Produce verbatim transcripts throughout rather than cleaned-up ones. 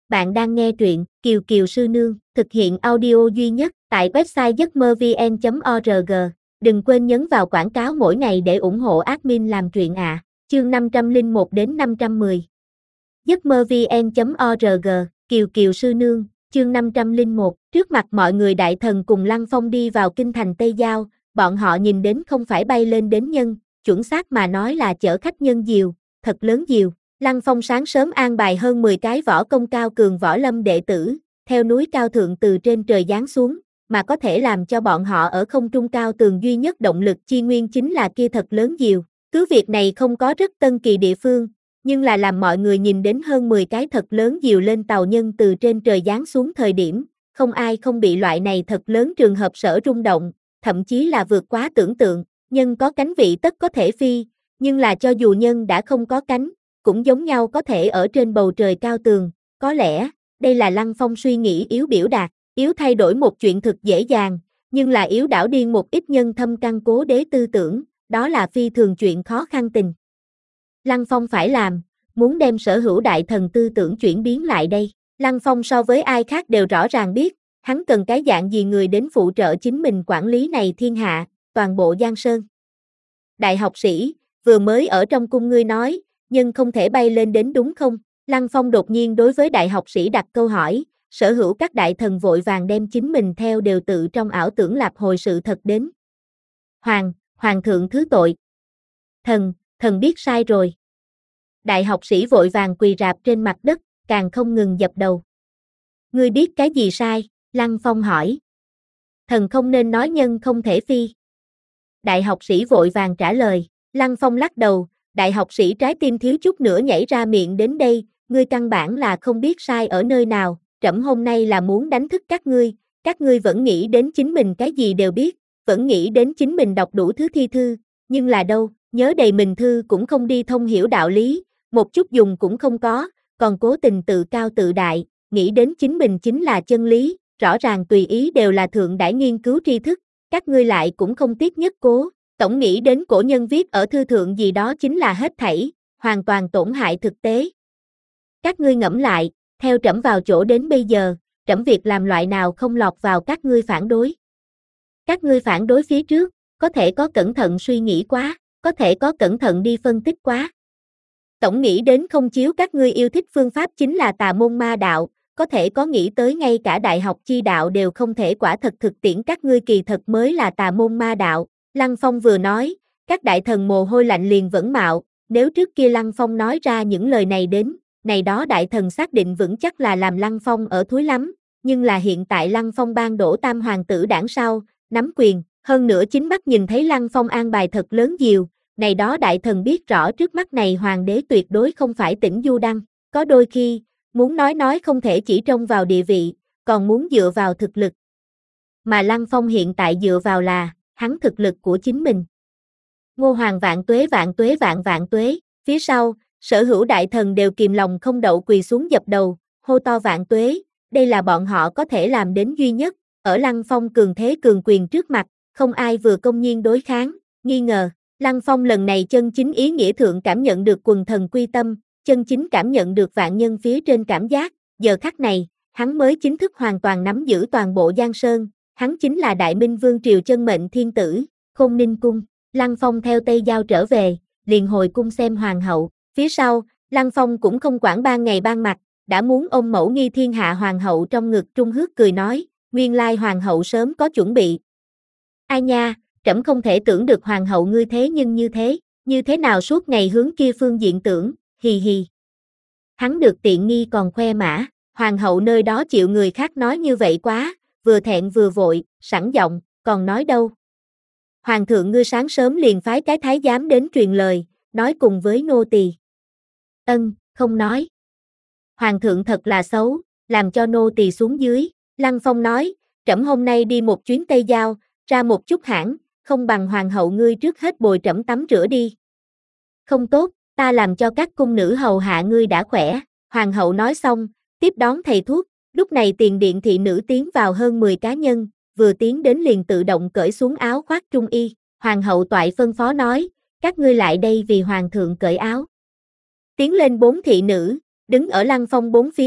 Bạn đang nghe truyện Kiều Kiều Sư Nương, thực hiện audio duy nhất tại website giấc mơ vn chấm org. Đừng quên nhấn vào quảng cáo mỗi ngày để ủng hộ admin làm truyện ạ. À. Chương năm trăm lẻ một đến năm trăm mười. giấc mơ vn chấm org, Kiều Kiều Sư Nương, chương năm trăm lẻ một. Trước mặt mọi người Đại Thần cùng Lăng Phong đi vào kinh thành Tây Giao, bọn họ nhìn đến không phải bay lên đến nhân, chuẩn xác mà nói là chở khách nhân diều, thật lớn diều. Lăng Phong sáng sớm an bài hơn mười cái võ công cao cường võ lâm đệ tử, theo núi cao thượng từ trên trời giáng xuống, mà có thể làm cho bọn họ ở không trung cao tường duy nhất động lực chi nguyên chính là kia thật lớn diều. Cứ việc này không có rất tân kỳ địa phương, nhưng là làm mọi người nhìn đến hơn mười cái thật lớn diều lên tàu nhân từ trên trời giáng xuống thời điểm, không ai không bị loại này thật lớn trường hợp sở rung động, thậm chí là vượt quá tưởng tượng. Nhân có cánh vị tất có thể phi, nhưng là cho dù nhân đã không có cánh, cũng giống nhau có thể ở trên bầu trời cao tường. Có lẽ, đây là Lăng Phong suy nghĩ yếu biểu đạt, yếu thay đổi một chuyện thực dễ dàng, nhưng là yếu đảo điên một ít nhân thâm căn cố đế tư tưởng, đó là phi thường chuyện khó khăn tình. Lăng Phong phải làm, muốn đem sở hữu đại thần tư tưởng chuyển biến lại đây. Lăng Phong so với ai khác đều rõ ràng biết, hắn cần cái dạng gì người đến phụ trợ chính mình quản lý này thiên hạ, toàn bộ Giang Sơn. Đại học sĩ, vừa mới ở trong cung ngươi nói, nhưng không thể bay lên đến đúng không? Lăng Phong đột nhiên đối với đại học sĩ đặt câu hỏi, sở hữu các đại thần vội vàng đem chính mình theo đều tự trong ảo tưởng lạp hồi sự thật đến. Hoàng, Hoàng thượng thứ tội. Thần, thần biết sai rồi. Đại học sĩ vội vàng quỳ rạp trên mặt đất, càng không ngừng dập đầu. Ngươi biết cái gì sai? Lăng Phong hỏi. Thần không nên nói nhân không thể phi. Đại học sĩ vội vàng trả lời. Lăng Phong lắc đầu, đại học sĩ trái tim thiếu chút nữa nhảy ra miệng đến đây, ngươi căn bản là không biết sai ở nơi nào, trẫm hôm nay là muốn đánh thức các ngươi, các ngươi vẫn nghĩ đến chính mình cái gì đều biết, vẫn nghĩ đến chính mình đọc đủ thứ thi thư, nhưng là đâu, nhớ đầy mình thư cũng không đi thông hiểu đạo lý, một chút dùng cũng không có, còn cố tình tự cao tự đại, nghĩ đến chính mình chính là chân lý, rõ ràng tùy ý đều là thượng đãi nghiên cứu tri thức, các ngươi lại cũng không tiếc nhất cố. Tổng nghĩ đến cổ nhân viết ở thư thượng gì đó chính là hết thảy, hoàn toàn tổn hại thực tế. Các ngươi ngẫm lại, theo trẫm vào chỗ đến bây giờ, trẫm việc làm loại nào không lọt vào các ngươi phản đối. Các ngươi phản đối phía trước, có thể có cẩn thận suy nghĩ quá, có thể có cẩn thận đi phân tích quá. Tổng nghĩ đến không chiếu các ngươi yêu thích phương pháp chính là tà môn ma đạo, có thể có nghĩ tới ngay cả đại học chi đạo đều không thể quả thật thực tiễn các ngươi kỳ thật mới là tà môn ma đạo. Lăng Phong vừa nói, các đại thần mồ hôi lạnh liền vẫn mạo, nếu trước kia Lăng Phong nói ra những lời này đến, này đó đại thần xác định vững chắc là làm Lăng Phong ở thúi lắm, nhưng là hiện tại Lăng Phong ban đổ tam hoàng tử đảng sau, nắm quyền, hơn nữa chính mắt nhìn thấy Lăng Phong an bài thật lớn diều, này đó đại thần biết rõ trước mắt này hoàng đế tuyệt đối không phải tỉnh du đăng, có đôi khi, muốn nói nói không thể chỉ trông vào địa vị, còn muốn dựa vào thực lực. Mà Lăng Phong hiện tại dựa vào là hắn thực lực của chính mình. Ngô Hoàng vạn tuế vạn tuế vạn vạn tuế, phía sau, sở hữu đại thần đều kìm lòng không đậu quỳ xuống dập đầu, hô to vạn tuế, đây là bọn họ có thể làm đến duy nhất, ở Lăng Phong cường thế cường quyền trước mặt, không ai vừa công nhiên đối kháng, nghi ngờ. Lăng Phong lần này chân chính ý nghĩa thượng cảm nhận được quần thần quy tâm, chân chính cảm nhận được vạn nhân phía trên cảm giác, giờ khắc này, hắn mới chính thức hoàn toàn nắm giữ toàn bộ Giang Sơn. Hắn chính là Đại Minh Vương Triều chân mệnh thiên tử, Khôn Ninh Cung. Lăng Phong theo Tây Giao trở về, liền hồi cung xem hoàng hậu. Phía sau, Lăng Phong cũng không quản ban ngày ban mặt, đã muốn ôm mẫu nghi thiên hạ hoàng hậu trong ngực trung hước cười nói, nguyên lai hoàng hậu sớm có chuẩn bị. Ai nha, trẫm không thể tưởng được hoàng hậu ngươi thế nhưng như thế, như thế nào suốt ngày hướng kia phương diện tưởng, hì hì. Hắn được tiện nghi còn khoe mã, hoàng hậu nơi đó chịu người khác nói như vậy quá. Vừa thẹn vừa vội, sẵn giọng, còn nói đâu. Hoàng thượng ngươi sáng sớm liền phái cái thái giám đến truyền lời, nói cùng với nô tỳ. Ân, không nói. Hoàng thượng thật là xấu, làm cho nô tỳ xuống dưới. Lăng Phong nói, trẫm hôm nay đi một chuyến Tây Giao, ra một chút hãng, không bằng hoàng hậu ngươi trước hết bồi trẫm tắm rửa đi. Không tốt, ta làm cho các cung nữ hầu hạ ngươi đã khỏe. Hoàng hậu nói xong, tiếp đón thầy thuốc. Lúc này tiền điện thị nữ tiến vào hơn mười cá nhân, vừa tiến đến liền tự động cởi xuống áo khoác trung y. Hoàng hậu toại phân phó nói, các ngươi lại đây vì hoàng thượng cởi áo. Tiến lên bốn thị nữ, đứng ở Lăng Phong bốn phía,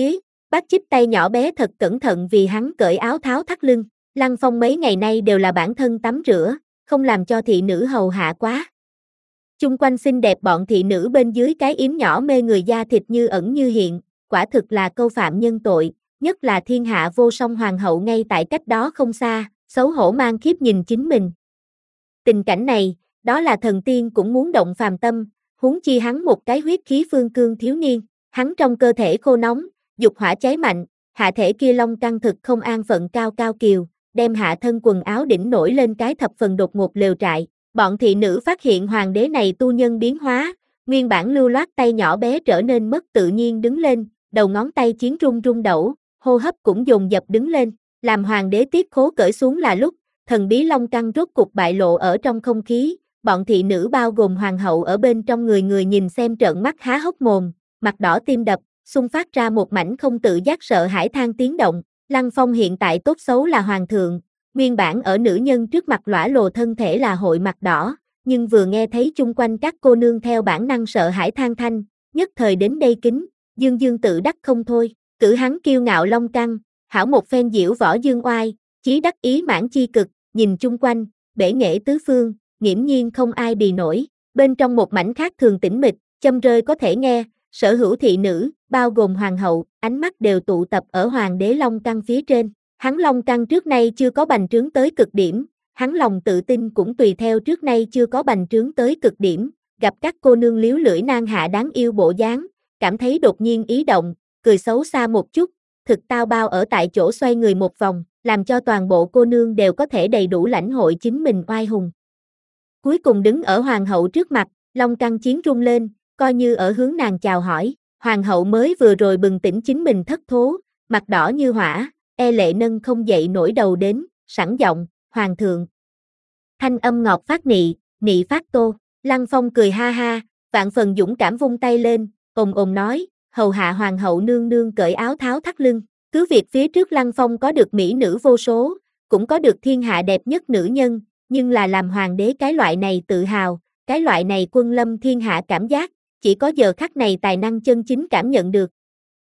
Bác Chích tay nhỏ bé thật cẩn thận vì hắn cởi áo tháo thắt lưng. Lăng Phong mấy ngày nay đều là bản thân tắm rửa, không làm cho thị nữ hầu hạ quá. Chung quanh xinh đẹp bọn thị nữ bên dưới cái yếm nhỏ mê người da thịt như ẩn như hiện, quả thực là câu phạm nhân tội, nhất là thiên hạ vô song hoàng hậu ngay tại cách đó không xa, xấu hổ mang khiếp nhìn chính mình. Tình cảnh này, đó là thần tiên cũng muốn động phàm tâm, huống chi hắn một cái huyết khí phương cương thiếu niên, hắn trong cơ thể khô nóng, dục hỏa cháy mạnh, hạ thể kia long căng thực không an phận cao cao kiều, đem hạ thân quần áo đỉnh nổi lên cái thập phần đột ngột lều trại. Bọn thị nữ phát hiện hoàng đế này tu nhân biến hóa, nguyên bản lưu loát tay nhỏ bé trở nên mất tự nhiên đứng lên, đầu ngón tay chiến rung rung đẩu, hô hấp cũng dồn dập đứng lên, làm hoàng đế tiết khố cởi xuống là lúc, thần bí long căng rốt cục bại lộ ở trong không khí, bọn thị nữ bao gồm hoàng hậu ở bên trong người người nhìn xem trợn mắt há hốc mồm, mặt đỏ tim đập, xung phát ra một mảnh không tự giác sợ hãi than tiếng động. Lăng Phong hiện tại tốt xấu là hoàng thượng, nguyên bản ở nữ nhân trước mặt lõa lồ thân thể là hội mặt đỏ, nhưng vừa nghe thấy chung quanh các cô nương theo bản năng sợ hãi than thanh, nhất thời đến đây kính, dương dương tự đắc không thôi, cử hắn kiêu ngạo long căng, hảo một phen diễu võ dương oai, chí đắc ý mãn chi cực, nhìn chung quanh, bể nghệ tứ phương, nghiễm nhiên không ai bì nổi, bên trong một mảnh khác thường tĩnh mịch, châm rơi có thể nghe, sở hữu thị nữ, bao gồm hoàng hậu, ánh mắt đều tụ tập ở hoàng đế long căng phía trên. Hắn long căng trước nay chưa có bành trướng tới cực điểm, hắn lòng tự tin cũng tùy theo trước nay chưa có bành trướng tới cực điểm, gặp các cô nương liếu lưỡi nang hạ đáng yêu bộ dáng, cảm thấy đột nhiên ý động, cười xấu xa một chút, thực tao bao ở tại chỗ xoay người một vòng, làm cho toàn bộ cô nương đều có thể đầy đủ lãnh hội chính mình oai hùng. Cuối cùng đứng ở hoàng hậu trước mặt, long căng chiến rung lên, coi như ở hướng nàng chào hỏi, hoàng hậu mới vừa rồi bừng tỉnh chính mình thất thố, mặt đỏ như hỏa, e lệ nâng không dậy nổi đầu đến, sẵn giọng, hoàng thượng. Thanh âm ngọt phát nị, nị phát tô, Lăng Phong cười ha ha, vạn phần dũng cảm vung tay lên, ồm ồm nói, hầu hạ hoàng hậu nương nương cởi áo tháo thắt lưng, cứ việc phía trước Lăng Phong có được mỹ nữ vô số, cũng có được thiên hạ đẹp nhất nữ nhân, nhưng là làm hoàng đế cái loại này tự hào, cái loại này quân lâm thiên hạ cảm giác, chỉ có giờ khắc này tài năng chân chính cảm nhận được.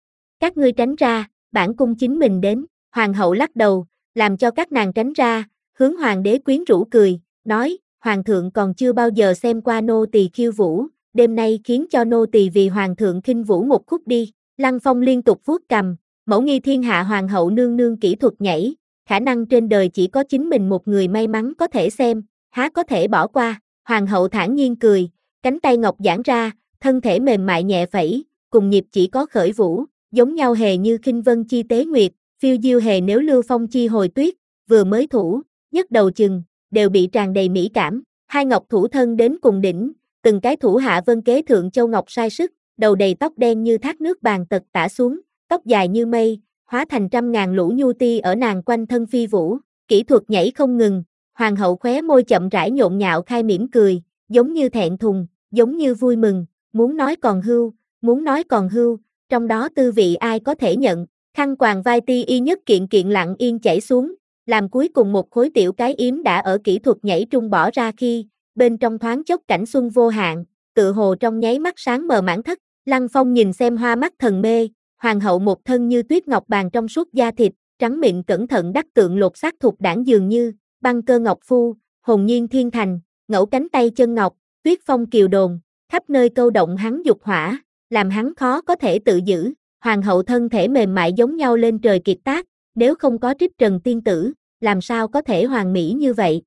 Các ngươi tránh ra, bản cung chính mình đến. Hoàng hậu lắc đầu, làm cho các nàng tránh ra, hướng hoàng đế quyến rũ cười, nói, hoàng thượng còn chưa bao giờ xem qua nô tỳ khiêu vũ, đêm nay khiến cho nô tỳ vì hoàng thượng khinh vũ một khúc đi. Lăng Phong liên tục vuốt cầm, mẫu nghi thiên hạ hoàng hậu nương nương kỹ thuật nhảy, khả năng trên đời chỉ có chính mình một người may mắn có thể xem, há có thể bỏ qua. Hoàng hậu thản nhiên cười, cánh tay ngọc giãn ra, thân thể mềm mại nhẹ phẩy, cùng nhịp chỉ có khởi vũ, giống nhau hề như khinh vân chi tế nguyệt. Phiêu diêu hề nếu lưu phong chi hồi tuyết, vừa mới thủ, nhất đầu chừng, đều bị tràn đầy mỹ cảm, hai ngọc thủ thân đến cùng đỉnh, từng cái thủ hạ vân kế thượng châu ngọc sai sức, đầu đầy tóc đen như thác nước bàn tật tả xuống, tóc dài như mây, hóa thành trăm ngàn lũ nhu ti ở nàng quanh thân phi vũ, kỹ thuật nhảy không ngừng, hoàng hậu khóe môi chậm rãi nhộn nhạo khai mỉm cười, giống như thẹn thùng, giống như vui mừng, muốn nói còn hưu, muốn nói còn hưu, trong đó tư vị ai có thể nhận. Khăn quàng vai ti y nhất kiện kiện lặng yên chảy xuống, làm cuối cùng một khối tiểu cái yếm đã ở kỹ thuật nhảy trung bỏ ra khi, bên trong thoáng chốc cảnh xuân vô hạn, tự hồ trong nháy mắt sáng mờ mãn thất, Lăng Phong nhìn xem hoa mắt thần mê, hoàng hậu một thân như tuyết ngọc bàn trong suốt da thịt, trắng mịn cẩn thận đắc tượng lột xác thục đảng dường như, băng cơ ngọc phu, hồn nhiên thiên thành, ngẫu cánh tay chân ngọc, tuyết phong kiều đồn, khắp nơi câu động hắn dục hỏa, làm hắn khó có thể tự giữ. Hoàng hậu thân thể mềm mại giống nhau lên trời kiệt tác, nếu không có trích trần tiên tử, làm sao có thể hoàn mỹ như vậy.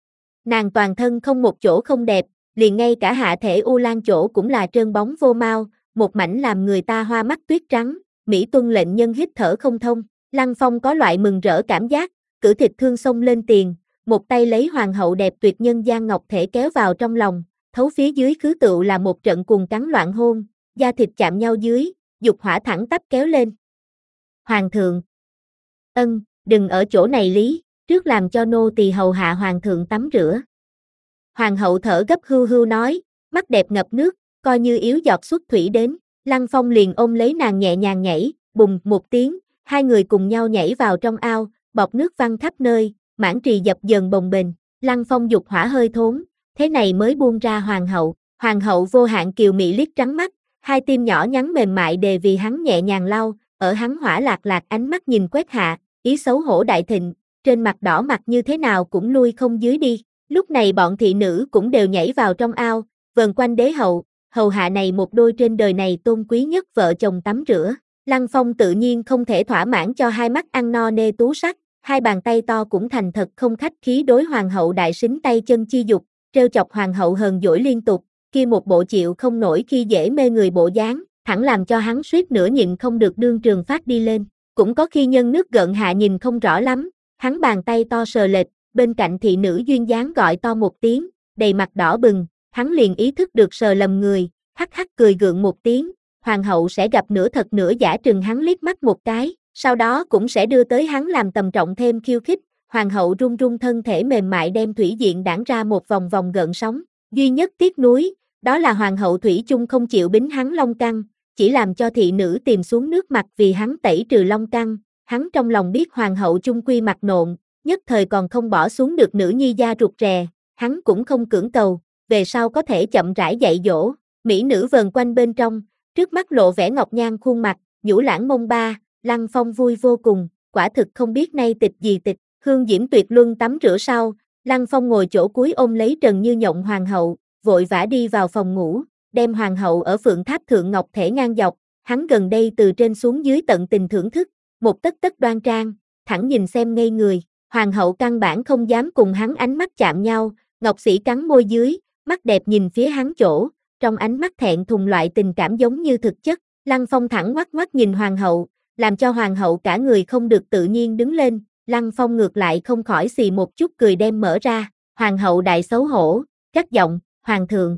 Nàng toàn thân không một chỗ không đẹp, liền ngay cả hạ thể u lan chỗ cũng là trơn bóng vô mau, một mảnh làm người ta hoa mắt tuyết trắng, mỹ tuân lệnh nhân hít thở không thông. Lăng Phong có loại mừng rỡ cảm giác, cử thịt thương xông lên tiền, một tay lấy hoàng hậu đẹp tuyệt nhân gian ngọc thể kéo vào trong lòng, thấu phía dưới khứ tựu là một trận cuồng cắn loạn hôn, da thịt chạm nhau dưới. Dục hỏa thẳng tắp kéo lên. Hoàng thượng. Ân, đừng ở chỗ này lý, trước làm cho nô tỳ hầu hạ hoàng thượng tắm rửa. Hoàng hậu thở gấp hưu hưu nói, mắt đẹp ngập nước, coi như yếu giọt xuất thủy đến. Lăng Phong liền ôm lấy nàng nhẹ nhàng nhảy, bùng một tiếng, hai người cùng nhau nhảy vào trong ao, bọt nước văng khắp nơi, mãn trì dập dần bồng bềnh. Lăng Phong dục hỏa hơi thốn, thế này mới buông ra hoàng hậu. Hoàng hậu vô hạn kiều mỹ liếc trắng mắt. Hai tim nhỏ nhắn mềm mại đề vì hắn nhẹ nhàng lau, ở hắn hỏa lạc lạc ánh mắt nhìn quét hạ, ý xấu hổ đại thịnh, trên mặt đỏ mặt như thế nào cũng lui không dưới đi. Lúc này bọn thị nữ cũng đều nhảy vào trong ao, vờn quanh đế hậu, hầu hạ này một đôi trên đời này tôn quý nhất vợ chồng tắm rửa. Lăng Phong tự nhiên không thể thỏa mãn cho hai mắt ăn no nê tú sắc, hai bàn tay to cũng thành thật không khách khí đối hoàng hậu đại xính tay chân chi dục, trêu chọc hoàng hậu hờn dỗi liên tục, kia một bộ chịu không nổi khi dễ mê người bộ dáng, thẳng làm cho hắn suýt nữa nhịn không được đương trường phát đi lên. Cũng có khi nhân nước gợn hạ nhìn không rõ lắm, hắn bàn tay to sờ lệch, bên cạnh thị nữ duyên dáng gọi to một tiếng, đầy mặt đỏ bừng, hắn liền ý thức được sờ lầm người, hắc hắc cười gượng một tiếng, hoàng hậu sẽ gặp nửa thật nửa giả trừng hắn liếc mắt một cái, sau đó cũng sẽ đưa tới hắn làm tầm trọng thêm khiêu khích, hoàng hậu run run thân thể mềm mại đem thủy diện đãng ra một vòng vòng gợn sóng, duy nhất tiếc nuối, đó là hoàng hậu thủy chung không chịu bính hắn long căng, chỉ làm cho thị nữ tìm xuống nước mặt vì hắn tẩy trừ long căng, hắn trong lòng biết hoàng hậu chung quy mặt nộn, nhất thời còn không bỏ xuống được nữ nhi da rụt rè, hắn cũng không cưỡng cầu, về sau có thể chậm rãi dạy dỗ, mỹ nữ vờn quanh bên trong, trước mắt lộ vẻ ngọc nhan khuôn mặt, nhũ lãng mông ba, Lăng Phong vui vô cùng, quả thực không biết nay tịch gì tịch, hương diễm tuyệt luân tắm rửa sau, Lăng Phong ngồi chỗ cuối ôm lấy Trần Như Nhộng hoàng hậu, vội vã đi vào phòng ngủ, đem hoàng hậu ở phượng tháp thượng ngọc thể ngang dọc, hắn gần đây từ trên xuống dưới tận tình thưởng thức, một tất tất đoan trang, thẳng nhìn xem ngây người, hoàng hậu căn bản không dám cùng hắn ánh mắt chạm nhau, ngọc sĩ cắn môi dưới, mắt đẹp nhìn phía hắn chỗ, trong ánh mắt thẹn thùng loại tình cảm giống như thực chất, Lăng Phong thẳng ngoắt ngoắt nhìn hoàng hậu, làm cho hoàng hậu cả người không được tự nhiên đứng lên, Lăng Phong ngược lại không khỏi xì một chút cười đem mở ra, hoàng hậu đại xấu hổ, cắt giọng, hoàng thượng.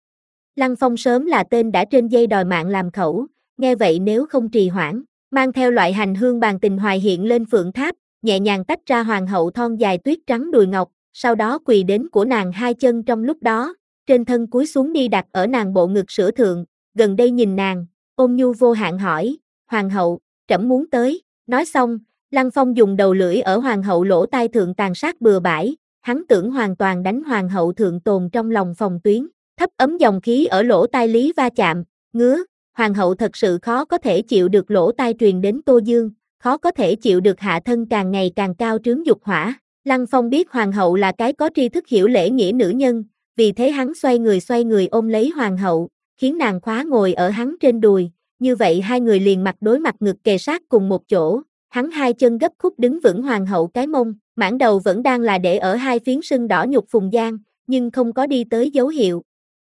Lăng Phong sớm là tên đã trên dây đòi mạng làm khẩu, nghe vậy nếu không trì hoãn, mang theo loại hành hương bàn tình hoài hiện lên phượng tháp, nhẹ nhàng tách ra hoàng hậu thon dài tuyết trắng đùi ngọc, sau đó quỳ đến của nàng hai chân trong lúc đó, trên thân cúi xuống đi đặt ở nàng bộ ngực sữa thượng, gần đây nhìn nàng, ôn nhu vô hạn hỏi, hoàng hậu, trẫm muốn tới, nói xong, Lăng Phong dùng đầu lưỡi ở hoàng hậu lỗ tai thượng tàn sát bừa bãi, hắn tưởng hoàn toàn đánh hoàng hậu thượng tồn trong lòng phòng tuyến, thấp ấm dòng khí ở lỗ tai lý va chạm, ngứa, hoàng hậu thật sự khó có thể chịu được lỗ tai truyền đến Tô Dương, khó có thể chịu được hạ thân càng ngày càng cao trướng dục hỏa, Lăng Phong biết hoàng hậu là cái có tri thức hiểu lễ nghĩa nữ nhân, vì thế hắn xoay người xoay người ôm lấy hoàng hậu, khiến nàng khóa ngồi ở hắn trên đùi, như vậy hai người liền mặt đối mặt ngực kề sát cùng một chỗ, hắn hai chân gấp khúc đứng vững hoàng hậu cái mông, mãn đầu vẫn đang là để ở hai phiến sưng đỏ nhục phùng gian, nhưng không có đi tới dấu hiệu.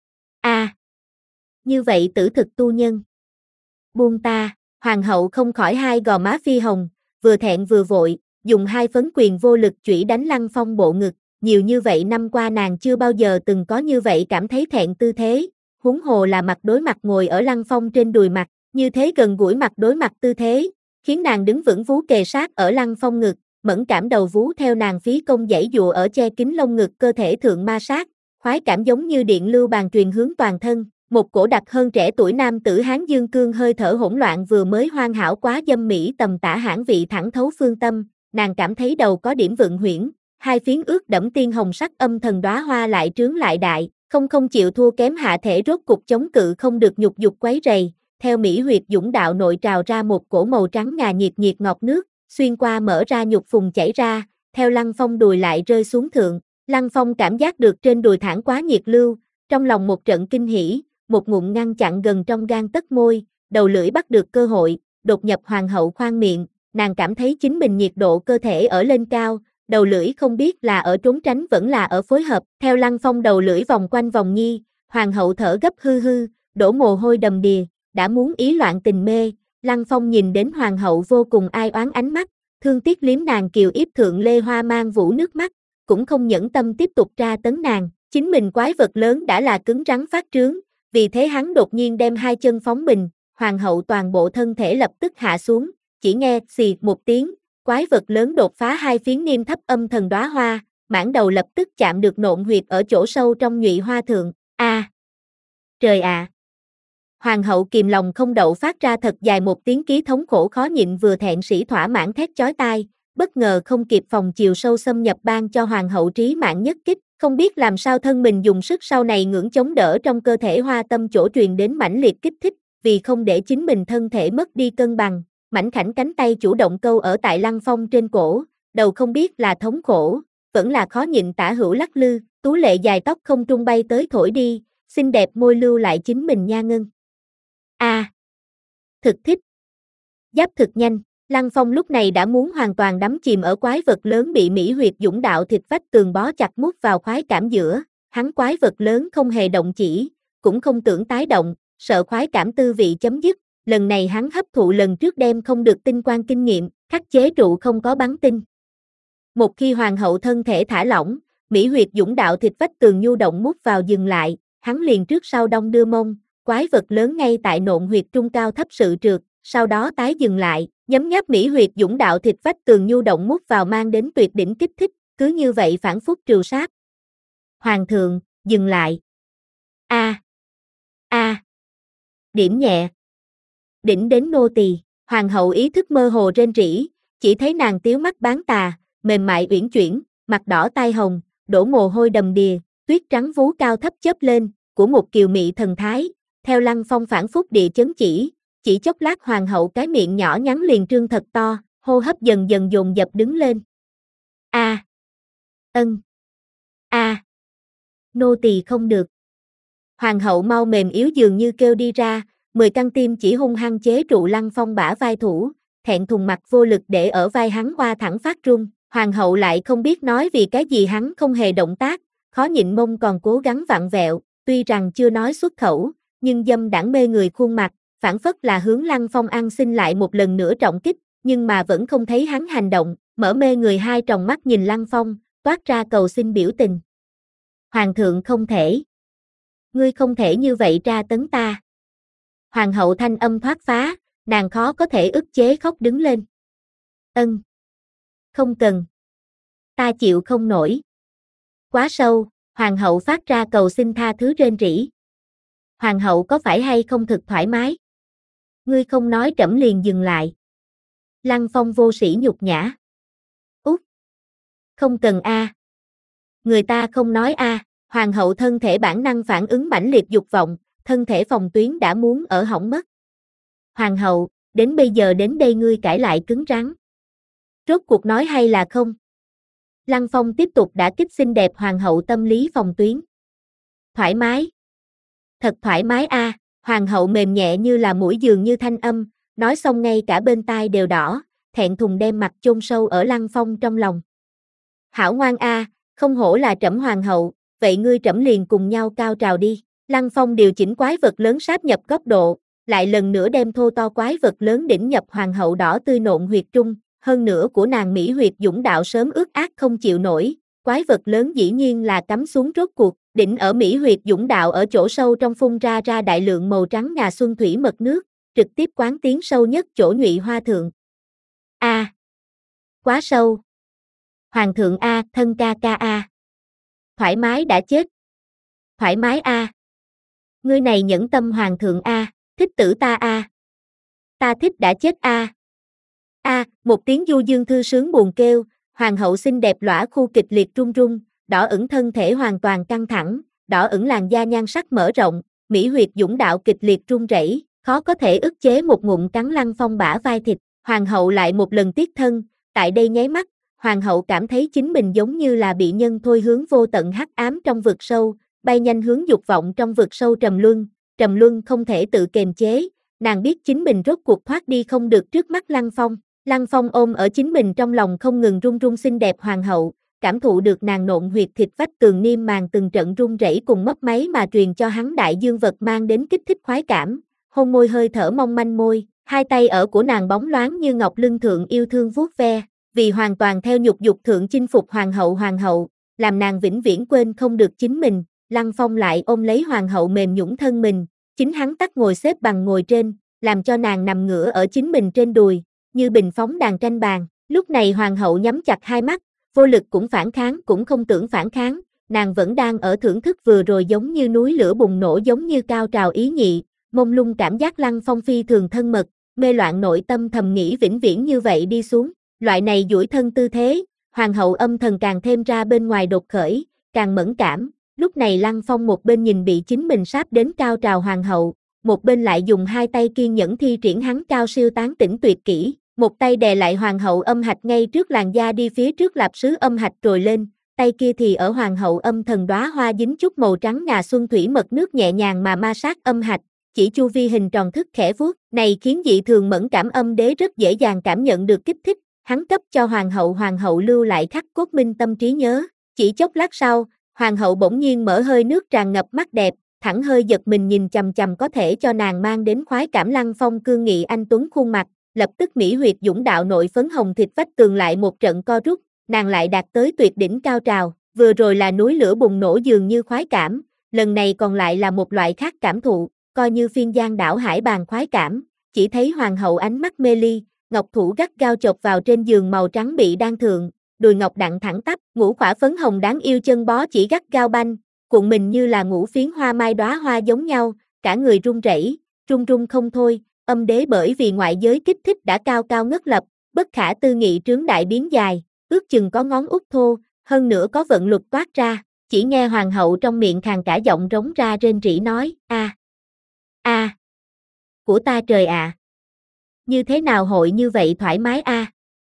A, à, như vậy tử thực tu nhân. Buông ta, hoàng hậu không khỏi hai gò má phi hồng, vừa thẹn vừa vội, dùng hai phấn quyền vô lực chủy đánh Lăng Phong bộ ngực, nhiều như vậy năm qua nàng chưa bao giờ từng có như vậy cảm thấy thẹn tư thế, huống hồ là mặt đối mặt ngồi ở Lăng Phong trên đùi mặt, như thế gần gũi mặt đối mặt tư thế, khiến nàng đứng vững vú kề sát ở Lăng Phong ngực, mẫn cảm đầu vú theo nàng phí công dãy dụa ở che kín lông ngực cơ thể thượng ma sát, khoái cảm giống như điện lưu bàn truyền hướng toàn thân, một cổ đặc hơn trẻ tuổi nam tử Hán Dương cương hơi thở hỗn loạn vừa mới hoàn hảo quá dâm mỹ tầm tả hãn vị thẳng thấu phương tâm, nàng cảm thấy đầu có điểm vượng huyễn, hai phiến ướt đẫm tiên hồng sắc âm thần đóa hoa lại trướng lại đại, không không chịu thua kém hạ thể rốt cục chống cự không được nhục dục quấy rầy, theo mỹ huyệt dũng đạo nội trào ra một cổ màu trắng ngà nhiệt nhiệt ngọt nước, xuyên qua mở ra nhục phùng chảy ra, theo Lăng Phong đùi lại rơi xuống thượng, Lăng Phong cảm giác được trên đùi thẳng quá nhiệt lưu, trong lòng một trận kinh hỉ, một ngụm ngăn chặn gần trong gan tấc môi, đầu lưỡi bắt được cơ hội, đột nhập hoàng hậu khoang miệng, nàng cảm thấy chính mình nhiệt độ cơ thể ở lên cao, đầu lưỡi không biết là ở trốn tránh vẫn là ở phối hợp, theo Lăng Phong đầu lưỡi vòng quanh vòng nhi, hoàng hậu thở gấp hư hư, đổ mồ hôi đầm đìa, đã muốn ý loạn tình mê, Lăng Phong nhìn đến hoàng hậu vô cùng ai oán ánh mắt, thương tiếc liếm nàng kiều yếp thượng lê hoa mang vũ nước mắt, cũng không nhẫn tâm tiếp tục tra tấn nàng, chính mình quái vật lớn đã là cứng rắn phát trướng, vì thế hắn đột nhiên đem hai chân phóng bình, hoàng hậu toàn bộ thân thể lập tức hạ xuống, chỉ nghe xì một tiếng, quái vật lớn đột phá hai phiến niêm thấp âm thần đóa hoa, mãn đầu lập tức chạm được nộn huyệt ở chỗ sâu trong nhụy hoa thượng, a, à, trời ạ! À. Hoàng hậu kìm lòng không đậu phát ra thật dài một tiếng ký thống khổ khó nhịn vừa thẹn sĩ thỏa mãn thét chói tai, bất ngờ không kịp phòng chiều sâu xâm nhập ban cho hoàng hậu trí mạng nhất kích, không biết làm sao thân mình dùng sức sau này ngưỡng chống đỡ trong cơ thể hoa tâm chỗ truyền đến mãnh liệt kích thích, vì không để chính mình thân thể mất đi cân bằng, mảnh khảnh cánh tay chủ động câu ở tại Lăng Phong trên cổ, đầu không biết là thống khổ, vẫn là khó nhịn tả hữu lắc lư, tú lệ dài tóc không trung bay tới thổi đi, xinh đẹp môi lưu lại chính mình nha ngân. A, à, thực thích. Giáp thực nhanh, Lăng Phong lúc này đã muốn hoàn toàn đắm chìm ở quái vật lớn bị Mỹ huyệt dũng đạo thịt vách tường bó chặt mút vào khoái cảm giữa, hắn quái vật lớn không hề động chỉ, cũng không tưởng tái động, sợ khoái cảm tư vị chấm dứt, lần này hắn hấp thụ lần trước đem không được tinh quang kinh nghiệm, khắc chế trụ không có bắn tinh. Một khi hoàng hậu thân thể thả lỏng, Mỹ huyệt dũng đạo thịt vách tường nhu động mút vào dừng lại, hắn liền trước sau đong đưa mông, quái vật lớn ngay tại nộn huyệt trung cao thấp sự trượt, sau đó tái dừng lại, nhấm nháp Mỹ huyệt dũng đạo thịt vách tường nhu động mút vào mang đến tuyệt đỉnh kích thích, cứ như vậy phản phúc trừ sát. Hoàng thượng, dừng lại. A. A. Điểm nhẹ. Đỉnh đến nô tỳ, hoàng hậu ý thức mơ hồ rên rỉ, chỉ thấy nàng tiếu mắt bán tà, mềm mại uyển chuyển, mặt đỏ tai hồng, đổ mồ hôi đầm đìa, tuyết trắng vú cao thấp chớp lên, của một kiều mị thần thái, theo Lăng Phong phản phúc địa chấn chỉ, chỉ chốc lát hoàng hậu cái miệng nhỏ nhắn liền trương thật to, hô hấp dần dần dồn dập đứng lên. A. Ân. A. Nô tỳ không được. Hoàng hậu mau mềm yếu dường như kêu đi ra, mười căn tim chỉ hung hăng chế trụ Lăng Phong bả vai thủ, thẹn thùng mặt vô lực để ở vai hắn hoa thẳng phát run, hoàng hậu lại không biết nói vì cái gì hắn không hề động tác, khó nhịn mông còn cố gắng vặn vẹo, tuy rằng chưa nói xuất khẩu, nhưng dâm đãng mê người khuôn mặt, phản phất là hướng Lăng Phong ăn xin lại một lần nữa trọng kích, nhưng mà vẫn không thấy hắn hành động, mở mê người hai tròng mắt nhìn Lăng Phong, toát ra cầu xin biểu tình. Hoàng thượng không thể. Ngươi không thể như vậy tra tấn ta. Hoàng hậu thanh âm thoát phá, nàng khó có thể ức chế khóc đứng lên. Ân. Không cần. Ta chịu không nổi. Quá sâu, hoàng hậu phát ra cầu xin tha thứ rên rỉ. Hoàng hậu có phải hay không thực thoải mái? Ngươi không nói trẫm liền dừng lại. Lăng Phong vô sĩ nhục nhã. Út. Không cần a. À. Người ta không nói a. À. Hoàng hậu thân thể bản năng phản ứng mãnh liệt dục vọng, thân thể phòng tuyến đã muốn ở hỏng mất. Hoàng hậu, đến bây giờ đến đây ngươi cãi lại cứng rắn. Rốt cuộc nói hay là không? Lăng Phong tiếp tục đả kích xinh đẹp hoàng hậu tâm lý phòng tuyến. Thoải mái. Thật thoải mái a. À. Hoàng hậu mềm nhẹ như là mũi dường như thanh âm, nói xong ngay cả bên tai đều đỏ, thẹn thùng đem mặt chôn sâu ở Lăng Phong trong lòng. Hảo ngoan a, à, không hổ là trẫm hoàng hậu, vậy ngươi trẫm liền cùng nhau cao trào đi. Lăng Phong điều chỉnh quái vật lớn sáp nhập góc độ, lại lần nữa đem thô to quái vật lớn đỉnh nhập hoàng hậu đỏ tươi nộn huyệt trung, hơn nữa của nàng Mỹ huyệt dũng đạo sớm ướt át không chịu nổi, quái vật lớn dĩ nhiên là cắm xuống rốt cuộc, đỉnh ở Mỹ huyệt dũng đạo ở chỗ sâu trong phun ra ra đại lượng màu trắng ngà xuân thủy mật nước, trực tiếp quán tiến sâu nhất chỗ nhụy hoa thượng. A. À, quá sâu. Hoàng thượng a, thân ca ca a. Thoải mái đã chết. Thoải mái a. Ngươi này nhẫn tâm hoàng thượng a, thích tử ta a. Ta thích đã chết a. A, một tiếng du dương thư sướng buồn kêu, hoàng hậu xinh đẹp lõa khu kịch liệt run run, đỏ ửng thân thể hoàn toàn căng thẳng, đỏ ửng làn da nhan sắc mở rộng, Mỹ huyệt dũng đạo kịch liệt run rẩy, khó có thể ức chế một ngụm cắn Lăng Phong bả vai thịt, hoàng hậu lại một lần tiết thân, tại đây nháy mắt, hoàng hậu cảm thấy chính mình giống như là bị nhân thôi hướng vô tận hắc ám trong vực sâu, bay nhanh hướng dục vọng trong vực sâu trầm luân, trầm luân không thể tự kiềm chế, nàng biết chính mình rốt cuộc thoát đi không được trước mắt Lăng Phong, Lăng Phong ôm ở chính mình trong lòng không ngừng run run xinh đẹp hoàng hậu, cảm thụ được nàng nộn huyệt thịt vách tường niêm màng từng trận run rẩy cùng mấp máy mà truyền cho hắn đại dương vật mang đến kích thích khoái cảm, hôn môi hơi thở mong manh môi, hai tay ở của nàng bóng loáng như ngọc lưng thượng yêu thương vuốt ve, vì hoàn toàn theo nhục dục thượng chinh phục hoàng hậu hoàng hậu, làm nàng vĩnh viễn quên không được chính mình, Lăng Phong lại ôm lấy hoàng hậu mềm nhũn thân mình, chính hắn tắt ngồi xếp bằng ngồi trên, làm cho nàng nằm ngửa ở chính mình trên đùi, như bình phóng đàn tranh bàn, lúc này hoàng hậu nhắm chặt hai mắt, vô lực cũng phản kháng cũng không tưởng phản kháng, nàng vẫn đang ở thưởng thức vừa rồi giống như núi lửa bùng nổ giống như cao trào ý nhị, mông lung cảm giác Lăng Phong phi thường thân mật, mê loạn nội tâm thầm nghĩ vĩnh viễn như vậy đi xuống, loại này duỗi thân tư thế, hoàng hậu âm thần càng thêm ra bên ngoài đột khởi, càng mẫn cảm, lúc này Lăng Phong một bên nhìn bị chính mình sáp đến cao trào hoàng hậu, một bên lại dùng hai tay kiên nhẫn thi triển hắn cao siêu tán tỉnh tuyệt kỹ, một tay đè lại hoàng hậu âm hạch ngay trước làn da đi phía trước lạp sứ âm hạch trồi lên, tay kia thì ở hoàng hậu âm thần đóa hoa dính chút màu trắng ngà xuân thủy mật nước nhẹ nhàng mà ma sát âm hạch, chỉ chu vi hình tròn thức khẽ vuốt, này khiến dị thường mẫn cảm âm đế rất dễ dàng cảm nhận được kích thích, hắn cấp cho hoàng hậu hoàng hậu lưu lại khắc cốt minh tâm trí nhớ, chỉ chốc lát sau, hoàng hậu bỗng nhiên mở hơi nước tràn ngập mắt đẹp, thẳng hơi giật mình nhìn chằm chằm có thể cho nàng mang đến khoái cảm Lăng Phong cương nghị anh tuấn khuôn mặt, lập tức mỹ huyệt dũng đạo nội phấn hồng thịt vách tường lại một trận co rút, nàng lại đạt tới tuyệt đỉnh cao trào, vừa rồi là núi lửa bùng nổ dường như khoái cảm, lần này còn lại là một loại khác cảm thụ, coi như phiên giang đảo hải bàn khoái cảm, chỉ thấy hoàng hậu ánh mắt mê ly, ngọc thủ gắt gao chộp vào trên giường màu trắng bị đan thượng, đùi ngọc đặng thẳng tắp, ngũ khỏa phấn hồng đáng yêu chân bó chỉ gắt gao banh, cuộn mình như là ngũ phiến hoa mai đóa hoa giống nhau, cả người run rẩy, run run không thôi, âm đế bởi vì ngoại giới kích thích đã cao cao ngất lập, bất khả tư nghị trướng đại biến dài, ước chừng có ngón út thô, hơn nữa có vận luật toát ra, chỉ nghe hoàng hậu trong miệng khàn cả giọng rống ra rên rỉ nói, a a của ta trời ạ, như thế nào hội như vậy thoải mái a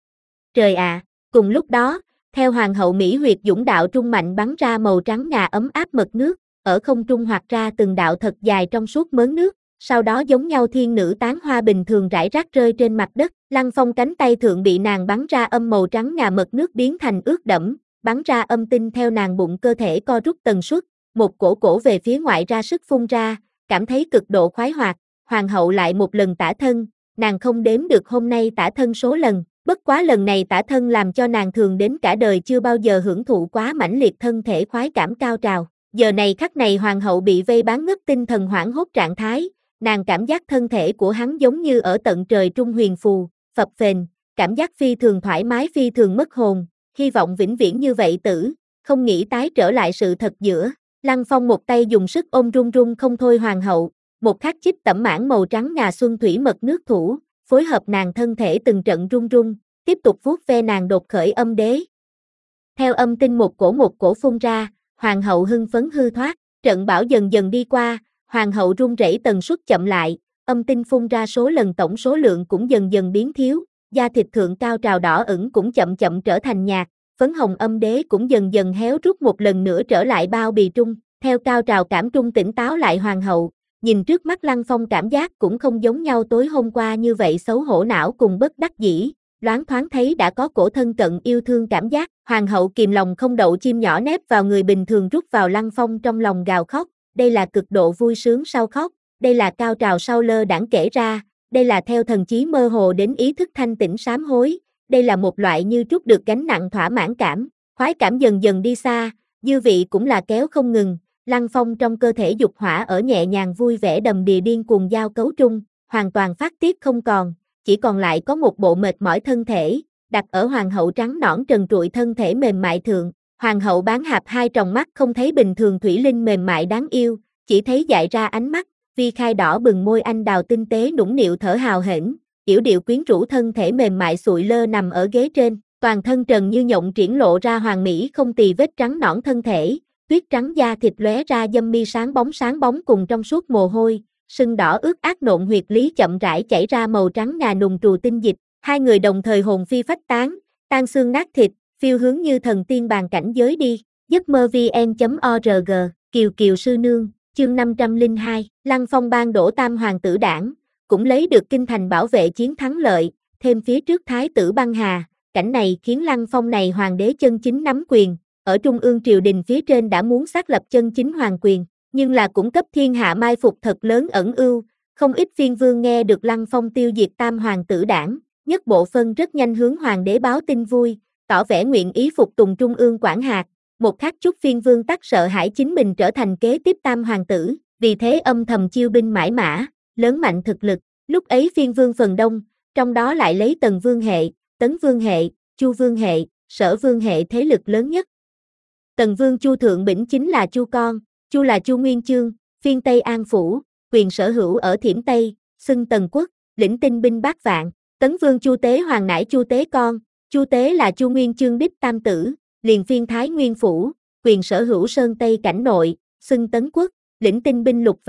trời ạ, cùng lúc đó, theo hoàng hậu mỹ huyệt dũng đạo trung mạnh bắn ra màu trắng ngà ấm áp mật nước, ở không trung hoạt ra từng đạo thật dài trong suốt mớn nước, sau đó giống nhau thiên nữ tán hoa bình thường rải rác rơi trên mặt đất, Lăng Phong cánh tay thượng bị nàng bắn ra âm màu trắng ngà mật nước biến thành ướt đẫm, bắn ra âm tinh theo nàng bụng cơ thể co rút tần suất, một cổ cổ về phía ngoại ra sức phun ra, cảm thấy cực độ khoái hoạt, hoàng hậu lại một lần tả thân, nàng không đếm được hôm nay tả thân số lần, bất quá lần này tả thân làm cho nàng thường đến cả đời chưa bao giờ hưởng thụ quá mãnh liệt thân thể khoái cảm cao trào, giờ này khắc này hoàng hậu bị vây bán ngất tinh thần hoảng hốt trạng thái, nàng cảm giác thân thể của hắn giống như ở tận trời trung huyền phù, phập phềnh, cảm giác phi thường thoải mái phi thường mất hồn, hy vọng vĩnh viễn như vậy tử, không nghĩ tái trở lại sự thật giữa. Lăng Phong một tay dùng sức ôm run run không thôi hoàng hậu, một khắc chích tẩm mãn màu trắng ngà xuân thủy mật nước thủ, phối hợp nàng thân thể từng trận run run, tiếp tục vuốt ve nàng đột khởi âm đế. Theo âm tinh một cổ một cổ phun ra, hoàng hậu hưng phấn hư thoát, trận bão dần dần đi qua, hoàng hậu run rẩy tần suất chậm lại, âm tinh phun ra số lần tổng số lượng cũng dần dần biến thiếu, da thịt thượng cao trào đỏ ửng cũng chậm chậm trở thành nhạt, phấn hồng âm đế cũng dần dần héo rút một lần nữa trở lại bao bì trung, theo cao trào cảm trung tỉnh táo lại hoàng hậu, nhìn trước mắt Lăng Phong cảm giác cũng không giống nhau tối hôm qua như vậy xấu hổ não cùng bất đắc dĩ, loáng thoáng thấy đã có cổ thân cận yêu thương cảm giác, hoàng hậu kìm lòng không đậu chim nhỏ nép vào người bình thường rút vào Lăng Phong trong lòng gào khóc, đây là cực độ vui sướng sau khóc, đây là cao trào sau lơ đãng kể ra, đây là theo thần trí mơ hồ đến ý thức thanh tỉnh sám hối, đây là một loại như trút được gánh nặng thỏa mãn cảm, khoái cảm dần dần đi xa, dư vị cũng là kéo không ngừng, Lăng Phong trong cơ thể dục hỏa ở nhẹ nhàng vui vẻ đầm đìa điên cuồng giao cấu trung, hoàn toàn phát tiết không còn, chỉ còn lại có một bộ mệt mỏi thân thể, đặt ở hoàng hậu trắng nõn trần trụi thân thể mềm mại thượng, hoàng hậu bán hạp hai tròng mắt không thấy bình thường thủy linh mềm mại đáng yêu, chỉ thấy dại ra ánh mắt, vi khai đỏ bừng môi anh đào tinh tế nũng nịu thở hào hển, yểu điệu quyến rũ thân thể mềm mại sụi lơ nằm ở ghế trên, toàn thân trần như nhộng triển lộ ra hoàng mỹ không tì vết trắng nõn thân thể, tuyết trắng da thịt lóe ra dâm mi sáng bóng sáng bóng cùng trong suốt mồ hôi, sưng đỏ ướt át nộn huyệt lý chậm rãi chảy ra màu trắng ngà nùng trù tinh dịch, hai người đồng thời hồn phi phách tán, tan xương nát thịt, phiêu hướng như thần tiên bàn cảnh giới đi, giấc mơ vn chấm org, Kiều Kiều sư nương, chương năm trăm lẻ hai, Lăng Phong ban đổ tam hoàng tử đảng, cũng lấy được kinh thành bảo vệ chiến thắng lợi, thêm phía trước thái tử băng hà, cảnh này khiến Lăng Phong này hoàng đế chân chính nắm quyền, ở trung ương triều đình phía trên đã muốn xác lập chân chính hoàng quyền, nhưng là cũng cấp thiên hạ mai phục thật lớn ẩn ưu, không ít phiên vương nghe được Lăng Phong tiêu diệt tam hoàng tử đảng, nhất bộ phân rất nhanh hướng hoàng đế báo tin vui, tỏ vẻ nguyện ý phục tùng trung ương quản hạt, một khắc chút phiên vương tắc sợ hãi chính mình trở thành kế tiếp tam hoàng tử, vì thế âm thầm chiêu binh mãi mã, lớn mạnh thực lực, lúc ấy phiên vương phần đông, trong đó lại lấy Tần vương hệ, Tấn vương hệ, Chu vương hệ, Sở vương hệ thế lực lớn nhất. Tần vương Chu Thượng Bỉnh chính là Chu con, Chu là Chu Nguyên Chương, phiên Tây An Phủ, quyền sở hữu ở Thiểm Tây, xưng Tần quốc, lĩnh tinh binh bát vạn, Tấn vương Chu Tế Hoàng nải Chu Tế con, Chu Tế là Chu Nguyên Chương đích tam tử, liền phiên Thái Nguyên Phủ, quyền sở hữu Sơn Tây cảnh nội, xưng Tấn quốc, lĩnh tinh binh lục vạn,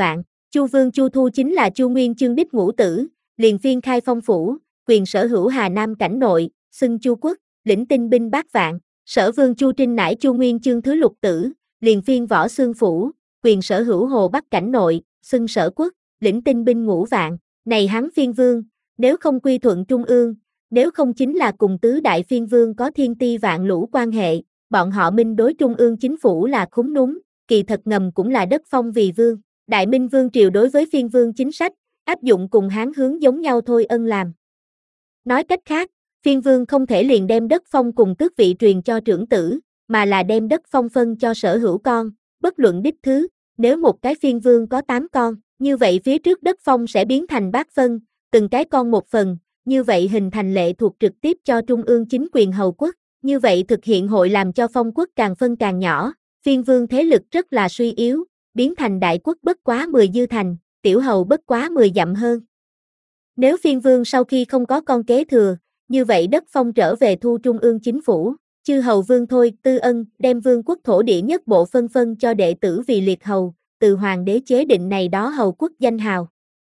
Chu Vương Chu Thu chính là Chu Nguyên Chương đích ngũ tử, liền phiên khai phong phủ, quyền sở hữu Hà Nam cảnh nội, xưng Chu quốc, lĩnh tinh binh bát vạn. Sở Vương Chu Trinh nải Chu Nguyên Chương thứ lục tử, liền phiên võ xương phủ, quyền sở hữu Hồ Bắc cảnh nội, xưng Sở quốc, lĩnh tinh binh ngũ vạn. Này hắn phiên vương, nếu không quy thuận trung ương, nếu không chính là cùng tứ đại phiên vương có thiên ti vạn lũ quan hệ, bọn họ minh đối trung ương chính phủ là khúng núm, kỳ thật ngầm cũng là đất phong vì vương. Đại Minh Vương triều đối với phiên vương chính sách, áp dụng cùng Hán hướng giống nhau thôi ân làm. Nói cách khác, phiên vương không thể liền đem đất phong cùng tước vị truyền cho trưởng tử, mà là đem đất phong phân cho sở hữu con, bất luận đích thứ, nếu một cái phiên vương có tám con, như vậy phía trước đất phong sẽ biến thành bát phân, từng cái con một phần, như vậy hình thành lệ thuộc trực tiếp cho trung ương chính quyền hầu quốc, như vậy thực hiện hội làm cho phong quốc càng phân càng nhỏ, phiên vương thế lực rất là suy yếu, biến thành đại quốc bất quá mười dư thành, tiểu hầu bất quá mười dặm hơn. Nếu phiên vương sau khi không có con kế thừa, như vậy đất phong trở về thu trung ương chính phủ, chư hầu vương thôi, tư ân, đem vương quốc thổ địa nhất bộ phân phân cho đệ tử vì liệt hầu, từ hoàng đế chế định này đó hầu quốc danh hào.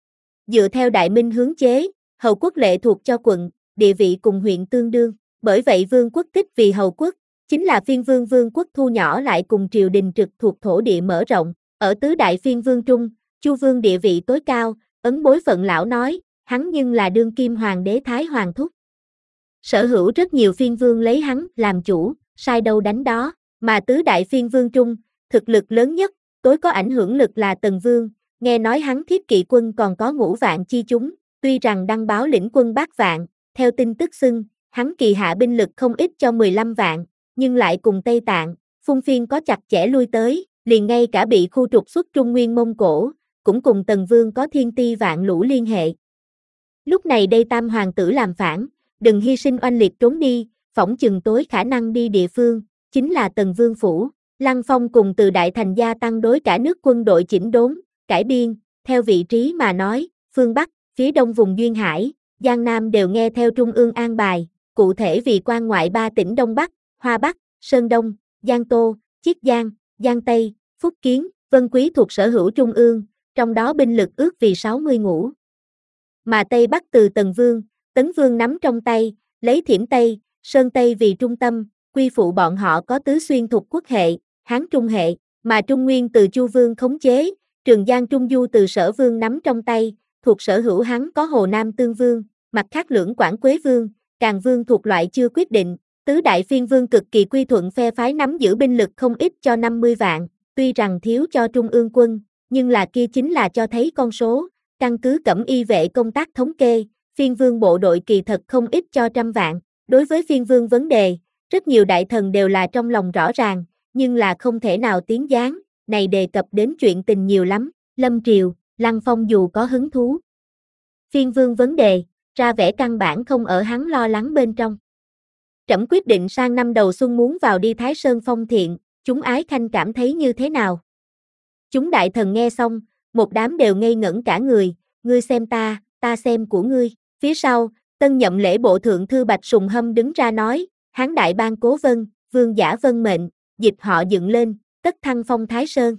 Dựa theo Đại Minh hướng chế, hầu quốc lệ thuộc cho quận, địa vị cùng huyện tương đương, bởi vậy vương quốc tích vì hầu quốc, chính là phiên vương vương quốc thu nhỏ lại cùng triều đình trực thuộc thổ địa mở rộng, ở tứ đại phiên vương trung, Chu vương địa vị tối cao, ấn bối phận lão nói, hắn nhưng là đương kim hoàng đế Thái Hoàng thúc. Sở hữu rất nhiều phiên vương lấy hắn làm chủ, sai đâu đánh đó, mà tứ đại phiên vương trung, thực lực lớn nhất, tối có ảnh hưởng lực là Tần Vương, nghe nói hắn thiết kỵ quân còn có ngũ vạn chi chúng, tuy rằng đăng báo lĩnh quân bát vạn, theo tin tức xưng, hắn kỳ hạ binh lực không ít cho mười lăm vạn, nhưng lại cùng Tây Tạng, Phung Phiên có chặt chẽ lui tới, liền ngay cả bị khu trục xuất Trung Nguyên Mông Cổ, cũng cùng Tần Vương có thiên ti vạn lũ liên hệ. Lúc này đây tam hoàng tử làm phản, đừng hy sinh oanh liệt trốn đi, phỏng chừng tối khả năng đi địa phương, chính là Tần Vương phủ. Lăng Phong cùng từ Đại Thành gia tăng đối cả nước quân đội chỉnh đốn, cải biên, theo vị trí mà nói, phương Bắc, phía đông vùng Duyên Hải, Giang Nam đều nghe theo Trung ương an bài, cụ thể vì quan ngoại ba tỉnh Đông Bắc, Hoa Bắc, Sơn Đông, Giang Tô, Chiết Giang, Giang Tây, Phúc Kiến, Vân Quý thuộc sở hữu Trung ương, trong đó binh lực ước vì sáu mươi ngũ. Mà Tây Bắc từ Tần Vương, Tấn Vương nắm trong tay, lấy Thiểm Tây, Sơn Tây vì trung tâm, quy phụ bọn họ có tứ xuyên thuộc quốc hệ, Hán Trung hệ, mà Trung Nguyên từ Chu Vương khống chế, Trường Giang Trung Du từ Sở Vương nắm trong tay, thuộc sở hữu hắn có Hồ Nam Tương Vương, mặt khác lưỡng Quảng Quế Vương, Càn Vương thuộc loại chưa quyết định, tứ đại phiên vương cực kỳ quy thuận phe phái nắm giữ binh lực không ít cho năm mươi vạn, tuy rằng thiếu cho Trung ương quân, nhưng là kia chính là cho thấy con số, căn cứ Cẩm Y vệ công tác thống kê, phiên vương bộ đội kỳ thật không ít cho trăm vạn, đối với phiên vương vấn đề, rất nhiều đại thần đều là trong lòng rõ ràng, nhưng là không thể nào tiến gián, này đề cập đến chuyện tình nhiều lắm, Lâm Triều, Lăng Phong dù có hứng thú. Phiên vương vấn đề, ra vẻ căn bản không ở hắn lo lắng bên trong. Trẫm quyết định sang năm đầu xuân muốn vào đi Thái Sơn phong thiện, chúng ái khanh cảm thấy như thế nào? Chúng đại thần nghe xong, một đám đều ngây ngẩn cả người, ngươi xem ta, ta xem của ngươi. Phía sau, tân nhậm lễ bộ thượng thư Bạch Sùng Hâm đứng ra nói, Hán đại ban cố vân, vương giả vân mệnh, dịch họ dựng lên, tất thăng phong Thái Sơn.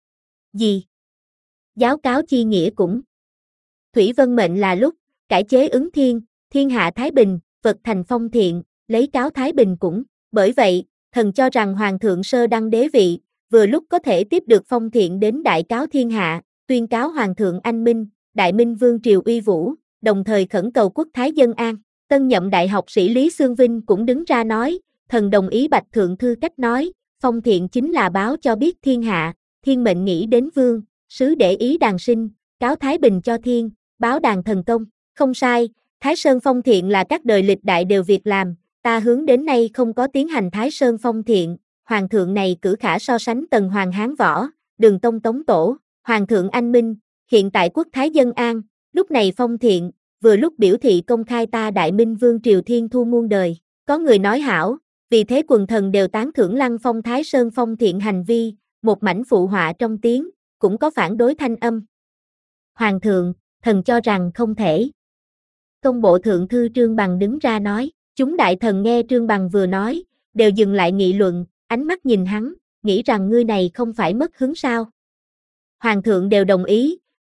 Gì? Giáo cáo chi nghĩa cũng. Thủy vân mệnh là lúc, cải chế ứng thiên, thiên hạ Thái Bình, vật thành phong thiện, lấy cáo Thái Bình cũng. Bởi vậy, thần cho rằng Hoàng thượng sơ đăng đế vị, vừa lúc có thể tiếp được phong thiện đến đại cáo thiên hạ, tuyên cáo Hoàng thượng anh minh, Đại Minh Vương triều uy vũ, đồng thời khẩn cầu quốc thái dân an. Tân nhậm đại học sĩ Lý Xương Vinh cũng đứng ra nói, thần đồng ý Bạch thượng thư cách nói, phong thiện chính là báo cho biết thiên hạ, thiên mệnh nghĩ đến vương, sứ để ý đàn sinh, cáo Thái Bình cho thiên, báo đàn thần công. Không sai, Thái Sơn phong thiện là các đời lịch đại đều việc làm, ta hướng đến nay không có tiến hành Thái Sơn phong thiện, Hoàng thượng này cử khả so sánh Tần Hoàng Hán Võ, Đường Tông Tống Tổ, Hoàng thượng anh minh, hiện tại quốc thái dân an, lúc này phong thiện, vừa lúc biểu thị công khai ta Đại Minh Vương triều thiên thu muôn đời. Có người nói hảo, vì thế quần thần đều tán thưởng Lăng Phong Thái Sơn phong thiện hành vi, một mảnh phụ họa trong tiếng, cũng có phản đối thanh âm. Hoàng thượng, thần cho rằng không thể. Công bộ thượng thư Trương Bằng đứng ra nói, chúng đại thần nghe Trương Bằng vừa nói, đều dừng lại nghị luận, ánh mắt nhìn hắn, nghĩ rằng ngươi này không phải mất hứng sao. Hoàng thượng đều đồng ý,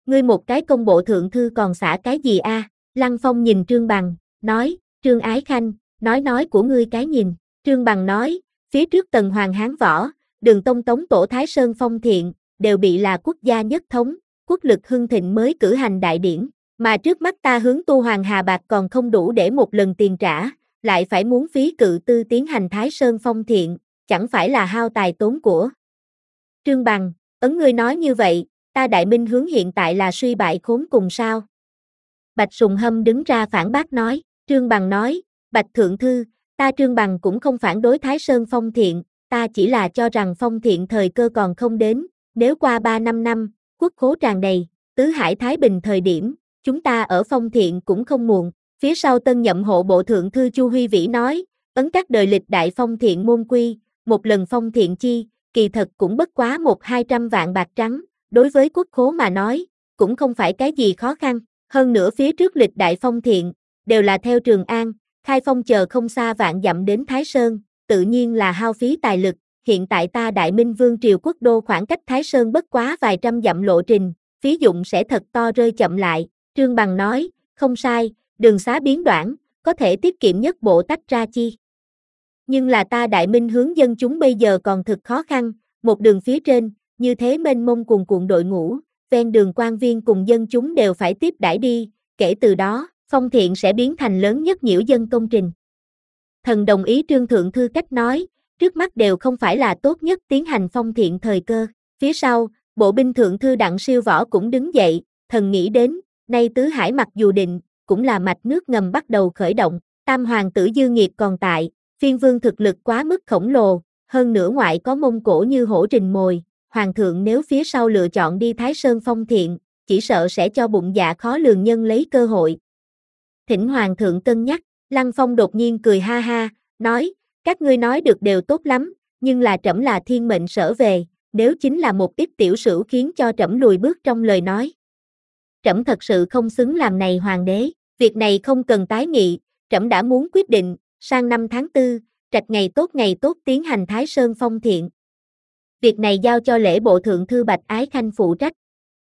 Ngươi một cái công bộ thượng thư còn xả cái gì a? Lăng Phong nhìn Trương Bằng, nói, Trương Ái Khanh, nói nói của ngươi cái nhìn. Trương Bằng nói, phía trước Tần Hoàng Hán Võ, Đường Tông Tống Tổ Thái Sơn Phong Thiện, đều bị là quốc gia nhất thống, quốc lực hưng thịnh mới cử hành đại điển, mà trước mắt ta hướng tu Hoàng Hà Bạc còn không đủ để một lần tiền trả, lại phải muốn phí cự tư tiến hành Thái Sơn Phong Thiện, chẳng phải là hao tài tốn của. Trương Bằng, ấn ngươi nói như vậy, ta Đại Minh hướng hiện tại là suy bại khốn cùng sao? Bạch Sùng Hâm đứng ra phản bác nói, Trương Bằng nói, Bạch Thượng Thư, ta Trương Bằng cũng không phản đối Thái Sơn Phong Thiện, ta chỉ là cho rằng Phong Thiện thời cơ còn không đến, nếu qua ba năm năm, quốc khố tràn đầy, tứ hải Thái Bình thời điểm, chúng ta ở Phong Thiện cũng không muộn. Phía sau tân nhậm hộ bộ thượng thư Chu Huy Vĩ nói, ấn các đời lịch đại Phong Thiện môn quy, một lần Phong Thiện chi, kỳ thật cũng bất quá một hai trăm vạn bạc trắng, đối với quốc khố mà nói, cũng không phải cái gì khó khăn, hơn nữa phía trước lịch đại Phong Thiện, đều là theo Trường An, Khai Phong chờ không xa vạn dặm đến Thái Sơn, tự nhiên là hao phí tài lực, hiện tại ta Đại Minh Vương Triều Quốc Đô khoảng cách Thái Sơn bất quá vài trăm dặm lộ trình, phí dụng sẽ thật to rơi chậm lại, Trương Bằng nói, không sai, đường xá biến đoạn, có thể tiết kiệm nhất bộ tách ra chi. Nhưng là ta Đại Minh hướng dân chúng bây giờ còn thực khó khăn, một đường phía trên, như thế mênh mông cuồn cuộn đội ngũ, ven đường quan viên cùng dân chúng đều phải tiếp đãi đi, kể từ đó, Phong Thiện sẽ biến thành lớn nhất nhiễu dân công trình. Thần đồng ý Trương Thượng Thư cách nói, trước mắt đều không phải là tốt nhất tiến hành Phong Thiện thời cơ. Phía sau, bộ binh Thượng Thư Đặng Siêu Võ cũng đứng dậy, thần nghĩ đến, nay tứ hải mặc dù định, cũng là mạch nước ngầm bắt đầu khởi động, tam hoàng tử dư nghiệt còn tại, phiên vương thực lực quá mức khổng lồ, hơn nữa ngoại có Mông Cổ như hổ rình mồi, hoàng thượng nếu phía sau lựa chọn đi Thái Sơn Phong Thiện, chỉ sợ sẽ cho bụng dạ khó lường nhân lấy cơ hội. Thỉnh hoàng thượng cân nhắc, Lăng Phong đột nhiên cười ha ha, nói, các ngươi nói được đều tốt lắm, nhưng là trẫm là thiên mệnh sở về, nếu chính là một ít tiểu sửu khiến cho trẫm lùi bước trong lời nói. Trẫm thật sự không xứng làm này hoàng đế, việc này không cần tái nghị, trẫm đã muốn quyết định, sang năm tháng tư, trạch ngày tốt ngày tốt tiến hành Thái Sơn Phong Thiện. Việc này giao cho lễ bộ thượng thư Bạch Ái Khanh phụ trách.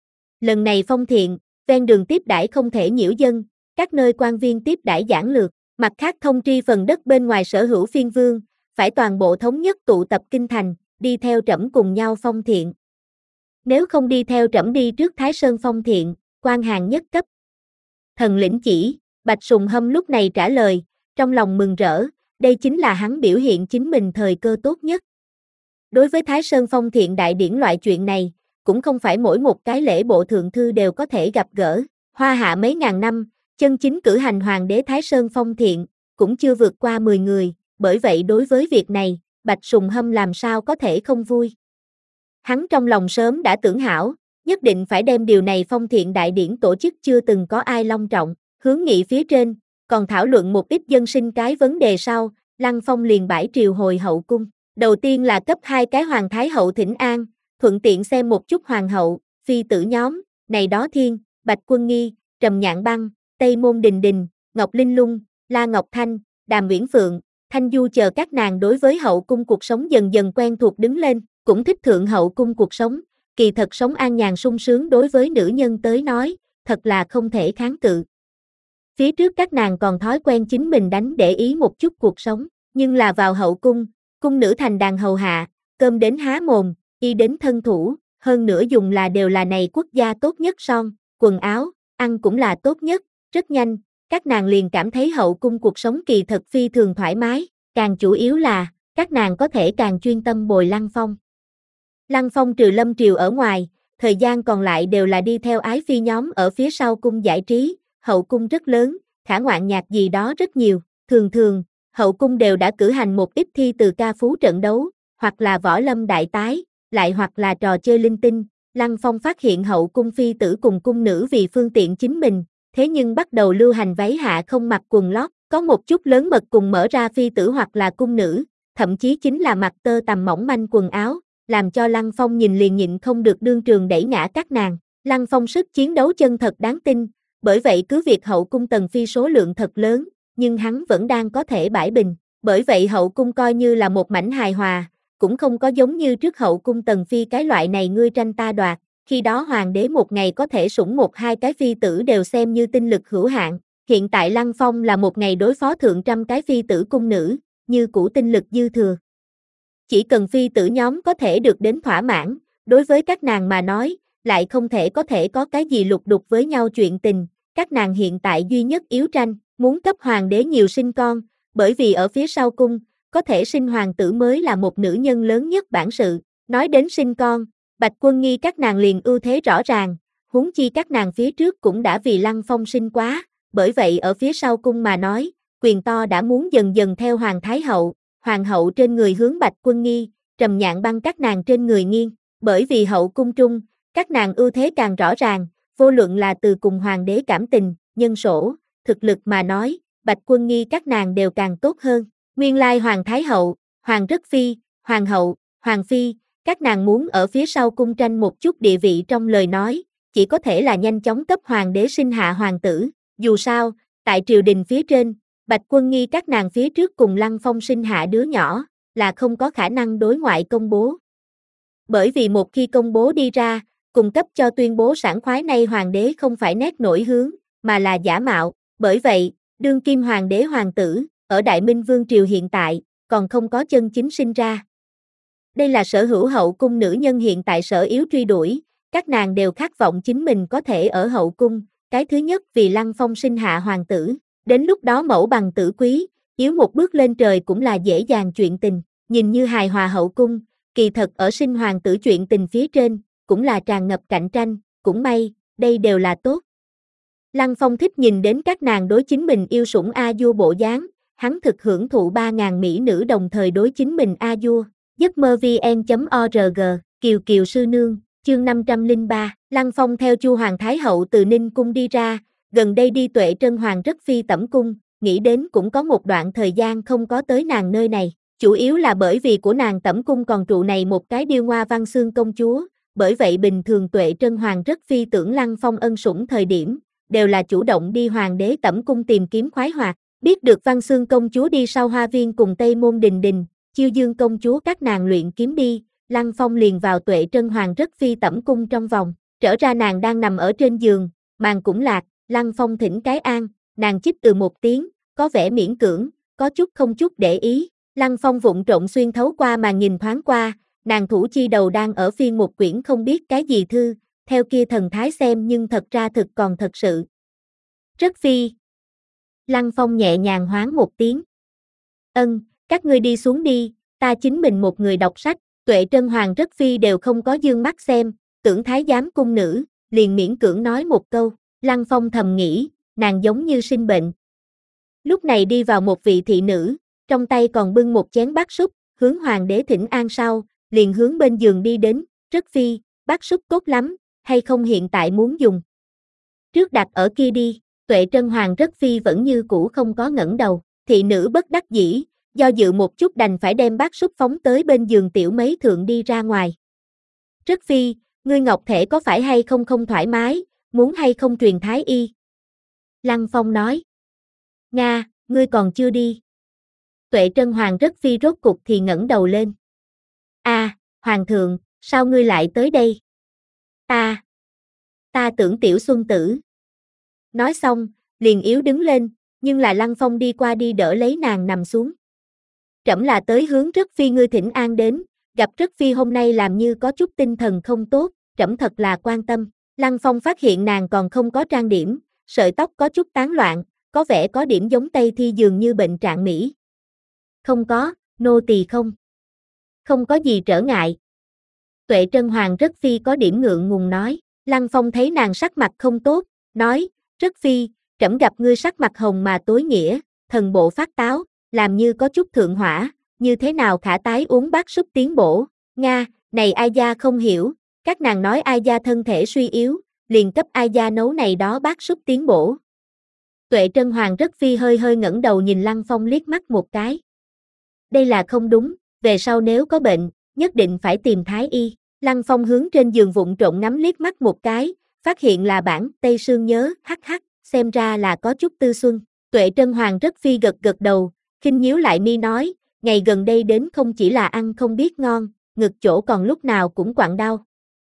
Lần này Phong Thiện, ven đường tiếp đãi không thể nhiễu dân, các nơi quan viên tiếp đãi giản lược, mặt khác thông tri phần đất bên ngoài sở hữu phiên vương, phải toàn bộ thống nhất tụ tập kinh thành, đi theo trẫm cùng nhau Phong Thiện. Nếu không đi theo trẫm đi trước Thái Sơn Phong Thiện, quan hàng nhất cấp. Thần lĩnh chỉ, Bạch Sùng Hâm lúc này trả lời, trong lòng mừng rỡ, đây chính là hắn biểu hiện chính mình thời cơ tốt nhất. Đối với Thái Sơn Phong Thiện đại điển loại chuyện này, cũng không phải mỗi một cái lễ bộ thượng thư đều có thể gặp gỡ, hoa hạ mấy ngàn năm, chân chính cử hành hoàng đế Thái Sơn Phong Thiện, cũng chưa vượt qua mười người, bởi vậy đối với việc này, Bạch Sùng Hâm làm sao có thể không vui. Hắn trong lòng sớm đã tưởng hảo, nhất định phải đem điều này Phong Thiện đại điển tổ chức chưa từng có ai long trọng, hướng nghị phía trên, còn thảo luận một ít dân sinh cái vấn đề sau, Lăng Phong liền bãi triều hồi hậu cung. Đầu tiên là cấp hai cái hoàng thái hậu thỉnh an, thuận tiện xem một chút hoàng hậu, phi tử nhóm, này đó Thiên, Bạch Quân Nghi, Trầm Nhạn Băng, Tây Môn Đình Đình, Ngọc Linh Lung, La Ngọc Thanh, Đàm Uyển Phượng, Thanh Du chờ các nàng đối với hậu cung cuộc sống dần dần quen thuộc đứng lên, cũng thích thượng hậu cung cuộc sống, kỳ thật sống an nhàn sung sướng đối với nữ nhân tới nói, thật là không thể kháng cự. Phía trước các nàng còn thói quen chính mình đánh để ý một chút cuộc sống, nhưng là vào hậu cung, cung nữ thành đàn hầu hạ, cơm đến há mồm, y đến thân thủ, hơn nữa dùng là đều là này quốc gia tốt nhất son, quần áo, ăn cũng là tốt nhất, rất nhanh, các nàng liền cảm thấy hậu cung cuộc sống kỳ thật phi thường thoải mái, càng chủ yếu là, các nàng có thể càng chuyên tâm bồi Lăng Phong. Lăng Phong trừ lâm triều ở ngoài, thời gian còn lại đều là đi theo ái phi nhóm ở phía sau cung giải trí, hậu cung rất lớn, khả ngoạn nhạc gì đó rất nhiều, thường thường, hậu cung đều đã cử hành một ít thi từ ca phú trận đấu, hoặc là võ lâm đại tái, lại hoặc là trò chơi linh tinh. Lăng Phong phát hiện hậu cung phi tử cùng cung nữ vì phương tiện chính mình, thế nhưng bắt đầu lưu hành váy hạ không mặc quần lót, có một chút lớn mật cùng mở ra phi tử hoặc là cung nữ, thậm chí chính là mặc tơ tằm mỏng manh quần áo, làm cho Lăng Phong nhìn liền nhịn không được đương trường đẩy ngã các nàng. Lăng Phong sức chiến đấu chân thật đáng tin, bởi vậy cứ việc hậu cung tần phi số lượng thật lớn, nhưng hắn vẫn đang có thể bãi bình, bởi vậy hậu cung coi như là một mảnh hài hòa, cũng không có giống như trước hậu cung tần phi cái loại này ngươi tranh ta đoạt, khi đó hoàng đế một ngày có thể sủng một hai cái phi tử đều xem như tinh lực hữu hạn, hiện tại Lăng Phong là một ngày đối phó thượng trăm cái phi tử cung nữ, như cũ tinh lực dư thừa. Chỉ cần phi tử nhóm có thể được đến thỏa mãn, đối với các nàng mà nói, lại không thể có thể có cái gì lục đục với nhau chuyện tình, các nàng hiện tại duy nhất yếu tranh, muốn cấp hoàng đế nhiều sinh con, bởi vì ở phía sau cung, có thể sinh hoàng tử mới là một nữ nhân lớn nhất bản sự, nói đến sinh con, Bạch Quân Nghi các nàng liền ưu thế rõ ràng, huống chi các nàng phía trước cũng đã vì Lăng Phong sinh quá, bởi vậy ở phía sau cung mà nói, quyền to đã muốn dần dần theo Hoàng Thái Hậu, Hoàng hậu trên người hướng Bạch Quân Nghi, Trầm Nhạn Băng các nàng trên người nghiêng, bởi vì hậu cung trung, các nàng ưu thế càng rõ ràng, vô luận là từ cùng hoàng đế cảm tình, nhân sổ, thực lực mà nói, Bạch Quân Nghi các nàng đều càng tốt hơn. Nguyên lai Hoàng Thái Hậu, Hoàng Rất Phi, Hoàng hậu, Hoàng Phi, các nàng muốn ở phía sau cung tranh một chút địa vị trong lời nói, chỉ có thể là nhanh chóng cấp hoàng đế sinh hạ hoàng tử, dù sao, tại triều đình phía trên, Bạch Quân Nghi các nàng phía trước cùng Lăng Phong sinh hạ đứa nhỏ, là không có khả năng đối ngoại công bố. Bởi vì một khi công bố đi ra, cung cấp cho tuyên bố sảng khoái nay hoàng đế không phải nét nổi hướng, mà là giả mạo, bởi vậy, đương kim hoàng đế hoàng tử, ở Đại Minh Vương Triều hiện tại, còn không có chân chính sinh ra. Đây là sở hữu hậu cung nữ nhân hiện tại sở yếu truy đuổi, các nàng đều khát vọng chính mình có thể ở hậu cung, cái thứ nhất vì Lăng Phong sinh hạ hoàng tử, đến lúc đó mẫu bằng tử quý, yếu một bước lên trời cũng là dễ dàng chuyện tình, nhìn như hài hòa hậu cung, kỳ thật ở sinh hoàng tử chuyện tình phía trên, cũng là tràn ngập cạnh tranh, cũng may, đây đều là tốt. Lăng Phong thích nhìn đến các nàng đối chính mình yêu sủng A Dua bộ dáng, hắn thực hưởng thụ ba ngàn mỹ nữ đồng thời đối chính mình A Dua. giấc mơ vn chấm org, Kiều Kiều sư nương, chương năm trăm lẻ ba, Lăng Phong theo Chu Hoàng Thái Hậu từ Ninh Cung đi ra, gần đây đi Tuệ Trân Hoàng Rất Phi tẩm cung, nghĩ đến cũng có một đoạn thời gian không có tới nàng nơi này, chủ yếu là bởi vì của nàng tẩm cung còn trụ này một cái điêu ngoa văn xương công chúa, bởi vậy bình thường Tuệ Trân Hoàng Rất Phi tưởng Lăng Phong ân sủng thời điểm, đều là chủ động đi hoàng đế tẩm cung tìm kiếm khoái hoạt, biết được văn xương công chúa đi sau hoa viên cùng Tây Môn Đình Đình, Chiêu Dương công chúa các nàng luyện kiếm đi, Lăng Phong liền vào Tuệ Trân Hoàng Rất Phi tẩm cung trong vòng, trở ra nàng đang nằm ở trên giường, màn cũng lạc, Lăng Phong thỉnh cái an, nàng chích từ một tiếng, có vẻ miễn cưỡng, có chút không chút để ý, Lăng Phong vụng trộn xuyên thấu qua màn nhìn thoáng qua, nàng thủ chi đầu đang ở phiên một quyển không biết cái gì thư, theo kia thần thái xem nhưng thật ra thực còn thật sự. Rất Phi. Lăng Phong nhẹ nhàng hoáng một tiếng. Ân, các ngươi đi xuống đi, ta chính mình một người đọc sách, Tuệ Trân Hoàng Rất Phi đều không có dương mắt xem, tưởng thái giám cung nữ, liền miễn cưỡng nói một câu, Lăng Phong thầm nghĩ, nàng giống như sinh bệnh. Lúc này đi vào một vị thị nữ, trong tay còn bưng một chén bát súp, hướng hoàng đế thỉnh an sau, liền hướng bên giường đi đến, Rất Phi, bát súp tốt lắm, hay không hiện tại muốn dùng. Trước đặt ở kia đi, Tuệ Trân Hoàng Rất Phi vẫn như cũ không có ngẩng đầu, thị nữ bất đắc dĩ, do dự một chút đành phải đem bát súp phóng tới bên giường tiểu mấy thượng đi ra ngoài. Rất Phi, ngươi ngọc thể có phải hay không không thoải mái, muốn hay không truyền thái y? Lăng Phong nói. Nga, ngươi còn chưa đi. Tuệ Trân Hoàng Rất Phi rốt cục thì ngẩng đầu lên. A, à, Hoàng thượng, sao ngươi lại tới đây? Ta, ta tưởng tiểu xuân tử. Nói xong, liền yếu đứng lên, nhưng là Lăng Phong đi qua đi đỡ lấy nàng nằm xuống. Trẫm là tới hướng Rất Phi ngươi thỉnh an đến, gặp Rất Phi hôm nay làm như có chút tinh thần không tốt, trẫm thật là quan tâm. Lăng Phong phát hiện nàng còn không có trang điểm, sợi tóc có chút tán loạn, có vẻ có điểm giống Tây Thi dường như bệnh trạng Mỹ. Không có, nô tỳ không. Không có gì trở ngại. Tuệ Trân Hoàng Rất Phi có điểm ngượng ngùng nói, Lăng Phong thấy nàng sắc mặt không tốt, nói, Rất Phi, trẫm gặp ngươi sắc mặt hồng mà tối nghĩa, thần bộ phát táo, làm như có chút thượng hỏa, như thế nào khả tái uống bát súp tiến bổ, Nga, này ai gia không hiểu, các nàng nói ai gia thân thể suy yếu, liền cấp ai gia nấu này đó bát súp tiến bổ. Tuệ Trân Hoàng Rất Phi hơi hơi ngẩng đầu nhìn Lăng Phong liếc mắt một cái. Đây là không đúng, về sau nếu có bệnh, nhất định phải tìm thái y. Lăng Phong hướng trên giường vụng trộn ngắm liếc mắt một cái, phát hiện là bản Tây Sương nhớ, hắc hắc, xem ra là có chút tư xuân. Tuệ Trân Hoàng Rất Phi gật gật đầu, khinh nhíu lại mi nói, ngày gần đây đến không chỉ là ăn không biết ngon, ngực chỗ còn lúc nào cũng quặn đau.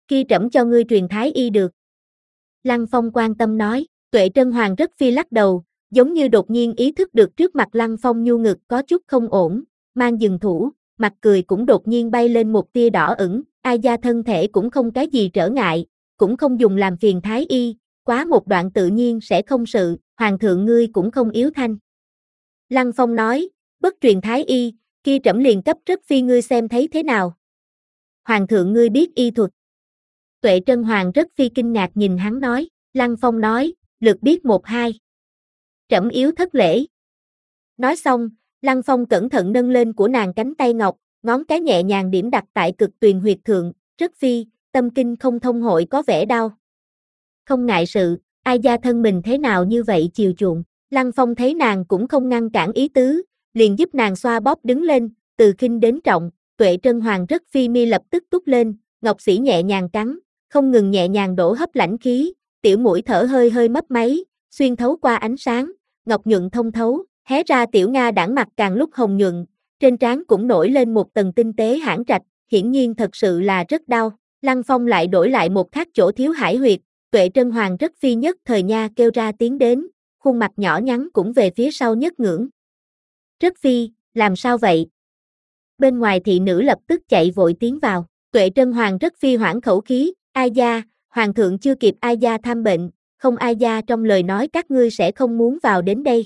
Khi trẫm cho ngươi truyền thái y được. Lăng Phong quan tâm nói, Tuệ Trân Hoàng rất phi lắc đầu, giống như đột nhiên ý thức được trước mặt Lăng Phong nhu ngực có chút không ổn, mang dừng thủ, mặt cười cũng đột nhiên bay lên một tia đỏ ửng, ai gia thân thể cũng không cái gì trở ngại, cũng không dùng làm phiền thái y, quá một đoạn tự nhiên sẽ không sự, hoàng thượng ngươi cũng không yếu thanh. Lăng Phong nói, bất truyền thái y, kia trẫm liền cấp rất phi ngươi xem thấy thế nào. Hoàng thượng ngươi biết y thuật. Tuệ Trân Hoàng rất phi kinh ngạc nhìn hắn nói, Lăng Phong nói, lược biết một hai. Trẫm yếu thất lễ. Nói xong, Lăng Phong cẩn thận nâng lên của nàng cánh tay ngọc, ngón cái nhẹ nhàng điểm đặt tại cực tuyền huyệt thượng, rất phi, tâm kinh không thông hội có vẻ đau. Không ngại sự, ai gia thân mình thế nào như vậy chiều chuộng, Lăng Phong thấy nàng cũng không ngăn cản ý tứ, liền giúp nàng xoa bóp đứng lên, từ khinh đến trọng, Tuệ Trân Hoàng rất phi mi lập tức túc lên, ngọc sĩ nhẹ nhàng cắn, không ngừng nhẹ nhàng đổ hấp lãnh khí, tiểu mũi thở hơi hơi mấp máy, xuyên thấu qua ánh sáng, ngọc nhuận thông thấu, hé ra tiểu nga đãng mặt càng lúc hồng nhuận, trên trán cũng nổi lên một tầng tinh tế hãn trạch, hiển nhiên thật sự là rất đau. Lăng Phong lại đổi lại một khác chỗ thiếu hải huyệt, Tuệ Trân Hoàng rất phi nhất thời nha kêu ra tiếng đến, khuôn mặt nhỏ nhắn cũng về phía sau nhất ngưỡng. Rất phi, làm sao vậy? Bên ngoài thị nữ lập tức chạy vội tiến vào, Tuệ Trân Hoàng rất phi hoảng khẩu khí, ai gia, hoàng thượng chưa kịp ai gia tham bệnh, không ai gia trong lời nói các ngươi sẽ không muốn vào đến đây.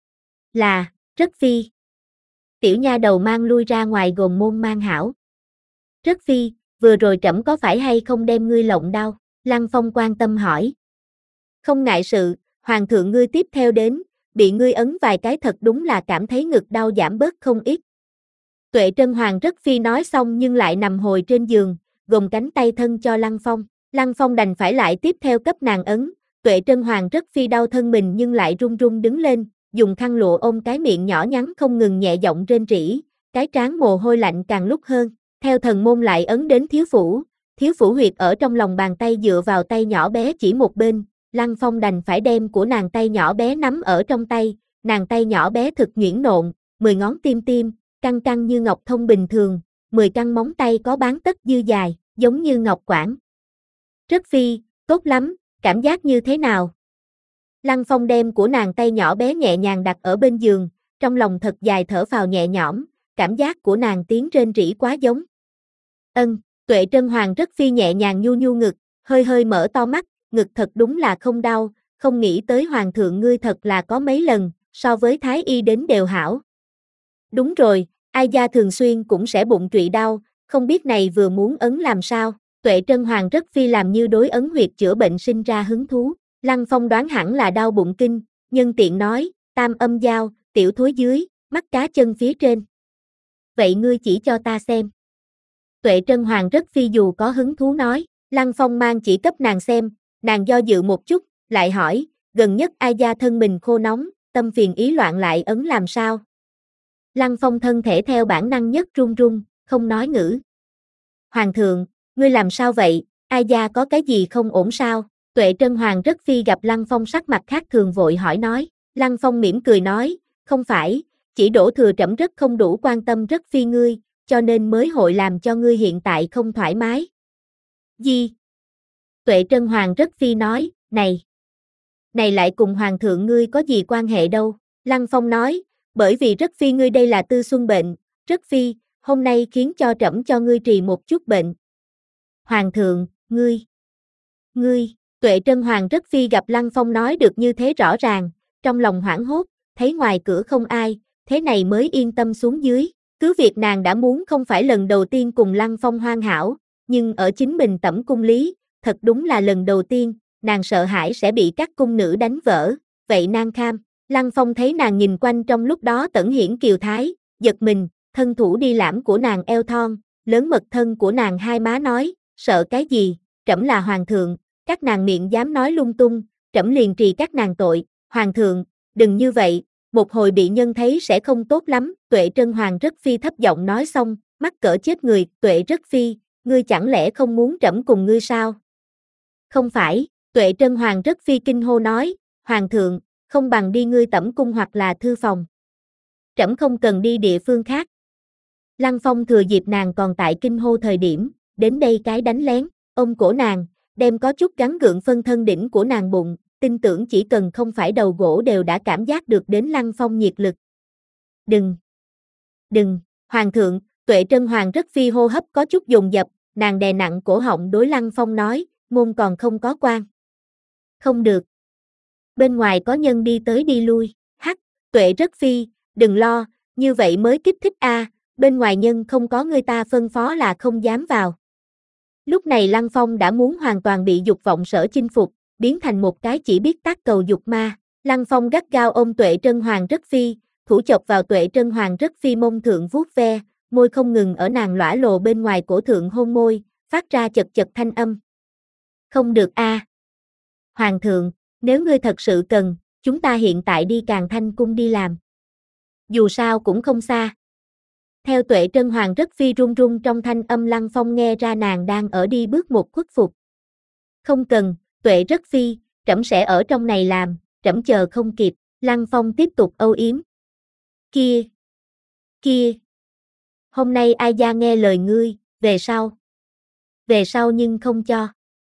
Là, rất phi. Tiểu nha đầu mang lui ra ngoài gồm môn mang hảo. Rất phi, vừa rồi trẫm có phải hay không đem ngươi lộng đau? Lăng Phong quan tâm hỏi. Không ngại sự, hoàng thượng ngươi tiếp theo đến, bị ngươi ấn vài cái thật đúng là cảm thấy ngực đau giảm bớt không ít. Tuệ Trân Hoàng rất phi nói xong nhưng lại nằm hồi trên giường, gồng cánh tay thân cho Lăng Phong. Lăng Phong đành phải lại tiếp theo cấp nàng ấn, Tuệ Trân Hoàng rất phi đau thân mình nhưng lại run run đứng lên, dùng khăn lụa ôm cái miệng nhỏ nhắn không ngừng nhẹ giọng rên rỉ, cái trán mồ hôi lạnh càng lúc hơn. Theo thần môn lại ấn đến thiếu phủ, thiếu phủ huyệt ở trong lòng bàn tay dựa vào tay nhỏ bé chỉ một bên, Lăng Phong đành phải đem của nàng tay nhỏ bé nắm ở trong tay, nàng tay nhỏ bé thực nhuyễn nộn, mười ngón tim tim, căng căng như ngọc thông bình thường, mười căn móng tay có bán tất dư dài, giống như ngọc quản. Rất phi, tốt lắm, cảm giác như thế nào? Lăng Phong đem của nàng tay nhỏ bé nhẹ nhàng đặt ở bên giường, trong lòng thật dài thở phào nhẹ nhõm, cảm giác của nàng tiếng rên rỉ quá giống. Ân, Tuệ Trân Hoàng rất phi nhẹ nhàng nhu nhu ngực, hơi hơi mở to mắt, ngực thật đúng là không đau, không nghĩ tới hoàng thượng ngươi thật là có mấy lần, so với thái y đến đều hảo. Đúng rồi, ai gia thường xuyên cũng sẽ bụng trụy đau, không biết này vừa muốn ấn làm sao, Tuệ Trân Hoàng rất phi làm như đối ấn huyệt chữa bệnh sinh ra hứng thú, Lăng Phong đoán hẳn là đau bụng kinh, nhân tiện nói, tam âm giao, tiểu thối dưới, mắt cá chân phía trên. Vậy ngươi chỉ cho ta xem. Tuệ Trân Hoàng rất phi dù có hứng thú nói, Lăng Phong mang chỉ cấp nàng xem, nàng do dự một chút, lại hỏi, gần nhất ai gia thân mình khô nóng, tâm phiền ý loạn lại ấn làm sao? Lăng Phong thân thể theo bản năng nhất run run, không nói ngữ. Hoàng thượng, ngươi làm sao vậy, ai gia có cái gì không ổn sao? Tuệ Trân Hoàng rất phi gặp Lăng Phong sắc mặt khác thường vội hỏi nói, Lăng Phong mỉm cười nói, không phải, chỉ đổ thừa trẫm rất không đủ quan tâm rất phi ngươi, cho nên mới hội làm cho ngươi hiện tại không thoải mái. Gì? Tuệ Trân Hoàng rất phi nói, này, này lại cùng hoàng thượng ngươi có gì quan hệ đâu? Lăng Phong nói, bởi vì rất phi ngươi đây là tư xuân bệnh, rất phi, hôm nay khiến cho trẫm cho ngươi trì một chút bệnh. Hoàng thượng, ngươi, ngươi, Tuệ Trân Hoàng rất phi gặp Lăng Phong nói được như thế rõ ràng, trong lòng hoảng hốt, thấy ngoài cửa không ai, thế này mới yên tâm xuống dưới. Cứ việc nàng đã muốn không phải lần đầu tiên cùng Lăng Phong hoàn hảo, nhưng ở chính mình tẩm cung lý, thật đúng là lần đầu tiên, nàng sợ hãi sẽ bị các cung nữ đánh vỡ, vậy nàng kham. Lăng Phong thấy nàng nhìn quanh trong lúc đó tẩn hiển kiều thái, giật mình, thân thủ đi lãm của nàng eo thon, lớn mật thân của nàng hai má nói, sợ cái gì, trẫm là hoàng thượng, các nàng miệng dám nói lung tung, trẫm liền trì các nàng tội, hoàng thượng, đừng như vậy. Một hồi bị nhân thấy sẽ không tốt lắm, Tuệ Trân Hoàng rất phi thấp giọng nói xong, mắc cỡ chết người, Tuệ rất phi, ngươi chẳng lẽ không muốn trẫm cùng ngươi sao? Không phải, Tuệ Trân Hoàng rất phi kinh hô nói, Hoàng thượng, không bằng đi ngươi tẩm cung hoặc là thư phòng. Trẫm không cần đi địa phương khác. Lăng Phong thừa dịp nàng còn tại kinh hô thời điểm, đến đây cái đánh lén, ôm cổ nàng, đem có chút gắn gượng phân thân đỉnh của nàng bụng, tin tưởng chỉ cần không phải đầu gỗ đều đã cảm giác được đến Lăng Phong nhiệt lực. Đừng! Đừng! Hoàng thượng, Tuệ Trân Hoàng rất phi hô hấp có chút dồn dập, nàng đè nặng cổ họng đối Lăng Phong nói, môn còn không có quan. Không được. Bên ngoài có nhân đi tới đi lui, hắc, Tuệ rất phi, đừng lo, như vậy mới kích thích a, bên ngoài nhân không có người ta phân phó là không dám vào. Lúc này Lăng Phong đã muốn hoàn toàn bị dục vọng sở chinh phục, biến thành một cái chỉ biết tác cầu dục ma. Lăng Phong gắt gao ôm Tuệ Trân Hoàng rất phi, thủ chọc vào Tuệ Trân Hoàng rất phi mông thượng vuốt ve, môi không ngừng ở nàng lõa lồ bên ngoài cổ thượng hôn môi, phát ra chật chật thanh âm. Không được a. À. Hoàng thượng, nếu ngươi thật sự cần, chúng ta hiện tại đi Càn Thanh cung đi làm. Dù sao cũng không xa. Theo Tuệ Trân Hoàng rất phi run run trong thanh âm Lăng Phong nghe ra nàng đang ở đi bước một khuất phục. Không cần, Tuệ rất phi, trẫm sẽ ở trong này làm, trẫm chờ không kịp, Lăng Phong tiếp tục âu yếm. Kia! Kia! Hôm nay ai gia nghe lời ngươi, về sau. Về sau nhưng không cho.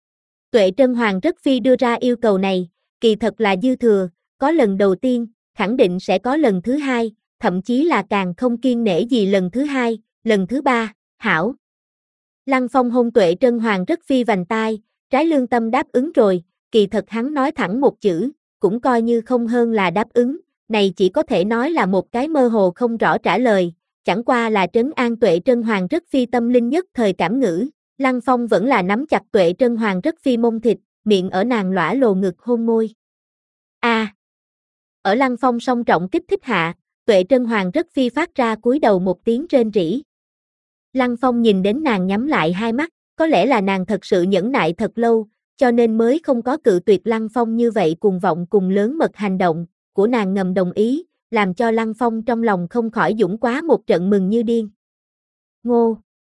Tuệ Trân Hoàng rất phi đưa ra yêu cầu này, kỳ thật là dư thừa, có lần đầu tiên, khẳng định sẽ có lần thứ hai, thậm chí là càng không kiên nể gì lần thứ hai, lần thứ ba, hảo. Lăng Phong hôn Tuệ Trân Hoàng rất phi vành tai, trái lương tâm đáp ứng rồi, kỳ thật hắn nói thẳng một chữ, cũng coi như không hơn là đáp ứng, này chỉ có thể nói là một cái mơ hồ không rõ trả lời, chẳng qua là trấn an Tuệ Trân Hoàng rất phi tâm linh nhất thời cảm ngữ. Lăng Phong vẫn là nắm chặt Tuệ Trân Hoàng rất phi mông thịt, miệng ở nàng lõa lồ ngực hôn môi. A. À. Ở Lăng Phong song trọng kích thích hạ, Tuệ Trân Hoàng rất phi phát ra cúi đầu một tiếng rên rỉ. Lăng Phong nhìn đến nàng nhắm lại hai mắt, có lẽ là nàng thật sự nhẫn nại thật lâu, cho nên mới không có cự tuyệt Lăng Phong như vậy cuồng vọng cùng lớn mật hành động, của nàng ngầm đồng ý, làm cho Lăng Phong trong lòng không khỏi dũng quá một trận mừng như điên. Ngô!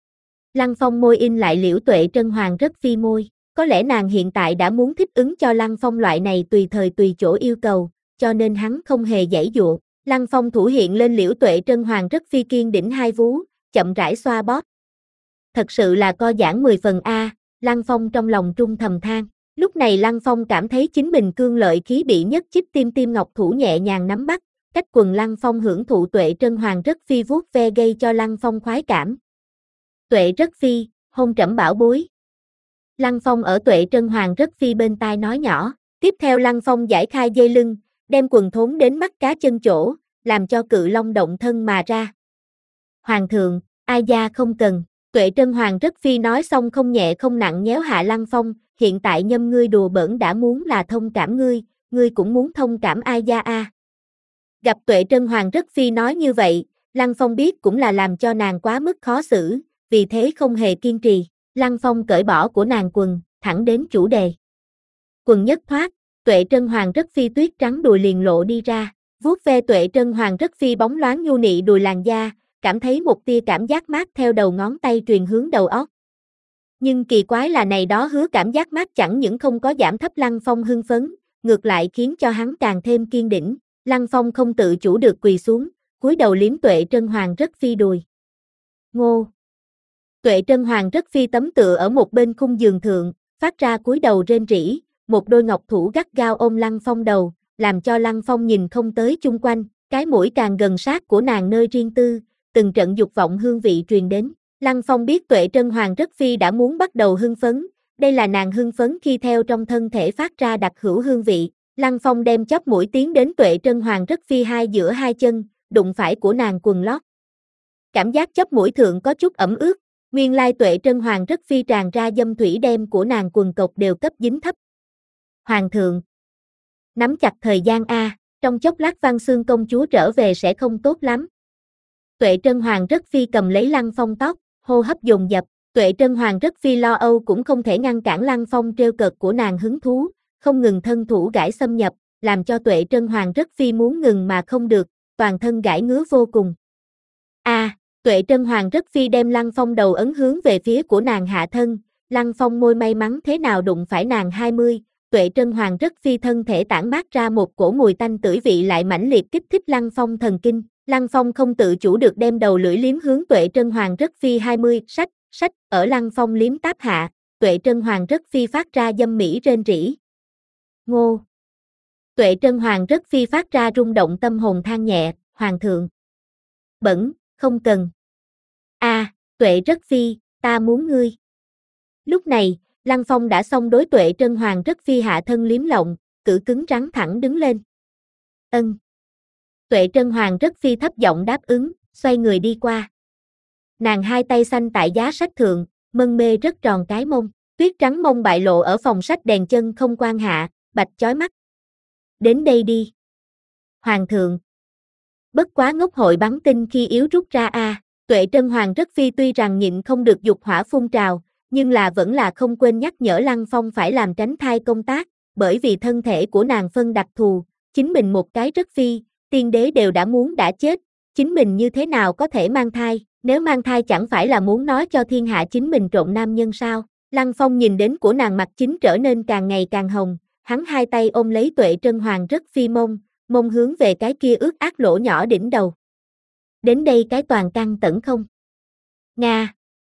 Lăng Phong môi in lại liễu Tuệ Trân Hoàng rất phi môi, có lẽ nàng hiện tại đã muốn thích ứng cho Lăng Phong loại này tùy thời tùy chỗ yêu cầu, cho nên hắn không hề giãy dụa. Lăng Phong thủ hiện lên liễu Tuệ Trân Hoàng rất phi kiên đỉnh hai vú, chậm rãi xoa bóp. Thật sự là co giãn mười phần a, Lăng Phong trong lòng trung thầm than. Lúc này Lăng Phong cảm thấy chính mình cương lợi khí bị nhất chích tim tim ngọc thủ nhẹ nhàng nắm bắt, cách quần Lăng Phong hưởng thụ Tuệ Trân Hoàng rất phi vuốt ve gây cho Lăng Phong khoái cảm. Tuệ rất phi, hôn trẫm bảo bối. Lăng Phong ở Tuệ Trân Hoàng rất phi bên tai nói nhỏ, tiếp theo Lăng Phong giải khai dây lưng, đem quần thốn đến mắt cá chân chỗ, làm cho cự long động thân mà ra. Hoàng thượng, ai gia không cần, Tuệ Trân Hoàng rất phi nói xong không nhẹ không nặng nhéo hạ Lăng Phong, hiện tại nhâm ngươi đùa bỡn đã muốn là thông cảm ngươi, ngươi cũng muốn thông cảm ai gia a. Gặp Tuệ Trân Hoàng rất phi nói như vậy, Lăng Phong biết cũng là làm cho nàng quá mức khó xử, vì thế không hề kiên trì, Lăng Phong cởi bỏ của nàng quần, thẳng đến chủ đề. Quần nhất thoát, Tuệ Trân Hoàng rất phi tuyết trắng đùi liền lộ đi ra, vuốt ve Tuệ Trân Hoàng rất phi bóng loáng nhu nị đùi làn da, cảm thấy một tia cảm giác mát theo đầu ngón tay truyền hướng đầu óc. Nhưng kỳ quái là này đó hứa cảm giác mát chẳng những không có giảm thấp Lăng Phong hưng phấn, ngược lại khiến cho hắn càng thêm kiên đỉnh. Lăng Phong không tự chủ được quỳ xuống, cúi đầu liếm Tuệ Trân Hoàng rất phi đùi. Ngô! Tuệ Trân Hoàng rất phi tấm tựa ở một bên khung giường thượng, phát ra cúi đầu rên rỉ, một đôi ngọc thủ gắt gao ôm Lăng Phong đầu, làm cho Lăng Phong nhìn không tới chung quanh, cái mũi càng gần sát của nàng nơi riêng tư, từng trận dục vọng hương vị truyền đến. Lăng Phong biết Tuệ Trân Hoàng rất phi đã muốn bắt đầu hưng phấn, đây là nàng hưng phấn khi theo trong thân thể phát ra đặc hữu hương vị. Lăng Phong đem chóp mũi tiến đến Tuệ Trân Hoàng rất phi hai giữa hai chân, đụng phải của nàng quần lót. Cảm giác chóp mũi thượng có chút ẩm ướt, nguyên lai Tuệ Trân Hoàng rất phi tràn ra dâm thủy đem của nàng quần cộc đều cấp dính thấp. Hoàng thượng! Nắm chặt thời gian a, trong chốc lát Văn Xương công chúa trở về sẽ không tốt lắm. Tuệ Trân Hoàng rất phi cầm lấy Lăng Phong tóc, hô hấp dồn dập, Tuệ Trân Hoàng rất phi lo âu cũng không thể ngăn cản Lăng Phong trêu cợt của nàng hứng thú, không ngừng thân thủ gãi xâm nhập, làm cho Tuệ Trân Hoàng rất phi muốn ngừng mà không được, toàn thân gãi ngứa vô cùng. A, à, Tuệ Trân Hoàng rất phi đem Lăng Phong đầu ấn hướng về phía của nàng hạ thân, Lăng Phong môi may mắn thế nào đụng phải nàng hai mươi, Tuệ Trân Hoàng rất phi thân thể tản mát ra một cổ mùi tanh tưởi vị lại mãnh liệt kích thích Lăng Phong thần kinh, Lăng Phong không tự chủ được đem đầu lưỡi liếm hướng Tuệ Trân Hoàng rất phi hai mươi, sách, sách, ở Lăng Phong liếm táp hạ, Tuệ Trân Hoàng Rất Phi phát ra dâm mỹ rên rỉ. Ngô. Tuệ Trân Hoàng Rất Phi phát ra rung động tâm hồn than nhẹ, Hoàng thượng. Bẩn, không cần. A, à, Tuệ Rất Phi, ta muốn ngươi. Lúc này, Lăng Phong đã xong đối Tuệ Trân Hoàng Rất Phi hạ thân liếm lộng, cử cứng rắn thẳng đứng lên. Ân. Tuệ Trân Hoàng Rất Phi thấp giọng đáp ứng, xoay người đi qua. Nàng hai tay xanh tại giá sách thượng, mân mê rất tròn cái mông, tuyết trắng mông bại lộ ở phòng sách đèn chân không quan hạ, bạch chói mắt. Đến đây đi. Hoàng thượng. Bất quá ngốc hội bắn tinh khi yếu rút ra a. À. Tuệ Trân Hoàng Rất Phi tuy rằng nhịn không được dục hỏa phun trào, nhưng là vẫn là không quên nhắc nhở Lăng Phong phải làm tránh thai công tác, bởi vì thân thể của nàng phân đặc thù, chính mình một cái Rất Phi, tiên đế đều đã muốn đã chết, chính mình như thế nào có thể mang thai, nếu mang thai chẳng phải là muốn nói cho thiên hạ chính mình trộn nam nhân sao? Lăng Phong nhìn đến của nàng mặt chính trở nên càng ngày càng hồng, hắn hai tay ôm lấy Tuệ Trân Hoàng Rất Phi mông, mông hướng về cái kia ướt át lỗ nhỏ đỉnh đầu. Đến đây cái toàn căng tẩn không? Nga.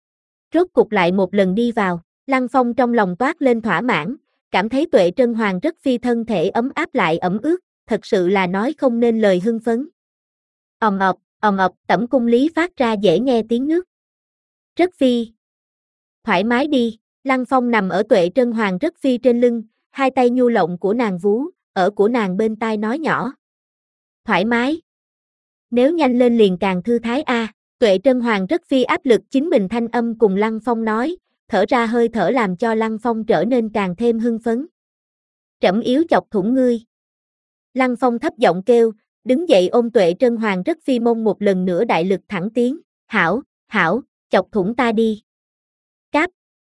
Rốt cục lại một lần đi vào, Lăng Phong trong lòng toát lên thỏa mãn, cảm thấy Tuệ Trân Hoàng Rất Phi thân thể ấm áp lại ẩm ướt, thật sự là nói không nên lời hưng phấn. Ầm ập, ầm ập, tẩm cung lý phát ra dễ nghe tiếng nước. Rất Phi. Thoải mái đi, Lăng Phong nằm ở Tuệ Trân Hoàng Rất Phi trên lưng, hai tay nhu lộng của nàng vú, ở của nàng bên tai nói nhỏ. Thoải mái. Nếu nhanh lên liền càng thư thái a. À. Tuệ Trân Hoàng Rất Phi áp lực chính mình thanh âm cùng Lăng Phong nói, thở ra hơi thở làm cho Lăng Phong trở nên càng thêm hưng phấn. Trẫm yếu chọc thủng ngươi. Lăng Phong thấp giọng kêu, đứng dậy ôm Tuệ Trân Hoàng Rất Phi mông một lần nữa đại lực thẳng tiến, hảo, hảo, chọc thủng ta đi. Cáp.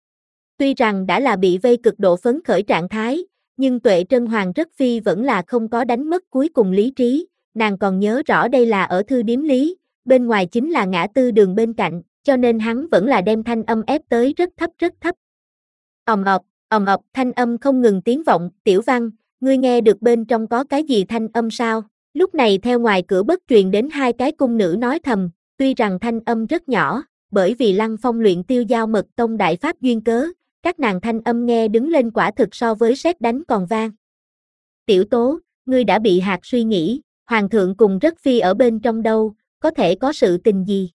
Tuy rằng đã là bị vây cực độ phấn khởi trạng thái, nhưng Tuệ Trân Hoàng Rất Phi vẫn là không có đánh mất cuối cùng lý trí, nàng còn nhớ rõ đây là ở thư điếm lý, bên ngoài chính là ngã tư đường bên cạnh, cho nên hắn vẫn là đem thanh âm ép tới rất thấp rất thấp. Ầm ầm, ầm ầm, thanh âm không ngừng tiếng vọng, Tiểu Văn, ngươi nghe được bên trong có cái gì thanh âm sao? Lúc này theo ngoài cửa bất truyền đến hai cái cung nữ nói thầm, tuy rằng thanh âm rất nhỏ, bởi vì Lăng Phong luyện Tiêu Giao Mật Tông đại pháp duyên cớ, các nàng thanh âm nghe đứng lên quả thực so với sét đánh còn vang. Tiểu Tố, ngươi đã bị hạt suy nghĩ, Hoàng thượng cùng Rất Phi ở bên trong đâu, có thể có sự tình gì?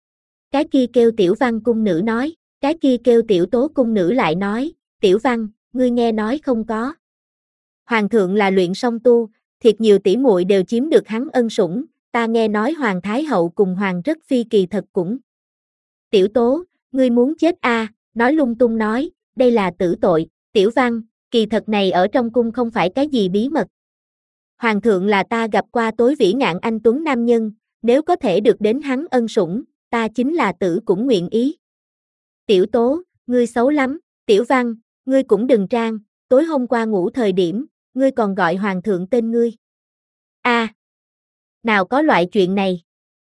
Cái kia kêu Tiểu Văn cung nữ nói, cái kia kêu Tiểu Tố cung nữ lại nói, Tiểu Văn, ngươi nghe nói không có. Hoàng thượng là luyện song tu, thiệt nhiều tỷ muội đều chiếm được hắn ân sủng, ta nghe nói Hoàng Thái Hậu cùng Hoàng Rất Phi kỳ thật cũng. Tiểu Tố, ngươi muốn chết a? À, nói lung tung nói, đây là tử tội, Tiểu Văn, kỳ thật này ở trong cung không phải cái gì bí mật. Hoàng thượng là ta gặp qua tối vĩ ngạn anh tuấn nam nhân, nếu có thể được đến hắn ân sủng, ta chính là tử cũng nguyện ý. Tiểu Tố, ngươi xấu lắm, Tiểu Văn, ngươi cũng đừng trang, tối hôm qua ngủ thời điểm, ngươi còn gọi Hoàng thượng tên ngươi. A, à, nào có loại chuyện này?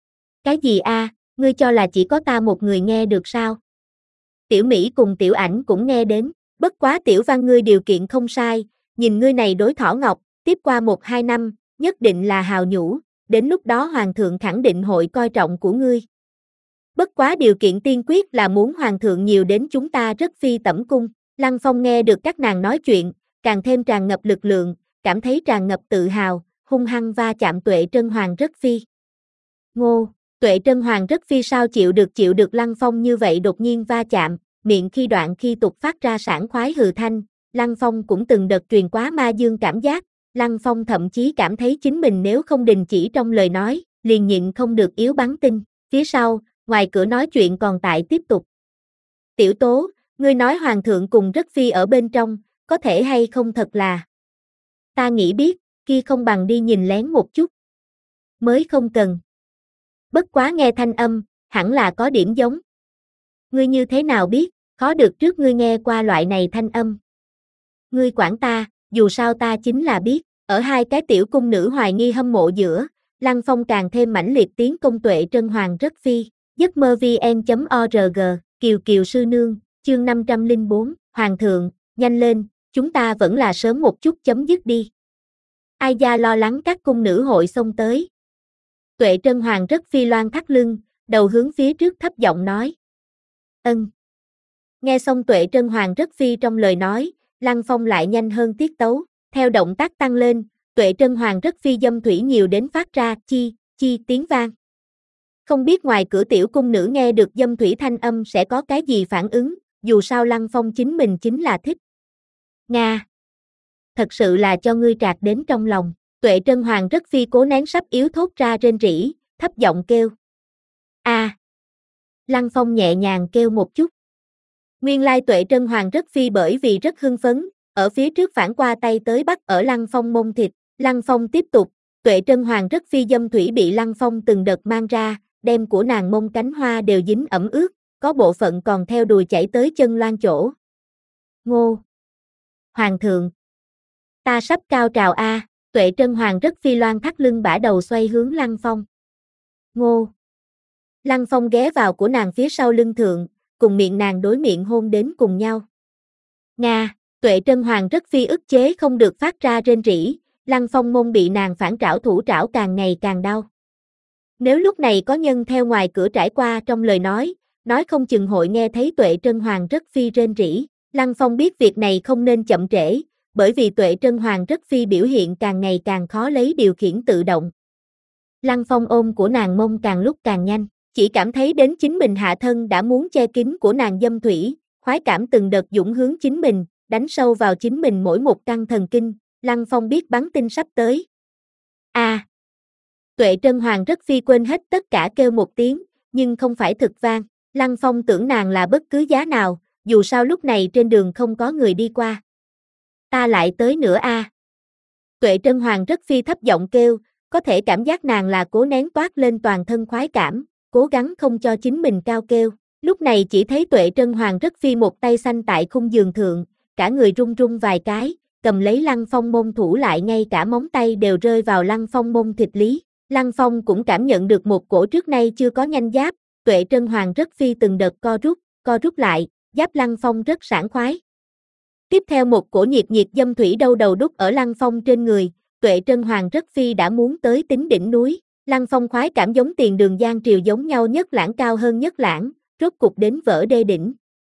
Cái gì a? À, ngươi cho là chỉ có ta một người nghe được sao? Tiểu Mỹ cùng Tiểu Ảnh cũng nghe đến, bất quá Tiểu Văn ngươi điều kiện không sai, nhìn ngươi này đối thỏ ngọc, tiếp qua một hai năm, nhất định là hào nhũ, đến lúc đó Hoàng thượng khẳng định hội coi trọng của ngươi. Bất quá điều kiện tiên quyết là muốn Hoàng thượng nhiều đến chúng ta Rất Phi tẩm cung. Lăng Phong nghe được các nàng nói chuyện, càng thêm tràn ngập lực lượng, cảm thấy tràn ngập tự hào, hung hăng va chạm Tuệ Trân Hoàng Rất Phi. Ngô, Tuệ Trân Hoàng Rất Phi sao chịu được chịu được Lăng Phong như vậy đột nhiên va chạm, miệng khi đoạn khi tục phát ra sảng khoái hừ thanh, Lăng Phong cũng từng đợt truyền quá ma dương cảm giác, Lăng Phong thậm chí cảm thấy chính mình nếu không đình chỉ trong lời nói, liền nhịn không được yếu bắn tinh, phía sau, ngoài cửa nói chuyện còn tại tiếp tục. Tiểu Tố, ngươi nói Hoàng thượng cùng Rất Phi ở bên trong, có thể hay không thật là. Ta nghĩ biết, kia không bằng đi nhìn lén một chút. Mới không cần. Bất quá nghe thanh âm, hẳn là có điểm giống. Ngươi như thế nào biết, khó được trước ngươi nghe qua loại này thanh âm. Ngươi quản ta, dù sao ta chính là biết, ở hai cái tiểu cung nữ hoài nghi hâm mộ giữa, Lăng Phong càng thêm mãnh liệt tiến công Tuệ Trân Hoàng Rất Phi, giấc mơ vn chấm org, Kiều Kiều sư nương, chương năm trăm lẻ bốn, Hoàng thượng, nhanh lên, chúng ta vẫn là sớm một chút chấm dứt đi. Ai gia lo lắng các cung nữ hội xông tới. Tuệ Trân Hoàng Rất Phi loan thắt lưng, đầu hướng phía trước thấp giọng nói. Ân. Nghe xong Tuệ Trân Hoàng rất phi trong lời nói, Lăng Phong lại nhanh hơn tiết tấu, theo động tác tăng lên, Tuệ Trân Hoàng rất phi dâm thủy nhiều đến phát ra chi, chi tiếng vang. Không biết ngoài cửa tiểu cung nữ nghe được dâm thủy thanh âm sẽ có cái gì phản ứng, dù sao Lăng Phong chính mình chính là thích. Nga! Thật sự là cho ngươi trạc đến trong lòng, Tuệ Trân Hoàng rất phi cố nén sắp yếu thốt ra rên rỉ, thấp giọng kêu. A! À. Lăng Phong nhẹ nhàng kêu một chút. Nguyên lai Tuệ Trân Hoàng rất phi bởi vì rất hưng phấn, ở phía trước phản qua tay tới bắt ở Lăng Phong mông thịt, Lăng Phong tiếp tục, Tuệ Trân Hoàng rất phi dâm thủy bị Lăng Phong từng đợt mang ra, đem của nàng mông cánh hoa đều dính ẩm ướt, có bộ phận còn theo đùi chảy tới chân loan chỗ. Ngô! Hoàng thượng! Ta sắp cao trào a, à, Tuệ Trân Hoàng rất phi loan thắt lưng bả đầu xoay hướng Lăng Phong. Ngô! Lăng Phong ghé vào của nàng phía sau lưng thượng, cùng miệng nàng đối miệng hôn đến cùng nhau. Nga! Tuệ Trân Hoàng rất phi ức chế không được phát ra rên rỉ, Lăng Phong mông bị nàng phản trảo thủ trảo càng ngày càng đau. Nếu lúc này có nhân theo ngoài cửa trải qua trong lời nói, nói không chừng hội nghe thấy Tuệ Trân Hoàng rất phi rên rỉ, Lăng Phong biết việc này không nên chậm trễ, bởi vì Tuệ Trân Hoàng rất phi biểu hiện càng ngày càng khó lấy điều khiển tự động. Lăng Phong ôm của nàng mông càng lúc càng nhanh, chỉ cảm thấy đến chính mình hạ thân đã muốn che kín của nàng dâm thủy, khoái cảm từng đợt dũng hướng chính mình, đánh sâu vào chính mình mỗi một căn thần kinh, Lăng Phong biết bắn tin sắp tới. A! À, Tuệ Trân Hoàng rất phi quên hết tất cả kêu một tiếng, nhưng không phải thực vang, Lăng Phong tưởng nàng là bất cứ giá nào, dù sao lúc này trên đường không có người đi qua. Ta lại tới nữa a. À. Tuệ Trân Hoàng rất phi thấp giọng kêu, có thể cảm giác nàng là cố nén toát lên toàn thân khoái cảm, cố gắng không cho chính mình cao kêu. Lúc này chỉ thấy Tuệ Trân Hoàng rất phi một tay xanh tại khung giường thượng, cả người run run vài cái, cầm lấy Lăng Phong mông thủ lại ngay cả móng tay đều rơi vào Lăng Phong mông thịt lý. Lăng Phong cũng cảm nhận được một cổ trước nay chưa có nhanh giáp, Tuệ Trân Hoàng rất phi từng đợt co rút, co rút lại, giáp Lăng Phong rất sảng khoái. Tiếp theo một cổ nhiệt nhiệt dâm thủy đâu đầu đúc ở Lăng Phong trên người, Tuệ Trân Hoàng rất phi đã muốn tới tính đỉnh núi, Lăng Phong khoái cảm giống tiền đường giang triều giống nhau nhất lãng cao hơn nhất lãng, rốt cục đến vỡ đê đỉnh.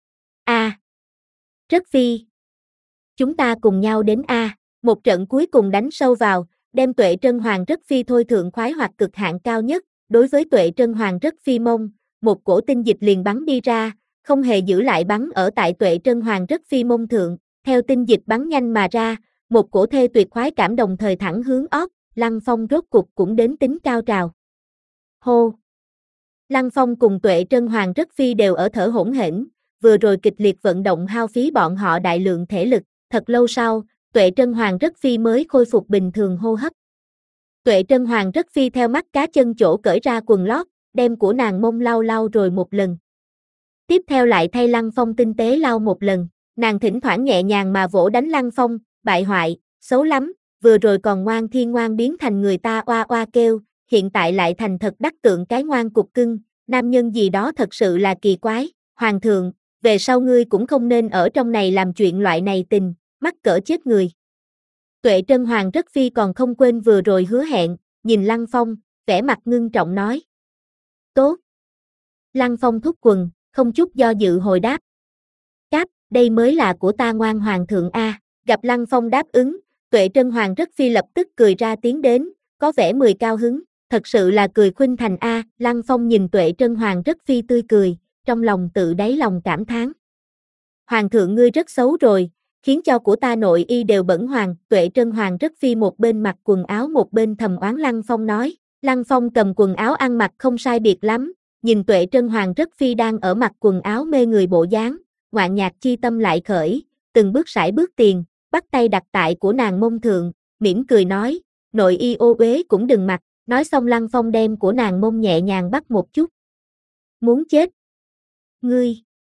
A! À, rất phi! Chúng ta cùng nhau đến A, à, một trận cuối cùng đánh sâu vào, đem Tuệ Trân Hoàng rất phi thôi thượng khoái hoặc cực hạn cao nhất, đối với Tuệ Trân Hoàng rất phi mông, một cổ tinh dịch liền bắn đi ra, không hề giữ lại bắn ở tại Tuệ Trân Hoàng rất phi mông thượng, theo tinh dịch bắn nhanh mà ra, một cổ thê tuyệt khoái cảm đồng thời thẳng hướng ót, Lăng Phong rốt cục cũng đến tính cao trào. Hô! Lăng Phong cùng Tuệ Trân Hoàng rất phi đều ở thở hỗn hển, vừa rồi kịch liệt vận động hao phí bọn họ đại lượng thể lực, thật lâu sau, Tuệ Trân Hoàng rất phi mới khôi phục bình thường hô hấp. Tuệ Trân Hoàng rất phi theo mắt cá chân chỗ cởi ra quần lót, đem của nàng mông lau lau rồi một lần. Tiếp theo lại thay Lăng Phong tinh tế lau một lần, nàng thỉnh thoảng nhẹ nhàng mà vỗ đánh Lăng Phong, bại hoại, xấu lắm, vừa rồi còn ngoan thiên ngoan biến thành người ta oa oa kêu, hiện tại lại thành thật đắc tượng cái ngoan cục cưng, nam nhân gì đó thật sự là kỳ quái, Hoàng thượng, về sau ngươi cũng không nên ở trong này làm chuyện loại này tình, mắc cỡ chết người. Tuệ Trân Hoàng rất phi còn không quên vừa rồi hứa hẹn, nhìn Lăng Phong, vẻ mặt ngưng trọng nói. Tốt. Lăng Phong thúc quần, không chút do dự hồi đáp. Cáp, đây mới là của ta ngoan Hoàng thượng A, gặp Lăng Phong đáp ứng, Tuệ Trân Hoàng rất phi lập tức cười ra tiếng đến, có vẻ mười cao hứng, thật sự là cười khuynh thành A, Lăng Phong nhìn Tuệ Trân Hoàng rất phi tươi cười, trong lòng tự đáy lòng cảm thán. Hoàng thượng ngươi rất xấu rồi, khiến cho của ta nội y đều bẩn hoàng, Tuệ Trân Hoàng rất phi một bên mặc quần áo một bên thầm oán Lăng Phong nói, Lăng Phong cầm quần áo ăn mặc không sai biệt lắm, nhìn Tuệ Trân Hoàng rất phi đang ở mặc quần áo mê người bộ dáng, ngoạn nhạc chi tâm lại khởi, từng bước sải bước tiền, bắt tay đặt tại của nàng mông thượng, mỉm cười nói, nội y ô uế cũng đừng mặc, nói xong Lăng Phong đem của nàng mông nhẹ nhàng bắt một chút. Muốn chết! Ngươi!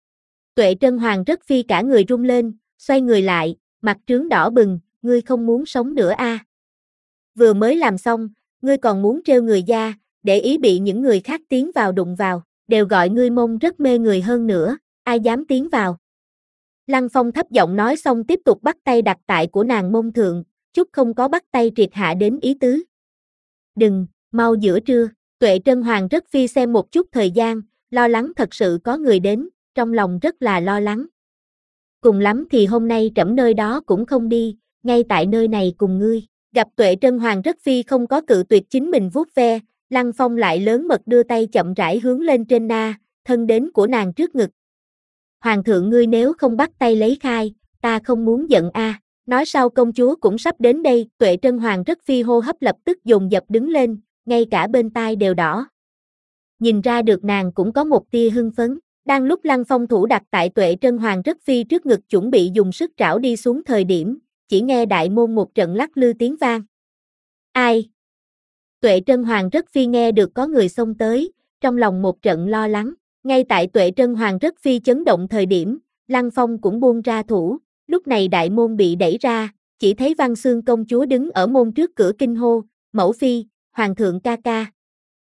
Tuệ Trân Hoàng rất phi cả người rung lên, xoay người lại, mặt trướng đỏ bừng, ngươi không muốn sống nữa a? À? Vừa mới làm xong, ngươi còn muốn trêu người da, để ý bị những người khác tiến vào đụng vào, đều gọi ngươi mông rất mê người hơn nữa, ai dám tiến vào. Lăng Phong thấp giọng nói xong tiếp tục bắt tay đặt tại của nàng mông thượng, chút không có bắt tay triệt hạ đến ý tứ. Đừng, mau giữa trưa, Tuệ Trân Hoàng rất phi xem một chút thời gian, lo lắng thật sự có người đến, trong lòng rất là lo lắng. Cùng lắm thì hôm nay trẫm nơi đó cũng không đi, ngay tại nơi này cùng ngươi. Gặp Tuệ Trân Hoàng rất phi không có cự tuyệt chính mình vuốt ve, Lăng Phong lại lớn mật đưa tay chậm rãi hướng lên trên na, thân đến của nàng trước ngực. Hoàng thượng ngươi nếu không bắt tay lấy khai, ta không muốn giận a. Nói sau công chúa cũng sắp đến đây, Tuệ Trân Hoàng rất phi hô hấp lập tức dồn dập đứng lên, ngay cả bên tai đều đỏ. Nhìn ra được nàng cũng có một tia hưng phấn, đang lúc Lăng Phong thủ đặt tại Tuệ Trân Hoàng rất phi trước ngực chuẩn bị dùng sức trảo đi xuống thời điểm, chỉ nghe đại môn một trận lắc lư tiếng vang. Ai? Tuệ Trân Hoàng rất phi nghe được có người xông tới, trong lòng một trận lo lắng, ngay tại Tuệ Trân Hoàng rất phi chấn động thời điểm, Lăng Phong cũng buông ra thủ, lúc này đại môn bị đẩy ra, chỉ thấy Văn Xương công chúa đứng ở môn trước cửa kinh hô, mẫu phi, hoàng thượng ca ca.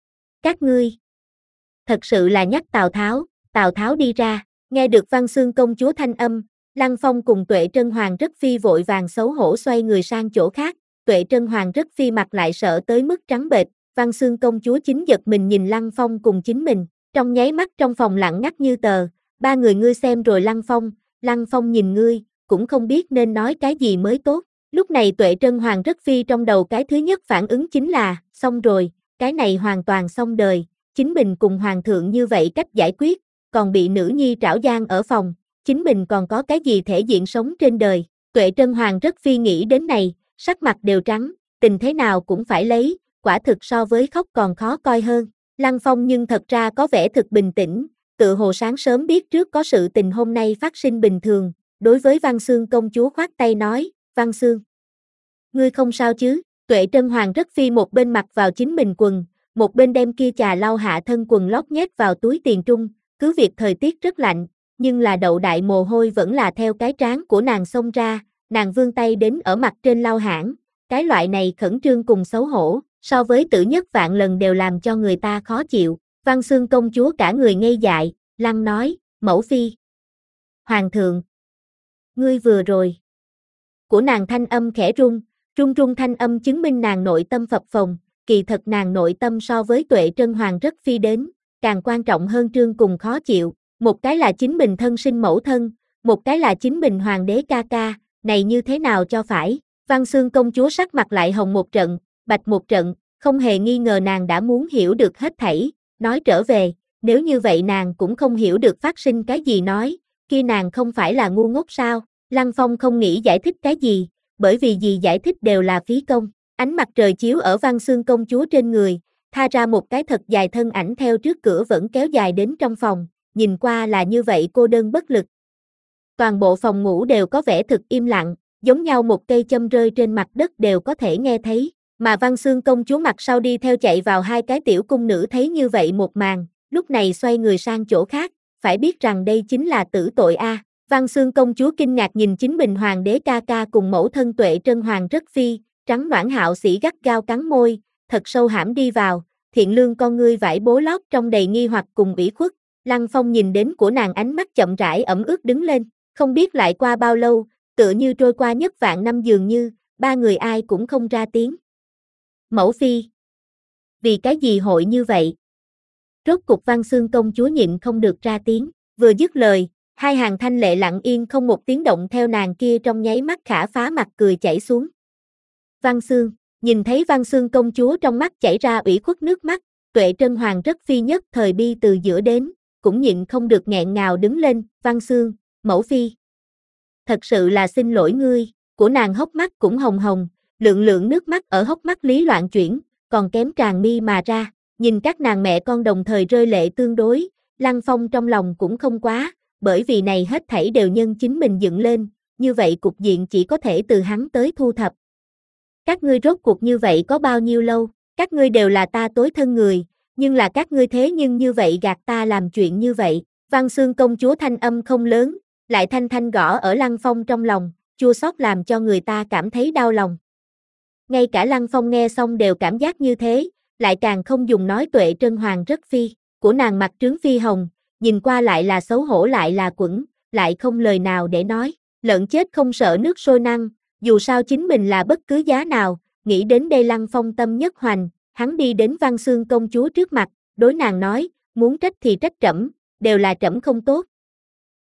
Các ngươi, thật sự là nhắc Tào Tháo, Tào Tháo đi ra, nghe được Văn Xương công chúa thanh âm, Lăng Phong cùng Tuệ Trân Hoàng rất phi vội vàng xấu hổ xoay người sang chỗ khác, Tuệ Trân Hoàng rất phi mặt lại sợ tới mức trắng bệch, Văn Xương công chúa chính giật mình nhìn Lăng Phong cùng chính mình, trong nháy mắt trong phòng lặng ngắt như tờ, ba người ngươi xem rồi Lăng Phong, Lăng Phong nhìn ngươi, cũng không biết nên nói cái gì mới tốt, lúc này Tuệ Trân Hoàng rất phi trong đầu cái thứ nhất phản ứng chính là, xong rồi, cái này hoàn toàn xong đời, chính mình cùng hoàng thượng như vậy cách giải quyết, còn bị nữ nhi trảo giang ở phòng, chính mình còn có cái gì thể diện sống trên đời, Tuệ Trân Hoàng rất phi nghĩ đến này, sắc mặt đều trắng, tình thế nào cũng phải lấy, quả thực so với khóc còn khó coi hơn, Lăng Phong nhưng thật ra có vẻ thực bình tĩnh, tự hồ sáng sớm biết trước có sự tình hôm nay phát sinh bình thường, đối với Văn Xương công chúa khoát tay nói, Văn Xương, ngươi không sao chứ, Tuệ Trân Hoàng rất phi một bên mặc vào chính mình quần, một bên đem kia chà lau hạ thân quần lót nhét vào túi tiền trung, cứ việc thời tiết rất lạnh, nhưng là đậu đại mồ hôi vẫn là theo cái trán của nàng xông ra, nàng vươn tay đến ở mặt trên lau hãn, cái loại này khẩn trương cùng xấu hổ, so với tử nhất vạn lần đều làm cho người ta khó chịu, Văn Xương công chúa cả người ngây dại, Lăng nói, mẫu phi, hoàng thượng, ngươi vừa rồi, của nàng thanh âm khẽ run, run run thanh âm chứng minh nàng nội tâm phập phồng, kỳ thật nàng nội tâm so với Tuệ Trân Hoàng rất phi đến, càng quan trọng hơn trương cùng khó chịu, một cái là chính mình thân sinh mẫu thân, một cái là chính mình hoàng đế ca ca, này như thế nào cho phải, Văn Xương công chúa sắc mặt lại hồng một trận, bạch một trận, không hề nghi ngờ nàng đã muốn hiểu được hết thảy, nói trở về, nếu như vậy nàng cũng không hiểu được phát sinh cái gì nói, kia nàng không phải là ngu ngốc sao, Lăng Phong không nghĩ giải thích cái gì, bởi vì gì giải thích đều là phí công, ánh mặt trời chiếu ở Văn Xương công chúa trên người, tha ra một cái thật dài thân ảnh theo trước cửa vẫn kéo dài đến trong phòng, nhìn qua là như vậy cô đơn bất lực. Toàn bộ phòng ngủ đều có vẻ thực im lặng, giống nhau một cây châm rơi trên mặt đất đều có thể nghe thấy, mà Văn Xương công chúa mặt sau đi theo chạy vào hai cái tiểu cung nữ thấy như vậy một màn, lúc này xoay người sang chỗ khác, phải biết rằng đây chính là tử tội a. À. Văn Xương công chúa kinh ngạc nhìn chính mình hoàng đế ca ca cùng mẫu thân Tuệ Trân Hoàng rất phi, trắng noãn hạo sĩ gắt gao cắn môi, thật sâu hãm đi vào, thiện lương con ngươi vải bố lót trong đầy nghi hoặc cùng ủy khuất, Lăng Phong nhìn đến của nàng ánh mắt chậm rãi ẩm ướt đứng lên, không biết lại qua bao lâu, tựa như trôi qua nhất vạn năm dường như, ba người ai cũng không ra tiếng. Mẫu phi, vì cái gì hội như vậy? Rốt cục Văn Xương công chúa nhịn không được ra tiếng, vừa dứt lời, hai hàng thanh lệ lặng yên không một tiếng động theo nàng kia trong nháy mắt khả phá mặt cười chảy xuống. Văn Xương, nhìn thấy Văn Xương công chúa trong mắt chảy ra ủy khuất nước mắt, Tuệ Trân Hoàng rất phi nhất thời bi từ giữa đến, cũng nhịn không được nghẹn ngào đứng lên, Văn Xương, mẫu phi. Thật sự là xin lỗi ngươi, của nàng hốc mắt cũng hồng hồng, lượng lượng nước mắt ở hốc mắt lý loạn chuyển, còn kém tràn mi mà ra, nhìn các nàng mẹ con đồng thời rơi lệ tương đối, Lăng Phong trong lòng cũng không quá, bởi vì này hết thảy đều nhân chính mình dựng lên, như vậy cục diện chỉ có thể từ hắn tới thu thập. Các ngươi rốt cuộc như vậy có bao nhiêu lâu, các ngươi đều là ta tối thân người, nhưng là các ngươi thế nhưng như vậy gạt ta làm chuyện như vậy, Văn Xương công chúa thanh âm không lớn, lại thanh thanh gõ ở Lăng Phong trong lòng, chua xót làm cho người ta cảm thấy đau lòng. Ngay cả Lăng Phong nghe xong đều cảm giác như thế, lại càng không dùng nói Tuệ Trân Hoàng rất phi, của nàng mặt trướng phi hồng, nhìn qua lại là xấu hổ lại là quẫn, lại không lời nào để nói, lợn chết không sợ nước sôi năng, dù sao chính mình là bất cứ giá nào, nghĩ đến đây Lăng Phong tâm nhất hoành, hắn đi đến Văn Xương công chúa trước mặt, đối nàng nói, muốn trách thì trách trẫm, đều là trẫm không tốt.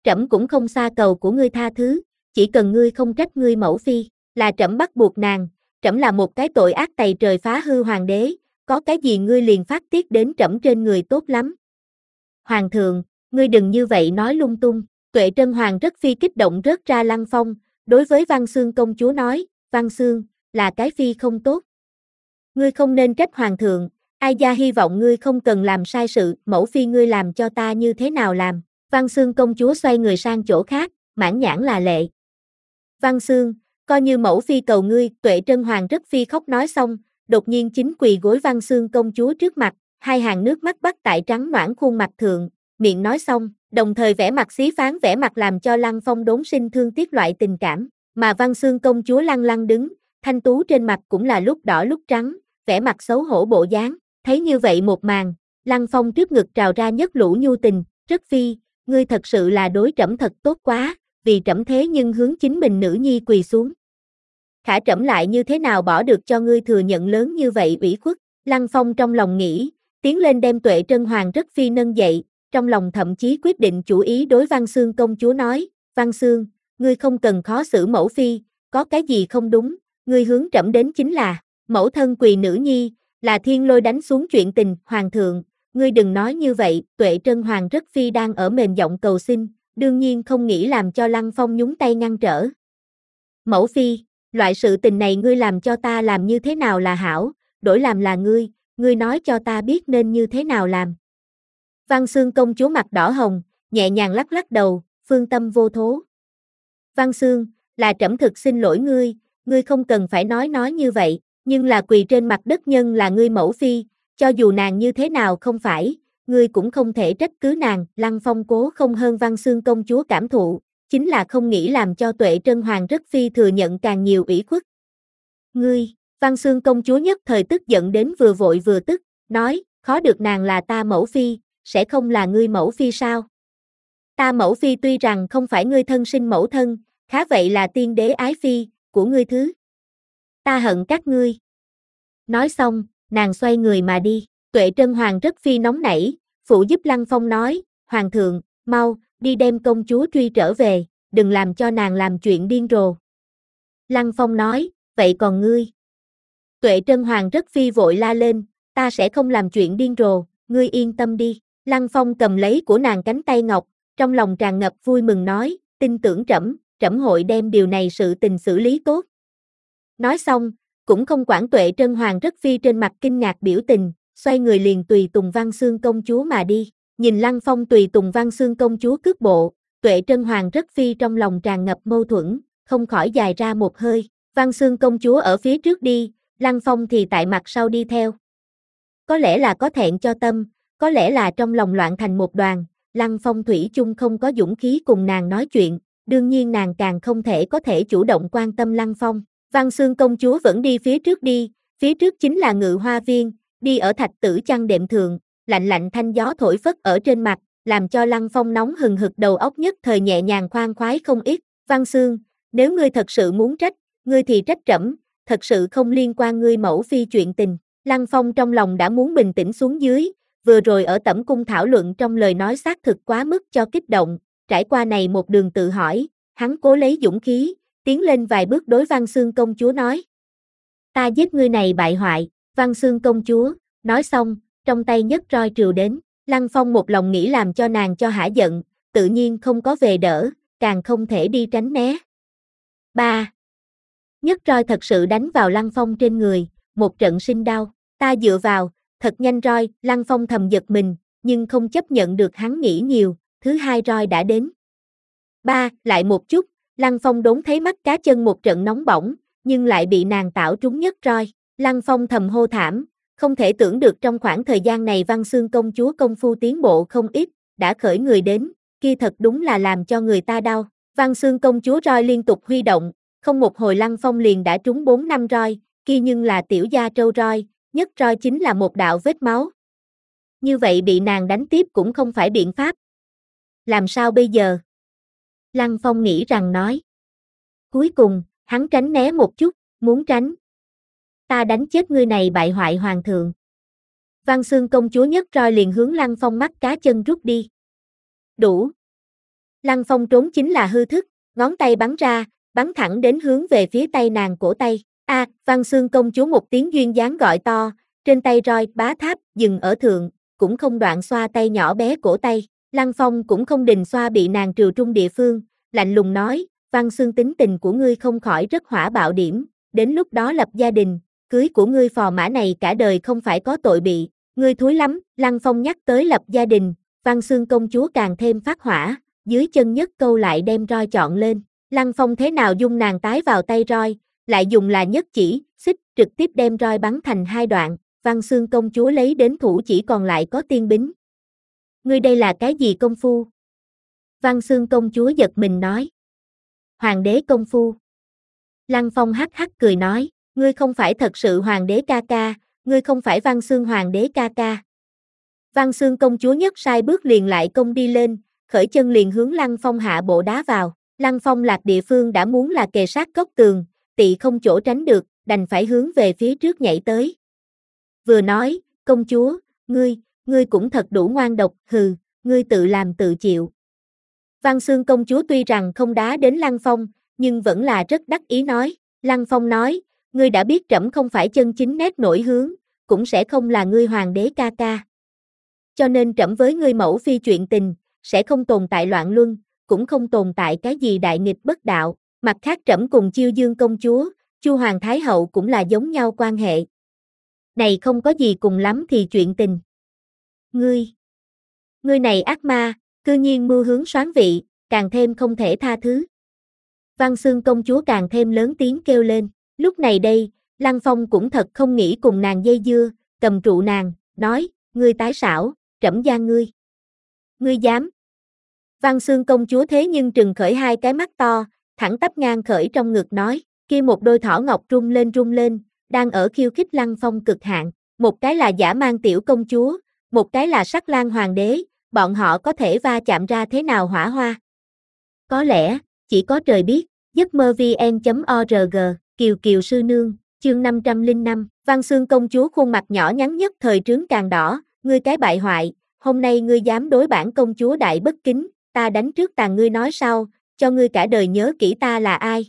trẫm cũng không xa cầu của ngươi tha thứ, chỉ cần ngươi không trách ngươi mẫu phi, là trẫm bắt buộc nàng, trẫm là một cái tội ác tày trời phá hư hoàng đế, có cái gì ngươi liền phát tiết đến trẫm trên người tốt lắm. Hoàng thượng, ngươi đừng như vậy nói lung tung, Tuệ Trân Hoàng rất phi kích động rớt ra lăng phong, đối với Văn Xương công chúa nói, Văn Xương, là cái phi không tốt. Ngươi không nên trách hoàng thượng, ai gia hy vọng ngươi không cần làm sai sự, mẫu phi ngươi làm cho ta như thế nào làm. Văn Xương công chúa xoay người sang chỗ khác, mãn nhãn là lệ. Văn Xương, coi như mẫu phi cầu ngươi, Tuệ Trân Hoàng rất phi khóc nói xong, đột nhiên chính quỳ gối Văn Xương công chúa trước mặt, hai hàng nước mắt bắt tại trắng noãn khuôn mặt thượng, miệng nói xong, đồng thời vẻ mặt xí phán vẻ mặt làm cho Lăng Phong đốn sinh thương tiếc loại tình cảm, mà Văn Xương công chúa lăng lăng đứng, thanh tú trên mặt cũng là lúc đỏ lúc trắng, vẻ mặt xấu hổ bộ dáng, thấy như vậy một màn, Lăng Phong trước ngực trào ra nhất lũ nhu tình, rất phi, ngươi thật sự là đối trẫm thật tốt quá, vì trẫm thế nhưng hướng chính mình nữ nhi quỳ xuống. Khả trẫm lại như thế nào bỏ được cho ngươi thừa nhận lớn như vậy ủy khuất, Lăng Phong trong lòng nghĩ, tiến lên đem Tuệ Trân Hoàng rất phi nâng dậy, trong lòng thậm chí quyết định chủ ý đối Văn Xương công chúa nói, Văn Xương, ngươi không cần khó xử mẫu phi, có cái gì không đúng, ngươi hướng trẫm đến chính là, mẫu thân quỳ nữ nhi, là thiên lôi đánh xuống chuyện tình, hoàng thượng, ngươi đừng nói như vậy, Tuệ Trân Hoàng rất phi đang ở mềm giọng cầu xin, đương nhiên không nghĩ làm cho Lăng Phong nhúng tay ngăn trở. Mẫu phi, loại sự tình này ngươi làm cho ta làm như thế nào là hảo, đổi làm là ngươi, ngươi nói cho ta biết nên như thế nào làm. Văn Xương công chúa mặt đỏ hồng, nhẹ nhàng lắc lắc đầu, phương tâm vô thố. Văn Xương, là trẫm thực xin lỗi ngươi, ngươi không cần phải nói nói như vậy, nhưng là quỳ trên mặt đất nhân là ngươi mẫu phi, cho dù nàng như thế nào không phải, ngươi cũng không thể trách cứ nàng, Lăng Phong cố không hơn Văn Xương công chúa cảm thụ, chính là không nghĩ làm cho Tuệ Trân Hoàng rất phi thừa nhận càng nhiều ủy khuất. Ngươi, Văn Xương công chúa nhất thời tức giận đến vừa vội vừa tức, nói, khó được nàng là ta mẫu phi, sẽ không là ngươi mẫu phi sao? Ta mẫu phi tuy rằng không phải ngươi thân sinh mẫu thân, khá vậy là tiên đế ái phi, của ngươi thứ. Ta hận các ngươi. Nói xong, nàng xoay người mà đi, Tuệ Trân Hoàng rất phi nóng nảy, phụ giúp Lăng Phong nói, Hoàng thượng, mau, đi đem công chúa truy trở về, đừng làm cho nàng làm chuyện điên rồ. Lăng Phong nói, vậy còn ngươi? Tuệ Trân Hoàng rất phi vội la lên, ta sẽ không làm chuyện điên rồ, ngươi yên tâm đi. Lăng Phong cầm lấy của nàng cánh tay ngọc, trong lòng tràn ngập vui mừng nói, tin tưởng trẫm, trẫm hội đem điều này sự tình xử lý tốt. Nói xong, cũng không quản Tuệ Trân Hoàng rất phi trên mặt kinh ngạc biểu tình, xoay người liền tùy tùng Văn Xương công chúa mà đi. Nhìn Lăng Phong tùy tùng Văn Xương công chúa cước bộ, Tuệ Trân Hoàng rất phi trong lòng tràn ngập mâu thuẫn, không khỏi dài ra một hơi. Văn Xương công chúa ở phía trước đi, Lăng Phong thì tại mặt sau đi theo. Có lẽ là có thẹn cho tâm, có lẽ là trong lòng loạn thành một đoàn, Lăng Phong thủy chung không có dũng khí cùng nàng nói chuyện, đương nhiên nàng càng không thể có thể chủ động quan tâm Lăng Phong. Văn Xương công chúa vẫn đi phía trước đi, phía trước chính là Ngự Hoa Viên, đi ở thạch tử chăn đệm thượng, lạnh lạnh thanh gió thổi phất ở trên mặt, làm cho Lăng Phong nóng hừng hực đầu óc nhất thời nhẹ nhàng khoan khoái không ít. Văn Xương, nếu ngươi thật sự muốn trách, ngươi thì trách trẫm, thật sự không liên quan ngươi mẫu phi chuyện tình. Lăng Phong trong lòng đã muốn bình tĩnh xuống dưới, vừa rồi ở tẩm cung thảo luận trong lời nói xác thực quá mức cho kích động, trải qua này một đường tự hỏi, hắn cố lấy dũng khí, tiến lên vài bước đối Văn Xương công chúa nói. Ta giết ngươi này bại hoại, Văn Xương công chúa, nói xong, trong tay nhấc roi trừ đến, Lăng Phong một lòng nghĩ làm cho nàng cho hả giận, tự nhiên không có về đỡ, càng không thể đi tránh né. ba. Nhấc roi thật sự đánh vào Lăng Phong trên người, một trận sinh đau, ta dựa vào, thật nhanh roi, Lăng Phong thầm giật mình, nhưng không chấp nhận được hắn nghĩ nhiều, thứ hai roi đã đến. ba. Lại một chút, Lăng Phong đốn thấy mắt cá chân một trận nóng bỏng, nhưng lại bị nàng tạo trúng nhất roi, Lăng Phong thầm hô thảm, không thể tưởng được trong khoảng thời gian này Văn Xương công chúa công phu tiến bộ không ít, đã khởi người đến, kia thật đúng là làm cho người ta đau. Văn Xương công chúa roi liên tục huy động, không một hồi Lăng Phong liền đã trúng bốn năm roi, kia nhưng là tiểu gia trâu roi, nhất roi chính là một đạo vết máu. Như vậy bị nàng đánh tiếp cũng không phải biện pháp. Làm sao bây giờ? Lăng Phong nghĩ rằng nói. Cuối cùng, hắn tránh né một chút, muốn tránh. Ta đánh chết ngươi này bại hoại hoàng thượng. Văn Xương công chúa nhất roi liền hướng Lăng Phong mắt cá chân rút đi. Đủ. Lăng Phong trốn chính là hư thức, ngón tay bắn ra, bắn thẳng đến hướng về phía tay nàng cổ tay. A, à, Văn Xương công chúa một tiếng duyên dáng gọi to, trên tay roi bá tháp dừng ở thượng, cũng không đoạn xoa tay nhỏ bé cổ tay. Lăng Phong cũng không đình xoa bị nàng trừ trung địa phương, lạnh lùng nói, Văn Xương tính tình của ngươi không khỏi rất hỏa bạo điểm, đến lúc đó lập gia đình, cưới của ngươi phò mã này cả đời không phải có tội bị, ngươi thúi lắm. Lăng Phong nhắc tới lập gia đình, Văn Xương công chúa càng thêm phát hỏa, dưới chân nhất câu lại đem roi chọn lên. Lăng Phong thế nào dung nàng tái vào tay roi, lại dùng là nhất chỉ, xích, trực tiếp đem roi bắn thành hai đoạn, Văn Xương công chúa lấy đến thủ chỉ còn lại có tiên bính. Ngươi đây là cái gì công phu? Văn Xương công chúa giật mình nói. Hoàng đế công phu. Lăng Phong hắc hắc cười nói, ngươi không phải thật sự hoàng đế ca ca, ngươi không phải Văn Xương hoàng đế ca ca. Văn Xương công chúa nhất sai bước liền lại công đi lên, khởi chân liền hướng Lăng Phong hạ bộ đá vào. Lăng Phong lạc địa phương đã muốn là kề sát góc tường, tị không chỗ tránh được, đành phải hướng về phía trước nhảy tới. Vừa nói, công chúa, ngươi, ngươi cũng thật đủ ngoan độc, hừ, ngươi tự làm tự chịu. Văn Xương công chúa tuy rằng không đá đến Lăng Phong, nhưng vẫn là rất đắc ý nói. Lăng Phong nói, ngươi đã biết trẫm không phải chân chính nét nổi hướng, cũng sẽ không là ngươi hoàng đế ca ca. Cho nên trẫm với ngươi mẫu phi chuyện tình, sẽ không tồn tại loạn luân, cũng không tồn tại cái gì đại nghịch bất đạo. Mặt khác trẫm cùng Chiêu Dương công chúa, Chu Hoàng Thái hậu cũng là giống nhau quan hệ. Này không có gì cùng lắm thì chuyện tình. Ngươi, ngươi này ác ma, cư nhiên mưu hướng soán vị, càng thêm không thể tha thứ. Văn Xương công chúa càng thêm lớn tiếng kêu lên. Lúc này đây, Lăng Phong cũng thật không nghĩ cùng nàng dây dưa, cầm trụ nàng, nói, ngươi tái xảo, trẫm gian ngươi. Ngươi dám. Văn Xương công chúa thế nhưng trừng khởi hai cái mắt to, thẳng tắp ngang khởi trong ngực nói, kia một đôi thỏ ngọc rung lên rung lên, đang ở khiêu khích Lăng Phong cực hạn. Một cái là giả mang tiểu công chúa, một cái là sắc lang hoàng đế, bọn họ có thể va chạm ra thế nào hỏa hoa? Có lẽ, chỉ có trời biết. giấc mơ vn chấm org, Kiều Kiều sư nương, chương năm trăm lẻ năm, Văn Xương công chúa khuôn mặt nhỏ nhắn nhất thời trướng càng đỏ, ngươi cái bại hoại, hôm nay ngươi dám đối bản công chúa đại bất kính, ta đánh trước tàn ngươi nói sau, cho ngươi cả đời nhớ kỹ ta là ai.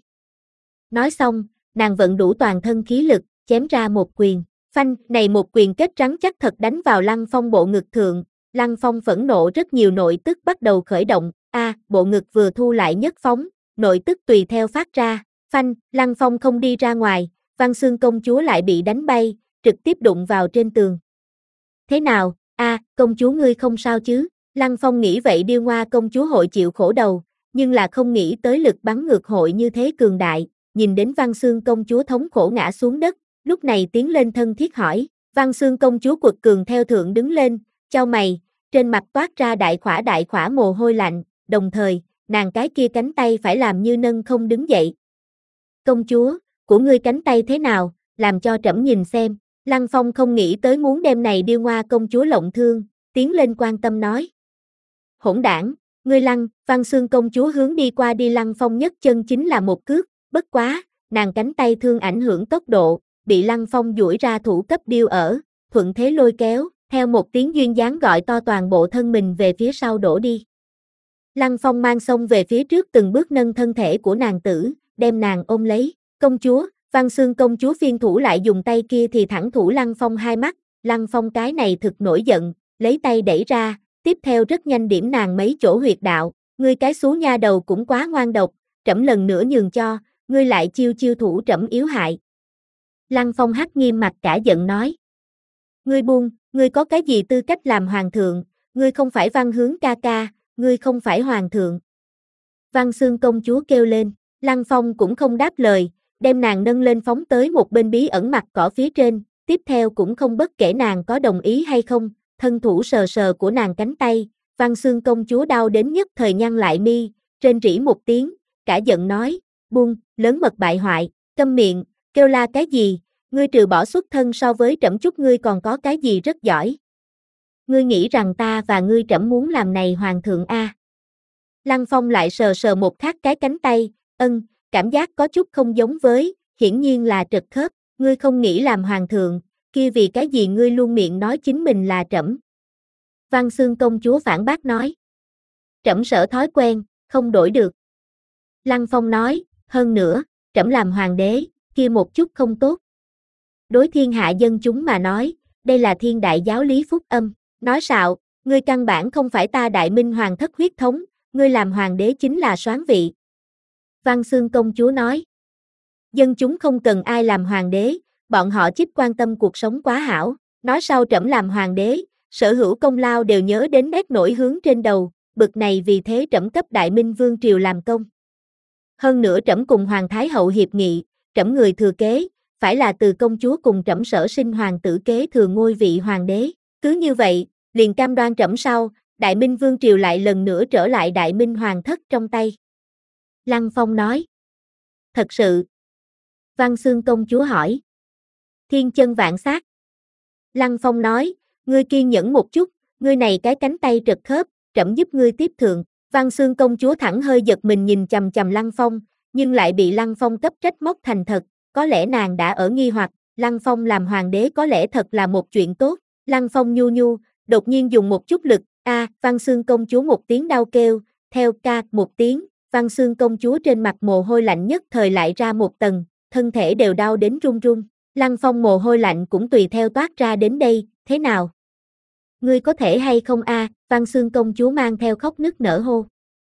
Nói xong, nàng vận đủ toàn thân khí lực, chém ra một quyền, phanh, này một quyền kết rắn chắc thật đánh vào Lăng Phong bộ ngực thượng, Lăng Phong phẫn nộ rất nhiều nội tức bắt đầu khởi động, a, à, bộ ngực vừa thu lại nhất phóng, nội tức tùy theo phát ra, phanh, Lăng Phong không đi ra ngoài, Văn Xương công chúa lại bị đánh bay, trực tiếp đụng vào trên tường. Thế nào, a, à, công chúa ngươi không sao chứ? Lăng Phong nghĩ vậy Điêu Ngoa công chúa hội chịu khổ đầu, nhưng là không nghĩ tới lực bắn ngược hội như thế cường đại, nhìn đến Văn Xương công chúa thống khổ ngã xuống đất, lúc này tiến lên thân thiết hỏi, Văn Xương công chúa quật cường theo thượng đứng lên, chau mày, trên mặt toát ra đại khỏa đại khỏa mồ hôi lạnh, đồng thời, nàng cái kia cánh tay phải làm như nâng không đứng dậy. Công chúa, của ngươi cánh tay thế nào, làm cho trẫm nhìn xem. Lăng Phong không nghĩ tới muốn đem này Điêu Ngoa công chúa lộng thương, tiến lên quan tâm nói. Hỗn đảng, ngươi Lăng, Văn Xương công chúa hướng đi qua đi Lăng Phong nhất chân chính là một cước, bất quá, nàng cánh tay thương ảnh hưởng tốc độ, bị Lăng Phong duỗi ra thủ cấp điêu ở, thuận thế lôi kéo, theo một tiếng duyên dáng gọi to toàn bộ thân mình về phía sau đổ đi. Lăng Phong mang xông về phía trước từng bước nâng thân thể của nàng tử, đem nàng ôm lấy, công chúa, Văn Xương công chúa phiên thủ lại dùng tay kia thì thẳng thủ Lăng Phong hai mắt, Lăng Phong cái này thực nổi giận, lấy tay đẩy ra, tiếp theo rất nhanh điểm nàng mấy chỗ huyệt đạo, ngươi cái xú nha đầu cũng quá ngoan độc, trẫm lần nữa nhường cho, ngươi lại chiêu chiêu thủ trẫm yếu hại. Lăng Phong hắc nghiêm mặt cả giận nói. Ngươi buông, ngươi có cái gì tư cách làm hoàng thượng, ngươi không phải Văn Hướng ca ca, ngươi không phải hoàng thượng. Văn Xương công chúa kêu lên, Lăng Phong cũng không đáp lời, đem nàng nâng lên phóng tới một bên bí ẩn mặt cỏ phía trên, tiếp theo cũng không bất kể nàng có đồng ý hay không, thân thủ sờ sờ của nàng cánh tay, Văn Xương công chúa đau đến nhất thời nhăn lại mi, trên rỉ một tiếng, cả giận nói, buông, lớn mật bại hoại, câm miệng, kêu la cái gì, ngươi trừ bỏ xuất thân so với trẫm chút ngươi còn có cái gì rất giỏi. Ngươi nghĩ rằng ta và ngươi trẫm muốn làm này hoàng thượng a? À? Lăng Phong lại sờ sờ một khác cái cánh tay, ân, cảm giác có chút không giống với, hiển nhiên là trật khớp, ngươi không nghĩ làm hoàng thượng, kia vì cái gì ngươi luôn miệng nói chính mình là trẫm. Văn Xương công chúa phản bác nói. Trẫm sợ thói quen, Không đổi được. Lăng Phong nói, hơn nữa, trẫm làm hoàng đế, kia một chút không tốt. Đối thiên hạ dân chúng mà nói, đây là thiên đại giáo lý phúc âm, nói xạo, ngươi căn bản không phải ta Đại Minh hoàng thất huyết thống, ngươi làm hoàng đế chính là soán vị. Văn Xương công chúa nói, dân chúng không cần ai làm hoàng đế, bọn họ chỉ quan tâm cuộc sống quá hảo, nói sau trẫm làm hoàng đế, sở hữu công lao đều nhớ đến nét nổi hướng trên đầu, bực này vì thế trẫm cấp Đại Minh vương triều làm công. Hơn nữa trẫm cùng hoàng thái hậu hiệp nghị, trẫm người thừa kế, phải là từ công chúa cùng trẫm sở sinh hoàng tử kế thừa ngôi vị hoàng đế, cứ như vậy, liền cam đoan trẫm sau, Đại Minh vương triều lại lần nữa trở lại Đại Minh hoàng thất trong tay. Lăng Phong nói, thật sự. Văn Xương công chúa hỏi, thiên chân vạn sát. Lăng Phong nói, ngươi kiên nhẫn một chút, ngươi này cái cánh tay trật khớp, trẫm giúp ngươi tiếp thượng. Văn Xương công chúa thẳng hơi giật mình nhìn chằm chằm Lăng Phong, nhưng lại bị Lăng Phong cấp trách móc thành thật, có lẽ nàng đã ở nghi hoặc, Lăng Phong làm hoàng đế có lẽ thật là một chuyện tốt. Lăng Phong nhu nhu, đột nhiên dùng một chút lực, a, à, Văn Xương công chúa một tiếng đau kêu, theo ca một tiếng, Văn Xương công chúa trên mặt mồ hôi lạnh nhất thời lại ra một tầng, thân thể đều đau đến run run. Lăng Phong mồ hôi lạnh cũng tùy theo toát ra đến đây, thế nào? Ngươi có thể hay không a? À, Văn Xương công chúa mang theo khóc nức nở hô.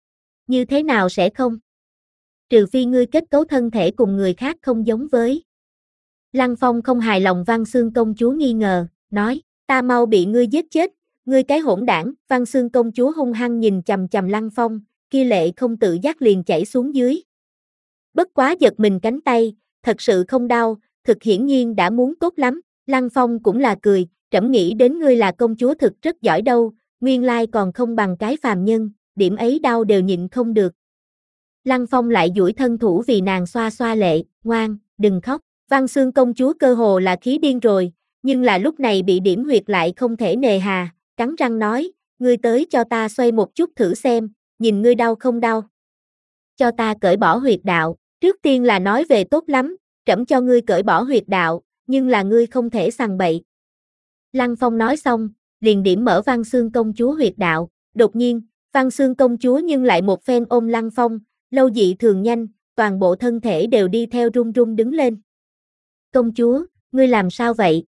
Như thế nào sẽ không? Trừ phi ngươi kết cấu thân thể cùng người khác không giống với. Lăng Phong không hài lòng Văn Xương công chúa nghi ngờ, nói, ta mau bị ngươi giết chết, ngươi cái hỗn đảng. Văn Xương công chúa hung hăng nhìn chằm chằm Lăng Phong, kia lệ không tự giác liền chảy xuống dưới. Bất quá giật mình cánh tay, thật sự không đau, thực hiển nhiên đã muốn tốt lắm. Lăng Phong cũng là cười, trẫm nghĩ đến ngươi là công chúa thực rất giỏi đâu, nguyên lai còn không bằng cái phàm nhân, điểm ấy đau đều nhịn không được. Lăng Phong lại duỗi thân thủ vì nàng xoa xoa lệ, ngoan, đừng khóc. Văn Xương công chúa cơ hồ là khí điên rồi, nhưng là lúc này bị điểm huyệt lại không thể nề hà, cắn răng nói, ngươi tới cho ta xoay một chút thử xem, nhìn ngươi đau không đau. Cho ta cởi bỏ huyệt đạo, trước tiên là nói về tốt lắm, trẫm cho ngươi cởi bỏ huyệt đạo, nhưng là ngươi không thể sằng bậy. Lăng Phong nói xong, liền điểm mở Văn Xương công chúa huyệt đạo, đột nhiên, Văn Xương công chúa nhưng lại một phen ôm Lăng Phong, lâu dị thường nhanh, toàn bộ thân thể đều đi theo run run đứng lên. Công chúa, ngươi làm sao vậy?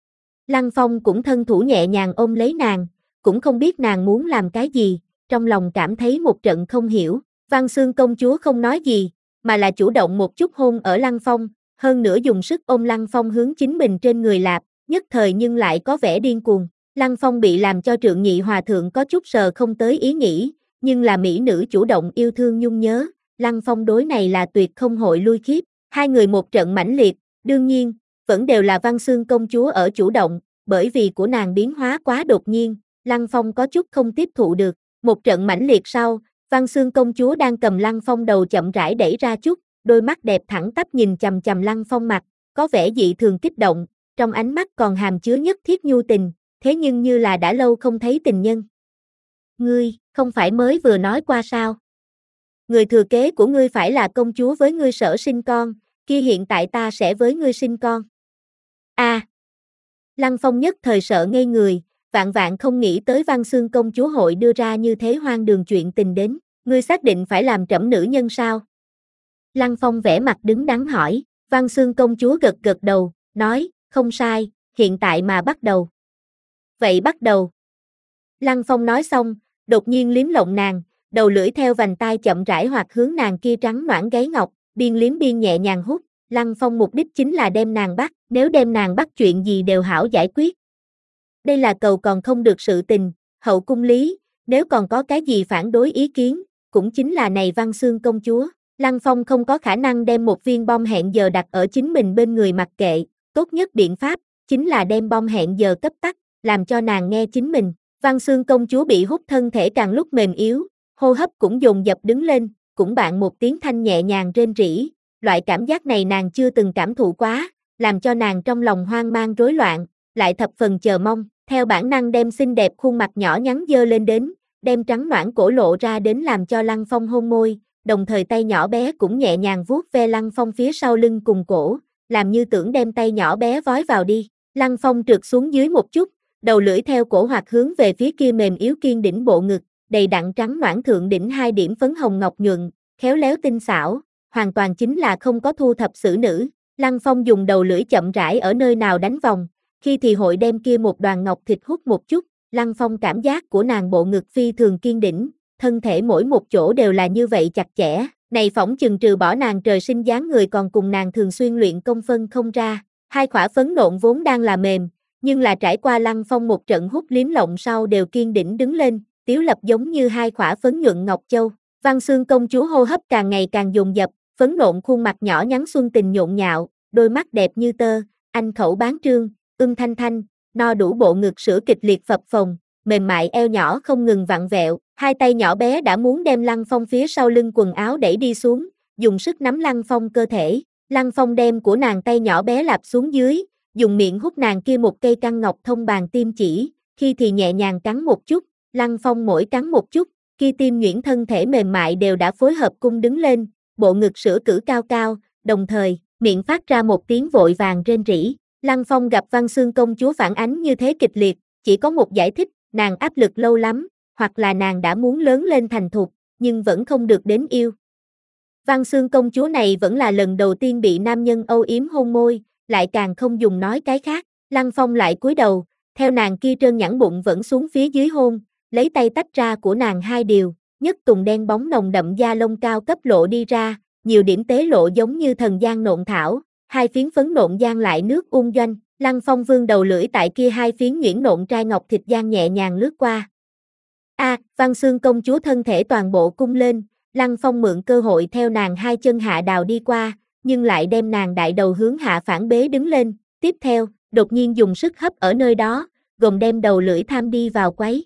Lăng Phong cũng thân thủ nhẹ nhàng ôm lấy nàng, cũng không biết nàng muốn làm cái gì, trong lòng cảm thấy một trận không hiểu. Văn Xương công chúa không nói gì, mà là chủ động một chút hôn ở Lăng Phong, hơn nữa dùng sức ôm Lăng Phong hướng chính mình trên người lạp, nhất thời nhưng lại có vẻ điên cuồng. Lăng Phong bị làm cho trượng nhị hòa thượng có chút sờ không tới ý nghĩ, nhưng là mỹ nữ chủ động yêu thương nhung nhớ, Lăng Phong đối này là tuyệt không hội lui khiếp. Hai người một trận mãnh liệt, đương nhiên, vẫn đều là Văn Xương công chúa ở chủ động, bởi vì của nàng biến hóa quá đột nhiên, Lăng Phong có chút không tiếp thụ được. Một trận mãnh liệt sau, Văn Xương công chúa đang cầm Lăng Phong đầu chậm rãi đẩy ra chút, đôi mắt đẹp thẳng tắp nhìn chằm chằm Lăng Phong mặt, có vẻ dị thường kích động, trong ánh mắt còn hàm chứa nhất thiết nhu tình, thế nhưng như là đã lâu không thấy tình nhân. Ngươi, không phải mới vừa nói qua sao? Người thừa kế của ngươi phải là công chúa với ngươi sở sinh con, kia hiện tại ta sẽ với ngươi sinh con. A. À, Lăng Phong nhất thời sợ ngây người, vạn vạn không nghĩ tới Văn Xương công chúa hội đưa ra như thế hoang đường chuyện tình đến, ngươi xác định phải làm trẫm nữ nhân sao? Lăng Phong vẻ mặt đứng đắn hỏi, Văn Xương công chúa gật gật đầu, nói, không sai, hiện tại mà bắt đầu. Vậy bắt đầu. Lăng Phong nói xong, đột nhiên liếm lộng nàng, đầu lưỡi theo vành tai chậm rãi hoạt hướng nàng kia trắng nõn gáy ngọc, biên liếm biên nhẹ nhàng hút. Lăng Phong mục đích chính là đem nàng bắt, nếu đem nàng bắt chuyện gì đều hảo giải quyết. Đây là cầu còn không được sự tình, hậu cung lý, nếu còn có cái gì phản đối ý kiến, cũng chính là này Văn Xương công chúa. Lăng Phong không có khả năng đem một viên bom hẹn giờ đặt ở chính mình bên người mặc kệ, tốt nhất biện pháp, chính là đem bom hẹn giờ cấp tắt, làm cho nàng nghe chính mình. Văn Xương công chúa bị hút thân thể càng lúc mềm yếu, hô hấp cũng dồn dập đứng lên, cũng bạn một tiếng thanh nhẹ nhàng rên rỉ, loại cảm giác này nàng chưa từng cảm thụ quá, làm cho nàng trong lòng hoang mang rối loạn, lại thập phần chờ mong, theo bản năng đem xinh đẹp khuôn mặt nhỏ nhắn dơ lên đến, đem trắng nõn cổ lộ ra đến làm cho Lăng Phong hôn môi, đồng thời tay nhỏ bé cũng nhẹ nhàng vuốt ve Lăng Phong phía sau lưng cùng cổ, làm như tưởng đem tay nhỏ bé vói vào đi. Lăng Phong trượt xuống dưới một chút, đầu lưỡi theo cổ hoạt hướng về phía kia mềm yếu kiên đỉnh bộ ngực, đầy đặn trắng noãn thượng đỉnh hai điểm phấn hồng ngọc nhuận, khéo léo tinh xảo, hoàn toàn chính là không có thu thập xử nữ. Lăng Phong dùng đầu lưỡi chậm rãi ở nơi nào đánh vòng, khi thì hội đem kia một đoàn ngọc thịt hút một chút, Lăng Phong cảm giác của nàng bộ ngực phi thường kiên đỉnh, thân thể mỗi một chỗ đều là như vậy chặt chẽ, này phỏng chừng trừ bỏ nàng trời sinh dáng người còn cùng nàng thường xuyên luyện công phân không ra, hai khỏa phấn nộn vốn đang là mềm, nhưng là trải qua Lăng Phong một trận hút liếm lộng sau đều kiên đỉnh đứng lên, tiếu lập giống như hai khỏa phấn nhuận ngọc châu. Văn Xương công chúa hô hấp càng ngày càng dồn dập, phấn nộn khuôn mặt nhỏ nhắn xuân tình nhộn nhạo, đôi mắt đẹp như tơ, anh khẩu bán trương, ưng thanh thanh, no đủ bộ ngực sữa kịch liệt phập phồng, mềm mại eo nhỏ không ngừng vặn vẹo, hai tay nhỏ bé đã muốn đem Lăng Phong phía sau lưng quần áo đẩy đi xuống, dùng sức nắm Lăng Phong cơ thể. Lăng Phong đem của nàng tay nhỏ bé lạp xuống dưới, dùng miệng hút nàng kia một cây căn ngọc thông bàn tim chỉ, khi thì nhẹ nhàng cắn một chút, Lăng Phong mỗi cắn một chút, kia tim nhuyễn thân thể mềm mại đều đã phối hợp cung đứng lên, bộ ngực sữa cử cao cao, đồng thời, miệng phát ra một tiếng vội vàng rên rỉ. Lăng Phong gặp Văn Xương công chúa phản ánh như thế kịch liệt, chỉ có một giải thích, nàng áp lực lâu lắm, hoặc là nàng đã muốn lớn lên thành thục, nhưng vẫn không được đến yêu. Văn Xương công chúa này vẫn là lần đầu tiên bị nam nhân âu yếm hôn môi, lại càng không dùng nói cái khác. Lăng Phong lại cúi đầu, theo nàng kia trơn nhẵn bụng vẫn xuống phía dưới hôn, lấy tay tách ra của nàng hai điều, nhất tùng đen bóng nồng đậm da lông cao cấp lộ đi ra, nhiều điểm tế lộ giống như thần giang nộn thảo, hai phiến phấn nộn giang lại nước ung doanh. Lăng Phong vương đầu lưỡi tại kia hai phiến nhuyễn nộn trai ngọc thịt giang nhẹ nhàng lướt qua. A, à, Văn Xương công chúa thân thể toàn bộ cung lên, Lăng Phong mượn cơ hội theo nàng hai chân hạ đào đi qua, nhưng lại đem nàng đại đầu hướng hạ phản bế đứng lên, tiếp theo, đột nhiên dùng sức hấp ở nơi đó, gồm đem đầu lưỡi tham đi vào quấy.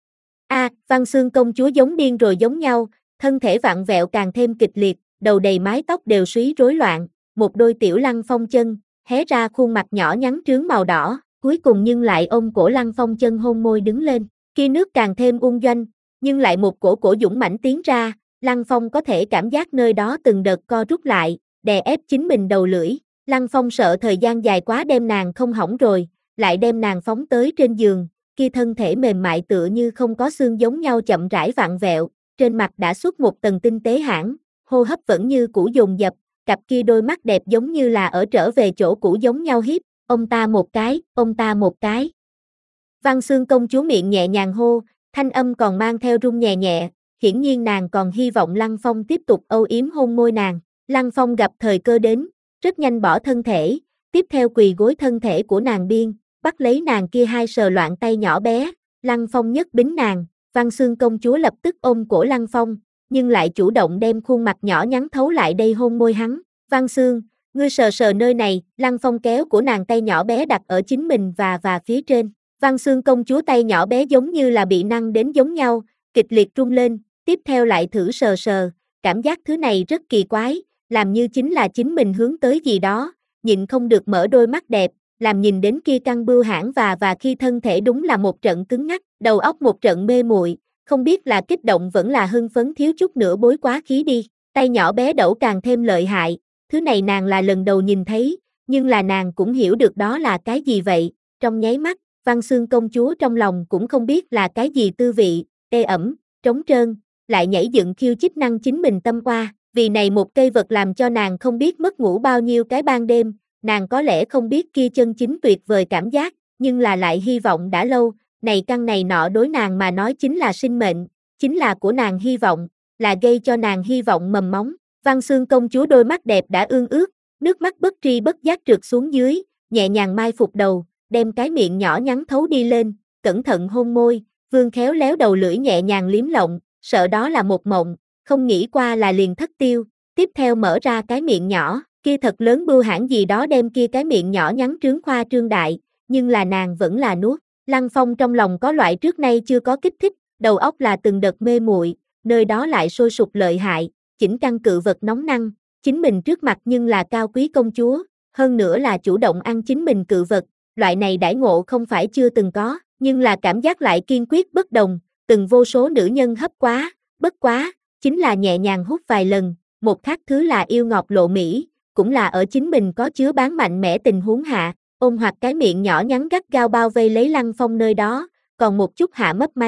A, à, Văn Xương công chúa giống điên rồi giống nhau, thân thể vặn vẹo càng thêm kịch liệt, đầu đầy mái tóc đều súy rối loạn, một đôi tiểu Lăng Phong chân, hé ra khuôn mặt nhỏ nhắn trướng màu đỏ, cuối cùng nhưng lại ôm cổ Lăng Phong chân hôn môi đứng lên, kia nước càng thêm ung doanh, nhưng lại một cổ cổ dũng mãnh tiến ra, Lăng Phong có thể cảm giác nơi đó từng đợt co rút lại, đè ép chính mình đầu lưỡi, Lăng Phong sợ thời gian dài quá đem nàng không hỏng rồi, lại đem nàng phóng tới trên giường, kia thân thể mềm mại tựa như không có xương giống nhau chậm rãi vặn vẹo, trên mặt đã xuất một tầng tinh tế hãng, hô hấp vẫn như cũ dồn dập, cặp kia đôi mắt đẹp giống như là ở trở về chỗ cũ giống nhau hiếp, ông ta một cái, ông ta một cái. Văn Xương công chúa miệng nhẹ nhàng hô, thanh âm còn mang theo rung nhẹ nhẹ, hiển nhiên nàng còn hy vọng Lăng Phong tiếp tục âu yếm hôn môi nàng. Lăng Phong gặp thời cơ đến, rất nhanh bỏ thân thể, tiếp theo quỳ gối thân thể của nàng biên, bắt lấy nàng kia hai sờ loạn tay nhỏ bé, Lăng Phong nhấc bính nàng, Văn Xương công chúa lập tức ôm cổ Lăng Phong, nhưng lại chủ động đem khuôn mặt nhỏ nhắn thấu lại đây hôn môi hắn. Văn Xương, ngươi sờ sờ nơi này, Lăng Phong kéo của nàng tay nhỏ bé đặt ở chính mình và và phía trên. Văn Xương công chúa tay nhỏ bé giống như là bị năng đến giống nhau, kịch liệt rung lên, tiếp theo lại thử sờ sờ, cảm giác thứ này rất kỳ quái, làm như chính là chính mình hướng tới gì đó, nhịn không được mở đôi mắt đẹp, làm nhìn đến kia căng bưu hãn và và khi thân thể đúng là một trận cứng ngắc, đầu óc một trận mê muội, không biết là kích động vẫn là hưng phấn thiếu chút nữa bối quá khí đi, tay nhỏ bé đẩu càng thêm lợi hại, thứ này nàng là lần đầu nhìn thấy, nhưng là nàng cũng hiểu được đó là cái gì vậy, trong nháy mắt, Văn Xương công chúa trong lòng cũng không biết là cái gì tư vị, ê ẩm, trống trơn, lại nhảy dựng khiêu chích năng chính mình tâm qua, vì này một cây vật làm cho nàng không biết mất ngủ bao nhiêu cái ban đêm, nàng có lẽ không biết kia chân chính tuyệt vời cảm giác, nhưng là lại hy vọng đã lâu, này căn này nọ đối nàng mà nói chính là sinh mệnh, chính là của nàng hy vọng, là gây cho nàng hy vọng mầm móng. Văn Xương công chúa đôi mắt đẹp đã ương ướt, nước mắt bất tri bất giác trượt xuống dưới, nhẹ nhàng mai phục đầu, đem cái miệng nhỏ nhắn thấu đi lên, cẩn thận hôn môi, vương khéo léo đầu lưỡi nhẹ nhàng liếm lộng, sợ đó là một mộng, không nghĩ qua là liền thất tiêu, tiếp theo mở ra cái miệng nhỏ, kia thật lớn bưu hãn gì đó đem kia cái miệng nhỏ nhắn trướng khoa trương đại, nhưng là nàng vẫn là nuốt. Lăng Phong trong lòng có loại trước nay chưa có kích thích, đầu óc là từng đợt mê muội, nơi đó lại sôi sục lợi hại, chỉnh căn cự vật nóng năng, chính mình trước mặt nhưng là cao quý công chúa, hơn nữa là chủ động ăn chính mình cự vật, loại này đãi ngộ không phải chưa từng có, nhưng là cảm giác lại kiên quyết bất đồng, từng vô số nữ nhân hấp quá, bất quá, chính là nhẹ nhàng hút vài lần, một khác thứ là yêu ngọt lộ mỹ, cũng là ở chính mình có chứa bán mạnh mẽ tình huống hạ, ôm hoặc cái miệng nhỏ nhắn gắt gao bao vây lấy Lăng Phong nơi đó, còn một chút hạ mấp máy,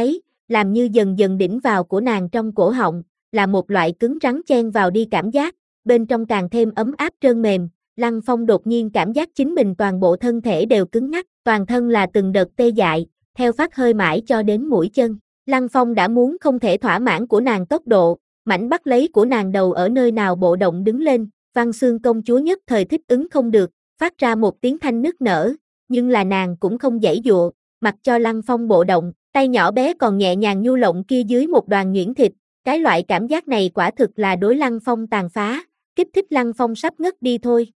làm như dần dần đỉnh vào của nàng trong cổ họng, là một loại cứng rắn chen vào đi cảm giác, bên trong càng thêm ấm áp trơn mềm. Lăng Phong đột nhiên cảm giác chính mình toàn bộ thân thể đều cứng ngắc, toàn thân là từng đợt tê dại, theo phát hơi mãi cho đến mũi chân. Lăng Phong đã muốn không thể thỏa mãn của nàng tốc độ, mảnh bắt lấy của nàng đầu ở nơi nào bộ động đứng lên, Văn Xương công chúa nhất thời thích ứng không được, phát ra một tiếng thanh nức nở, nhưng là nàng cũng không giãy dụa, mặc cho Lăng Phong bộ động, tay nhỏ bé còn nhẹ nhàng nhu lộng kia dưới một đoàn nhuyễn thịt, cái loại cảm giác này quả thực là đối Lăng Phong tàn phá, kích thích Lăng Phong sắp ngất đi thôi.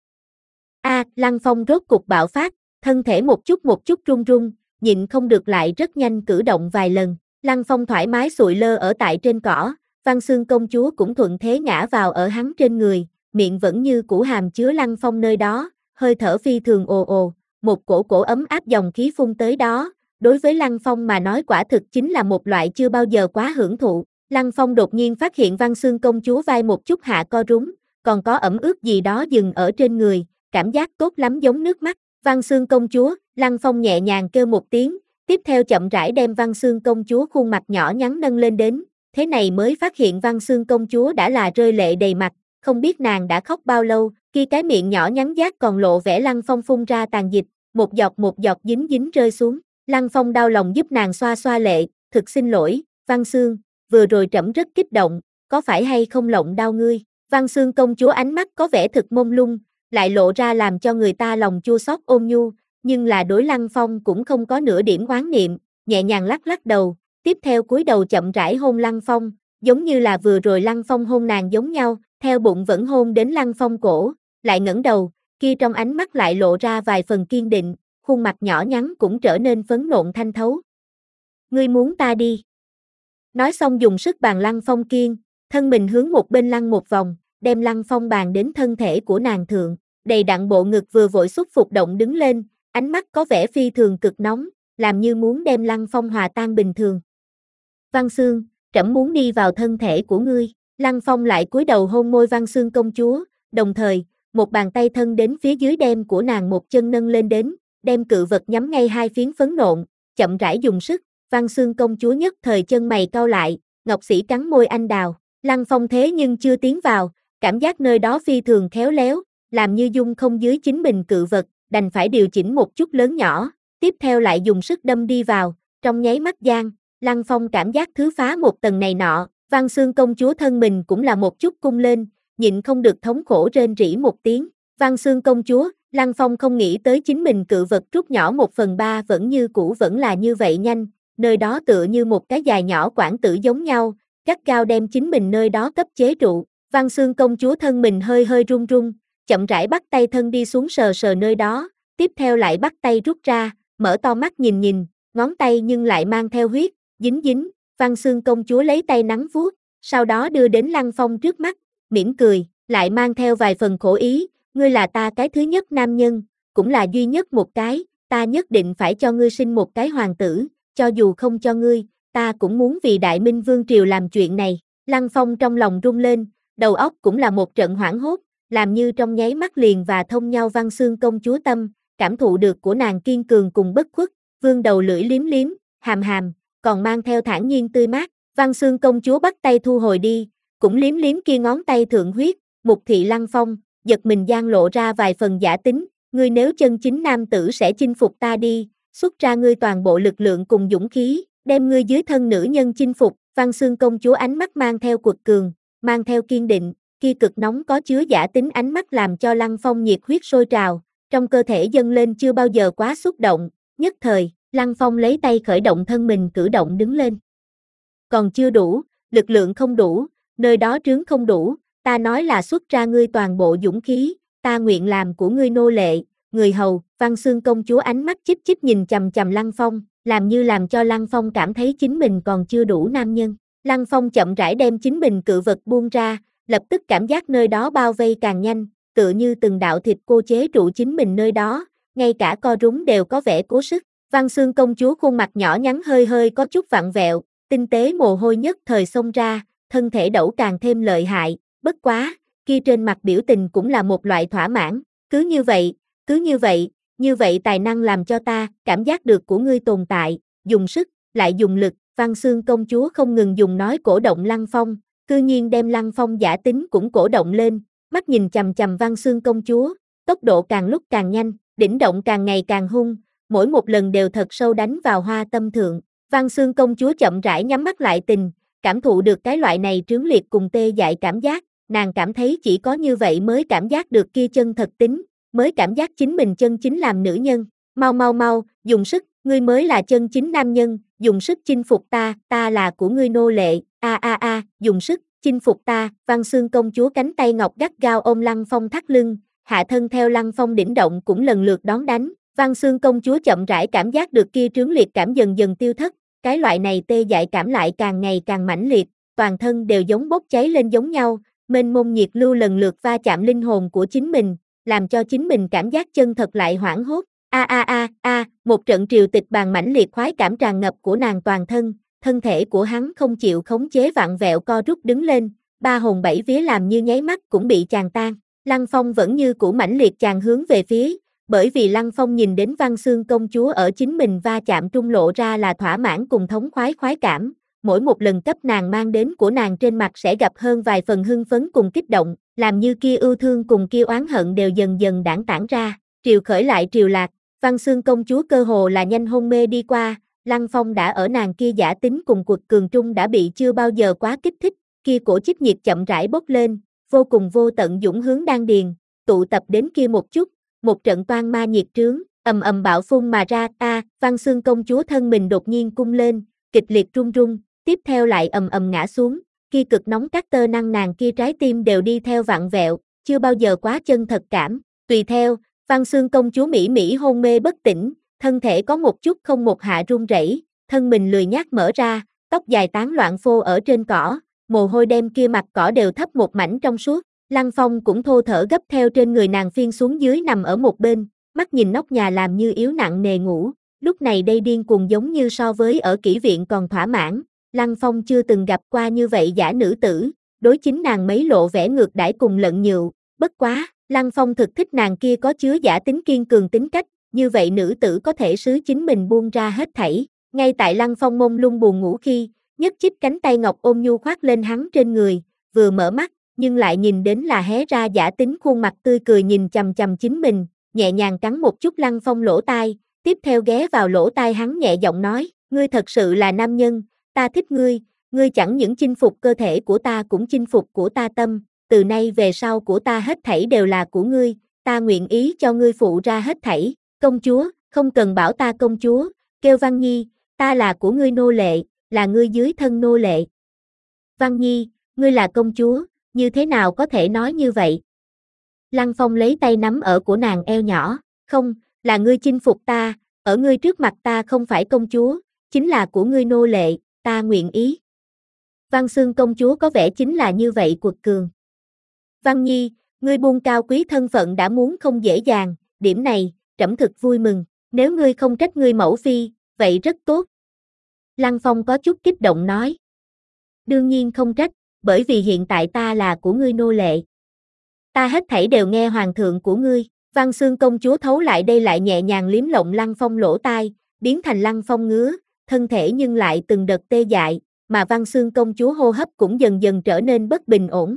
A, à, Lăng Phong rốt cục bạo phát, thân thể một chút một chút run run, nhịn không được lại rất nhanh cử động vài lần. Lăng Phong thoải mái sụi lơ ở tại trên cỏ, Văn Xương công chúa cũng thuận thế ngã vào ở hắn trên người, miệng vẫn như cũ hàm chứa Lăng Phong nơi đó, hơi thở phi thường ồ ồ, một cổ cổ ấm áp dòng khí phun tới đó, đối với Lăng Phong mà nói quả thực chính là một loại chưa bao giờ quá hưởng thụ. Lăng Phong đột nhiên phát hiện Văn Xương công chúa vai một chút hạ co rúm, còn có ẩm ướt gì đó dừng ở trên người, cảm giác tốt lắm giống nước mắt. Văn Xương công chúa, Lăng Phong nhẹ nhàng kêu một tiếng, tiếp theo chậm rãi đem Văn Xương công chúa khuôn mặt nhỏ nhắn nâng lên đến, thế này mới phát hiện Văn Xương công chúa đã là rơi lệ đầy mặt, không biết nàng đã khóc bao lâu, khi cái miệng nhỏ nhắn giác còn lộ vẻ. Lăng Phong phun ra tàn dịch, một giọt một giọt dính dính rơi xuống. Lăng Phong đau lòng giúp nàng xoa xoa lệ, thực xin lỗi, Văn Xương, vừa rồi trẫm rất kích động, có phải hay không lộng đau ngươi? Văn Xương công chúa ánh mắt có vẻ thực mông lung, lại lộ ra làm cho người ta lòng chua xót ôn nhu, nhưng là đối Lăng Phong cũng không có nửa điểm oán niệm, nhẹ nhàng lắc lắc đầu, tiếp theo cúi đầu chậm rãi hôn Lăng Phong, giống như là vừa rồi Lăng Phong hôn nàng giống nhau, theo bụng vẫn hôn đến Lăng Phong cổ, lại ngẩng đầu, kia trong ánh mắt lại lộ ra vài phần kiên định, khuôn mặt nhỏ nhắn cũng trở nên phấn nộn thanh thấu. Ngươi muốn ta đi. Nói xong dùng sức bàn Lăng Phong kiên, thân mình hướng một bên lăn một vòng, đem Lăng Phong bàn đến thân thể của nàng thượng, đầy đặn bộ ngực vừa vội xúc phục động đứng lên, ánh mắt có vẻ phi thường cực nóng, làm như muốn đem Lăng Phong hòa tan bình thường. Văn Xương, trẫm muốn đi vào thân thể của ngươi. Lăng Phong lại cúi đầu hôn môi Văn Xương công chúa, đồng thời, một bàn tay thân đến phía dưới đem của nàng một chân nâng lên đến, đem cự vật nhắm ngay hai phiến phấn nộn, chậm rãi dùng sức. Văn Xương công chúa nhất thời chân mày cau lại, ngọc sĩ cắn môi anh đào. Lăng Phong thế nhưng chưa tiến vào, cảm giác nơi đó phi thường khéo léo, làm như dung không dưới chính mình cự vật, đành phải điều chỉnh một chút lớn nhỏ, tiếp theo lại dùng sức đâm đi vào, trong nháy mắt gian, Lăng Phong cảm giác thứ phá một tầng này nọ, Văn Xương công chúa thân mình cũng là một chút cung lên, nhịn không được thống khổ rên rỉ một tiếng. Văn Xương công chúa, Lăng Phong không nghĩ tới chính mình cự vật rút nhỏ một phần ba vẫn như cũ vẫn là như vậy nhanh, nơi đó tựa như một cái dài nhỏ quản tử giống nhau, gắt gao đem chính mình nơi đó cấp chế trụ. Văn Xương công chúa thân mình hơi hơi run run, chậm rãi bắt tay thân đi xuống sờ sờ nơi đó, tiếp theo lại bắt tay rút ra, mở to mắt nhìn nhìn, ngón tay nhưng lại mang theo huyết, dính dính. Văn Xương công chúa lấy tay nắng vuốt, sau đó đưa đến Lăng Phong trước mắt, mỉm cười, lại mang theo vài phần khổ ý, ngươi là ta cái thứ nhất nam nhân, cũng là duy nhất một cái, ta nhất định phải cho ngươi sinh một cái hoàng tử, cho dù không cho ngươi, ta cũng muốn vì Đại Minh Vương Triều làm chuyện này. Lăng Phong trong lòng rung lên, đầu óc cũng là một trận hoảng hốt, làm như trong nháy mắt liền và thông nhau. Văn Xương công chúa tâm, cảm thụ được của nàng kiên cường cùng bất khuất, vương đầu lưỡi liếm liếm, hàm hàm, còn mang theo thản nhiên tươi mát. Văn Xương công chúa bắt tay thu hồi đi, cũng liếm liếm kia ngón tay thượng huyết, mục thị Lăng Phong, giật mình gian lộ ra vài phần giả tính, ngươi nếu chân chính nam tử sẽ chinh phục ta đi, xuất ra ngươi toàn bộ lực lượng cùng dũng khí, đem ngươi dưới thân nữ nhân chinh phục. Văn Xương công chúa ánh mắt mang theo quật cường, mang theo kiên định, kia cực nóng có chứa giả tính ánh mắt làm cho Lăng Phong nhiệt huyết sôi trào, trong cơ thể dâng lên chưa bao giờ quá xúc động, nhất thời, Lăng Phong lấy tay khởi động thân mình cử động đứng lên. Còn chưa đủ, lực lượng không đủ, nơi đó trướng không đủ, ta nói là xuất ra ngươi toàn bộ dũng khí, ta nguyện làm của ngươi nô lệ, người hầu. Văn Xương công chúa ánh mắt chích chích nhìn chằm chằm Lăng Phong, làm như làm cho Lăng Phong cảm thấy chính mình còn chưa đủ nam nhân. Lăng Phong chậm rãi đem chính mình cự vật buông ra, lập tức cảm giác nơi đó bao vây càng nhanh, tựa như từng đạo thịt cô chế trụ chính mình nơi đó, ngay cả co rúm đều có vẻ cố sức. Văn Xương công chúa khuôn mặt nhỏ nhắn hơi hơi có chút vặn vẹo, tinh tế mồ hôi nhất thời xông ra, thân thể đẩu càng thêm lợi hại, bất quá, kia trên mặt biểu tình cũng là một loại thỏa mãn, cứ như vậy, cứ như vậy, như vậy tài năng làm cho ta cảm giác được của ngươi tồn tại, dùng sức, lại dùng lực. Văn Xương công chúa không ngừng dùng nói cổ động Lăng Phong, cư nhiên đem Lăng Phong giả tính cũng cổ động lên, mắt nhìn chằm chằm Văn Xương công chúa, tốc độ càng lúc càng nhanh, đỉnh động càng ngày càng hung, mỗi một lần đều thật sâu đánh vào hoa tâm thượng. Văn Xương công chúa chậm rãi nhắm mắt lại tình, cảm thụ được cái loại này trướng liệt cùng tê dại cảm giác, nàng cảm thấy chỉ có như vậy mới cảm giác được kia chân thật tính, mới cảm giác chính mình chân chính làm nữ nhân. Mau mau mau, dùng sức, ngươi mới là chân chính nam nhân, dùng sức chinh phục ta, ta là của ngươi nô lệ, a a a, dùng sức, chinh phục ta. Văn Xương công chúa cánh tay ngọc gắt gao ôm Lăng Phong thắt lưng, hạ thân theo Lăng Phong đỉnh động cũng lần lượt đón đánh. Văn Xương công chúa chậm rãi cảm giác được kia trướng liệt cảm dần dần tiêu thất, cái loại này tê dại cảm lại càng ngày càng mãnh liệt, toàn thân đều giống bốc cháy lên giống nhau, mênh mông nhiệt lưu lần lượt va chạm linh hồn của chính mình, làm cho chính mình cảm giác chân thật lại hoảng hốt. A a a a, một trận triều tịch bàn mãnh liệt khoái cảm tràn ngập của nàng toàn thân, thân thể của hắn không chịu khống chế vặn vẹo co rút đứng lên, ba hồn bảy vía làm như nháy mắt cũng bị chàng tan. Lăng Phong vẫn như cũ mãnh liệt chàng hướng về phía, bởi vì Lăng Phong nhìn đến Văn Xương công chúa ở chính mình va chạm trung lộ ra là thỏa mãn cùng thống khoái khoái cảm, mỗi một lần cấp nàng mang đến của nàng trên mặt sẽ gặp hơn vài phần hưng phấn cùng kích động, làm như kia ưu thương cùng kia oán hận đều dần dần đãng tản ra, triều khởi lại triều lạc. Văn Xương công chúa cơ hồ là nhanh hôn mê đi qua, Lăng Phong đã ở nàng kia giả tính cùng cuộc cường trung đã bị chưa bao giờ quá kích thích, kia cổ chích nhiệt chậm rãi bốc lên, vô cùng vô tận dũng hướng đan điền, tụ tập đến kia một chút, một trận toan ma nhiệt trướng, ầm ầm bạo phun mà ra. A, Văn Xương công chúa thân mình đột nhiên cung lên, kịch liệt run run, tiếp theo lại ầm ầm ngã xuống, kia cực nóng các tơ năng nàng kia trái tim đều đi theo vặn vẹo, chưa bao giờ quá chân thật cảm. Tùy theo, Văn Xương công chúa mỹ mỹ hôn mê bất tỉnh, thân thể có một chút không một hạ run rẩy, thân mình lười nhác mở ra, tóc dài tán loạn phô ở trên cỏ, mồ hôi đem kia mặt cỏ đều thấm một mảnh trong suốt. Lăng Phong cũng thô thở gấp theo trên người nàng phiên xuống dưới nằm ở một bên, mắt nhìn nóc nhà làm như yếu nặng nề ngủ, lúc này đây điên cuồng giống như so với ở kỹ viện còn thỏa mãn. Lăng Phong chưa từng gặp qua như vậy giả nữ tử, đối chính nàng mấy lộ vẻ ngược đãi cùng lận nhựu, bất quá, Lăng Phong thực thích nàng kia có chứa giả tính kiên cường tính cách, như vậy nữ tử có thể sứ chính mình buông ra hết thảy. Ngay tại Lăng Phong mông lung buồn ngủ khi, nhất chích cánh tay ngọc ôm nhu khoác lên hắn trên người, vừa mở mắt, nhưng lại nhìn đến là hé ra giả tính khuôn mặt tươi cười nhìn chằm chằm chính mình, nhẹ nhàng cắn một chút Lăng Phong lỗ tai, tiếp theo ghé vào lỗ tai hắn nhẹ giọng nói, ngươi thật sự là nam nhân, ta thích ngươi, ngươi chẳng những chinh phục cơ thể của ta cũng chinh phục của ta tâm, từ nay về sau của ta hết thảy đều là của ngươi, ta nguyện ý cho ngươi phụ ra hết thảy. Công chúa, không cần bảo ta công chúa, kêu Văn Nhi, ta là của ngươi nô lệ, là ngươi dưới thân nô lệ. Văn Nhi, ngươi là công chúa, như thế nào có thể nói như vậy? Lăng Phong lấy tay nắm ở của nàng eo nhỏ, không, là ngươi chinh phục ta, ở ngươi trước mặt ta không phải công chúa, chính là của ngươi nô lệ, ta nguyện ý. Văn Xương công chúa có vẻ chính là như vậy cuột cường. Văn Nhi, ngươi buông cao quý thân phận đã muốn không dễ dàng, điểm này, trẫm thực vui mừng, nếu ngươi không trách ngươi mẫu phi, vậy rất tốt. Lăng Phong có chút kích động nói. Đương nhiên không trách, bởi vì hiện tại ta là của ngươi nô lệ. Ta hết thảy đều nghe hoàng thượng của ngươi. Văn Xương công chúa thấu lại đây lại nhẹ nhàng liếm lộng Lăng Phong lỗ tai, biến thành Lăng Phong ngứa, thân thể nhưng lại từng đợt tê dại, mà Văn Xương công chúa hô hấp cũng dần dần trở nên bất bình ổn.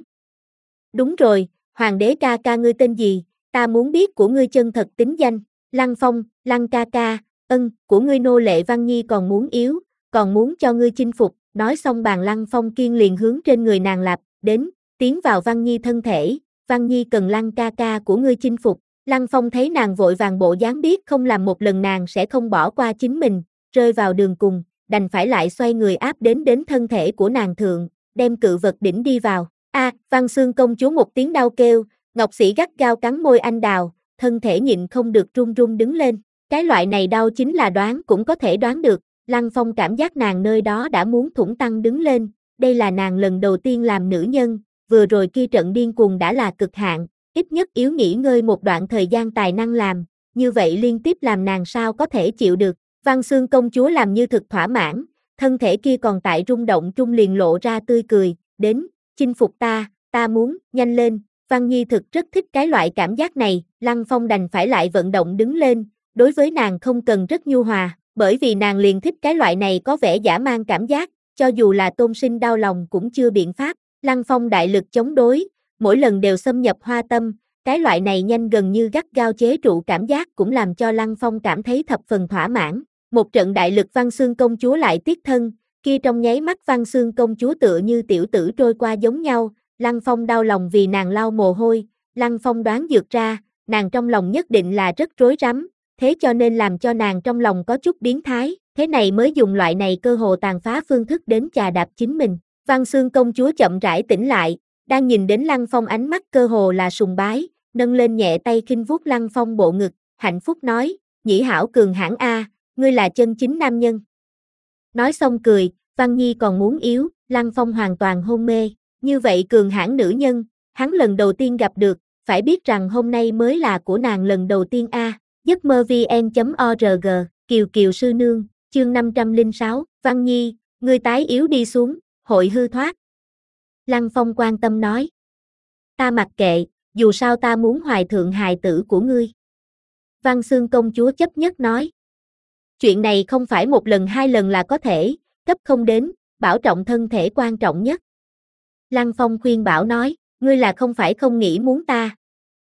Đúng rồi, hoàng đế ca ca ngươi tên gì, ta muốn biết của ngươi chân thật tính danh. Lăng Phong, Lăng ca ca, ân, của ngươi nô lệ Văn Nhi còn muốn yếu, còn muốn cho ngươi chinh phục. Nói xong bàn Lăng Phong kiên liền hướng trên người nàng lạp, đến, tiến vào Văn Nhi thân thể, Văn Nhi cần Lăng ca ca của ngươi chinh phục. Lăng Phong thấy nàng vội vàng bộ dáng biết không làm một lần nàng sẽ không bỏ qua chính mình, rơi vào đường cùng, đành phải lại xoay người áp đến đến thân thể của nàng thượng, đem cự vật đỉnh đi vào. A, à, Văn Xương công chúa một tiếng đau kêu, Ngọc Sĩ gắt gao cắn môi anh đào, thân thể nhịn không được run run đứng lên, cái loại này đau chính là đoán cũng có thể đoán được. Lăng Phong cảm giác nàng nơi đó đã muốn thủng tăng đứng lên, đây là nàng lần đầu tiên làm nữ nhân, vừa rồi kia trận điên cuồng đã là cực hạn, ít nhất yếu nghỉ ngơi một đoạn thời gian tài năng làm, như vậy liên tiếp làm nàng sao có thể chịu được. Văn Xương công chúa làm như thực thỏa mãn, thân thể kia còn tại rung động trung liền lộ ra tươi cười, đến, chinh phục ta, ta muốn, nhanh lên. Văn Nhi thực rất thích cái loại cảm giác này, Lăng Phong đành phải lại vận động đứng lên, đối với nàng không cần rất nhu hòa, bởi vì nàng liền thích cái loại này có vẻ dã man cảm giác, cho dù là Tôn Sinh đau lòng cũng chưa biện pháp. Lăng Phong đại lực chống đối, mỗi lần đều xâm nhập hoa tâm, cái loại này nhanh gần như gắt gao chế trụ cảm giác cũng làm cho Lăng Phong cảm thấy thập phần thỏa mãn. Một trận đại lực Văn Xương công chúa lại tiết thân, kia trong nháy mắt Văn Xương công chúa tựa như tiểu tử trôi qua giống nhau, Lăng Phong đau lòng vì nàng lau mồ hôi, Lăng Phong đoán dược ra, nàng trong lòng nhất định là rất rối rắm, thế cho nên làm cho nàng trong lòng có chút biến thái, thế này mới dùng loại này cơ hồ tàn phá phương thức đến chà đạp chính mình. Văn Xương công chúa chậm rãi tỉnh lại, đang nhìn đến Lăng Phong ánh mắt cơ hồ là sùng bái, nâng lên nhẹ tay khinh vuốt Lăng Phong bộ ngực, hạnh phúc nói, nhĩ hảo cường hãn a, ngươi là chân chính nam nhân. Nói xong cười, Văn Nhi còn muốn yếu, Lăng Phong hoàn toàn hôn mê, như vậy cường hãn nữ nhân, hắn lần đầu tiên gặp được, phải biết rằng hôm nay mới là của nàng lần đầu tiên a. giấc mơ vn chấm org, Kiều Kiều sư nương, chương năm trăm lẻ sáu, Văn Nhi, ngươi tái yếu đi xuống, hội hư thoát. Lăng Phong quan tâm nói, ta mặc kệ, dù sao ta muốn hoài thượng hài tử của ngươi. Văn Xương công chúa chấp nhất nói, chuyện này không phải một lần hai lần là có thể, cấp không đến, bảo trọng thân thể quan trọng nhất. Lăng Phong khuyên bảo nói, ngươi là không phải không nghĩ muốn ta.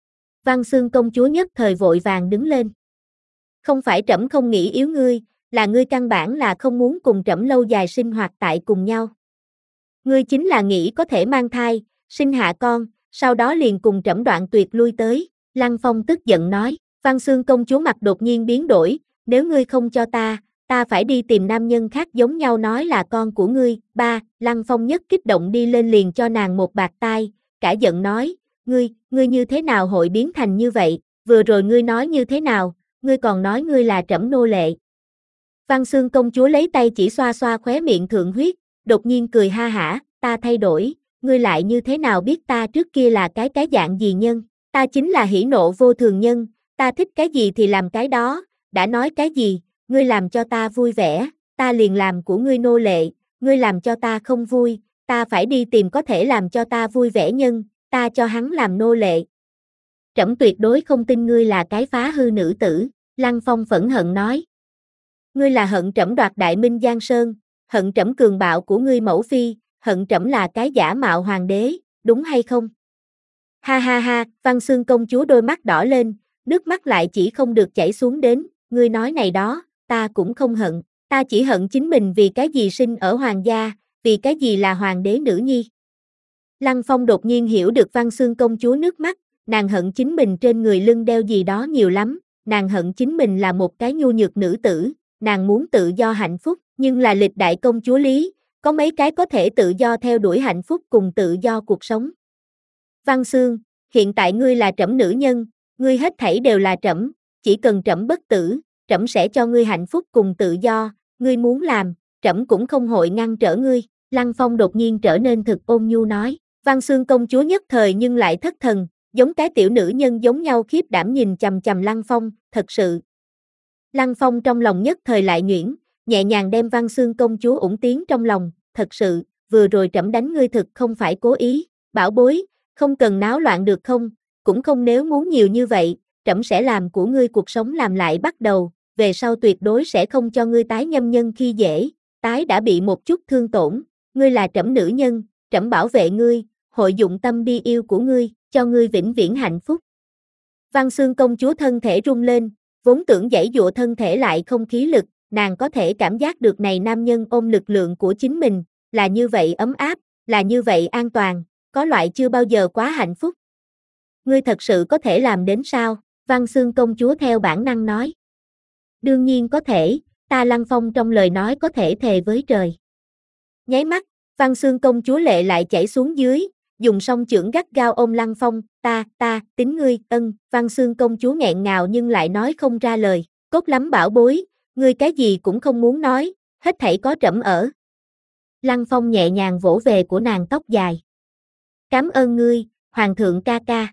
Văn Xương công chúa nhất thời vội vàng đứng lên. Không phải trẫm không nghĩ yếu ngươi, là ngươi căn bản là không muốn cùng trẫm lâu dài sinh hoạt tại cùng nhau. Ngươi chính là nghĩ có thể mang thai, sinh hạ con, sau đó liền cùng trẫm đoạn tuyệt lui tới. Lăng Phong tức giận nói, Văn Xương công chúa mặt đột nhiên biến đổi, nếu ngươi không cho ta, ta phải đi tìm nam nhân khác giống nhau nói là con của ngươi. Ba, Lăng Phong nhất kích động đi lên liền cho nàng một bạt tai, cả giận nói, ngươi, ngươi như thế nào hội biến thành như vậy, vừa rồi ngươi nói như thế nào, ngươi còn nói ngươi là trẫm nô lệ. Văn Xương công chúa lấy tay chỉ xoa xoa khóe miệng thượng huyết, đột nhiên cười ha hả, ta thay đổi, ngươi lại như thế nào biết ta trước kia là cái cái dạng gì nhân, ta chính là hỉ nộ vô thường nhân, ta thích cái gì thì làm cái đó, đã nói cái gì, ngươi làm cho ta vui vẻ, ta liền làm của ngươi nô lệ, ngươi làm cho ta không vui, ta phải đi tìm có thể làm cho ta vui vẻ nhân, ta cho hắn làm nô lệ. Trẫm tuyệt đối không tin ngươi là cái phá hư nữ tử, Lăng Phong phẫn hận nói. Ngươi là hận trẫm đoạt Đại Minh Giang Sơn, hận trẫm cường bạo của ngươi mẫu phi, hận trẫm là cái giả mạo hoàng đế, đúng hay không? Ha ha ha, Văn Xương công chúa đôi mắt đỏ lên, nước mắt lại chỉ không được chảy xuống đến, ngươi nói này đó, ta cũng không hận, ta chỉ hận chính mình vì cái gì sinh ở hoàng gia, vì cái gì là hoàng đế nữ nhi. Lăng Phong đột nhiên hiểu được Văn Xương công chúa nước mắt, nàng hận chính mình trên người lưng đeo gì đó nhiều lắm, nàng hận chính mình là một cái nhu nhược nữ tử, nàng muốn tự do hạnh phúc, nhưng là lịch đại công chúa Lý, có mấy cái có thể tự do theo đuổi hạnh phúc cùng tự do cuộc sống. Văn Xương, hiện tại ngươi là trẫm nữ nhân, ngươi hết thảy đều là trẫm, chỉ cần trẫm bất tử, trẫm sẽ cho ngươi hạnh phúc cùng tự do, ngươi muốn làm, trẫm cũng không hội ngăn trở ngươi. Lăng Phong đột nhiên trở nên thực ôn nhu nói, Văn Xương công chúa nhất thời nhưng lại thất thần, giống cái tiểu nữ nhân giống nhau khiếp đảm nhìn chằm chằm Lăng Phong, thật sự. Lăng Phong trong lòng nhất thời lại nhuyễn, nhẹ nhàng đem Văn Xương công chúa ủng tiến trong lòng, thật sự, vừa rồi trẫm đánh ngươi thực không phải cố ý, bảo bối, không cần náo loạn được không, cũng không nếu muốn nhiều như vậy, trẫm sẽ làm của ngươi cuộc sống làm lại bắt đầu, về sau tuyệt đối sẽ không cho ngươi tái nhâm nhân khi dễ, tái đã bị một chút thương tổn, ngươi là trẫm nữ nhân, trẫm bảo vệ ngươi, hội dụng tâm đi yêu của ngươi, cho ngươi vĩnh viễn hạnh phúc. Văn Xương công chúa thân thể rung lên, vốn tưởng giãy dụa thân thể lại không khí lực, nàng có thể cảm giác được này nam nhân ôm lực lượng của chính mình, là như vậy ấm áp, là như vậy an toàn, có loại chưa bao giờ quá hạnh phúc. Ngươi thật sự có thể làm đến sao? Văn Xương công chúa theo bản năng nói. Đương nhiên có thể, ta Lăng Phong trong lời nói có thể thề với trời. Nháy mắt, Văn Xương công chúa lệ lại chảy xuống dưới, dùng song chưởng gắt gao ôm Lăng Phong, ta, ta, tính ngươi, ân, Văn Xương công chúa nghẹn ngào nhưng lại nói không ra lời, cốt lắm bảo bối, ngươi cái gì cũng không muốn nói, hết thảy có trẫm ở. Lăng Phong nhẹ nhàng vỗ về của nàng tóc dài. Cảm ơn ngươi, Hoàng thượng ca ca.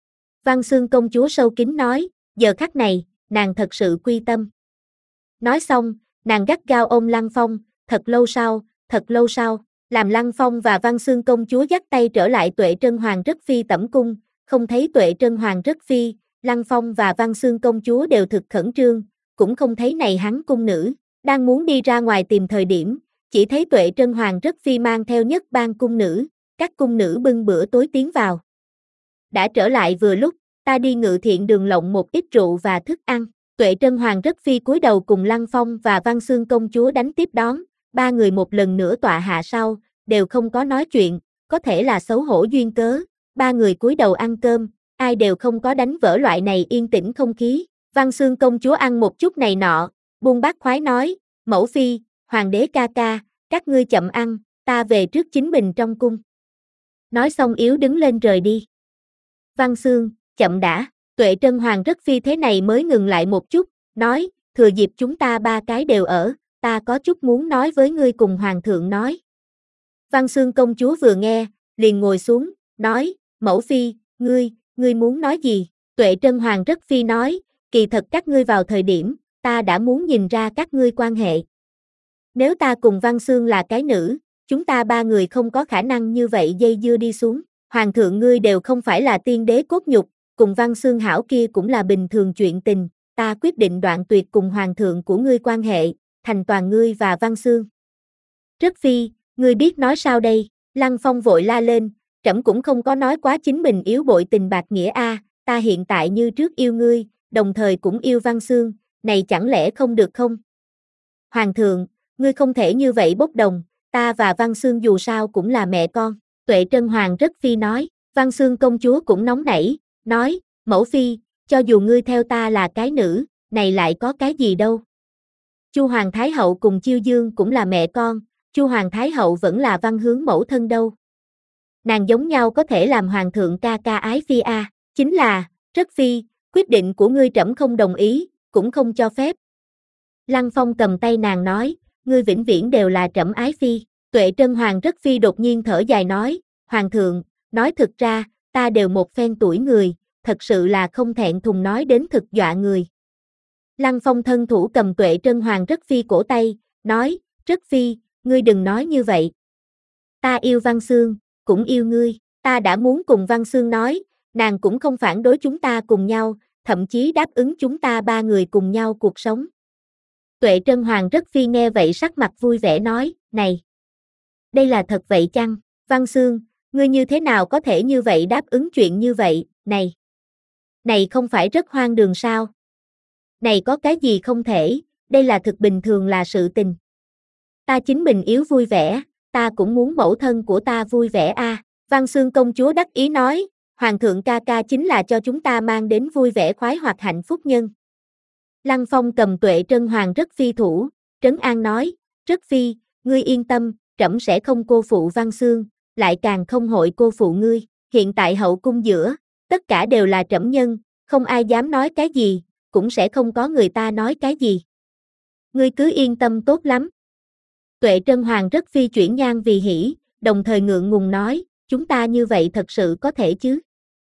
Văn Xương công chúa sâu kín nói, giờ khắc này, nàng thật sự quy tâm. Nói xong, nàng gắt gao ôm Lăng Phong, thật lâu sau, thật lâu sau, làm Lăng Phong và Văn Xương công chúa dắt tay trở lại Tuệ Trân Hoàng Rất Phi tẩm cung, không thấy Tuệ Trân Hoàng Rất Phi, Lăng Phong và Văn Xương công chúa đều thực khẩn trương, cũng không thấy này hắn cung nữ, Đang muốn đi ra ngoài tìm thời điểm, chỉ thấy Tuệ Trân Hoàng rất phi mang theo nhất ban cung nữ, các cung nữ bưng bữa tối tiến vào. Đã trở lại vừa lúc, ta đi ngự thiện đường lộng một ít rượu và thức ăn. Tuệ Trân Hoàng rất phi cúi đầu cùng Lăng Phong và Văn Xương công chúa đánh tiếp đón, ba người một lần nữa tọa hạ sau, đều không có nói chuyện, có thể là xấu hổ duyên cớ, ba người cúi đầu ăn cơm, ai đều không có đánh vỡ loại này yên tĩnh không khí. Văn Xương công chúa ăn một chút này nọ, buông bát khoái nói, mẫu phi, hoàng đế ca ca, các ngươi chậm ăn, ta về trước chính mình trong cung. Nói xong yếu đứng lên rời đi. Văn Xương, chậm đã, Tuệ Trân Hoàng rất phi thế này mới ngừng lại một chút, nói, thừa dịp chúng ta ba cái đều ở, ta có chút muốn nói với ngươi cùng hoàng thượng nói. Văn Xương công chúa vừa nghe, liền ngồi xuống, nói, mẫu phi, ngươi, ngươi muốn nói gì? Tuệ Trân Hoàng rất phi nói, kỳ thật các ngươi vào thời điểm, ta đã muốn nhìn ra các ngươi quan hệ. Nếu ta cùng Văn Xương là cái nữ, chúng ta ba người không có khả năng như vậy dây dưa đi xuống. Hoàng thượng ngươi đều không phải là tiên đế cốt nhục, cùng Văn Xương hảo kia cũng là bình thường chuyện tình, ta quyết định đoạn tuyệt cùng hoàng thượng của ngươi quan hệ, thành toàn ngươi và Văn Xương. Rất phi, ngươi biết nói sao đây? Lăng Phong vội la lên, trẫm cũng không có nói quá chính mình yếu bội tình bạc nghĩa a, ta hiện tại như trước yêu ngươi, đồng thời cũng yêu Văn Xương, này chẳng lẽ không được không? Hoàng thượng, ngươi không thể như vậy bốc đồng, ta và Văn Xương dù sao cũng là mẹ con. Tuệ Trân Hoàng rất phi nói, Văn Xương công chúa cũng nóng nảy, nói, mẫu phi, cho dù ngươi theo ta là cái nữ, này lại có cái gì đâu. Chu Hoàng Thái Hậu cùng Chiêu Dương cũng là mẹ con, Chu Hoàng Thái Hậu vẫn là Văn Hướng mẫu thân đâu. Nàng giống nhau có thể làm hoàng thượng ca ca ái phi a, à. Chính là, rất phi, quyết định của ngươi trẫm không đồng ý, cũng không cho phép. Lăng Phong cầm tay nàng nói, ngươi vĩnh viễn đều là trẫm ái phi. Tuệ Trân Hoàng rất phi đột nhiên thở dài nói, hoàng thượng, nói thực ra, ta đều một phen tuổi người, thật sự là không thẹn thùng nói đến thực dọa người. Lăng Phong thân thủ cầm Tuệ Trân Hoàng rất phi cổ tay, nói, rất phi, ngươi đừng nói như vậy. Ta yêu Văn Xương, cũng yêu ngươi, ta đã muốn cùng Văn Xương nói, nàng cũng không phản đối chúng ta cùng nhau, thậm chí đáp ứng chúng ta ba người cùng nhau cuộc sống. Tuệ Trân Hoàng rất phi nghe vậy sắc mặt vui vẻ nói, này, đây là thật vậy chăng? Văn Xương, ngươi như thế nào có thể như vậy đáp ứng chuyện như vậy, này? Này không phải rất hoang đường sao? Này có cái gì không thể, đây là thực bình thường là sự tình. Ta chính mình yếu vui vẻ, ta cũng muốn mẫu thân của ta vui vẻ a. À. Văn Xương công chúa đắc ý nói, hoàng thượng ca ca chính là cho chúng ta mang đến vui vẻ khoái hoặc hạnh phúc nhân. Lăng Phong cầm Tuệ Trân Hoàng rất phi thủ, trấn an nói, rất phi, ngươi yên tâm, trẫm sẽ không cô phụ Văn Xương, lại càng không hội cô phụ ngươi. Hiện tại hậu cung giữa, tất cả đều là trẫm nhân, không ai dám nói cái gì, cũng sẽ không có người ta nói cái gì. Ngươi cứ yên tâm tốt lắm. Tuệ Trân Hoàng rất phi chuyển nhan vì hỉ, đồng thời ngượng ngùng nói, chúng ta như vậy thật sự có thể chứ?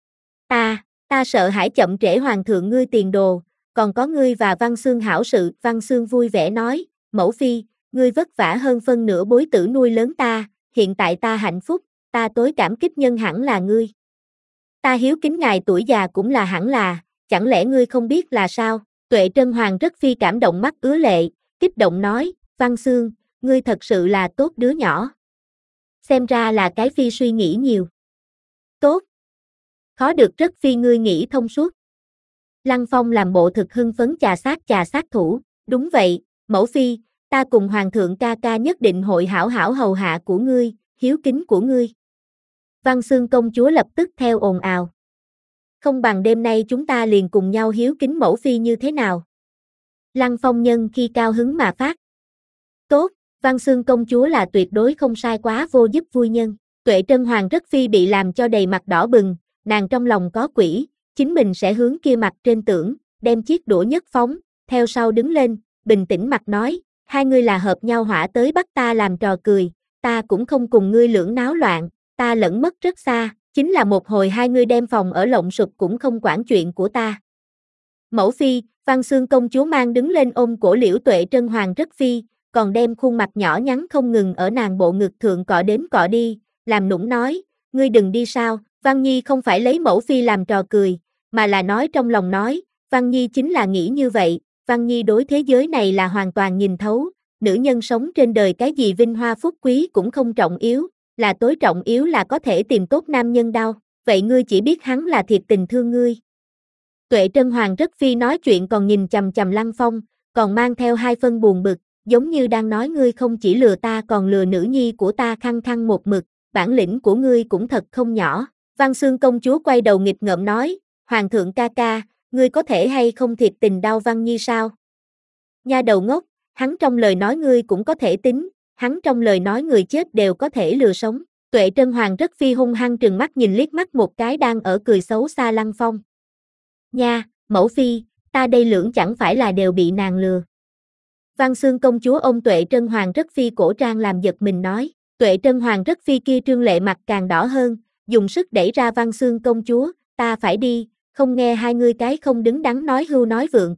Ta, ta sợ hãi chậm trễ hoàng thượng ngươi tiền đồ, còn có ngươi và Văn Xương hảo sự. Văn Xương vui vẻ nói, mẫu phi, ngươi vất vả hơn phân nửa bối tử nuôi lớn ta, hiện tại ta hạnh phúc, ta tối cảm kích nhân hẳn là ngươi. Ta hiếu kính ngài tuổi già cũng là hẳn là, chẳng lẽ ngươi không biết là sao? Tuệ Trân Hoàng rất phi cảm động mắt ứa lệ, kích động nói, Văn Xương, ngươi thật sự là tốt đứa nhỏ. Xem ra là cái phi suy nghĩ nhiều. Tốt. Khó được rất phi ngươi nghĩ thông suốt. Lăng Phong làm bộ thực hưng phấn chà sát chà sát thủ, đúng vậy, mẫu phi, ta cùng hoàng thượng ca ca nhất định hội hảo hảo hầu hạ của ngươi, hiếu kính của ngươi. Văn Xương công chúa lập tức theo ồn ào. Không bằng đêm nay chúng ta liền cùng nhau hiếu kính mẫu phi như thế nào? Lăng Phong nhân khi cao hứng mà phát. Tốt, Văn Xương công chúa là tuyệt đối không sai quá vô giúp vui nhân. Tuệ Trân Hoàng rất phi bị làm cho đầy mặt đỏ bừng, nàng trong lòng có quỷ, chính mình sẽ hướng kia mặt trên tưởng, đem chiếc đũa nhất phóng, theo sau đứng lên, bình tĩnh mặt nói, hai ngươi là hợp nhau hỏa tới bắt ta làm trò cười, ta cũng không cùng ngươi lưỡng náo loạn, ta lẫn mất rất xa, chính là một hồi hai ngươi đem phòng ở lộng sụp cũng không quản chuyện của ta. Mẫu phi, Văn Xương công chúa mang đứng lên ôm cổ Liễu Tuệ Trân Hoàng rất phi, còn đem khuôn mặt nhỏ nhắn không ngừng ở nàng bộ ngực thượng cọ đến cọ đi, làm nũng nói, ngươi đừng đi sao? Văn Nhi không phải lấy mẫu phi làm trò cười, mà là nói trong lòng nói, Văn Nhi chính là nghĩ như vậy, Văn Nhi đối thế giới này là hoàn toàn nhìn thấu, nữ nhân sống trên đời cái gì vinh hoa phúc quý cũng không trọng yếu, là tối trọng yếu là có thể tìm tốt nam nhân đau, vậy ngươi chỉ biết hắn là thiệt tình thương ngươi. Tuệ Trân Hoàng rất phi nói chuyện còn nhìn chằm chằm Lăng Phong, còn mang theo hai phân buồn bực, giống như đang nói ngươi không chỉ lừa ta còn lừa nữ nhi của ta khăng khăng một mực, bản lĩnh của ngươi cũng thật không nhỏ. Văn Xương công chúa quay đầu nghịch ngợm nói, Hoàng thượng ca ca, ngươi có thể hay không thiệt tình đau Văn Nhi sao? Nha đầu ngốc, hắn trong lời nói ngươi cũng có thể tính, hắn trong lời nói người chết đều có thể lừa sống. Tuệ Trân Hoàng rất phi hung hăng trừng mắt nhìn liếc mắt một cái đang ở cười xấu xa Lăng Phong. Nha, mẫu phi, ta đây lưỡng chẳng phải là đều bị nàng lừa. Văn Xương công chúa ôm Tuệ Trân Hoàng rất phi cổ trang làm giật mình nói. Tuệ Trân Hoàng rất phi kia trương lệ mặt càng đỏ hơn, dùng sức đẩy ra Văn Xương công chúa, ta phải đi, không nghe hai ngươi cái không đứng đắn nói hưu nói vượng.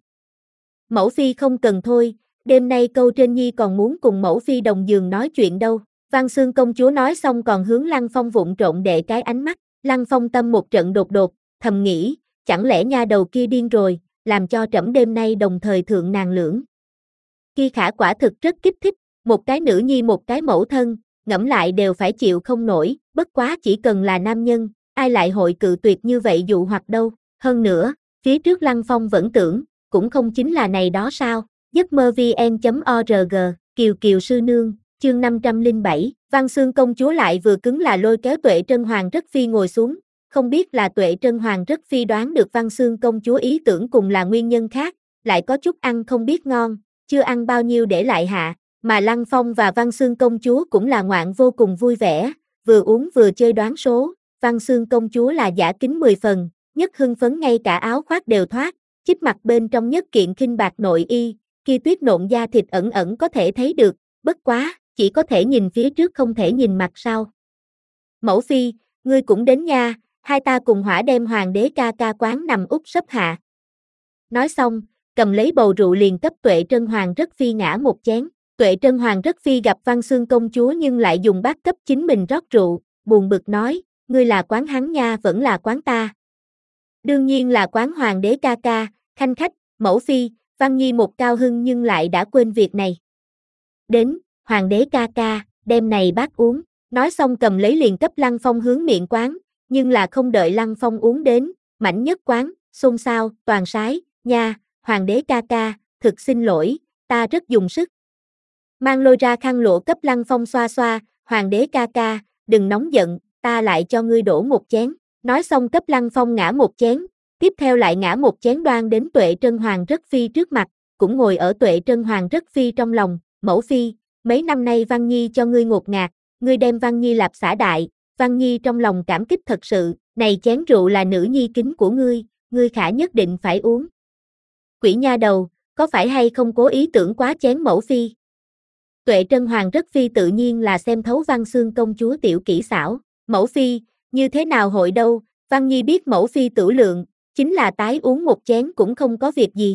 Mẫu phi không cần thôi, đêm nay câu trên nhi còn muốn cùng mẫu phi đồng giường nói chuyện đâu. Văn Xương công chúa nói xong còn hướng Lăng Phong vụng trộn đệ cái ánh mắt, Lăng Phong tâm một trận đột đột, thầm nghĩ, chẳng lẽ nha đầu kia điên rồi, làm cho trẫm đêm nay đồng thời thượng nàng lưỡng. Ki Khả quả thực rất kích thích, một cái nữ nhi một cái mẫu thân, ngẫm lại đều phải chịu không nổi, bất quá chỉ cần là nam nhân, ai lại hội cự tuyệt như vậy dụ hoặc đâu, hơn nữa, phía trước Lăng Phong vẫn tưởng, cũng không chính là này đó sao, giấc mơ vn chấm org, Kiều Kiều sư nương, chương năm trăm lẻ bảy, Văn Xương công chúa lại vừa cứng là lôi kéo Tuệ Trân Hoàng rất phi ngồi xuống, không biết là Tuệ Trân Hoàng rất phi đoán được Văn Xương công chúa ý tưởng cùng là nguyên nhân khác, lại có chút ăn không biết ngon, chưa ăn bao nhiêu để lại hạ, mà Lăng Phong và Văn Xương công chúa cũng là ngoạn vô cùng vui vẻ, vừa uống vừa chơi đoán số, Văn Xương công chúa là giả kính mười phần, nhất hưng phấn ngay cả áo khoác đều thoát, chích mặt bên trong nhất kiện khinh bạc nội y, kia tuyết nộn da thịt ẩn ẩn có thể thấy được, bất quá, chỉ có thể nhìn phía trước không thể nhìn mặt sau. Mẫu phi, ngươi cũng đến nha, hai ta cùng hỏa đem hoàng đế ca ca quán nằm úp sấp hạ. Nói xong, cầm lấy bầu rượu liền cấp Tuệ Trân Hoàng rất phi ngã một chén. Tuệ Trân Hoàng rất phi gặp Văn Xương công chúa nhưng lại dùng bát cấp chính mình rót rượu, buồn bực nói, ngươi là quán hắn nha vẫn là quán ta. Đương nhiên là quán hoàng đế ca ca, khanh khách, mẫu phi, Văn Nhi một cao hưng nhưng lại đã quên việc này. Đến, hoàng đế ca ca, đem này bát uống, nói xong cầm lấy liền cấp Lăng Phong hướng miệng quán, nhưng là không đợi Lăng Phong uống đến, mảnh nhất quán, xôn xao, toàn sái, nha, hoàng đế ca ca, thực xin lỗi, ta rất dùng sức. Mang lôi ra khăn lụa cấp Lăng Phong xoa xoa, hoàng đế ca ca, đừng nóng giận, ta lại cho ngươi đổ một chén, nói xong cấp Lăng Phong ngã một chén, tiếp theo lại ngã một chén đoan đến Tuệ Trân Hoàng rất phi trước mặt, cũng ngồi ở Tuệ Trân Hoàng rất phi trong lòng, mẫu phi, mấy năm nay Văn Nhi cho ngươi ngột ngạt, ngươi đem Văn Nhi lạp xả đại, Văn Nhi trong lòng cảm kích thật sự, này chén rượu là nữ nhi kính của ngươi, ngươi khả nhất định phải uống. Quỷ nha đầu, có phải hay không cố ý tưởng quá chén mẫu phi? Tuệ Trân Hoàng rất phi tự nhiên là xem thấu Văn Xương công chúa tiểu kỹ xảo, mẫu phi, như thế nào hội đâu, Văn Nhi biết mẫu phi tử lượng, chính là tái uống một chén cũng không có việc gì.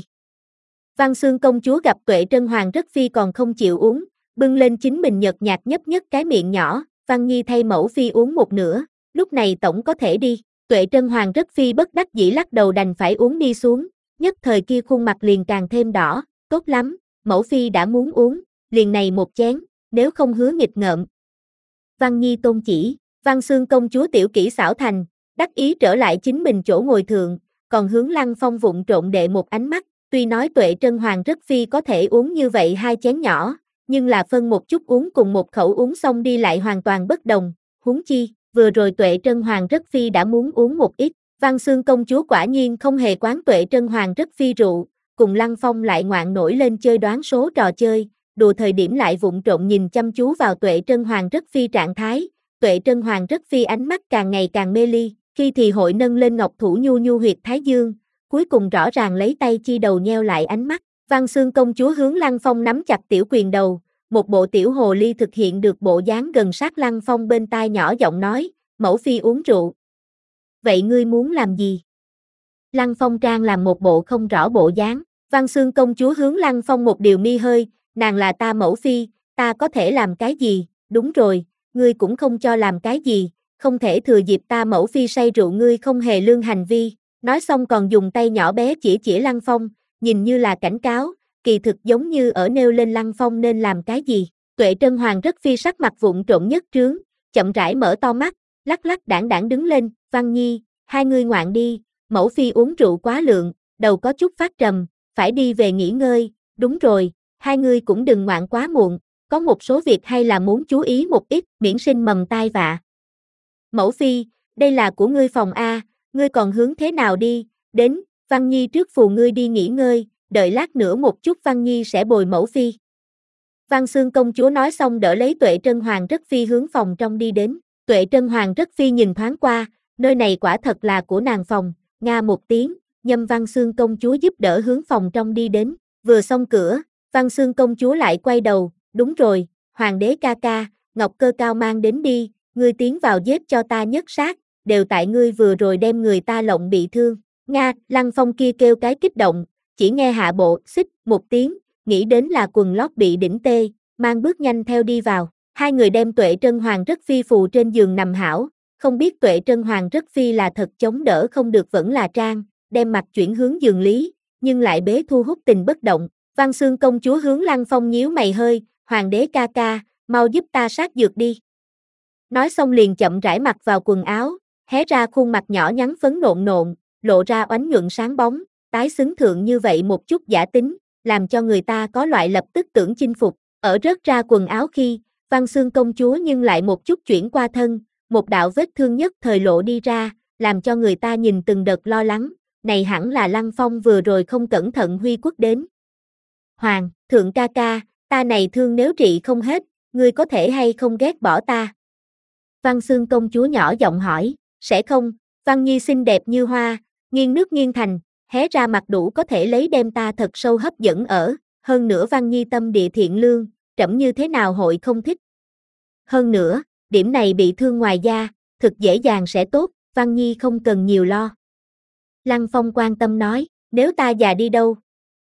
Văn Xương công chúa gặp Tuệ Trân Hoàng rất phi còn không chịu uống, bưng lên chính mình nhợt nhạt nhấp nhất cái miệng nhỏ, Văn Nhi thay mẫu phi uống một nửa, lúc này tổng có thể đi, Tuệ Trân Hoàng rất phi bất đắc dĩ lắc đầu đành phải uống đi xuống, nhất thời kia khuôn mặt liền càng thêm đỏ, tốt lắm, mẫu phi đã muốn uống, liền này một chén, nếu không hứa nghịch ngợm. Văn Nhi tôn chỉ, Văn Xương công chúa tiểu kỹ xảo thành, đắc ý trở lại chính mình chỗ ngồi thượng, còn hướng Lăng Phong vụng trộn đệ một ánh mắt, tuy nói Tuệ Trân Hoàng rất phi có thể uống như vậy hai chén nhỏ, nhưng là phân một chút uống cùng một khẩu uống xong đi lại hoàn toàn bất đồng, huống chi, vừa rồi Tuệ Trân Hoàng rất phi đã muốn uống một ít, Văn Xương công chúa quả nhiên không hề quán Tuệ Trân Hoàng rất phi rượu, cùng Lăng Phong lại ngoạn nổi lên chơi đoán số trò chơi, đùa thời điểm lại vụng trộn nhìn chăm chú vào Tuệ Trân Hoàng rất phi trạng thái, Tuệ Trân Hoàng rất phi ánh mắt càng ngày càng mê ly, khi thì hội nâng lên ngọc thủ nhu nhu huyệt thái dương, cuối cùng rõ ràng lấy tay chi đầu nheo lại ánh mắt, Văn Xương công chúa hướng Lăng Phong nắm chặt tiểu quyền đầu, một bộ tiểu hồ ly thực hiện được bộ dáng gần sát Lăng Phong bên tai nhỏ giọng nói, mẫu phi uống rượu. Vậy ngươi muốn làm gì? Lăng Phong trang làm một bộ không rõ bộ dáng, Văn Xương công chúa hướng Lăng Phong một điều mi hơi, nàng là ta mẫu phi, ta có thể làm cái gì, đúng rồi, ngươi cũng không cho làm cái gì, không thể thừa dịp ta mẫu phi say rượu ngươi không hề lương hành vi, nói xong còn dùng tay nhỏ bé chỉ chỉ Lăng Phong, nhìn như là cảnh cáo, kỳ thực giống như ở nêu lên Lăng Phong nên làm cái gì. Tuệ Trân Hoàng rất phi sắc mặt vụn trộn nhất trướng, chậm rãi mở to mắt, lắc lắc đãng đãng đứng lên, Văn Nhi, hai ngươi ngoạn đi, mẫu phi uống rượu quá lượng, đầu có chút phát trầm, phải đi về nghỉ ngơi, đúng rồi, hai ngươi cũng đừng ngoạn quá muộn, có một số việc hay là muốn chú ý một ít, miễn sinh mầm tai vạ. Mẫu phi, đây là của ngươi phòng A, ngươi còn hướng thế nào đi, đến, Văn Nhi trước phù ngươi đi nghỉ ngơi, đợi lát nữa một chút Văn Nhi sẽ bồi mẫu phi. Văn Xương công chúa nói xong đỡ lấy Tuệ Trân Hoàng rất phi hướng phòng trong đi đến, Tuệ Trân Hoàng rất phi nhìn thoáng qua, nơi này quả thật là của nàng phòng, nga một tiếng, nhâm Văn Xương công chúa giúp đỡ hướng phòng trong đi đến, vừa xong cửa, Văn Xương công chúa lại quay đầu, đúng rồi, Hoàng đế ca ca, Ngọc Cơ Cao mang đến đi, ngươi tiến vào giết cho ta nhất sát, đều tại ngươi vừa rồi đem người ta lộng bị thương, nga, Lăng Phong kia kêu cái kích động, chỉ nghe hạ bộ, xích, một tiếng, nghĩ đến là quần lót bị đỉnh tê, mang bước nhanh theo đi vào, hai người đem Tuệ Trân Hoàng rất phi phù trên giường nằm hảo, không biết Tuệ Trân Hoàng rất phi là thật chống đỡ không được vẫn là trang, đem mặt chuyển hướng giường lý, nhưng lại bế thu hút tình bất động, Văn Xương công chúa hướng Lăng Phong nhíu mày hơi, Hoàng đế ca ca, mau giúp ta sát dược đi. Nói xong liền chậm rãi mặc vào quần áo, hé ra khuôn mặt nhỏ nhắn phấn nộn nộn, lộ ra oánh nhuận sáng bóng, tái xứng thượng như vậy một chút giả tính, làm cho người ta có loại lập tức tưởng chinh phục, ở rớt ra quần áo khi, Văn Xương công chúa nhưng lại một chút chuyển qua thân, một đạo vết thương nhất thời lộ đi ra, làm cho người ta nhìn từng đợt lo lắng, này hẳn là Lăng Phong vừa rồi không cẩn thận huy quốc đến. Hoàng, thượng ca ca, ta này thương nếu trị không hết, ngươi có thể hay không ghét bỏ ta? Văn Xương công chúa nhỏ giọng hỏi, sẽ không, Văn Nhi xinh đẹp như hoa, nghiêng nước nghiêng thành, hé ra mặt đủ có thể lấy đem ta thật sâu hấp dẫn ở, hơn nữa Văn Nhi tâm địa thiện lương, trẫm như thế nào hội không thích. Hơn nữa, điểm này bị thương ngoài da, thực dễ dàng sẽ tốt, Văn Nhi không cần nhiều lo. Lăng Phong quan tâm nói, nếu ta già đi đâu?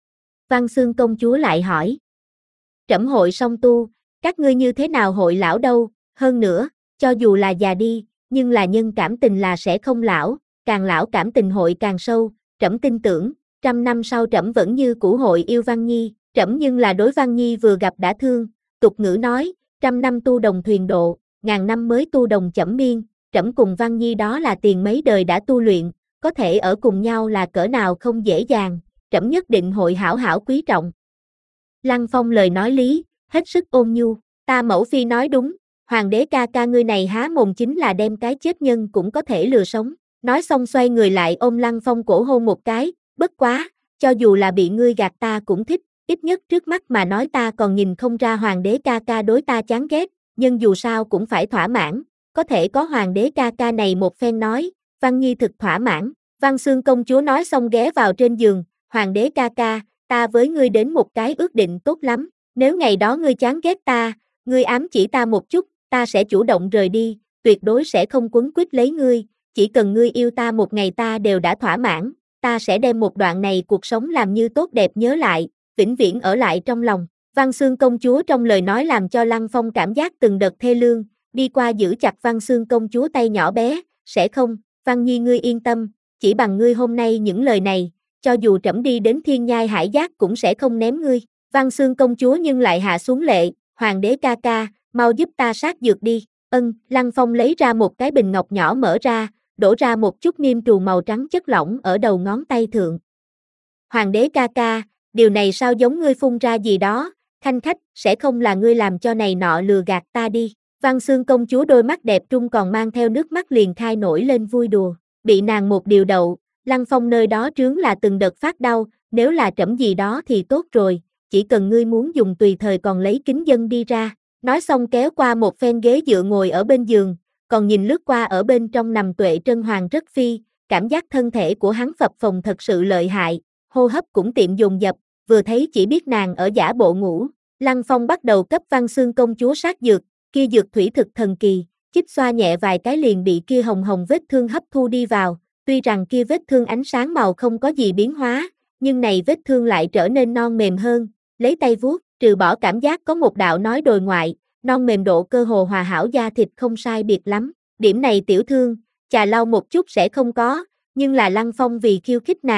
Văn Xương công chúa lại hỏi. Trẫm hội song tu, các ngươi như thế nào hội lão đâu, hơn nữa, cho dù là già đi, nhưng là nhân cảm tình là sẽ không lão, càng lão cảm tình hội càng sâu, trẫm tin tưởng, trăm năm sau trẫm vẫn như cũ hội yêu Văn Nhi, trẫm nhưng là đối Văn Nhi vừa gặp đã thương, tục ngữ nói, trăm năm tu đồng thuyền độ, ngàn năm mới tu đồng chẩm miên, trẫm cùng Văn Nhi đó là tiền mấy đời đã tu luyện, có thể ở cùng nhau là cỡ nào không dễ dàng, trẫm nhất định hội hảo hảo quý trọng. Lăng Phong lời nói lý, hết sức ôn nhu, ta mẫu phi nói đúng, Hoàng đế ca ca ngươi này há mồm chính là đem cái chết nhân cũng có thể lừa sống, nói xong xoay người lại ôm Lăng Phong cổ hôn một cái, bất quá, cho dù là bị ngươi gạt ta cũng thích, ít nhất trước mắt mà nói ta còn nhìn không ra Hoàng đế ca ca đối ta chán ghét, nhưng dù sao cũng phải thỏa mãn, có thể có Hoàng đế ca ca này một phen nói, Văn Nhi thực thỏa mãn, Văn Xương công chúa nói xong ghé vào trên giường, Hoàng đế ca ca, ta với ngươi đến một cái ước định tốt lắm, nếu ngày đó ngươi chán ghét ta, ngươi ám chỉ ta một chút, ta sẽ chủ động rời đi, tuyệt đối sẽ không quấn quýt lấy ngươi, chỉ cần ngươi yêu ta một ngày ta đều đã thỏa mãn, ta sẽ đem một đoạn này cuộc sống làm như tốt đẹp nhớ lại, vĩnh viễn ở lại trong lòng. Văn Xương công chúa trong lời nói làm cho Lăng Phong cảm giác từng đợt thê lương, đi qua giữ chặt Văn Xương công chúa tay nhỏ bé, sẽ không, Văn Nhi ngươi yên tâm, chỉ bằng ngươi hôm nay những lời này, cho dù trẫm đi đến thiên nhai hải giác cũng sẽ không ném ngươi. Văn Xương công chúa nhưng lại hạ xuống lệ, Hoàng đế ca ca, mau giúp ta sát dược đi, ân, Lăng Phong lấy ra một cái bình ngọc nhỏ mở ra, đổ ra một chút niêm trù màu trắng chất lỏng ở đầu ngón tay thượng. Hoàng đế ca ca, điều này sao giống ngươi phun ra gì đó, khanh khách, sẽ không là ngươi làm cho này nọ lừa gạt ta đi. Văn Xương công chúa đôi mắt đẹp trung còn mang theo nước mắt liền khai nổi lên vui đùa, bị nàng một điều đậu, Lăng Phong nơi đó trướng là từng đợt phát đau, nếu là trẫm gì đó thì tốt rồi, chỉ cần ngươi muốn dùng tùy thời còn lấy kính dân đi ra. Nói xong kéo qua một phen ghế dựa ngồi ở bên giường, còn nhìn lướt qua ở bên trong nằm Tuệ Trân Hoàng rất phi, cảm giác thân thể của hắn phập phồng thật sự lợi hại, hô hấp cũng tiệm dồn dập, vừa thấy chỉ biết nàng ở giả bộ ngủ. Lăng Phong bắt đầu cấp Văn Xương công chúa sát dược, kia dược thủy thực thần kỳ, chích xoa nhẹ vài cái liền bị kia hồng hồng vết thương hấp thu đi vào, tuy rằng kia vết thương ánh sáng màu không có gì biến hóa, nhưng này vết thương lại trở nên non mềm hơn, lấy tay vuốt, trừ bỏ cảm giác có một đạo nói đồi ngoại, non mềm độ cơ hồ hòa hảo da thịt không sai biệt lắm, điểm này tiểu thương, chà lau một chút sẽ không có, nhưng là Lăng Phong vì khiêu khích nàng,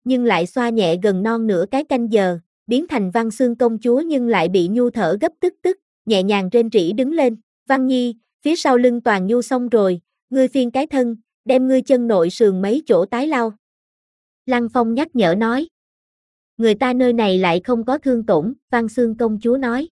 nhưng lại xoa nhẹ gần non nửa cái canh giờ, biến thành Văn Xương công chúa nhưng lại bị Nhu thở gấp tức tức, nhẹ nhàng rên rỉ đứng lên. Văn Nhi, phía sau lưng toàn Nhu xong rồi, ngươi phiên cái thân, đem ngươi chân nội sườn mấy chỗ tái lau. Lăng Phong nhắc nhở nói. Người ta nơi này lại không có thương tổn, Văn Xương công chúa nói.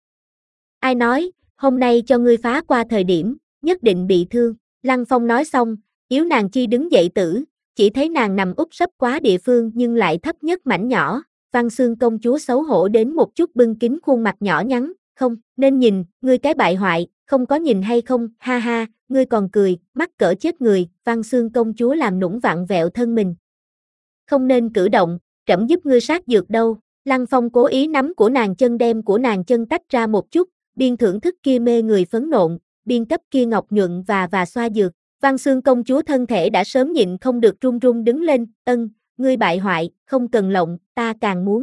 Ai nói, hôm nay cho ngươi phá qua thời điểm, nhất định bị thương. Lăng Phong nói xong, yếu nàng chi đứng dậy tử, chỉ thấy nàng nằm úp sấp quá địa phương nhưng lại thấp nhất mảnh nhỏ. Văn Xương công chúa xấu hổ đến một chút bưng kín khuôn mặt nhỏ nhắn, không, nên nhìn, ngươi cái bại hoại, không có nhìn hay không, ha ha, ngươi còn cười, mắc cỡ chết người. Văn Xương công chúa làm nũng vặn vẹo thân mình. Không nên cử động, trẫm giúp ngươi sát dược đâu. Lăng Phong cố ý nắm của nàng chân đem của nàng chân tách ra một chút, biên thưởng thức kia mê người phấn nộn, biên cấp kia ngọc nhuận và và xoa dược. Văn Xương công chúa thân thể đã sớm nhịn không được run run đứng lên, ân, ngươi bại hoại, không cần lộng, ta càng muốn.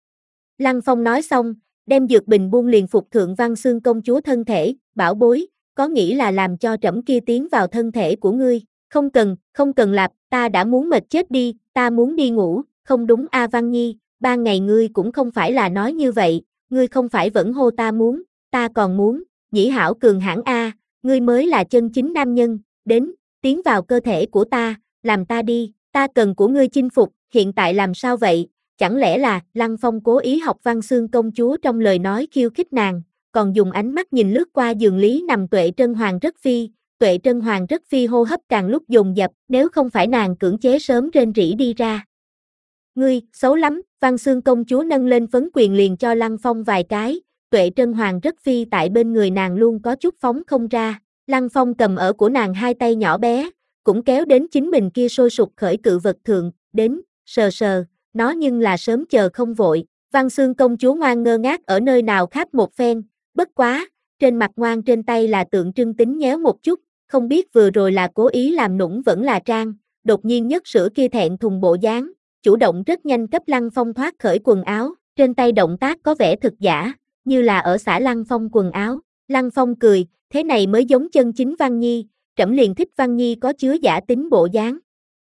Lăng Phong nói xong, đem dược bình buông liền phục thượng Văn Xương công chúa thân thể, bảo bối, có nghĩ là làm cho trẫm kia tiến vào thân thể của ngươi, không cần, không cần lạp, ta đã muốn mệt chết đi, ta muốn đi ngủ, không đúng a Văn Nhi, ban ngày ngươi cũng không phải là nói như vậy, ngươi không phải vẫn hô ta muốn, ta còn muốn, nhĩ hảo cường hãn a, ngươi mới là chân chính nam nhân, đến, tiến vào cơ thể của ta, làm ta đi, ta cần của ngươi chinh phục, hiện tại làm sao vậy, chẳng lẽ là, Lăng Phong cố ý học Văn Xương công chúa trong lời nói khiêu khích nàng, còn dùng ánh mắt nhìn lướt qua giường lý nằm Tuệ Trân Hoàng Rất Phi, Tuệ Trân Hoàng Rất Phi hô hấp càng lúc dồn dập, nếu không phải nàng cưỡng chế sớm rên rỉ đi ra. Ngươi, xấu lắm, Văn Xương công chúa nâng lên phấn quyền liền cho Lăng Phong vài cái, Tuệ Trân Hoàng Rất Phi tại bên người nàng luôn có chút phóng không ra, Lăng Phong cầm ở của nàng hai tay nhỏ bé, cũng kéo đến chính mình kia sôi sục khởi cự vật thượng, đến, sờ sờ, nó nhưng là sớm chờ không vội, Văn Xương công chúa ngoan ngơ ngác ở nơi nào khắp một phen, bất quá, trên mặt ngoan trên tay là tượng trưng tính nhéo một chút, không biết vừa rồi là cố ý làm nũng vẫn là trang, đột nhiên nhất sữa kia thẹn thùng bộ dáng, chủ động rất nhanh cấp Lăng Phong thoát khởi quần áo, trên tay động tác có vẻ thực giả, như là ở xả Lăng Phong quần áo, Lăng Phong cười, thế này mới giống chân chính Văn Nhi, trẫm liền thích Văn Nhi có chứa giả tính bộ dáng.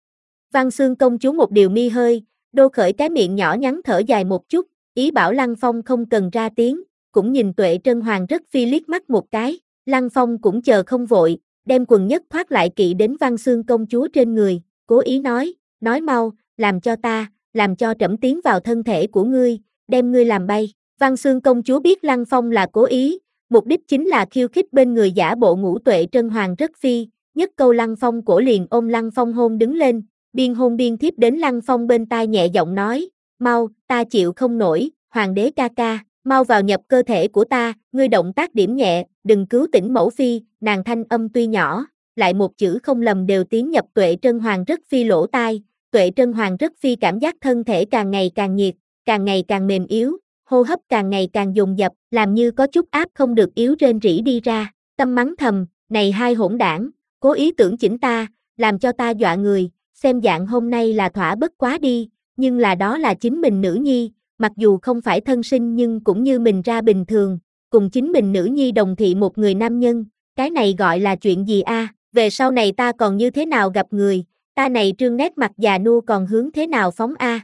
Văn Xương công chúa một điều mi hơi, đô khởi cái miệng nhỏ nhắn thở dài một chút, ý bảo Lăng Phong không cần ra tiếng, cũng nhìn Tuệ Trân Hoàng Rất Phi liếc mắt một cái, Lăng Phong cũng chờ không vội, đem quần nhất thoát lại kỵ đến Văn Xương công chúa trên người, cố ý nói, nói mau, làm cho ta, làm cho trẫm tiến vào thân thể của ngươi, đem ngươi làm bay. Văn Xương công chúa biết Lăng Phong là cố ý, mục đích chính là khiêu khích bên người giả bộ ngũ Tuệ Trân Hoàng Rất Phi, nhất câu Lăng Phong cổ liền ôm Lăng Phong hôn đứng lên, biên hôn biên thiếp đến Lăng Phong bên tai nhẹ giọng nói, mau, ta chịu không nổi, hoàng đế ca ca, mau vào nhập cơ thể của ta, ngươi động tác điểm nhẹ, đừng cứu tỉnh mẫu phi, nàng thanh âm tuy nhỏ, lại một chữ không lầm đều tiến nhập Tuệ Trân Hoàng Rất Phi lỗ tai, Tuệ Trân Hoàng Rất Phi cảm giác thân thể càng ngày càng nhiệt, càng ngày càng mềm yếu, hô hấp càng ngày càng dồn dập, làm như có chút áp không được yếu rên rỉ đi ra, tâm mắng thầm, này hai hỗn đảng, cố ý tưởng chỉnh ta, làm cho ta dọa người, xem dạng hôm nay là thỏa bất quá đi, nhưng là đó là chính mình nữ nhi, mặc dù không phải thân sinh nhưng cũng như mình ra bình thường, cùng chính mình nữ nhi đồng thị một người nam nhân, cái này gọi là chuyện gì a? Về sau này ta còn như thế nào gặp người, ta này trương nét mặt già nua còn hướng thế nào phóng a?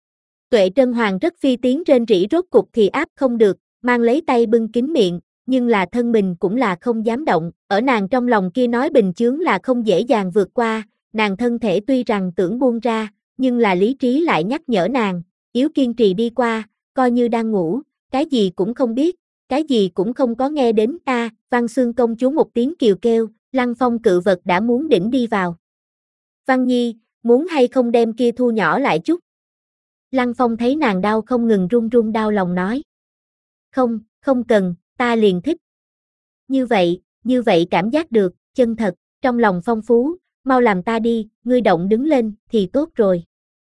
Tuệ Trân Hoàng Rất Phi tiếng rên rỉ rốt cục thì áp không được, mang lấy tay bưng kín miệng, nhưng là thân mình cũng là không dám động, ở nàng trong lòng kia nói bình chướng là không dễ dàng vượt qua, nàng thân thể tuy rằng tưởng buông ra, nhưng là lý trí lại nhắc nhở nàng, yếu kiên trì đi qua, coi như đang ngủ, cái gì cũng không biết, cái gì cũng không có nghe đến ta, Văn Xương công chúa một tiếng kiều kêu, Lăng Phong cự vật đã muốn đỉnh đi vào. Văn Nhi, muốn hay không đem kia thu nhỏ lại chút? Lăng Phong thấy nàng đau không ngừng run run đau lòng nói. Không, không cần, ta liền thích. Như vậy, như vậy cảm giác được, chân thật, trong lòng phong phú, mau làm ta đi, ngươi động đứng lên, thì tốt rồi.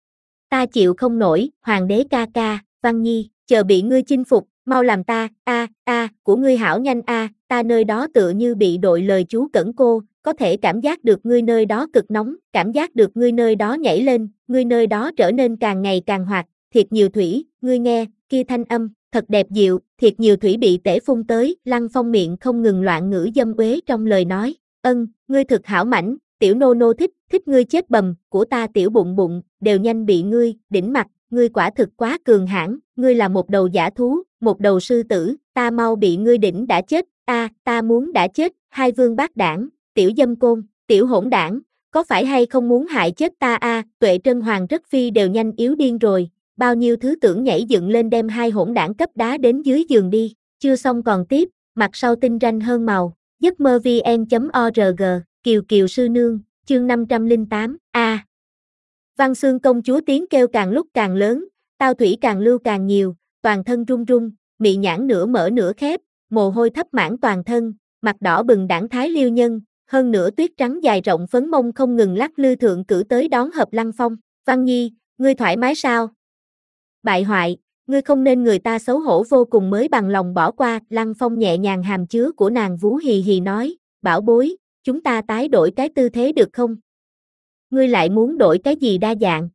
Ta chịu không nổi, hoàng đế ca ca, Văn Nhi, chờ bị ngươi chinh phục, mau làm ta, a a của ngươi hảo nhanh a ta nơi đó tựa như bị đội lời chú cẩn cô, có thể cảm giác được ngươi nơi đó cực nóng, cảm giác được ngươi nơi đó nhảy lên, ngươi nơi đó trở nên càng ngày càng hoạt, thiệt nhiều thủy, ngươi nghe, kia thanh âm, thật đẹp dịu, thiệt nhiều thủy bị tể phun tới, Lăng Phong miệng không ngừng loạn ngữ dâm uế trong lời nói, ân, ngươi thực hảo mảnh, tiểu nô nô thích, thích ngươi chết bầm, của ta tiểu bụng bụng, đều nhanh bị ngươi, đỉnh mặt, ngươi quả thực quá cường hãn, ngươi là một đầu dã thú, một đầu sư tử, ta mau bị ngươi đỉnh đã chết, a, ta muốn đã chết, hai vương bát đảng, tiểu dâm côn, tiểu hỗn đảng, có phải hay không muốn hại chết ta a, Tuệ Trân Hoàng rất phi đều nhanh yếu điên rồi, bao nhiêu thứ tưởng nhảy dựng lên đem hai hỗn đảng cấp đá đến dưới giường đi, chưa xong còn tiếp, mặt sau tinh ranh hơn màu, giấc mơ vn chấm org, Kiều Kiều sư nương, chương năm trăm lẻ tám, a. Văn Xương công chúa tiếng kêu càng lúc càng lớn, tao thủy càng lưu càng nhiều, toàn thân run run, mị nhãn nửa mở nửa khép, mồ hôi thấp mãn toàn thân, mặt đỏ bừng đảng thái liêu nhân, hơn nữa tuyết trắng dài rộng phấn mông không ngừng lắc lư thượng cử tới đón hợp Lăng Phong. Văn Nhi, ngươi thoải mái sao? Bại hoại, ngươi không nên người ta xấu hổ vô cùng mới bằng lòng bỏ qua. Lăng Phong nhẹ nhàng hàm chứa của nàng vú hì hì nói, bảo bối, chúng ta tái đổi cái tư thế được không? Ngươi lại muốn đổi cái gì đa dạng?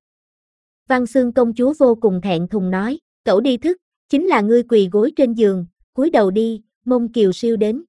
Văn Xương công chúa vô cùng thẹn thùng nói, cậu đi thức, chính là ngươi quỳ gối trên giường, cúi đầu đi, mông kiều siêu đến.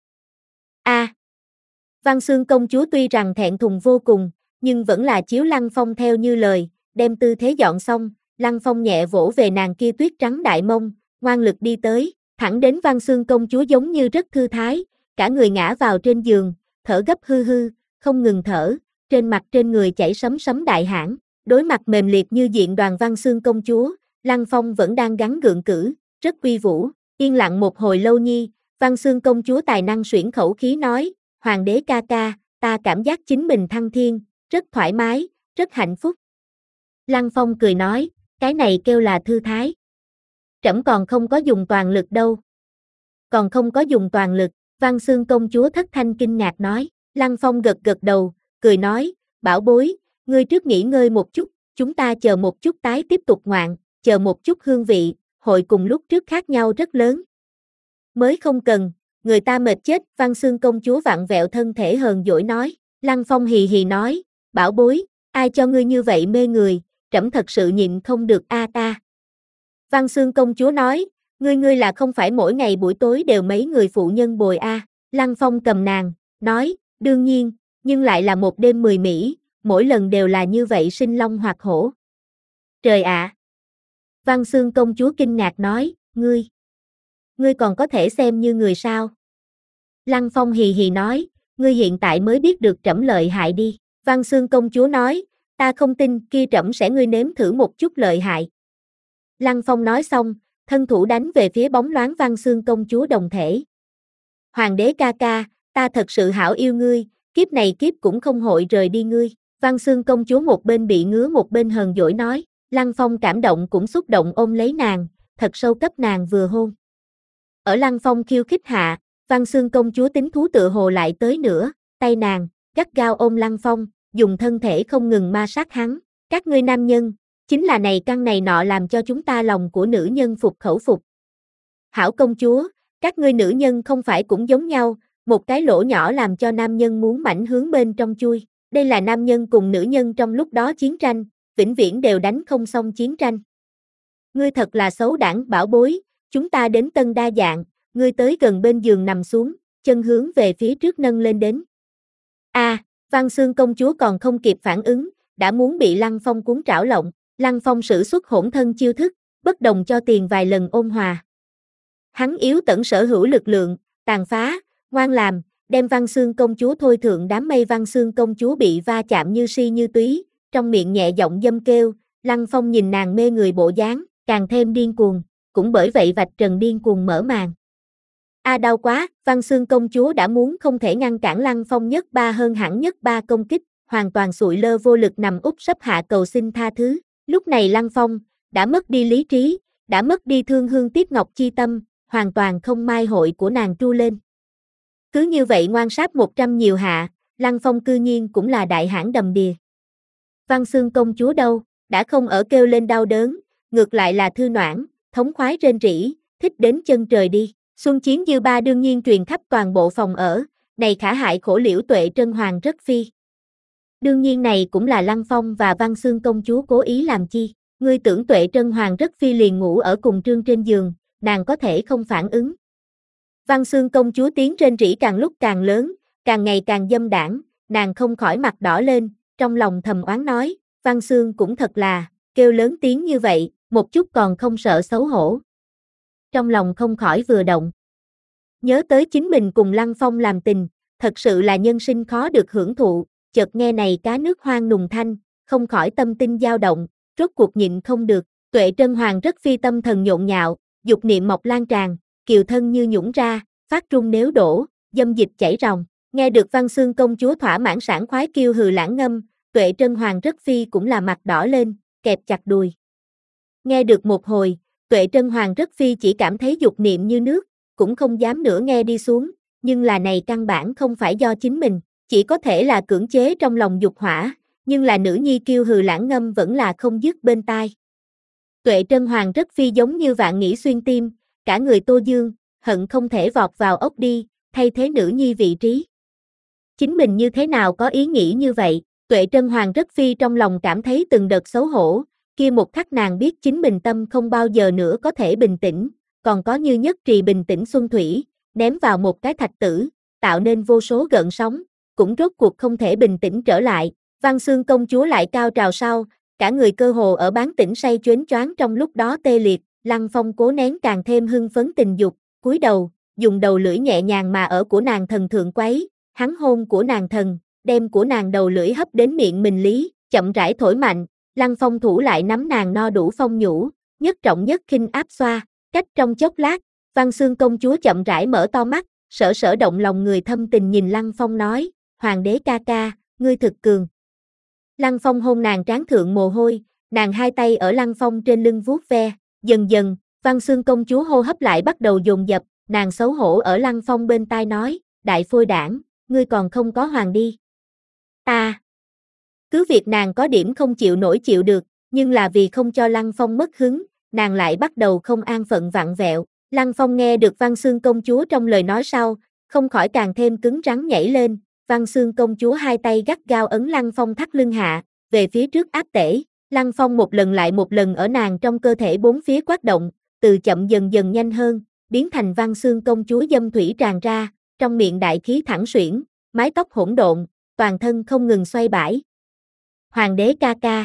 A. À, Văn Xương công chúa tuy rằng thẹn thùng vô cùng, nhưng vẫn là chiếu Lăng Phong theo như lời, đem tư thế dọn xong, Lăng Phong nhẹ vỗ về nàng kia tuyết trắng đại mông, ngoan lực đi tới, thẳng đến Văn Xương công chúa giống như rất thư thái, cả người ngã vào trên giường, thở gấp hư hư, không ngừng thở, trên mặt trên người chảy sấm sấm đại hãn, đối mặt mềm liệt như diện đoàn Văn Xương công chúa, Lăng Phong vẫn đang gắng gượng cử, rất uy vũ, yên lặng một hồi lâu nhi, Văn Xương công chúa tài năng xuyển khẩu khí nói, hoàng đế ca ca, ta cảm giác chính mình thăng thiên, rất thoải mái, rất hạnh phúc. Lăng Phong cười nói, cái này kêu là thư thái. Trẫm còn không có dùng toàn lực đâu. Còn không có dùng toàn lực, Văn Xương công chúa thất thanh kinh ngạc nói, Lăng Phong gật gật đầu, cười nói, bảo bối, ngươi trước nghỉ ngơi một chút, chúng ta chờ một chút tái tiếp tục ngoạn, chờ một chút hương vị, hội cùng lúc trước khác nhau rất lớn. Mới không cần, người ta mệt chết, Văn Xương công chúa vặn vẹo thân thể hờn dỗi nói, Lăng Phong hì hì nói, bảo bối, ai cho ngươi như vậy mê người, trẫm thật sự nhịn không được a ta. Văn Xương công chúa nói, ngươi ngươi là không phải mỗi ngày buổi tối đều mấy người phụ nhân bồi a, Lăng Phong cầm nàng, nói, đương nhiên, nhưng lại là một đêm mười mỹ, mỗi lần đều là như vậy sinh long hoặc hổ. Trời ạ! À. Văn Xương công chúa kinh ngạc nói, ngươi, ngươi còn có thể xem như người sao? Lăng Phong hì hì nói, ngươi hiện tại mới biết được trẫm lợi hại đi. Văn Xương công chúa nói, ta không tin, kia trẫm sẽ ngươi nếm thử một chút lợi hại. Lăng Phong nói xong, thân thủ đánh về phía bóng loáng Văn Xương công chúa đồng thể. Hoàng đế ca ca, ta thật sự hảo yêu ngươi, kiếp này kiếp cũng không hội rời đi ngươi. Văn Xương công chúa một bên bị ngứa một bên hờn dỗi nói, Lăng Phong cảm động cũng xúc động ôm lấy nàng, thật sâu cấp nàng vừa hôn. Ở Lăng Phong khiêu khích hạ, Văn Xương công chúa tính thú tựa hồ lại tới nữa, tay nàng, gắt gao ôm Lăng Phong, dùng thân thể không ngừng ma sát hắn, các ngươi nam nhân, chính là này căn này nọ làm cho chúng ta lòng của nữ nhân phục khẩu phục. Hảo công chúa, các ngươi nữ nhân không phải cũng giống nhau, một cái lỗ nhỏ làm cho nam nhân muốn mảnh hướng bên trong chui, đây là nam nhân cùng nữ nhân trong lúc đó chiến tranh, vĩnh viễn đều đánh không xong chiến tranh. Ngươi thật là xấu đảng bảo bối, chúng ta đến tân đa dạng, ngươi tới gần bên giường nằm xuống, chân hướng về phía trước nâng lên đến. A, à, Văn Xương công chúa còn không kịp phản ứng, đã muốn bị Lăng Phong cuốn trảo lộng, Lăng Phong sử xuất hỗn thân chiêu thức, bất đồng cho tiền vài lần ôn hòa. Hắn yếu tận sở hữu lực lượng, tàn phá, ngoan làm, đem Văn Xương công chúa thôi thượng đám mây. Văn Xương công chúa bị va chạm như si như túy, trong miệng nhẹ giọng dâm kêu, Lăng Phong nhìn nàng mê người bộ dáng, càng thêm điên cuồng, cũng bởi vậy vạch trần điên cuồng mở màn. A à, đau quá, Văn Xương công chúa đã muốn không thể ngăn cản Lăng Phong nhất ba hơn hẳn nhất ba công kích, hoàn toàn sụi lơ vô lực nằm úp sấp hạ cầu xin tha thứ. Lúc này Lăng Phong đã mất đi lý trí, đã mất đi thương hương tiếc ngọc chi tâm, hoàn toàn không mai hội của nàng tru lên. Cứ như vậy ngoan sáp một trăm nhiều hạ, Lăng Phong cư nhiên cũng là đại hãn đầm đìa. Văn Xương công chúa đâu, đã không ở kêu lên đau đớn, ngược lại là thư noãn, thống khoái rên rỉ, thích đến chân trời đi. Xuân chiến dư ba đương nhiên truyền khắp toàn bộ phòng ở, này khả hại khổ liễu Tuệ Trân Hoàng rất phi. Đương nhiên này cũng là Lăng Phong và Văn Xương công chúa cố ý làm chi, ngươi tưởng Tuệ Trân Hoàng rất phi liền ngủ ở cùng trương trên giường, nàng có thể không phản ứng. Văn Xương công chúa tiếng rên rỉ càng lúc càng lớn, càng ngày càng dâm đảng, nàng không khỏi mặt đỏ lên, trong lòng thầm oán nói, Văn Xương cũng thật là, kêu lớn tiếng như vậy, một chút còn không sợ xấu hổ. Trong lòng không khỏi vừa động. Nhớ tới chính mình cùng Lăng Phong làm tình, thật sự là nhân sinh khó được hưởng thụ, chợt nghe này cá nước hoang nùng thanh, không khỏi tâm tinh dao động, rốt cuộc nhịn không được, Tuệ Trân Hoàng rất phi tâm thần nhộn nhạo, dục niệm mọc lan tràn, kiều thân như nhũng ra, phát trung nếu đổ, dâm dịch chảy ròng. Nghe được Văn Xương công chúa thỏa mãn sảng khoái kêu hừ lãng ngâm, Tuệ Trân Hoàng rất phi cũng là mặt đỏ lên, kẹp chặt đùi. Nghe được một hồi, Tuệ Trân Hoàng rất phi chỉ cảm thấy dục niệm như nước, cũng không dám nữa nghe đi xuống, nhưng là này căn bản không phải do chính mình, chỉ có thể là cưỡng chế trong lòng dục hỏa, nhưng là nữ nhi kêu hừ lãng ngâm vẫn là không dứt bên tai. Tuệ Trân Hoàng rất phi giống như vạn nghĩ xuyên tim, cả người Tô Dương, hận không thể vọt vào ốc đi, thay thế nữ nhi vị trí. Chính mình như thế nào có ý nghĩ như vậy, Tuệ Trân Hoàng rất phi trong lòng cảm thấy từng đợt xấu hổ, kia một khắc nàng biết chính mình tâm không bao giờ nữa có thể bình tĩnh, còn có như nhất trì bình tĩnh xuân thủy, ném vào một cái thạch tử, tạo nên vô số gợn sóng, cũng rốt cuộc không thể bình tĩnh trở lại. Văn Xương công chúa lại cao trào sau, cả người cơ hồ ở bán tỉnh say choáng choáng trong lúc đó tê liệt, Lăng Phong cố nén càng thêm hưng phấn tình dục, cúi đầu, dùng đầu lưỡi nhẹ nhàng mà ở của nàng thần thượng quấy, hắn hôn của nàng thần, đem của nàng đầu lưỡi hấp đến miệng mình lý, chậm rãi thổi mạnh, Lăng Phong thủ lại nắm nàng no đủ phong nhũ, nhất trọng nhất khinh áp xoa, cách trong chốc lát, Văn Xương công chúa chậm rãi mở to mắt, sở sở động lòng người thâm tình nhìn Lăng Phong nói, Hoàng đế ca ca, ngươi thực cường. Lăng Phong hôn nàng trán thượng mồ hôi, nàng hai tay ở Lăng Phong trên lưng vuốt ve, dần dần, Văn Xương công chúa hô hấp lại bắt đầu dồn dập, nàng xấu hổ ở Lăng Phong bên tai nói, đại phôi đảng, ngươi còn không có hoàng đi. Ta. Cứ việc nàng có điểm không chịu nổi chịu được, nhưng là vì không cho Lăng Phong mất hứng, nàng lại bắt đầu không an phận vặn vẹo. Lăng Phong nghe được Văn Xương công chúa trong lời nói sau, không khỏi càng thêm cứng rắn nhảy lên, Văn Xương công chúa hai tay gắt gao ấn Lăng Phong thắt lưng hạ, về phía trước áp tể, Lăng Phong một lần lại một lần ở nàng trong cơ thể bốn phía quát động, từ chậm dần dần nhanh hơn, biến thành Văn Xương công chúa dâm thủy tràn ra, trong miệng đại khí thẳng xuyển, mái tóc hỗn độn, toàn thân không ngừng xoay bãi. Hoàng đế ca ca.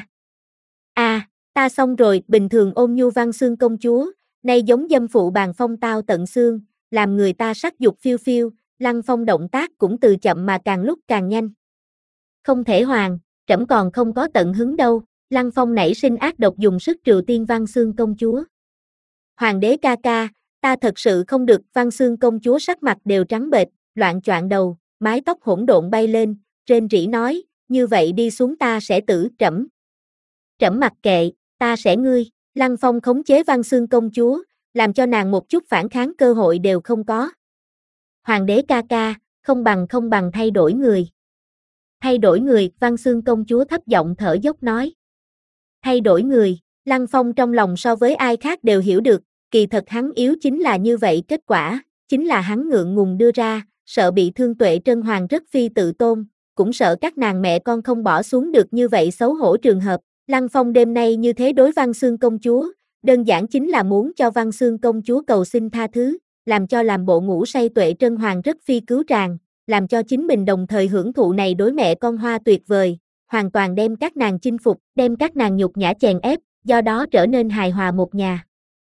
A, à, ta xong rồi, bình thường ôn nhu Văn Xương công chúa, nay giống dâm phụ bàn phong tao tận xương, làm người ta sắc dục phiêu phiêu, Lăng Phong động tác cũng từ chậm mà càng lúc càng nhanh. Không thể hoàng, trẫm còn không có tận hứng đâu, Lăng Phong nảy sinh ác độc dùng sức trừ tiên Văn Xương công chúa. Hoàng đế ca ca, ta thật sự không được, Văn Xương công chúa sắc mặt đều trắng bệch, loạn choạng đầu, mái tóc hỗn độn bay lên, rên rỉ nói, như vậy đi xuống ta sẽ tử, trẫm. Trẫm mặc kệ, ta sẽ ngươi, Lăng Phong khống chế Văn Xương công chúa, làm cho nàng một chút phản kháng cơ hội đều không có. Hoàng đế ca ca, không bằng không bằng thay đổi người. Thay đổi người, Văn Xương công chúa thấp giọng thở dốc nói. Thay đổi người, Lăng Phong trong lòng so với ai khác đều hiểu được, kỳ thật hắn yếu chính là như vậy kết quả, chính là hắn ngượng ngùng đưa ra, sợ bị thương Tuệ Trân Hoàng rất phi tự tôn, cũng sợ các nàng mẹ con không bỏ xuống được như vậy xấu hổ trường hợp. Lăng Phong đêm nay như thế đối Văn Xương công chúa, đơn giản chính là muốn cho Văn Xương công chúa cầu xin tha thứ, làm cho làm bộ ngủ say Tuệ Trân Hoàng rất phi cứu tràng, làm cho chính mình đồng thời hưởng thụ này đối mẹ con hoa tuyệt vời, hoàn toàn đem các nàng chinh phục, đem các nàng nhục nhã chèn ép, do đó trở nên hài hòa một nhà.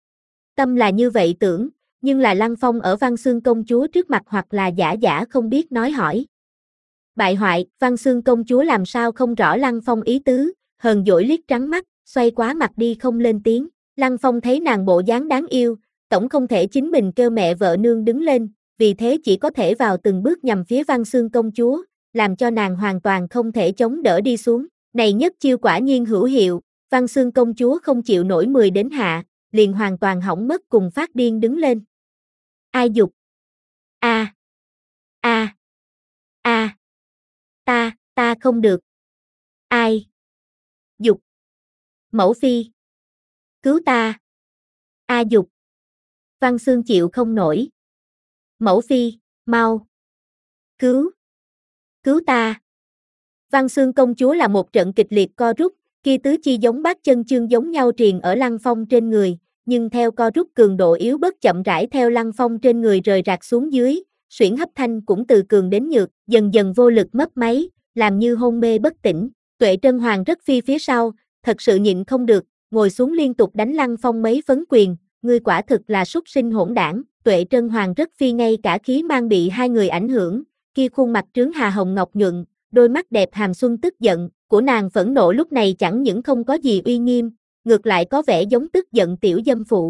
Tâm là như vậy tưởng, nhưng là Lăng Phong ở Văn Xương công chúa trước mặt hoặc là giả giả không biết nói hỏi. Bại hoại, Văn Xương công chúa làm sao không rõ Lăng Phong ý tứ, hờn dỗi liếc trắng mắt, xoay quá mặt đi không lên tiếng. Lăng Phong thấy nàng bộ dáng đáng yêu, tổng không thể chính mình kêu mẹ vợ nương đứng lên, vì thế chỉ có thể vào từng bước nhằm phía Văn Xương công chúa, làm cho nàng hoàn toàn không thể chống đỡ đi xuống. Này nhất chiêu quả nhiên hữu hiệu, Văn Xương công chúa không chịu nổi mười đến hạ, liền hoàn toàn hỏng mất cùng phát điên đứng lên. Ai dục? A. A. A. Ta, ta không được. Ai? Dục. Mẫu phi. Cứu ta. A dục. Văn Xương chịu không nổi. Mẫu phi, mau. Cứu. Cứu ta. Văn Xương công chúa là một trận kịch liệt co rút, kia tứ chi giống bát chân chương giống nhau triền ở Lăng Phong trên người, nhưng theo co rút cường độ yếu bớt chậm rãi theo Lăng Phong trên người rời rạc xuống dưới, xuyển hấp thanh cũng từ cường đến nhược, dần dần vô lực mấp máy, làm như hôn mê bất tỉnh. Tuệ Trân Hoàng rất phi phía sau, thật sự nhịn không được, ngồi xuống liên tục đánh Lăng Phong mấy phấn quyền, ngươi quả thực là súc sinh hỗn đảng. Tuệ Trân Hoàng rất phi ngay cả khí mang bị hai người ảnh hưởng, kia khuôn mặt trướng hà hồng ngọc nhuận, đôi mắt đẹp hàm xuân tức giận, của nàng phẫn nộ lúc này chẳng những không có gì uy nghiêm, ngược lại có vẻ giống tức giận tiểu dâm phụ.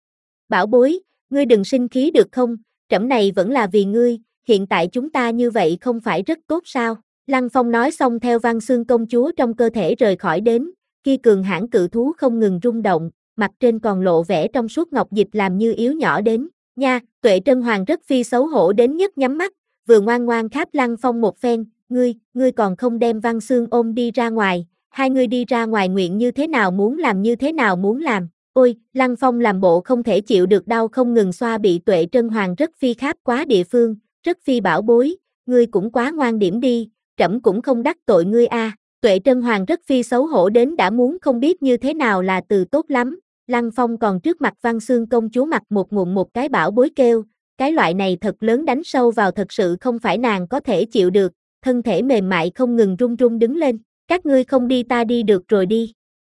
Bảo bối, ngươi đừng sinh khí được không, trẫm này vẫn là vì ngươi, hiện tại chúng ta như vậy không phải rất tốt sao? Lăng Phong nói xong theo Văn Xương công chúa trong cơ thể rời khỏi đến, kia cường hãn cự thú không ngừng rung động, mặt trên còn lộ vẻ trong suốt ngọc dịch làm như yếu nhỏ đến. Nha, Tuệ Trân Hoàng rất phi xấu hổ đến nhất nhắm mắt, vừa ngoan ngoan kháp Lăng Phong một phen, ngươi, ngươi còn không đem Văn Xương ôm đi ra ngoài, hai người đi ra ngoài nguyện như thế nào muốn làm như thế nào muốn làm. Ôi, Lăng Phong làm bộ không thể chịu được đau không ngừng xoa bị Tuệ Trân Hoàng rất phi kháp quá địa phương, rất phi bảo bối, ngươi cũng quá ngoan điểm đi, trẫm cũng không đắc tội ngươi a. À. Tuệ Trân Hoàng rất phi xấu hổ đến đã muốn không biết như thế nào là từ tốt lắm. Lăng Phong còn trước mặt Văn Xương công chúa mặt một ngụm một cái bảo bối kêu, cái loại này thật lớn đánh sâu vào thật sự không phải nàng có thể chịu được, thân thể mềm mại không ngừng run run đứng lên, các ngươi không đi ta đi được rồi đi.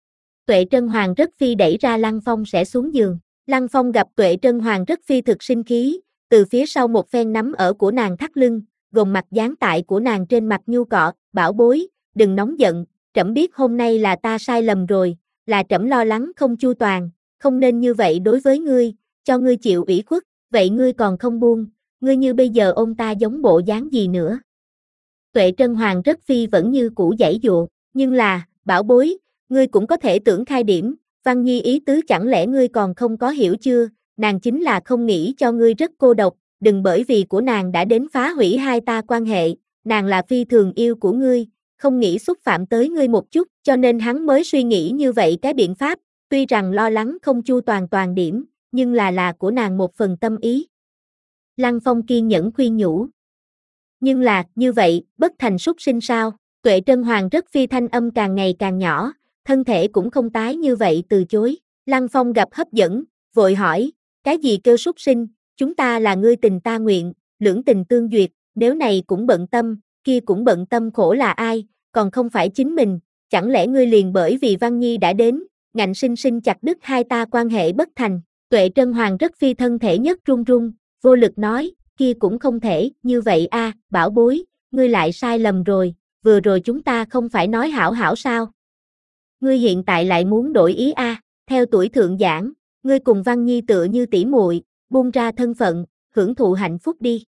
Tuệ Trân Hoàng rất phi đẩy ra Lăng Phong sẽ xuống giường, Lăng Phong gặp Tuệ Trân Hoàng rất phi thực sinh khí, từ phía sau một phen nắm ở của nàng thắt lưng, gồng mặt dán tại của nàng trên mặt nhu cọ, bảo bối, đừng nóng giận, trẫm biết hôm nay là ta sai lầm rồi, là trẫm lo lắng không chu toàn, không nên như vậy đối với ngươi, cho ngươi chịu ủy khuất, vậy ngươi còn không buông, ngươi như bây giờ ôm ta giống bộ dáng gì nữa. Tuệ Trân Hoàng rất phi vẫn như cũ giãy dụa, nhưng là, bảo bối, ngươi cũng có thể tưởng khai điểm, Văn Nhi ý tứ chẳng lẽ ngươi còn không có hiểu chưa, nàng chính là không nghĩ cho ngươi rất cô độc, đừng bởi vì của nàng đã đến phá hủy hai ta quan hệ, nàng là phi thường yêu của ngươi, không nghĩ xúc phạm tới ngươi một chút, cho nên hắn mới suy nghĩ như vậy cái biện pháp, tuy rằng lo lắng không chu toàn toàn điểm, nhưng là là của nàng một phần tâm ý. Lăng Phong kiên nhẫn khuyên nhủ. Nhưng là, như vậy, bất thành súc sinh sao, Tuệ Trân Hoàng rất phi thanh âm càng ngày càng nhỏ, thân thể cũng không tái như vậy từ chối. Lăng Phong gặp hấp dẫn, vội hỏi, cái gì kêu súc sinh, chúng ta là ngươi tình ta nguyện, lưỡng tình tương duyệt, nếu này cũng bận tâm, kia cũng bận tâm khổ là ai, còn không phải chính mình, chẳng lẽ ngươi liền bởi vì Văn Nhi đã đến, ngạnh sinh sinh chặt đứt hai ta quan hệ bất thành. Tuệ Trân Hoàng rất phi thân thể nhất run run, vô lực nói, kia cũng không thể, như vậy a, à, bảo bối, ngươi lại sai lầm rồi, vừa rồi chúng ta không phải nói hảo hảo sao? Ngươi hiện tại lại muốn đổi ý a, à, theo tuổi thượng giảng, ngươi cùng Văn Nhi tựa như tỷ muội, buông ra thân phận, hưởng thụ hạnh phúc đi.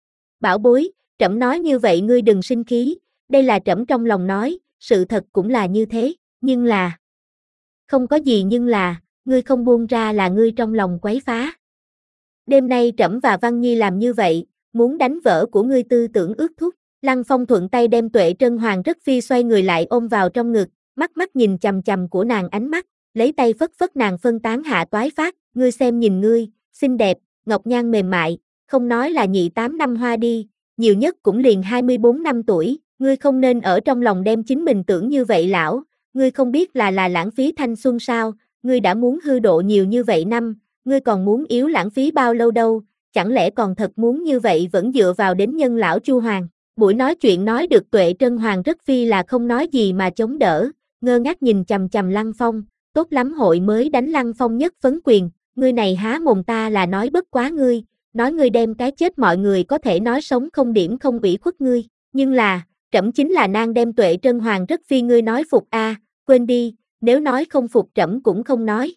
Bảo bối, trẫm nói như vậy ngươi đừng sinh khí, đây là trẫm trong lòng nói, sự thật cũng là như thế, nhưng là... Không có gì nhưng là, ngươi không buông ra là ngươi trong lòng quấy phá. Đêm nay trẫm và Văn Nhi làm như vậy, muốn đánh vỡ của ngươi tư tưởng ước thúc. Lăng Phong thuận tay đem Tuệ Trân Hoàng rất phi xoay người lại ôm vào trong ngực, mắt mắt nhìn chằm chằm của nàng ánh mắt, lấy tay phất phất nàng phân tán hạ toái phát, ngươi xem nhìn ngươi, xinh đẹp, ngọc nhan mềm mại, không nói là nhị tám năm hoa đi, nhiều nhất cũng liền hai mươi bốn năm tuổi, ngươi không nên ở trong lòng đem chính mình tưởng như vậy lão, ngươi không biết là là lãng phí thanh xuân sao, ngươi đã muốn hư độ nhiều như vậy năm, ngươi còn muốn yếu lãng phí bao lâu đâu, chẳng lẽ còn thật muốn như vậy vẫn dựa vào đến nhân lão Chu Hoàng. Buổi nói chuyện nói được Tuệ Trân Hoàng rất phi là không nói gì mà chống đỡ, ngơ ngác nhìn chằm chằm Lăng Phong, tốt lắm hội mới đánh Lăng Phong nhất phấn quyền, ngươi này há mồm ta là nói bất quá ngươi, nói ngươi đem cái chết mọi người có thể nói sống không điểm không ủy khuất ngươi, nhưng là, trẫm chính là nàng đem Tuệ Trân Hoàng rất phi ngươi nói phục a, à, quên đi, nếu nói không phục trẫm cũng không nói.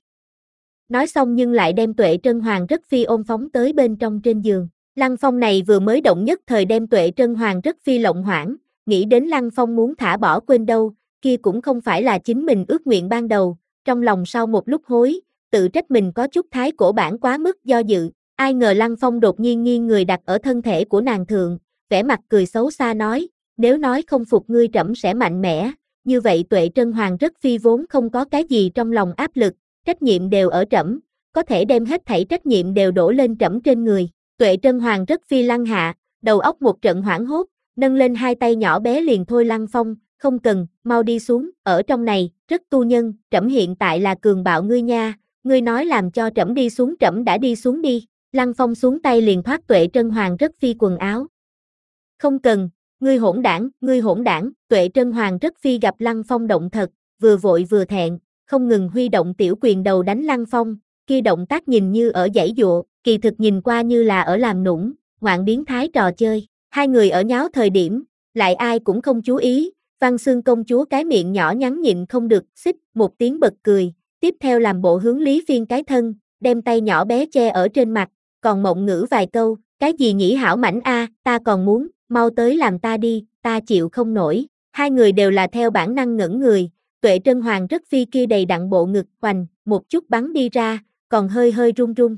Nói xong nhưng lại đem Tuệ Trân Hoàng rất phi ôm phóng tới bên trong trên giường. Lăng Phong này vừa mới động nhất thời đem Tuệ Trân Hoàng rất phi lộng hoảng, nghĩ đến Lăng Phong muốn thả bỏ quên đâu, kia cũng không phải là chính mình ước nguyện ban đầu, trong lòng sau một lúc hối, tự trách mình có chút thái cổ bản quá mức do dự, ai ngờ Lăng Phong đột nhiên nghiêng người đặt ở thân thể của nàng thượng, vẻ mặt cười xấu xa nói, nếu nói không phục ngươi trẫm sẽ mạnh mẽ, như vậy Tuệ Trân Hoàng rất phi vốn không có cái gì trong lòng áp lực, trách nhiệm đều ở trẫm, có thể đem hết thảy trách nhiệm đều đổ lên trẫm trên người. Tuệ Trân Hoàng rất phi lăng hạ, đầu óc một trận hoảng hốt, nâng lên hai tay nhỏ bé liền thôi Lăng Phong, không cần, mau đi xuống, ở trong này, rất tu nhân, trẫm hiện tại là cường bạo ngươi nha, ngươi nói làm cho trẫm đi xuống trẫm đã đi xuống đi, Lăng Phong xuống tay liền thoát Tuệ Trân Hoàng rất phi quần áo. Không cần, ngươi hỗn đảng, ngươi hỗn đảng, Tuệ Trân Hoàng rất phi gặp Lăng Phong động thật, vừa vội vừa thẹn, không ngừng huy động tiểu quyền đầu đánh Lăng Phong, kia động tác nhìn như ở giãy giụa, kỳ thực nhìn qua như là ở làm nũng, ngoạn biến thái trò chơi. Hai người ở nháo thời điểm, lại ai cũng không chú ý, Văn Xương công chúa cái miệng nhỏ nhắn nhịn không được, xích một tiếng bật cười, tiếp theo làm bộ hướng Lý Phiên cái thân, đem tay nhỏ bé che ở trên mặt, còn mộng ngữ vài câu, cái gì nhỉ hảo mảnh a, ta còn muốn, mau tới làm ta đi, ta chịu không nổi. Hai người đều là theo bản năng ngẩn người, Tuệ Trân Hoàng rất phi kia đầy đặn bộ ngực hoành, một chút bắn đi ra, còn hơi hơi run run.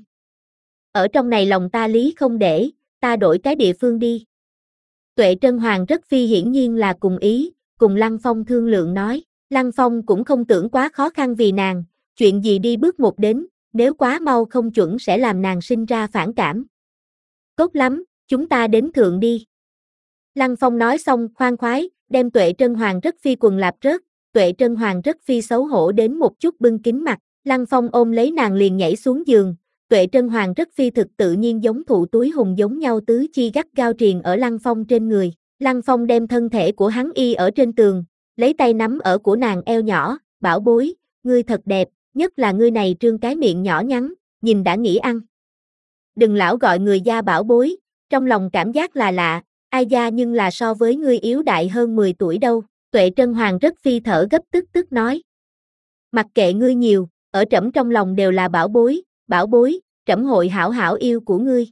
Ở trong này lòng ta lý không để, ta đổi cái địa phương đi. Tuệ Trân Hoàng rất phi hiển nhiên là cùng ý, cùng Lăng Phong thương lượng nói, Lăng Phong cũng không tưởng quá khó khăn vì nàng, chuyện gì đi bước một đến, nếu quá mau không chuẩn sẽ làm nàng sinh ra phản cảm. Tốt lắm, chúng ta đến thượng đi. Lăng Phong nói xong khoan khoái, đem Tuệ Trân Hoàng rất phi quần lạp rớt, Tuệ Trân Hoàng rất phi xấu hổ đến một chút bưng kín mặt, Lăng Phong ôm lấy nàng liền nhảy xuống giường, Tuệ Trân Hoàng rất phi thực tự nhiên giống thụ túi hùng giống nhau tứ chi gắt gao triền ở Lăng Phong trên người, Lăng Phong đem thân thể của hắn y ở trên tường, lấy tay nắm ở của nàng eo nhỏ, bảo bối, ngươi thật đẹp, nhất là ngươi này trương cái miệng nhỏ nhắn, nhìn đã nghĩ ăn. Đừng lão gọi người gia bảo bối, trong lòng cảm giác là lạ, ai gia nhưng là so với ngươi yếu đại hơn mười tuổi đâu, Tuệ Trân Hoàng rất phi thở gấp tức tức nói. Mặc kệ ngươi nhiều, ở trẫm trong lòng đều là bảo bối, bảo bối, trẫm hội hảo hảo yêu của ngươi.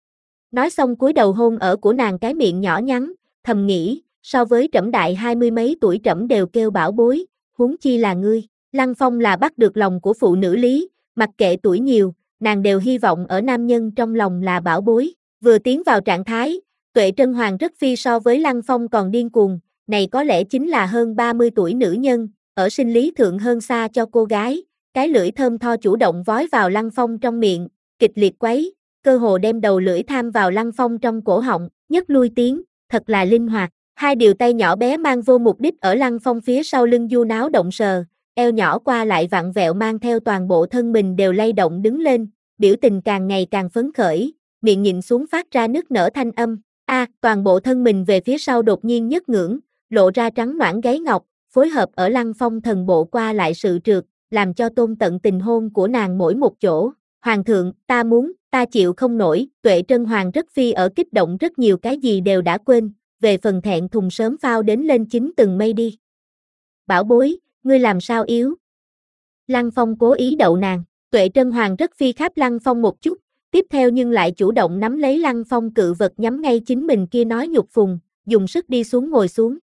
Nói xong cúi đầu hôn ở của nàng cái miệng nhỏ nhắn, thầm nghĩ, so với trẫm đại hai mươi mấy tuổi trẫm đều kêu bảo bối, huống chi là ngươi. Lăng Phong là bắt được lòng của phụ nữ lý, mặc kệ tuổi nhiều, nàng đều hy vọng ở nam nhân trong lòng là bảo bối. Vừa tiến vào trạng thái, Tuệ Trân Hoàng rất phi so với Lăng Phong còn điên cuồng, này có lẽ chính là hơn ba mươi tuổi nữ nhân, ở sinh lý thượng hơn xa cho cô gái, cái lưỡi thơm tho chủ động vói vào Lăng Phong trong miệng, kịch liệt quấy, cơ hồ đem đầu lưỡi tham vào Lăng Phong trong cổ họng, nhất lui tiếng, thật là linh hoạt. Hai điều tay nhỏ bé mang vô mục đích ở Lăng Phong phía sau lưng du náo động sờ, eo nhỏ qua lại vặn vẹo mang theo toàn bộ thân mình đều lay động đứng lên, biểu tình càng ngày càng phấn khởi, miệng nhịn xuống phát ra nức nở thanh âm. A, à, toàn bộ thân mình về phía sau đột nhiên nhất ngưỡng, lộ ra trắng nõn gáy ngọc, phối hợp ở Lăng Phong thần bộ qua lại sự trượt, làm cho tôn tận tình hôn của nàng mỗi một chỗ. Hoàng thượng, ta muốn, ta chịu không nổi, Tuệ Trân Hoàng rất phi ở kích động rất nhiều cái gì đều đã quên, về phần thẹn thùng sớm phao đến lên chín tầng mây đi. Bảo bối, ngươi làm sao yếu? Lăng Phong cố ý đậu nàng, Tuệ Trân Hoàng rất phi khắp Lăng Phong một chút, tiếp theo nhưng lại chủ động nắm lấy Lăng Phong cự vật nhắm ngay chính mình kia nói nhục phùng, dùng sức đi xuống ngồi xuống.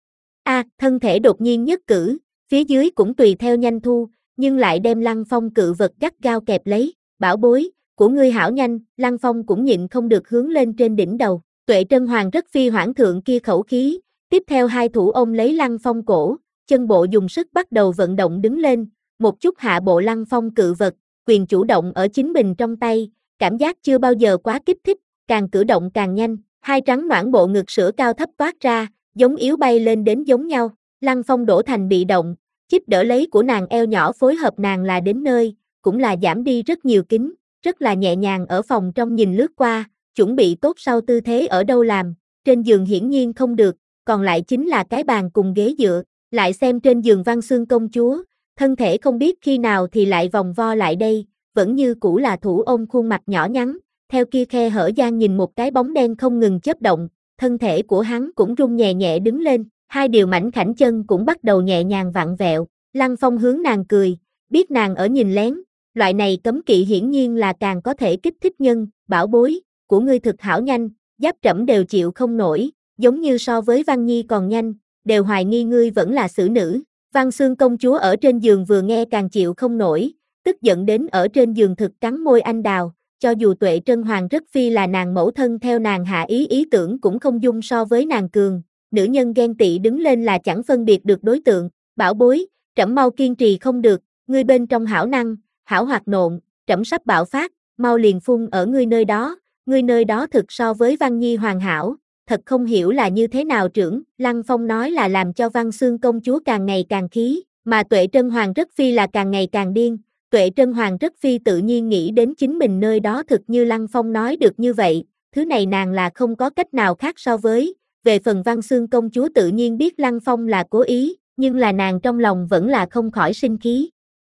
A, à, thân thể đột nhiên nhất cử, phía dưới cũng tùy theo nhanh thu, nhưng lại đem Lăng Phong cự vật gắt gao kẹp lấy, bảo bối, của ngươi hảo nhanh, Lăng Phong cũng nhịn không được hướng lên trên đỉnh đầu, Tuệ Trân Hoàng rất phi hoảng thượng kia khẩu khí, tiếp theo hai thủ ôm lấy Lăng Phong cổ, chân bộ dùng sức bắt đầu vận động đứng lên, một chút hạ bộ Lăng Phong cự vật, quyền chủ động ở chính mình trong tay, cảm giác chưa bao giờ quá kích thích, càng cử động càng nhanh, hai trắng nõn bộ ngực sữa cao thấp toát ra, giống yếu bay lên đến giống nhau, Lăng Phong đổ thành bị động, chích đỡ lấy của nàng eo nhỏ phối hợp nàng là đến nơi, cũng là giảm đi rất nhiều kính, rất là nhẹ nhàng ở phòng trong nhìn lướt qua, chuẩn bị tốt sau tư thế ở đâu làm, trên giường hiển nhiên không được, còn lại chính là cái bàn cùng ghế dựa, lại xem trên giường Văn Xương công chúa, thân thể không biết khi nào thì lại vòng vo lại đây, vẫn như cũ là thủ ôm khuôn mặt nhỏ nhắn, theo kia khe hở gian nhìn một cái bóng đen không ngừng chớp động, thân thể của hắn cũng rung nhẹ nhẹ đứng lên, hai điều mảnh khảnh chân cũng bắt đầu nhẹ nhàng vặn vẹo, Lăng Phong hướng nàng cười, biết nàng ở nhìn lén, loại này cấm kỵ hiển nhiên là càng có thể kích thích nhân, bảo bối, của ngươi thực hảo nhanh, giáp trẫm đều chịu không nổi, giống như so với Văn Nhi còn nhanh, đều hoài nghi ngươi vẫn là xử nữ. Văn Xương công chúa ở trên giường vừa nghe càng chịu không nổi, tức giận đến ở trên giường thực cắn môi anh đào, cho dù Tuệ Trân Hoàng rất phi là nàng mẫu thân theo nàng hạ ý ý tưởng cũng không dung so với nàng cường, nữ nhân ghen tị đứng lên là chẳng phân biệt được đối tượng, bảo bối, trẫm mau kiên trì không được, ngươi bên trong hảo năng, hảo hoạt nộn, trẫm sắp bạo phát, mau liền phun ở ngươi nơi đó, ngươi nơi đó thực so với Văn Nhi hoàn hảo, thật không hiểu là như thế nào trưởng, Lăng Phong nói là làm cho Văn Xương công chúa càng ngày càng khí, mà Tuệ Trân Hoàng rất phi là càng ngày càng điên, Tuệ Trân Hoàng rất phi tự nhiên nghĩ đến chính mình nơi đó thực như Lăng Phong nói được như vậy, thứ này nàng là không có cách nào khác so với, về phần Văn Xương công chúa tự nhiên biết Lăng Phong là cố ý, nhưng là nàng trong lòng vẫn là không khỏi sinh khí.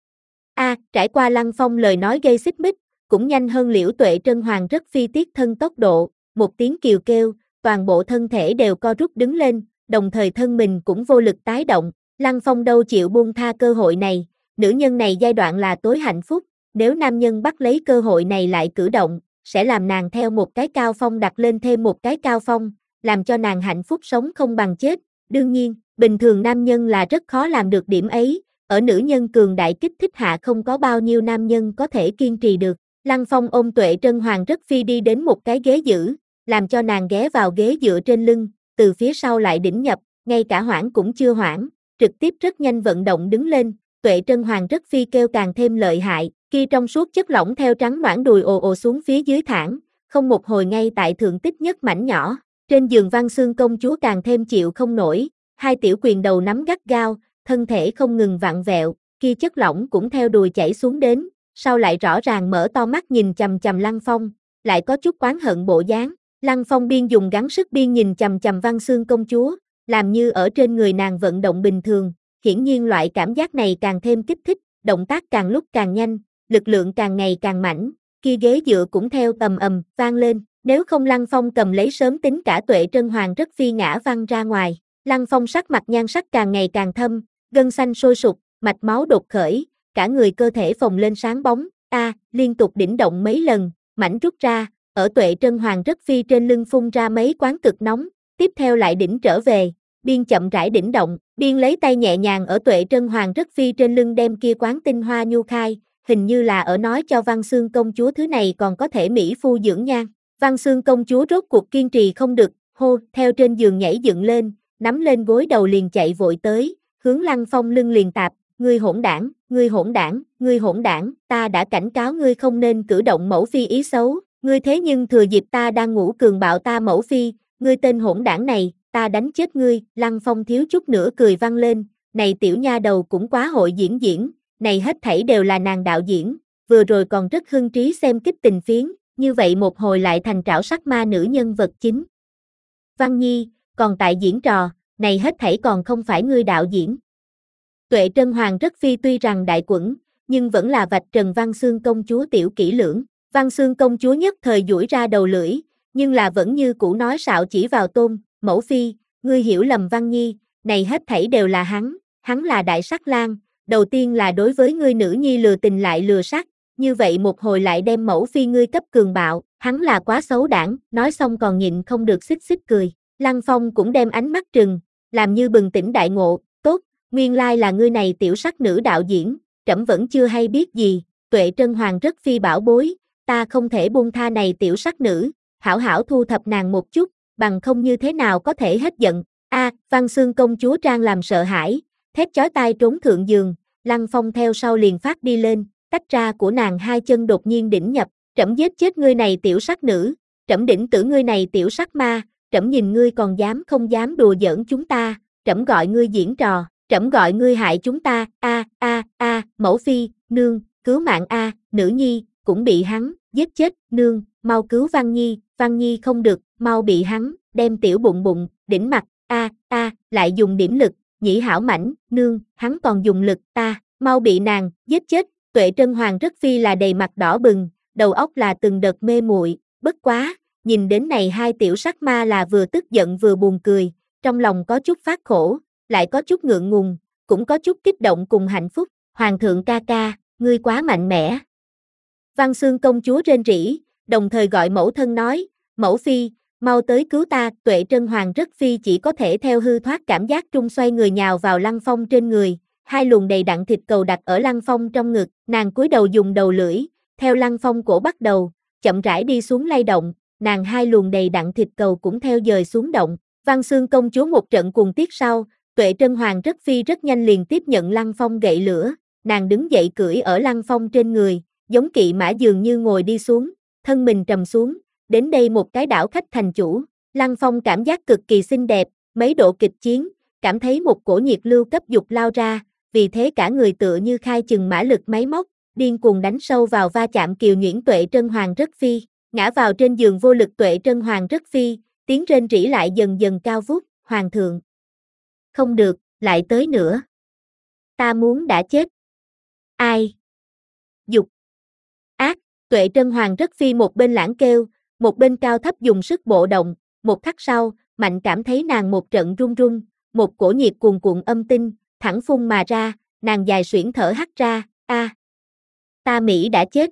A, trải qua Lăng Phong lời nói gây xích mích, cũng nhanh hơn Liễu Tuệ Trân Hoàng rất phi tiết thân tốc độ, một tiếng kiều kêu, toàn bộ thân thể đều co rút đứng lên, đồng thời thân mình cũng vô lực tái động, Lăng Phong đâu chịu buông tha cơ hội này, nữ nhân này giai đoạn là tối hạnh phúc, nếu nam nhân bắt lấy cơ hội này lại cử động, sẽ làm nàng theo một cái cao phong đặt lên thêm một cái cao phong, làm cho nàng hạnh phúc sống không bằng chết, đương nhiên, bình thường nam nhân là rất khó làm được điểm ấy, ở nữ nhân cường đại kích thích hạ không có bao nhiêu nam nhân có thể kiên trì được. Lăng Phong ôm Tuệ Trân Hoàng rất phi đi đến một cái ghế giữ, làm cho nàng ghé vào ghế dựa trên lưng, từ phía sau lại đỉnh nhập, ngay cả hoảng cũng chưa hoảng, trực tiếp rất nhanh vận động đứng lên, Tuệ Trân Hoàng rất phi kêu càng thêm lợi hại, kia trong suốt chất lỏng theo trắng noãn đùi ồ ồ xuống phía dưới thẳng, không một hồi ngay tại thượng tích nhất mảnh nhỏ, trên giường Văn Xương công chúa càng thêm chịu không nổi, hai tiểu quyền đầu nắm gắt gao, thân thể không ngừng vặn vẹo, kia chất lỏng cũng theo đùi chảy xuống đến, sau lại rõ ràng mở to mắt nhìn chằm chằm Lăng Phong, lại có chút oán hận bộ dáng. Lăng Phong biên dùng gắng sức biên nhìn chằm chằm Văn Xương công chúa, làm như ở trên người nàng vận động bình thường, hiển nhiên loại cảm giác này càng thêm kích thích, động tác càng lúc càng nhanh, lực lượng càng ngày càng mãnh, kia ghế dựa cũng theo tầm ầm vang lên, nếu không Lăng Phong cầm lấy sớm tính cả Tuệ Trân Hoàng rất phi ngã văng ra ngoài. Lăng Phong sắc mặt nhan sắc càng ngày càng thâm, gân xanh sôi sục, mạch máu đột khởi, cả người cơ thể phồng lên sáng bóng, a, liên tục đỉnh động mấy lần, mảnh rút ra, ở Tuệ Trân Hoàng rất phi trên lưng phun ra mấy quán cực nóng, tiếp theo lại đỉnh trở về, biên chậm rãi đỉnh động, biên lấy tay nhẹ nhàng ở Tuệ Trân Hoàng rất phi trên lưng đem kia quán tinh hoa nhu khai, hình như là ở nói cho Văn Xương công chúa thứ này còn có thể mỹ phu dưỡng nhan. Văn Xương công chúa rốt cuộc kiên trì không được, hô, theo trên giường nhảy dựng lên, nắm lên gối đầu liền chạy vội tới, hướng Lăng Phong lưng liền tạp, ngươi hỗn đảng, ngươi hỗn đảng, ngươi hỗn đảng, ta đã cảnh cáo ngươi không nên cử động mẫu phi ý xấu, ngươi thế nhưng thừa dịp ta đang ngủ cường bạo ta mẫu phi, ngươi tên hỗn đảng này, ta đánh chết ngươi. Lăng Phong thiếu chút nữa cười vang lên, này tiểu nha đầu cũng quá hội diễn diễn, này hết thảy đều là nàng đạo diễn, vừa rồi còn rất hưng trí xem kích tình phiến, như vậy một hồi lại thành trảo sắc ma nữ nhân vật chính. Văn Nhi, còn tại diễn trò, này hết thảy còn không phải ngươi đạo diễn. Tuệ Trân Hoàng rất phi tuy rằng đại quẩn, nhưng vẫn là vạch trần Văn Xương công chúa tiểu kỹ lưỡng. Văn Xương công chúa nhất thời duỗi ra đầu lưỡi, nhưng là vẫn như cũ nói xạo chỉ vào Tôn, mẫu phi, ngươi hiểu lầm Văn Nhi, này hết thảy đều là hắn, hắn là đại sắc lang, đầu tiên là đối với ngươi nữ nhi lừa tình lại lừa sắc, như vậy một hồi lại đem mẫu phi ngươi cấp cường bạo, hắn là quá xấu đảng, nói xong còn nhịn không được xích xích cười. Lăng Phong cũng đem ánh mắt trừng, làm như bừng tỉnh đại ngộ, tốt, nguyên lai là ngươi này tiểu sắc nữ đạo diễn, trẫm vẫn chưa hay biết gì, Tuệ Trân Hoàng rất phi bảo bối, ta không thể buông tha này tiểu sắc nữ, hảo hảo thu thập nàng một chút, bằng không như thế nào có thể hết giận. A, Văn Xương công chúa trang làm sợ hãi, thét chói tai trốn thượng giường, Lăng Phong theo sau liền phát đi lên, tách ra của nàng hai chân đột nhiên đỉnh nhập, trẫm giết chết ngươi này tiểu sắc nữ, trẫm đỉnh tử ngươi này tiểu sắc ma, trẫm nhìn ngươi còn dám không dám đùa giỡn chúng ta, trẫm gọi ngươi diễn trò, trẫm gọi ngươi hại chúng ta, a a a, mẫu phi, nương, cứu mạng a, nữ nhi, cũng bị hắn, giết chết, nương, mau cứu Văn Nhi, Văn Nhi không được, mau bị hắn, đem tiểu bụng bụng, đỉnh mặt, a a, lại dùng điểm lực, nhĩ hảo mảnh, nương, hắn còn dùng lực, ta, mau bị nàng, giết chết. Tuệ Trân Hoàng rất phi là đầy mặt đỏ bừng, đầu óc là từng đợt mê muội, bất quá, nhìn đến này hai tiểu sắc ma là vừa tức giận vừa buồn cười, trong lòng có chút phát khổ, lại có chút ngượng ngùng, cũng có chút kích động cùng hạnh phúc, Hoàng thượng ca ca, ngươi quá mạnh mẽ. Văn Xương công chúa rên rỉ, đồng thời gọi mẫu thân nói, mẫu phi, mau tới cứu ta. Tuệ Trân Hoàng rất phi chỉ có thể theo hư thoát cảm giác trung xoay người nhào vào Lăng Phong trên người, hai luồng đầy đặn thịt cầu đặt ở Lăng Phong trong ngực, nàng cúi đầu dùng đầu lưỡi, theo Lăng Phong cổ bắt đầu, chậm rãi đi xuống lay động, nàng hai luồng đầy đặn thịt cầu cũng theo dời xuống động. Văn Xương công chúa một trận cuồng tiết sau, Tuệ Trân Hoàng rất phi rất nhanh liền tiếp nhận Lăng Phong gậy lửa, nàng đứng dậy cưỡi ở Lăng Phong trên người, giống kỵ mã dường như ngồi đi xuống, thân mình trầm xuống, đến đây một cái đảo khách thành chủ. Lăng Phong cảm giác cực kỳ xinh đẹp, mấy độ kịch chiến, cảm thấy một cổ nhiệt lưu cấp dục lao ra, vì thế cả người tựa như khai chừng mã lực máy móc, điên cuồng đánh sâu vào va chạm kiều nhuyễn. Tuệ Trân Hoàng rất phi, ngã vào trên giường vô lực. Tuệ Trân Hoàng rất phi, tiếng rên rỉ lại dần dần cao vút, hoàng thượng. Không được, lại tới nữa. Ta muốn đã chết. Ai? Tuệ Trân Hoàng rất phi một bên lãng kêu, một bên cao thấp dùng sức bộ động, một khắc sau, Mạnh cảm thấy nàng một trận run run, một cổ nhiệt cuồn cuộn âm tinh, thẳng phun mà ra, nàng dài xuyển thở hắt ra, a, ta Mỹ đã chết.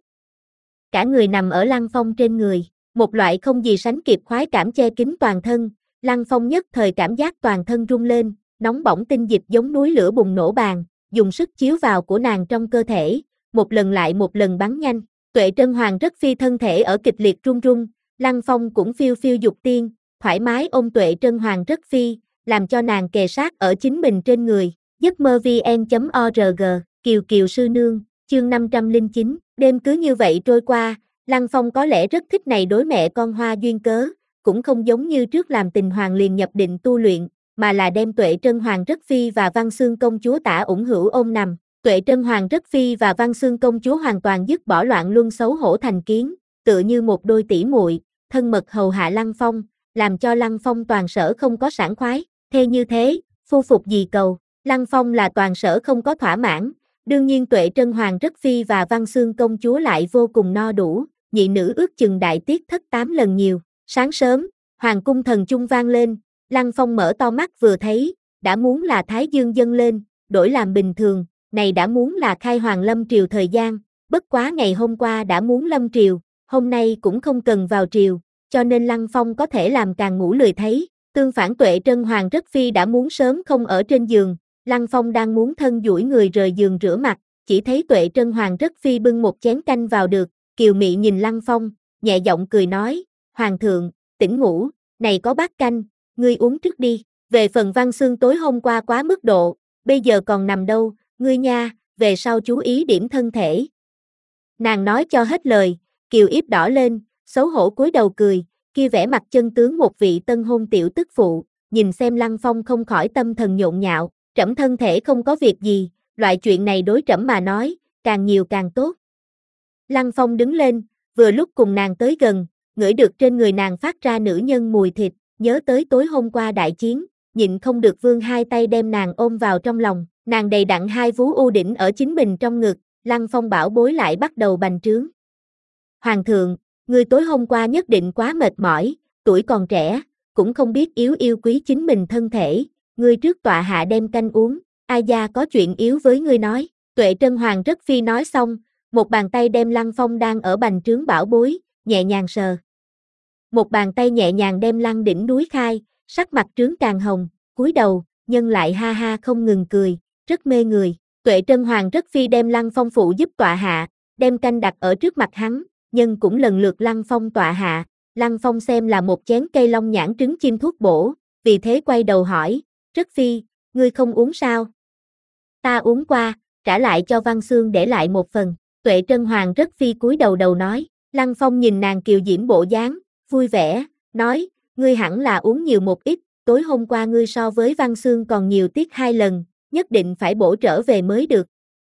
Cả người nằm ở Lăng Phong trên người, một loại không gì sánh kịp khoái cảm che kín toàn thân, Lăng Phong nhất thời cảm giác toàn thân rung lên, nóng bỏng tinh dịch giống núi lửa bùng nổ bàn, dùng sức chiếu vào của nàng trong cơ thể, một lần lại một lần bắn nhanh. Tuệ Trân Hoàng rất phi thân thể ở kịch liệt run run, Lăng Phong cũng phiêu phiêu dục tiên, thoải mái ôm Tuệ Trân Hoàng rất phi, làm cho nàng kề sát ở chính mình trên người. giấc mơ vn chấm org, Kiều Kiều sư nương, chương năm trăm lẻ chín, đêm cứ như vậy trôi qua, Lăng Phong có lẽ rất thích này đối mẹ con hoa duyên cớ, cũng không giống như trước làm tình hoàng liền nhập định tu luyện, mà là đem Tuệ Trân Hoàng rất phi và Văn Xương công chúa tả ủng hữu ôm nằm. Tuệ Trân Hoàng rất phi và Văn Xương công chúa hoàn toàn dứt bỏ loạn luân xấu hổ thành kiến, tựa như một đôi tỷ muội, thân mật hầu hạ Lăng Phong, làm cho Lăng Phong toàn sở không có sảng khoái. Thế như thế, phu phục gì cầu, Lăng Phong là toàn sở không có thỏa mãn, đương nhiên Tuệ Trân Hoàng rất phi và Văn Xương công chúa lại vô cùng no đủ, nhị nữ ước chừng đại tiết thất tám lần nhiều. Sáng sớm, hoàng cung thần chung vang lên, Lăng Phong mở to mắt vừa thấy, đã muốn là Thái Dương dâng lên, đổi làm bình thường, này đã muốn là khai hoàng lâm triều thời gian, bất quá ngày hôm qua đã muốn lâm triều, hôm nay cũng không cần vào triều, cho nên Lăng Phong có thể làm càng ngủ lười thấy, tương phản Tuệ Trân Hoàng rất phi đã muốn sớm không ở trên giường, Lăng Phong đang muốn thân duỗi người rời giường rửa mặt, chỉ thấy Tuệ Trân Hoàng rất phi bưng một chén canh vào được, kiều mị nhìn Lăng Phong, nhẹ giọng cười nói, Hoàng thượng, tỉnh ngủ, này có bát canh, ngươi uống trước đi, về phần Văn Xương tối hôm qua quá mức độ, bây giờ còn nằm đâu, ngươi nha, về sau chú ý điểm thân thể. Nàng nói cho hết lời, kiều yếp đỏ lên, xấu hổ cúi đầu cười, kia vẻ mặt chân tướng một vị tân hôn tiểu tức phụ, nhìn xem Lăng Phong không khỏi tâm thần nhộn nhạo, trẫm thân thể không có việc gì, loại chuyện này đối trẫm mà nói, càng nhiều càng tốt. Lăng Phong đứng lên, vừa lúc cùng nàng tới gần, ngửi được trên người nàng phát ra nữ nhân mùi thịt, nhớ tới tối hôm qua đại chiến, nhịn không được vươn hai tay đem nàng ôm vào trong lòng, nàng đầy đặn hai vú u đỉnh ở chính mình trong ngực, Lăng Phong bảo bối lại bắt đầu bành trướng. Hoàng thượng, ngươi tối hôm qua nhất định quá mệt mỏi, tuổi còn trẻ, cũng không biết yếu yêu quý chính mình thân thể, ngươi trước tọa hạ đem canh uống, ai gia có chuyện yếu với ngươi nói. Tuệ Trân Hoàng rất phi nói xong, một bàn tay đem Lăng Phong đang ở bành trướng bảo bối, nhẹ nhàng sờ. Một bàn tay nhẹ nhàng đem Lăng đỉnh núi khai, sắc mặt trướng càng hồng, cúi đầu, nhân lại ha ha không ngừng cười, rất mê người. Tuệ Trân Hoàng rất phi đem Lăng Phong phụ giúp tọa hạ, đem canh đặt ở trước mặt hắn, nhân cũng lần lượt Lăng Phong tọa hạ. Lăng Phong xem là một chén cây long nhãn trứng chim thuốc bổ, vì thế quay đầu hỏi, rất phi, ngươi không uống sao? Ta uống qua, trả lại cho Văn Xương để lại một phần. Tuệ Trân Hoàng rất phi cúi đầu đầu nói, Lăng Phong nhìn nàng kiều diễm bộ dáng, vui vẻ, nói, ngươi hẳn là uống nhiều một ít, tối hôm qua ngươi so với Văn Xương còn nhiều tiết hai lần, nhất định phải bổ trở về mới được.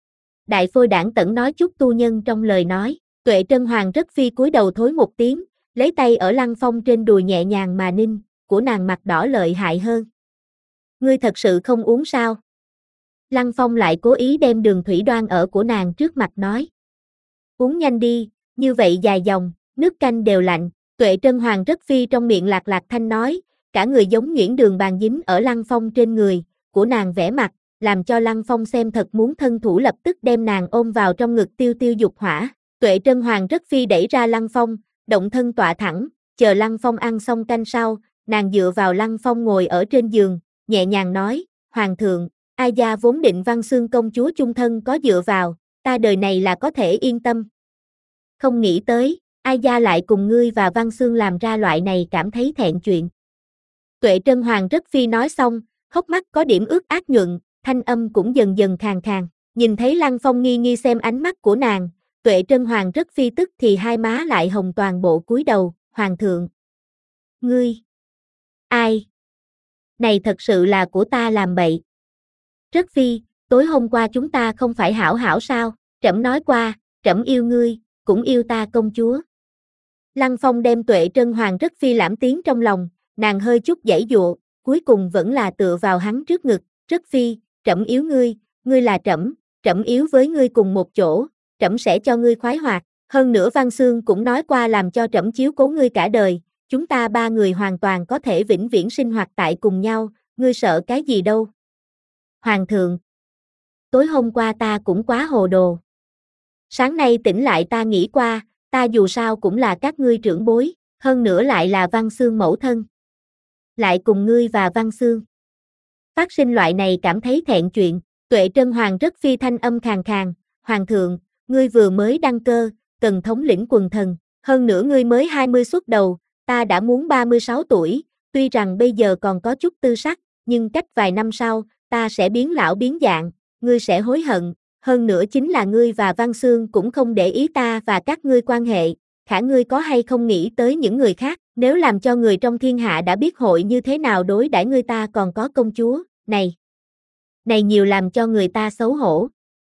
Đại phôi đảng tẩn nói chút tu nhân trong lời nói, Tuệ Trân Hoàng rất phi cúi đầu thối một tiếng, lấy tay ở Lăng Phong trên đùi nhẹ nhàng mà ninh, của nàng mặt đỏ lợi hại hơn. Ngươi thật sự không uống sao? Lăng Phong lại cố ý đem đường thủy đoan ở của nàng trước mặt nói. Uống nhanh đi, như vậy dài dòng, nước canh đều lạnh. Tuệ Trân Hoàng rất phi trong miệng lạc lạc thanh nói, cả người giống nhuyễn đường bàn dính ở Lăng Phong trên người, của nàng vẽ mặt, làm cho Lăng Phong xem thật muốn thân thủ lập tức đem nàng ôm vào trong ngực tiêu tiêu dục hỏa. Tuệ Trân Hoàng rất phi đẩy ra Lăng Phong, động thân tọa thẳng, chờ Lăng Phong ăn xong canh sau, nàng dựa vào Lăng Phong ngồi ở trên giường, nhẹ nhàng nói, Hoàng thượng, ai gia vốn định Văn Xương công chúa chung thân có dựa vào, ta đời này là có thể yên tâm. Không nghĩ tới, ai gia lại cùng ngươi và Văn Xương làm ra loại này cảm thấy thẹn chuyện. Tuệ Trân Hoàng rất phi nói xong, hốc mắt có điểm ướt át nhuận, thanh âm cũng dần dần khàn khàn, nhìn thấy Lăng Phong nghi nghi xem ánh mắt của nàng, Tuệ Trân Hoàng rất phi tức thì hai má lại hồng toàn bộ cúi đầu, Hoàng thượng. Ngươi. Ai? Này thật sự là của ta làm bậy. Rất phi, tối hôm qua chúng ta không phải hảo hảo sao, trẫm nói qua, trẫm yêu ngươi, cũng yêu ta công chúa. Lăng Phong đem Tuệ Trân Hoàng rất phi lãm tiếng trong lòng, nàng hơi chút giãy giụa, cuối cùng vẫn là tựa vào hắn trước ngực, rất phi, trẫm yêu ngươi, ngươi là trẫm, trẫm yếu với ngươi cùng một chỗ, trẫm sẽ cho ngươi khoái hoạt. Hơn nữa Văn Xương cũng nói qua làm cho trẫm chiếu cố ngươi cả đời, chúng ta ba người hoàn toàn có thể vĩnh viễn sinh hoạt tại cùng nhau, ngươi sợ cái gì đâu. Hoàng thượng, tối hôm qua ta cũng quá hồ đồ. Sáng nay tỉnh lại ta nghĩ qua, ta dù sao cũng là các ngươi trưởng bối, hơn nữa lại là Văn Xương mẫu thân. Lại cùng ngươi và Văn Xương phát sinh loại này cảm thấy thẹn chuyện. Tuệ Trân Hoàng rất phi thanh âm khàn khàn, Hoàng thượng, ngươi vừa mới đăng cơ, cần thống lĩnh quần thần, hơn nữa ngươi mới hai mươi xuất đầu, ta đã muốn ba mươi sáu tuổi, tuy rằng bây giờ còn có chút tư sắc, nhưng cách vài năm sau, ta sẽ biến lão biến dạng, ngươi sẽ hối hận, hơn nữa chính là ngươi và Văn Xương cũng không để ý ta và các ngươi quan hệ, khả ngươi có hay không nghĩ tới những người khác, nếu làm cho người trong thiên hạ đã biết hội như thế nào đối đãi ngươi ta còn có công chúa, này. Này nhiều làm cho người ta xấu hổ.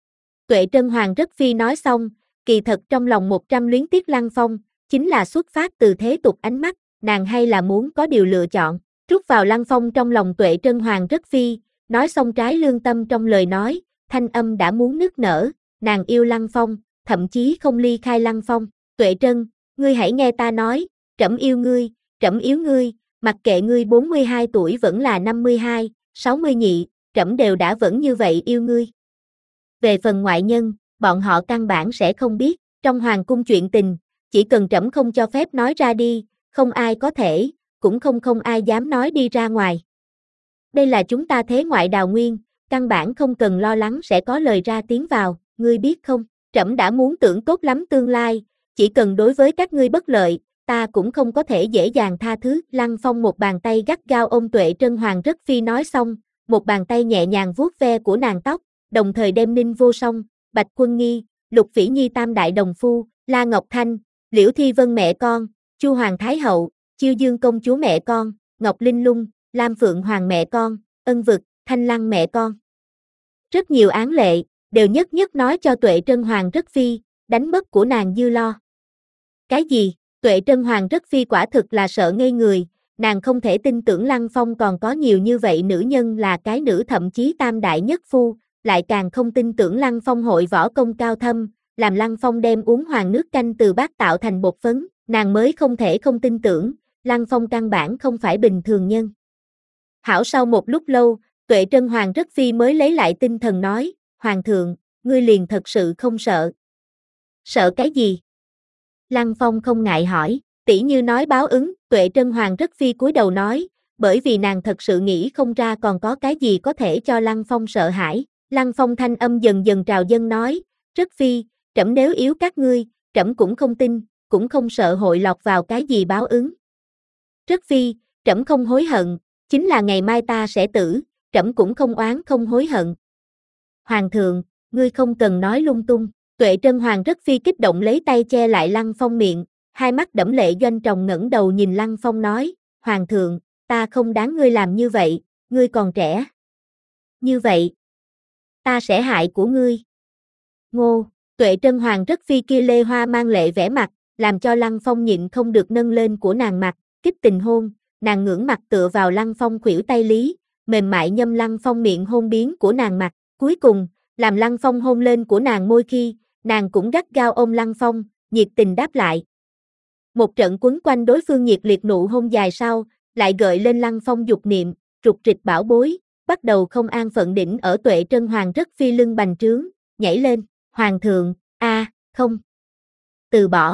Tuệ Trân Hoàng rất phi nói xong, kỳ thật trong lòng một trăm luyến tiếc Lăng Phong, chính là xuất phát từ thế tục ánh mắt, nàng hay là muốn có điều lựa chọn, trút vào Lăng Phong trong lòng Tuệ Trân Hoàng rất phi, nói xong trái lương tâm trong lời nói, thanh âm đã muốn nức nở, nàng yêu Lăng Phong, thậm chí không ly khai Lăng Phong, Tuệ Trân, ngươi hãy nghe ta nói, trẫm yêu ngươi, trẫm yếu ngươi, mặc kệ ngươi bốn mươi hai tuổi vẫn là năm mươi hai, sáu mươi nhị, trẫm đều đã vẫn như vậy yêu ngươi. Về phần ngoại nhân, bọn họ căn bản sẽ không biết, trong hoàng cung chuyện tình, chỉ cần trẫm không cho phép nói ra đi, không ai có thể, cũng không không ai dám nói đi ra ngoài. Đây là chúng ta thế ngoại đào nguyên, căn bản không cần lo lắng sẽ có lời ra tiếng vào, ngươi biết không, trẫm đã muốn tưởng tốt lắm tương lai, chỉ cần đối với các ngươi bất lợi, ta cũng không có thể dễ dàng tha thứ. Lăng Phong một bàn tay gắt gao ôm Tuệ Trân Hoàng rất phi nói xong, một bàn tay nhẹ nhàng vuốt ve của nàng tóc, đồng thời đem Ninh Vô Song, Bạch Quân Nghi, Lục Phỉ Nhi tam đại đồng phu, La Ngọc Thanh, Liễu Thi Vân mẹ con, Chu Hoàng Thái Hậu, Chiêu Dương công chúa mẹ con, Ngọc Linh Lung, Lam Phượng Hoàng mẹ con, Ân Vực, Thanh Lăng mẹ con. Rất nhiều án lệ, đều nhất nhất nói cho Tuệ Trân Hoàng rất phi, đánh mất của nàng dư lo. Cái gì? Tuệ Trân Hoàng rất phi quả thực là sợ ngây người, nàng không thể tin tưởng Lăng Phong còn có nhiều như vậy nữ nhân là cái nữ thậm chí tam đại nhất phu, lại càng không tin tưởng Lăng Phong hội võ công cao thâm, làm Lăng Phong đem uống hoàng nước canh từ bát tạo thành bột phấn, nàng mới không thể không tin tưởng, Lăng Phong căn bản không phải bình thường nhân. Hảo sau một lúc lâu, Tuệ Trân Hoàng rất phi mới lấy lại tinh thần nói, Hoàng thượng, ngươi liền thật sự không sợ. Sợ cái gì? Lăng Phong không ngại hỏi, tỷ như nói báo ứng, Tuệ Trân Hoàng rất phi cúi đầu nói, bởi vì nàng thật sự nghĩ không ra còn có cái gì có thể cho Lăng Phong sợ hãi. Lăng Phong thanh âm dần dần trào dâng nói, rất phi, trẫm nếu yếu các ngươi, trẫm cũng không tin, cũng không sợ hội lọt vào cái gì báo ứng. Rất phi, trẫm không hối hận, chính là ngày mai ta sẽ tử, trẫm cũng không oán không hối hận. Hoàng thượng, ngươi không cần nói lung tung. Tuệ Trân Hoàng rất phi kích động lấy tay che lại Lăng Phong miệng, hai mắt đẫm lệ doanh tròng ngẩng đầu nhìn Lăng Phong nói, Hoàng thượng, ta không đáng ngươi làm như vậy, ngươi còn trẻ. Như vậy, ta sẽ hại của ngươi. Ngô, Tuệ Trân Hoàng rất phi kia lê hoa mang lệ vẻ mặt, làm cho Lăng Phong nhịn không được nâng lên của nàng mặt, kích tình hôn, nàng ngưỡng mặt tựa vào Lăng Phong khuỷu tay lý, mềm mại nhâm Lăng Phong miệng hôn biến của nàng mặt, cuối cùng, làm Lăng Phong hôn lên của nàng môi khi, nàng cũng gắt gao ôm Lăng Phong, nhiệt tình đáp lại. Một trận quấn quanh đối phương nhiệt liệt nụ hôn dài sau, lại gợi lên Lăng Phong dục niệm, rụt rịch bảo bối, bắt đầu không an phận đỉnh ở Tuệ Trân Hoàng rất phi lưng bành trướng, nhảy lên, Hoàng thượng, a à, không. Từ bỏ.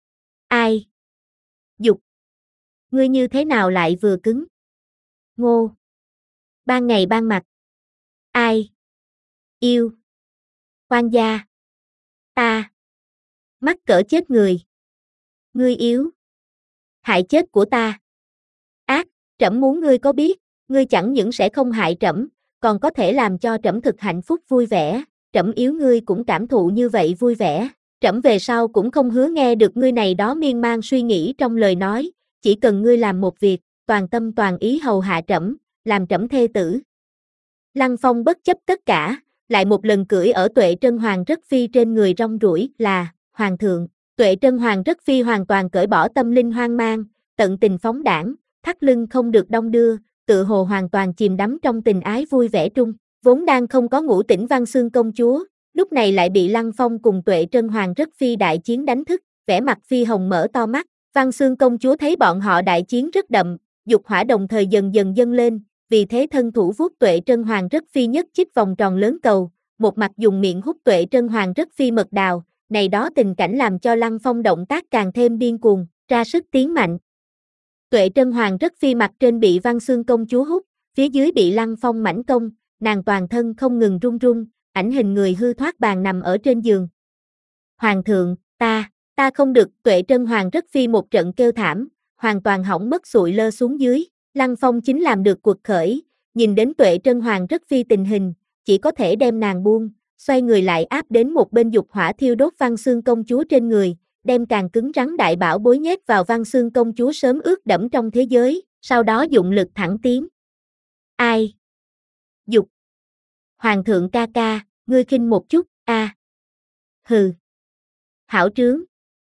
Ai? Dục. Ngươi như thế nào lại vừa cứng? Ngô. Ban ngày ban mặt. Ai? Yêu. Quan gia. Ta. Mắc cỡ chết người. Ngươi yếu. Hại chết của ta. Ác, trẫm muốn ngươi có biết, ngươi chẳng những sẽ không hại trẫm, còn có thể làm cho trẫm thực hạnh phúc vui vẻ, trẫm yếu ngươi cũng cảm thụ như vậy vui vẻ, trẫm về sau cũng không hứa nghe được ngươi này đó miên man suy nghĩ trong lời nói, chỉ cần ngươi làm một việc, toàn tâm toàn ý hầu hạ trẫm, làm trẫm thê tử. Lăng Phong bất chấp tất cả, lại một lần cưỡi ở Tuệ Trân Hoàng rất phi trên người rong ruổi là, Hoàng thượng, Tuệ Trân Hoàng rất phi hoàn toàn cởi bỏ tâm linh hoang mang, tận tình phóng đãng, thắt lưng không được đong đưa, tự hồ hoàn toàn chìm đắm trong tình ái vui vẻ trung, vốn đang không có ngủ tỉnh Văn Xương công chúa, lúc này lại bị Lăng Phong cùng Tuệ Trân Hoàng rất phi đại chiến đánh thức, vẻ mặt Phi Hồng mở to mắt. Văn Xương công chúa thấy bọn họ đại chiến rất đậm, dục hỏa đồng thời dần dần dâng lên, vì thế thân thủ vuốt Tuệ Trân Hoàng rất phi nhất chích vòng tròn lớn cầu, một mặt dùng miệng hút Tuệ Trân Hoàng rất phi mật đào, này đó tình cảnh làm cho Lăng Phong động tác càng thêm điên cuồng, ra sức tiến mạnh. Tuệ Trân Hoàng rất phi mặt trên bị Văn Xương công chúa hút, phía dưới bị Lăng Phong mãnh công, nàng toàn thân không ngừng run run, ảnh hình người hư thoát bàn nằm ở trên giường. Hoàng thượng, ta, ta không được, Tuệ Trân Hoàng rất phi một trận kêu thảm, hoàn toàn hỏng mất sụi lơ xuống dưới, Lăng Phong chính làm được cuộc khởi, nhìn đến Tuệ Trân Hoàng rất phi tình hình, chỉ có thể đem nàng buông, xoay người lại áp đến một bên dục hỏa thiêu đốt Văn Xương công chúa trên người, đem càng cứng rắn đại bảo bối nhét vào Văn Xương công chúa sớm ướt đẫm trong thế giới, sau đó dụng lực thẳng tiến. Ai? Dục. Hoàng thượng ca ca, ngươi khinh một chút, a. À. Hừ. Hảo trướng.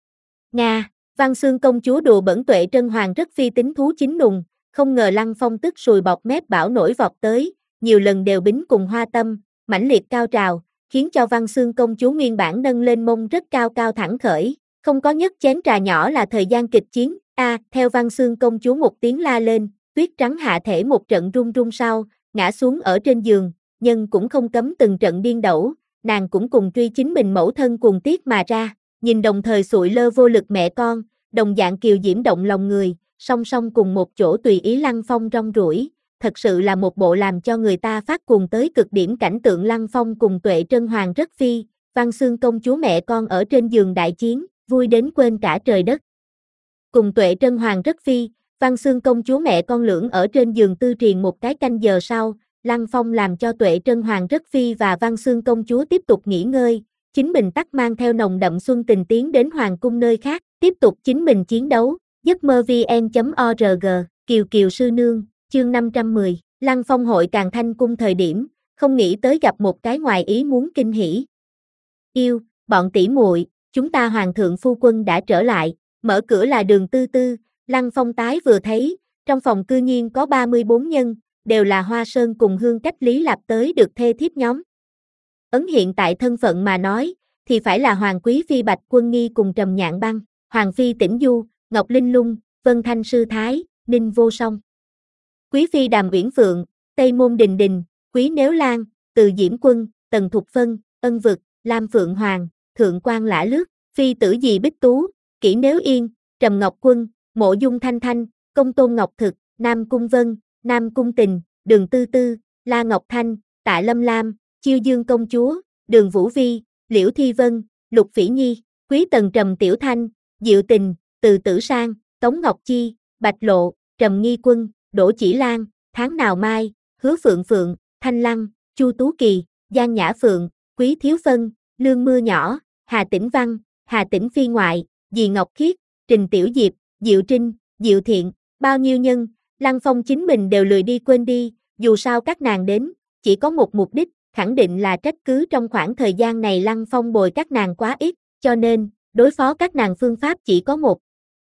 Nga, Văn Xương công chúa đùa bẩn Tuệ Trân Hoàng rất phi tính thú chính nùng, không ngờ Lăng Phong tức sùi bọt mép bảo nổi vọt tới, nhiều lần đều bính cùng hoa tâm, mãnh liệt cao trào, khiến cho Văn Xương công chúa nguyên bản nâng lên mông rất cao cao thẳng khởi, không có nhất chén trà nhỏ là thời gian kịch chiến, a, à, theo Văn Xương công chúa một tiếng la lên, tuyết trắng hạ thể một trận run run sau, ngã xuống ở trên giường, nhưng cũng không cấm từng trận điên đẩu, nàng cũng cùng truy chính mình mẫu thân cuồng tiết mà ra, nhìn đồng thời sụi lơ vô lực mẹ con, đồng dạng kiều diễm động lòng người, song song cùng một chỗ tùy ý Lăng Phong rong ruổi, thật sự là một bộ làm cho người ta phát cuồng tới cực điểm cảnh tượng. Lăng Phong cùng Tuệ Trân Hoàng rất phi, Văn Xương công chúa mẹ con ở trên giường đại chiến, vui đến quên cả trời đất. Cùng Tuệ Trân Hoàng rất phi, Văn Xương công chúa mẹ con lưỡng ở trên giường tư triền một cái canh giờ sau, Lăng Phong làm cho Tuệ Trân Hoàng rất phi và Văn Xương công chúa tiếp tục nghỉ ngơi, chính mình tắc mang theo nồng đậm xuân tình tiến đến hoàng cung nơi khác, tiếp tục chính mình chiến đấu. giấc mơ vn chấm org, Kiều Kiều sư nương, chương năm trăm mười, Lăng Phong hội Càn Thanh cung thời điểm, không nghĩ tới gặp một cái ngoài ý muốn kinh hỉ. Yêu, bọn tỷ muội, chúng ta hoàng thượng phu quân đã trở lại, mở cửa là Đường Tư Tư, Lăng Phong tái vừa thấy, trong phòng cư nhiên có ba mươi bốn nhân, đều là Hoa Sơn cùng Hương Cách Lý Lạp tới được thê thiếp nhóm. Ấn hiện tại thân phận mà nói, thì phải là Hoàng Quý Phi Bạch Quân Nghi cùng Trầm Nhạn Băng, Hoàng Phi Tĩnh Du, Ngọc Linh Lung, Vân Thanh Sư Thái, Ninh Vô Song. Quý Phi Đàm Uyển Phượng, Tây Môn Đình Đình, Quý Nếu Lan, Từ Diễm Quân, Tần Thục Phân, Ân Vực, Lam Phượng Hoàng, Thượng Quan Lã Lướt, Phi Tử Dì Bích Tú, Kỷ Nếu Yên, Trầm Ngọc Quân, Mộ Dung Thanh Thanh, Công Tôn Ngọc Thực, Nam Cung Vân, Nam Cung Tình, Đường Tư Tư, La Ngọc Thanh, Tạ Lâm Lam, Chiêu Dương Công Chúa, Đường Vũ Vi, Liễu Thi Vân, Lục Phỉ Nhi, Quý Tần Trầm Tiểu Thanh, Diệu Tình, Từ Tử Sang, Tống Ngọc Chi, Bạch Lộ, Trầm Nghi Quân, Đỗ Chỉ Lan, Tháng Nào Mai, Hứa Phượng Phượng, Thanh Lăng, Chu Tú Kỳ, Giang Nhã Phượng, Quý Thiếu Phân, Lương Mưa Nhỏ, Hà Tĩnh Văn, Hà Tĩnh Phi Ngoại, Dì Ngọc Khiết, Trình Tiểu Diệp, Diệu Trinh, Diệu Thiện, bao nhiêu nhân, Lăng Phong chính mình đều lười đi quên đi, dù sao các nàng đến, chỉ có một mục đích, khẳng định là trách cứ trong khoảng thời gian này Lăng Phong bồi các nàng quá ít, cho nên, đối phó các nàng phương pháp chỉ có một.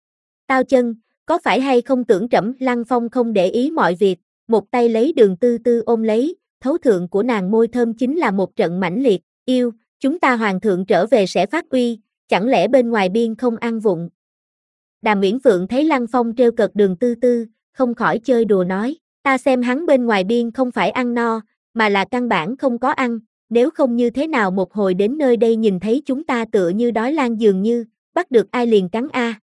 Tao chân, có phải hay không tưởng trẫm? Lăng Phong không để ý mọi việc, một tay lấy Đường Tư Tư ôm lấy, thấu thượng của nàng môi thơm chính là một trận mãnh liệt, yêu, chúng ta hoàng thượng trở về sẽ phát uy, chẳng lẽ bên ngoài biên không ăn vụng? Đàm Uyển Phượng thấy Lăng Phong trêu cợt Đường Tư Tư, không khỏi chơi đùa nói, ta xem hắn bên ngoài biên không phải ăn no, mà là căn bản không có ăn, nếu không như thế nào một hồi đến nơi đây nhìn thấy chúng ta tựa như đói lan dường như, bắt được ai liền cắn a.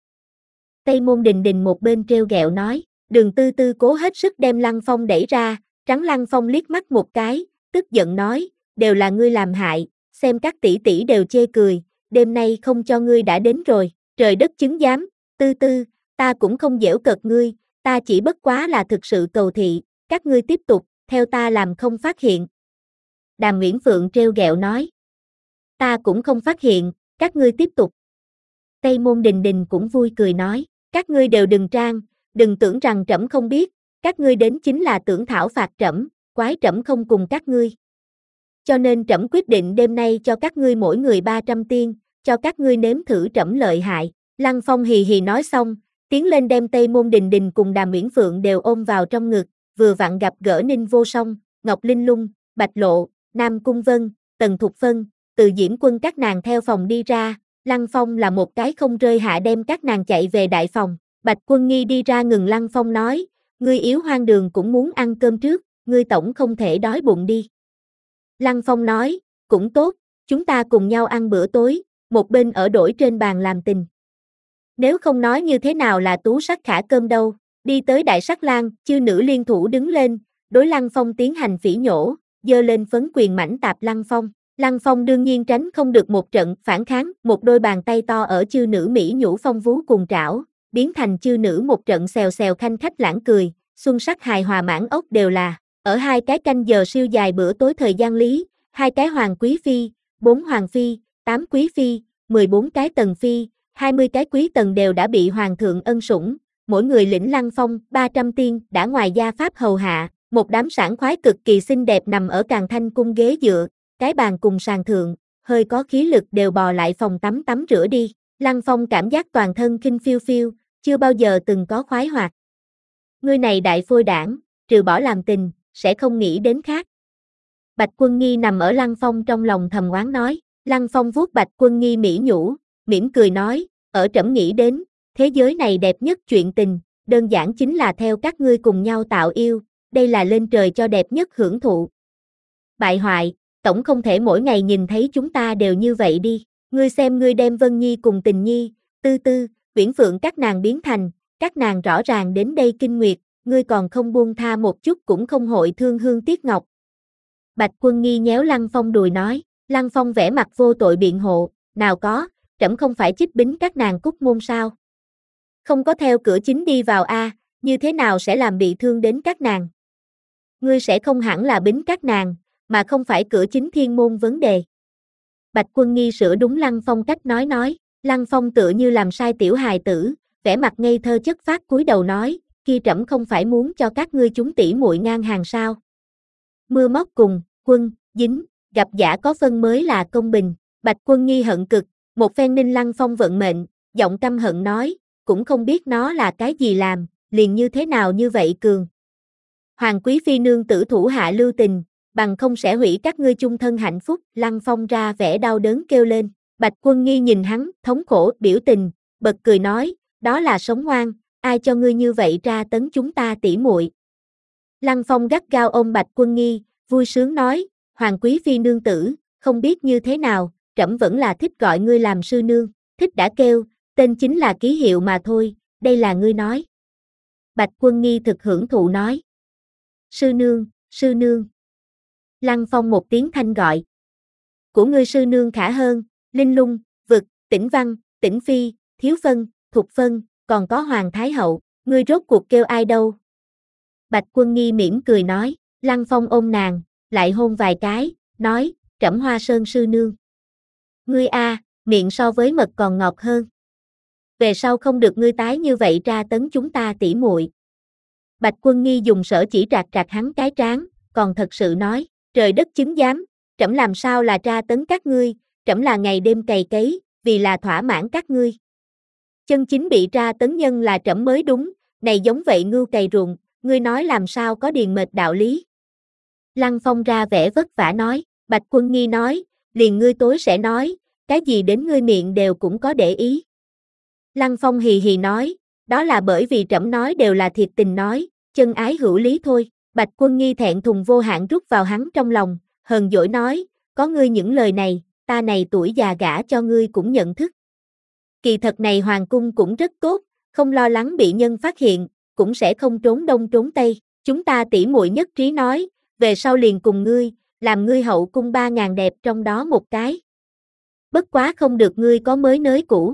Tây Môn Đình Đình một bên trêu ghẹo nói, Đường Tư Tư cố hết sức đem Lăng Phong đẩy ra, trắng Lăng Phong liếc mắt một cái, tức giận nói, đều là ngươi làm hại, xem các tỷ tỷ đều chê cười, đêm nay không cho ngươi đã đến rồi, trời đất chứng giám, Tư Tư, ta cũng không giễu cợt ngươi, ta chỉ bất quá là thực sự cầu thị, các ngươi tiếp tục, theo ta làm không phát hiện. Đàm Uyển Phượng trêu ghẹo nói, ta cũng không phát hiện, các ngươi tiếp tục. Tây Môn Đình Đình cũng vui cười nói, các ngươi đều đừng trang, đừng tưởng rằng trẫm không biết, các ngươi đến chính là tưởng thảo phạt trẫm, quái trẫm không cùng các ngươi. Cho nên trẫm quyết định đêm nay cho các ngươi mỗi người ba trăm tiên, cho các ngươi nếm thử trẫm lợi hại. Lăng Phong hì hì nói xong, tiến lên đem Tây Môn Đình Đình cùng Đàm Uyển Phượng đều ôm vào trong ngực, vừa vặn gặp gỡ Ninh Vô Song, Ngọc Linh Lung, Bạch Lộ, Nam Cung Vân, Tần Thục Phân, từ Diễm Quân các nàng theo phòng đi ra, Lăng Phong là một cái không rơi hạ đem các nàng chạy về đại phòng. Bạch Quân Nghi đi ra ngừng Lăng Phong nói, ngươi yếu hoang đường cũng muốn ăn cơm trước, ngươi tổng không thể đói bụng đi. Lăng Phong nói, cũng tốt, chúng ta cùng nhau ăn bữa tối, một bên ở đổi trên bàn làm tình. Nếu không nói như thế nào là tú sắc khả cơm đâu, đi tới đại sắc lang, chư nữ liên thủ đứng lên, đối Lăng Phong tiến hành phỉ nhổ, giơ lên phấn quyền mảnh tạp Lăng Phong. Lăng Phong đương nhiên tránh không được một trận phản kháng, một đôi bàn tay to ở chư nữ Mỹ nhũ phong vú cùng trảo, biến thành chư nữ một trận xèo xèo khanh khách lãng cười, xuân sắc hài hòa mãn ốc đều là, ở hai cái canh giờ siêu dài bữa tối thời gian lý, hai cái hoàng quý phi, bốn hoàng phi, tám quý phi, mười bốn cái tần phi, hai mươi cái quý tần đều đã bị hoàng thượng ân sủng, mỗi người lĩnh Lăng Phong, ba trăm tiên đã ngoài gia pháp hầu hạ, một đám sảng khoái cực kỳ xinh đẹp nằm ở Càn Thanh cung ghế dựa, cái bàn cùng sàn thượng, hơi có khí lực đều bò lại phòng tắm tắm rửa đi. Lăng Phong cảm giác toàn thân khinh phiêu phiêu, chưa bao giờ từng có khoái hoạt. Ngươi này đại phôi đảng, trừ bỏ làm tình, sẽ không nghĩ đến khác. Bạch Quân Nghi nằm ở Lăng Phong trong lòng thầm oán nói. Lăng Phong vuốt Bạch Quân Nghi mỹ nhũ, mỉm cười nói, ở trẫm nghĩ đến, thế giới này đẹp nhất chuyện tình, đơn giản chính là theo các ngươi cùng nhau tạo yêu, đây là lên trời cho đẹp nhất hưởng thụ. Bại hoại, tổng không thể mỗi ngày nhìn thấy chúng ta đều như vậy đi, ngươi xem ngươi đem Vân Nhi cùng Tình Nhi, Tư Tư, Uyển Phượng các nàng biến thành, các nàng rõ ràng đến đây kinh nguyệt, ngươi còn không buông tha một chút cũng không hội thương hương tiếc ngọc. Bạch Quân Nghi nhéo Lăng Phong đùi nói, Lăng Phong vẻ mặt vô tội biện hộ, nào có, trẫm không phải chích bính các nàng cúc môn sao? Không có theo cửa chính đi vào a, à, như thế nào sẽ làm bị thương đến các nàng? Ngươi sẽ không hẳn là bính các nàng, mà không phải cửa chính thiên môn vấn đề. Bạch Quân Nghi sửa đúng Lăng Phong cách nói nói, Lăng Phong tựa như làm sai tiểu hài tử, vẻ mặt ngây thơ chất phác cúi đầu nói, kia trẫm không phải muốn cho các ngươi chúng tỷ muội ngang hàng sao? Mưa móc cùng, quân, dính, gặp giả có phân mới là công bình. Bạch Quân Nghi hận cực, một phen ninh Lăng Phong vận mệnh, giọng căm hận nói, cũng không biết nó là cái gì làm, liền như thế nào như vậy cường. Hoàng quý phi nương tử thủ hạ lưu tình, bằng không sẽ hủy các ngươi chung thân hạnh phúc. Lăng Phong ra vẻ đau đớn kêu lên. Bạch Quân Nghi nhìn hắn, thống khổ, biểu tình, bật cười nói, đó là sống ngoan, ai cho ngươi như vậy ra tấn chúng ta tỉ muội. Lăng Phong gắt gao ôm Bạch Quân Nghi, vui sướng nói, Hoàng quý phi nương tử, không biết như thế nào, trẫm vẫn là thích gọi ngươi làm sư nương, thích đã kêu, tên chính là ký hiệu mà thôi, đây là ngươi nói. Bạch Quân Nghi thực hưởng thụ nói. Sư nương, sư nương. Lăng Phong một tiếng thanh gọi. Của ngươi sư nương khả hơn, Linh Lung, Vực, Tĩnh Văn, Tĩnh Phi, Thiếu Phân, Thục Phân, còn có Hoàng Thái Hậu, ngươi rốt cuộc kêu ai đâu? Bạch Quân Nghi mỉm cười nói, Lăng Phong ôm nàng, lại hôn vài cái, nói, trẫm Hoa Sơn sư nương. Ngươi a, miệng so với mật còn ngọt hơn. Về sau không được ngươi tái như vậy tra tấn chúng ta tỉ muội. Bạch Quân Nghi dùng sở chỉ trạc trạc hắn cái trán, còn thật sự nói, trời đất chứng giám, trẫm làm sao là tra tấn các ngươi, trẫm là ngày đêm cày cấy, vì là thỏa mãn các ngươi. Chân chính bị tra tấn nhân là trẫm mới đúng, này giống vậy ngưu cày ruộng, ngươi nói làm sao có điền mệt đạo lý. Lăng Phong ra vẻ vất vả nói, Bạch Quân Nghi nói, liền ngươi tối sẽ nói, cái gì đến ngươi miệng đều cũng có để ý. Lăng Phong hì hì nói, đó là bởi vì trẫm nói đều là thiệt tình nói, chân ái hữu lý thôi. Bạch Quân Nghi thẹn thùng vô hạn rút vào hắn trong lòng, hờn dỗi nói, có ngươi những lời này, ta này tuổi già gả cho ngươi cũng nhận thức. Kỳ thật này hoàng cung cũng rất tốt, không lo lắng bị nhân phát hiện, cũng sẽ không trốn đông trốn tây, chúng ta tỉ muội nhất trí nói, về sau liền cùng ngươi, làm ngươi hậu cung ba ngàn đẹp trong đó một cái. Bất quá không được ngươi có mới nới cũ.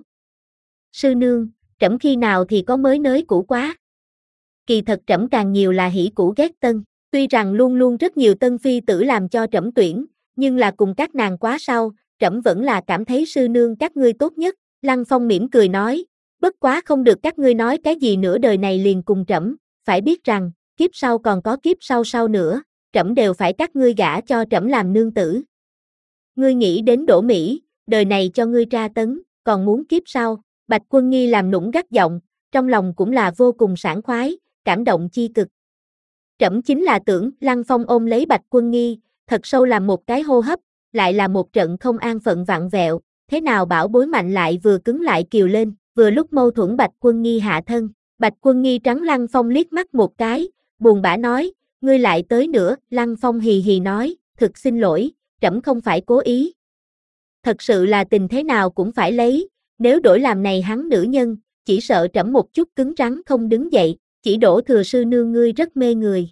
Sư nương, trẫm khi nào thì có mới nới cũ quá. Kỳ thật trẫm càng nhiều là hỉ cũ ghét tân, tuy rằng luôn luôn rất nhiều tân phi tử làm cho trẫm tuyển, nhưng là cùng các nàng quá sau, trẫm vẫn là cảm thấy sư nương các ngươi tốt nhất. Lăng Phong mỉm cười nói, bất quá không được các ngươi nói cái gì nửa đời này liền cùng trẫm, phải biết rằng, kiếp sau còn có kiếp sau sau nữa, trẫm đều phải các ngươi gả cho trẫm làm nương tử. Ngươi nghĩ đến Đỗ Mỹ, đời này cho ngươi tra tấn, còn muốn kiếp sau. Bạch Quân Nghi làm nũng gắt giọng, trong lòng cũng là vô cùng sảng khoái, cảm động chi cực. Trẫm chính là tưởng. Lăng Phong ôm lấy Bạch Quân Nghi, thật sâu làm một cái hô hấp, lại là một trận không an phận vặn vẹo, thế nào bảo bối mạnh lại vừa cứng lại kiều lên, vừa lúc mâu thuẫn Bạch Quân Nghi hạ thân. Bạch Quân Nghi trắng Lăng Phong liếc mắt một cái, buồn bã nói, ngươi lại tới nữa, Lăng Phong hì hì nói, thực xin lỗi, trẫm không phải cố ý. Thật sự là tình thế nào cũng phải lấy, nếu đổi làm này hắn nữ nhân, chỉ sợ trẫm một chút cứng rắn không đứng dậy, chỉ đổ thừa sư nương ngươi rất mê người.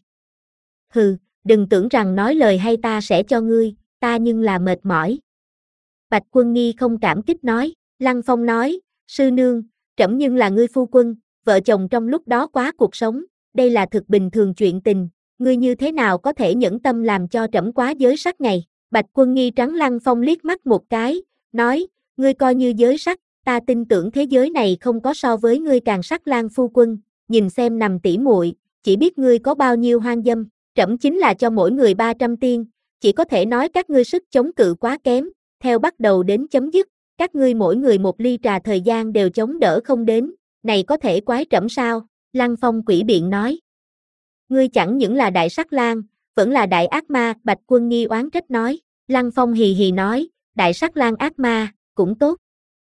Hừ, đừng tưởng rằng nói lời hay ta sẽ cho ngươi, ta nhưng là mệt mỏi. Bạch Quân Nghi không cảm kích nói, Lăng Phong nói, sư nương, trẫm nhưng là ngươi phu quân, vợ chồng trong lúc đó quá cuộc sống, đây là thực bình thường chuyện tình, ngươi như thế nào có thể nhẫn tâm làm cho trẫm quá giới sắc ngày. Bạch Quân Nghi trắng Lăng Phong liếc mắt một cái, nói, ngươi coi như giới sắc, ta tin tưởng thế giới này không có so với ngươi càng sắc lang phu quân, nhìn xem nằm tỉ muội, chỉ biết ngươi có bao nhiêu hoang dâm, trẫm chính là cho mỗi người ba trăm tiên, chỉ có thể nói các ngươi sức chống cự quá kém, theo bắt đầu đến chấm dứt, các ngươi mỗi người một ly trà thời gian đều chống đỡ không đến, này có thể quái trẫm sao? Lăng Phong quỷ biện nói. Ngươi chẳng những là đại sắc lang, vẫn là đại ác ma, Bạch Quân Nghi oán trách nói. Lăng Phong hì hì nói, đại sắc lang ác ma, cũng tốt.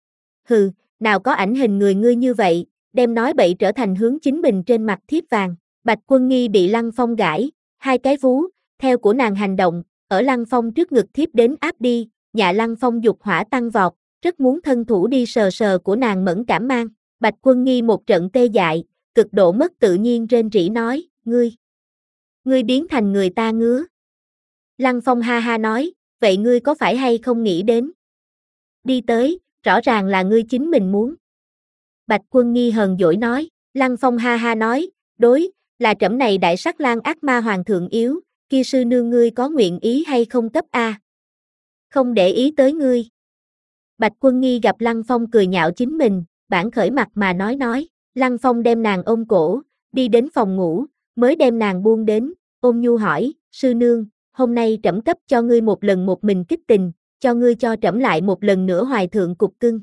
Hừ, nào có ảnh hình người ngươi như vậy, đem nói bậy trở thành hướng chính mình trên mặt thiếp vàng. Bạch Quân Nghi bị Lăng Phong gãi, hai cái vú, theo của nàng hành động, ở Lăng Phong trước ngực thiếp đến áp đi, nhà Lăng Phong dục hỏa tăng vọt, rất muốn thân thủ đi sờ sờ của nàng mẫn cảm mang. Bạch Quân Nghi một trận tê dại, cực độ mất tự nhiên rên rỉ nói, ngươi, ngươi biến thành người ta ngứa. Lăng Phong ha ha nói, vậy ngươi có phải hay không nghĩ đến? Đi tới, rõ ràng là ngươi chính mình muốn. Bạch Quân Nghi hờn dỗi nói, Lăng Phong ha ha nói, đối, là trẫm này đại sắc lang ác ma hoàng thượng yếu, kia sư nương ngươi có nguyện ý hay không cấp a? Không để ý tới ngươi. Bạch Quân Nghi gặp Lăng Phong cười nhạo chính mình, bản khởi mặt mà nói nói, Lăng Phong đem nàng ôm cổ, đi đến phòng ngủ, mới đem nàng buông đến, ôm nhu hỏi, sư nương, hôm nay trẫm cấp cho ngươi một lần một mình kích tình, cho ngươi cho trẫm lại một lần nữa hoài thượng cục cưng.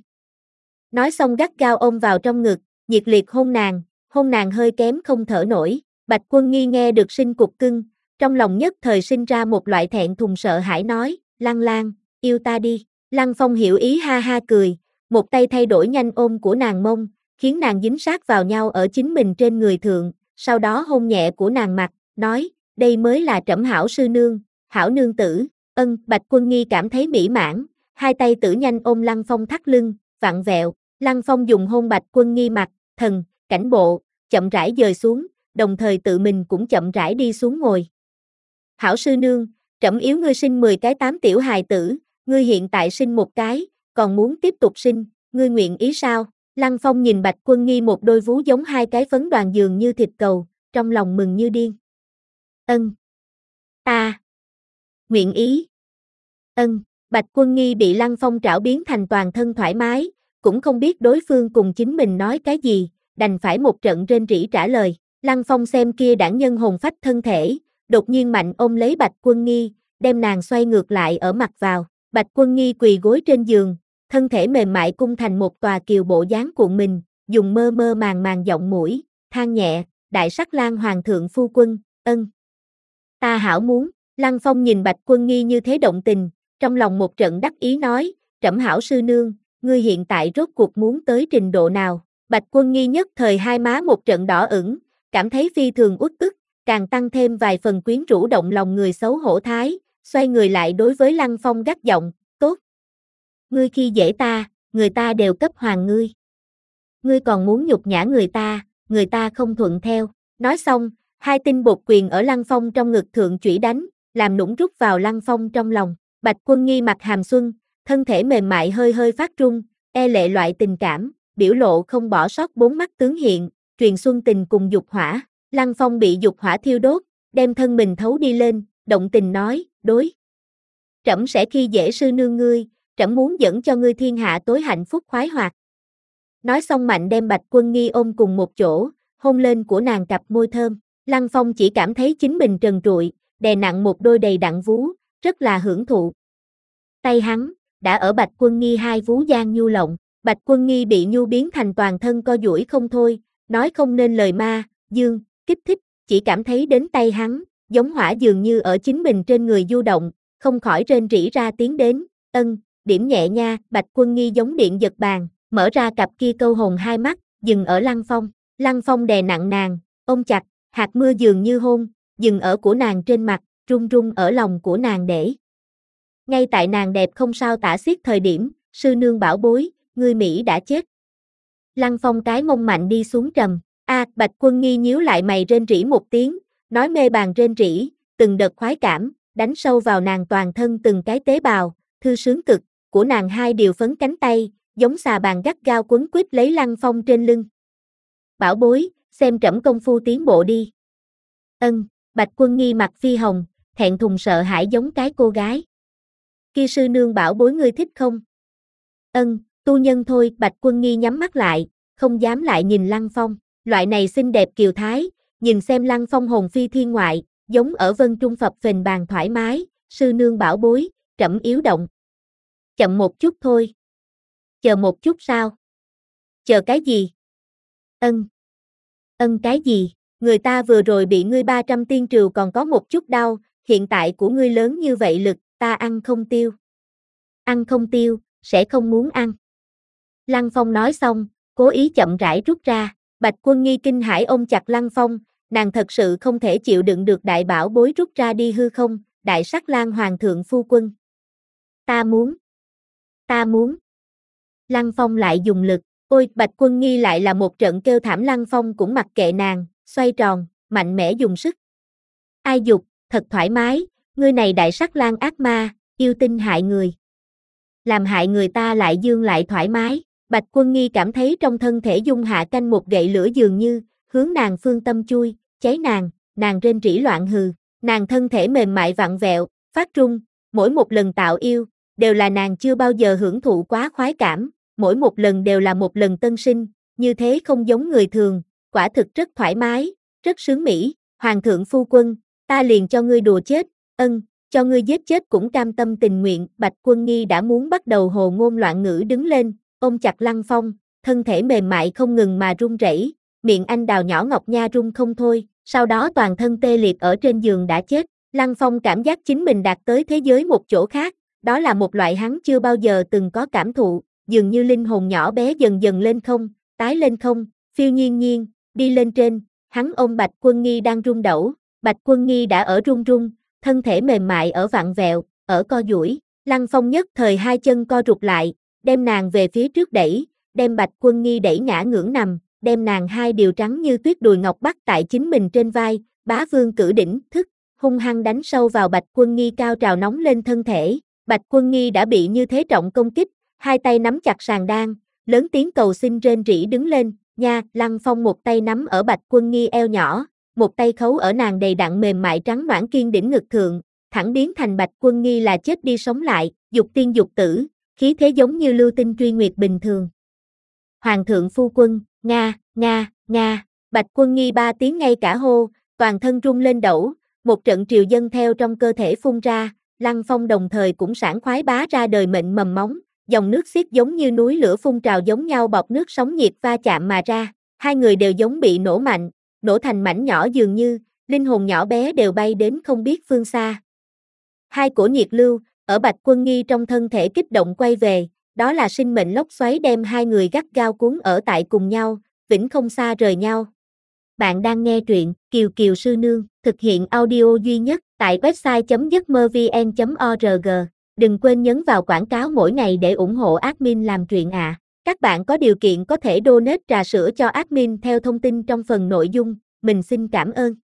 Nói xong gắt gao ôm vào trong ngực, nhiệt liệt hôn nàng, hôn nàng hơi kém không thở nổi, Bạch Quân Nghi nghe được sinh cục cưng, trong lòng nhất thời sinh ra một loại thẹn thùng sợ hãi nói, Lăng Lang, yêu ta đi. Lăng Phong hiểu ý ha ha cười, một tay thay đổi nhanh ôm của nàng mông, khiến nàng dính sát vào nhau ở chính mình trên người thượng, sau đó hôn nhẹ của nàng mặt, nói, đây mới là trẫm hảo sư nương, hảo nương tử, ân, Bạch Quân Nghi cảm thấy mỹ mãn, hai tay tử nhanh ôm Lăng Phong thắt lưng, vặn vẹo, Lăng Phong dùng hôn Bạch Quân Nghi mặt, thần, cảnh bộ, chậm rãi dời xuống, đồng thời tự mình cũng chậm rãi đi xuống ngồi. Hảo sư nương, trẫm yếu ngươi sinh mười cái tám tiểu hài tử, ngươi hiện tại sinh một cái, còn muốn tiếp tục sinh, ngươi nguyện ý sao? Lăng Phong nhìn Bạch Quân Nghi một đôi vú giống hai cái phấn đoàn dường như thịt cầu, trong lòng mừng như điên. Ân. Ta. Nguyện ý. Ân. Bạch Quân Nghi bị Lăng Phong trảo biến thành toàn thân thoải mái, cũng không biết đối phương cùng chính mình nói cái gì, đành phải một trận rên rỉ trả lời. Lăng Phong xem kia đảng nhân hồn phách thân thể, đột nhiên mạnh ôm lấy Bạch Quân Nghi, đem nàng xoay ngược lại ở mặt vào. Bạch Quân Nghi quỳ gối trên giường, thân thể mềm mại cung thành một tòa kiều bộ dáng cuộn mình, dùng mơ mơ màng màng giọng mũi, than nhẹ, đại sắc lang hoàng thượng phu quân, ân. Ta hảo muốn, Lăng Phong nhìn Bạch Quân Nghi như thế động tình, trong lòng một trận đắc ý nói, trẫm hảo sư nương, ngươi hiện tại rốt cuộc muốn tới trình độ nào? Bạch Quân Nghi nhất thời hai má một trận đỏ ửng, cảm thấy phi thường uất ức, càng tăng thêm vài phần quyến rũ động lòng người xấu hổ thái, xoay người lại đối với Lăng Phong gắt giọng, tốt. Ngươi khi dễ ta, người ta đều cấp hoàng ngươi. Ngươi còn muốn nhục nhã người ta, người ta không thuận theo. Nói xong, hai tinh bột quyền ở Lăng Phong trong ngực thượng chủy đánh, làm nũng rút vào Lăng Phong trong lòng. Bạch Quân Nghi mặt hàm xuân, thân thể mềm mại hơi hơi phát run, e lệ loại tình cảm, biểu lộ không bỏ sót bốn mắt tướng hiện, truyền xuân tình cùng dục hỏa. Lăng Phong bị dục hỏa thiêu đốt, đem thân mình thấu đi lên, động tình nói, đối. Trẫm sẽ khi dễ sư nương ngươi, trẫm muốn dẫn cho ngươi thiên hạ tối hạnh phúc khoái hoạt. Nói xong mạnh đem Bạch Quân Nghi ôm cùng một chỗ, hôn lên của nàng cặp môi thơm. Lăng Phong chỉ cảm thấy chính mình trần trụi, đè nặng một đôi đầy đặn vú, rất là hưởng thụ. Tay hắn, đã ở Bạch Quân Nghi hai vú gian nhu lộng, Bạch Quân Nghi bị nhu biến thành toàn thân co duỗi không thôi, nói không nên lời ma, dương, kích thích, chỉ cảm thấy đến tay hắn, giống hỏa dường như ở chính mình trên người du động, không khỏi rên rỉ ra tiếng đến, ân, điểm nhẹ nha, Bạch Quân Nghi giống điện giật bàn, mở ra cặp kia câu hồn hai mắt, dừng ở Lăng Phong, Lăng Phong đè nặng nàng, ôm chặt, hạt mưa dường như hôn, dừng ở của nàng trên mặt, run run ở lòng của nàng để. Ngay tại nàng đẹp không sao tả xiết thời điểm, sư nương bảo bối, ngươi Mỹ đã chết. Lăng Phong cái mông mạnh đi xuống trầm, a à, Bạch Quân Nghi nhíu lại mày rên rỉ một tiếng, nói mê bàn rên rỉ, từng đợt khoái cảm, đánh sâu vào nàng toàn thân từng cái tế bào, thư sướng cực, của nàng hai điều phấn cánh tay, giống xà bàn gắt gao quấn quýt lấy Lăng Phong trên lưng. Bảo bối, xem trẫm công phu tiến bộ đi. Ân, Bạch Quân Nghi mặt phi hồng, thẹn thùng sợ hãi giống cái cô gái. Kia sư nương bảo bối ngươi thích không? Ân, tu nhân thôi, Bạch Quân Nghi nhắm mắt lại, không dám lại nhìn Lăng Phong, loại này xinh đẹp kiều thái, nhìn xem Lăng Phong hồn phi thiên ngoại, giống ở vân trung phập phình bàn thoải mái, sư nương bảo bối, trẫm yếu động. Chậm một chút thôi. Chờ một chút sao? Chờ cái gì? Ân. Ân cái gì? Người ta vừa rồi bị ngươi ba trăm tiên trừ còn có một chút đau, hiện tại của ngươi lớn như vậy lực, ta ăn không tiêu. Ăn không tiêu, sẽ không muốn ăn. Lăng Phong nói xong, cố ý chậm rãi rút ra, Bạch Quân Nghi kinh hãi ôm chặt Lăng Phong, nàng thật sự không thể chịu đựng được đại bảo bối rút ra đi hư không, đại sắc lang hoàng thượng phu quân. Ta muốn. Ta muốn. Lăng Phong lại dùng lực, ôi Bạch Quân Nghi lại là một trận kêu thảm, Lăng Phong cũng mặc kệ nàng, xoay tròn, mạnh mẽ dùng sức. Ai dục, thật thoải mái, ngươi này đại sắc lang ác ma, yêu tinh hại người. Làm hại người ta lại dương lại thoải mái, Bạch Quân Nghi cảm thấy trong thân thể dung hạ canh một gậy lửa dường như, hướng nàng phương tâm chui, cháy nàng, nàng rên rỉ loạn hừ, nàng thân thể mềm mại vặn vẹo, phát run, mỗi một lần tạo yêu, đều là nàng chưa bao giờ hưởng thụ quá khoái cảm, mỗi một lần đều là một lần tân sinh, như thế không giống người thường, quả thực rất thoải mái, rất sướng mỹ, hoàng thượng phu quân, ta liền cho ngươi đùa chết, ân, cho ngươi giết chết cũng cam tâm tình nguyện, Bạch Quân Nghi đã muốn bắt đầu hồ ngôn loạn ngữ đứng lên, ôm chặt Lăng Phong, thân thể mềm mại không ngừng mà run rẩy, miệng anh đào nhỏ ngọc nha run không thôi, sau đó toàn thân tê liệt ở trên giường đã chết, Lăng Phong cảm giác chính mình đạt tới thế giới một chỗ khác, đó là một loại hắn chưa bao giờ từng có cảm thụ, dường như linh hồn nhỏ bé dần dần lên không, tái lên không, phiêu nhiên nhiên, đi lên trên, hắn ôm Bạch Quân Nghi đang run đẩu, Bạch Quân Nghi đã ở run run, thân thể mềm mại ở vặn vẹo, ở co duỗi, Lăng Phong nhất thời hai chân co rụt lại, đem nàng về phía trước đẩy, đem Bạch Quân Nghi đẩy ngã ngưỡng nằm, đem nàng hai điều trắng như tuyết đùi ngọc bắt tại chính mình trên vai, bá vương cử đỉnh, thức, hung hăng đánh sâu vào Bạch Quân Nghi cao trào nóng lên thân thể, Bạch Quân Nghi đã bị như thế trọng công kích, hai tay nắm chặt sàn đan, lớn tiếng cầu xin rên rỉ đứng lên, nha, Lăng Phong một tay nắm ở Bạch Quân Nghi eo nhỏ, một tay khấu ở nàng đầy đặn mềm mại trắng nõn kiên đỉnh ngực thượng, thẳng biến thành Bạch Quân Nghi là chết đi sống lại, dục tiên dục tử, khí thế giống như lưu tinh truy nguyệt bình thường. Hoàng thượng phu quân, nga, nga, nga, Bạch Quân Nghi ba tiếng ngay cả hô, toàn thân rung lên đẩu, một trận triều dân theo trong cơ thể phun ra, Lăng Phong đồng thời cũng sảng khoái bá ra đời mệnh mầm móng, dòng nước xiết giống như núi lửa phun trào giống nhau bọt nước sóng nhiệt va chạm mà ra, hai người đều giống bị nổ mạnh, nổ thành mảnh nhỏ dường như, linh hồn nhỏ bé đều bay đến không biết phương xa. Hai cổ nhiệt lưu, ở Bạch Quân Nghi trong thân thể kích động quay về, đó là sinh mệnh lốc xoáy đem hai người gắt gao cuốn ở tại cùng nhau, vĩnh không xa rời nhau. Bạn đang nghe truyện Kiều Kiều Sư Nương, thực hiện audio duy nhất tại website chấm giấc mơ vn chấm org. Đừng quên nhấn vào quảng cáo mỗi ngày để ủng hộ admin làm truyện ạ. À. Các bạn có điều kiện có thể donate trà sữa cho admin theo thông tin trong phần nội dung, mình xin cảm ơn.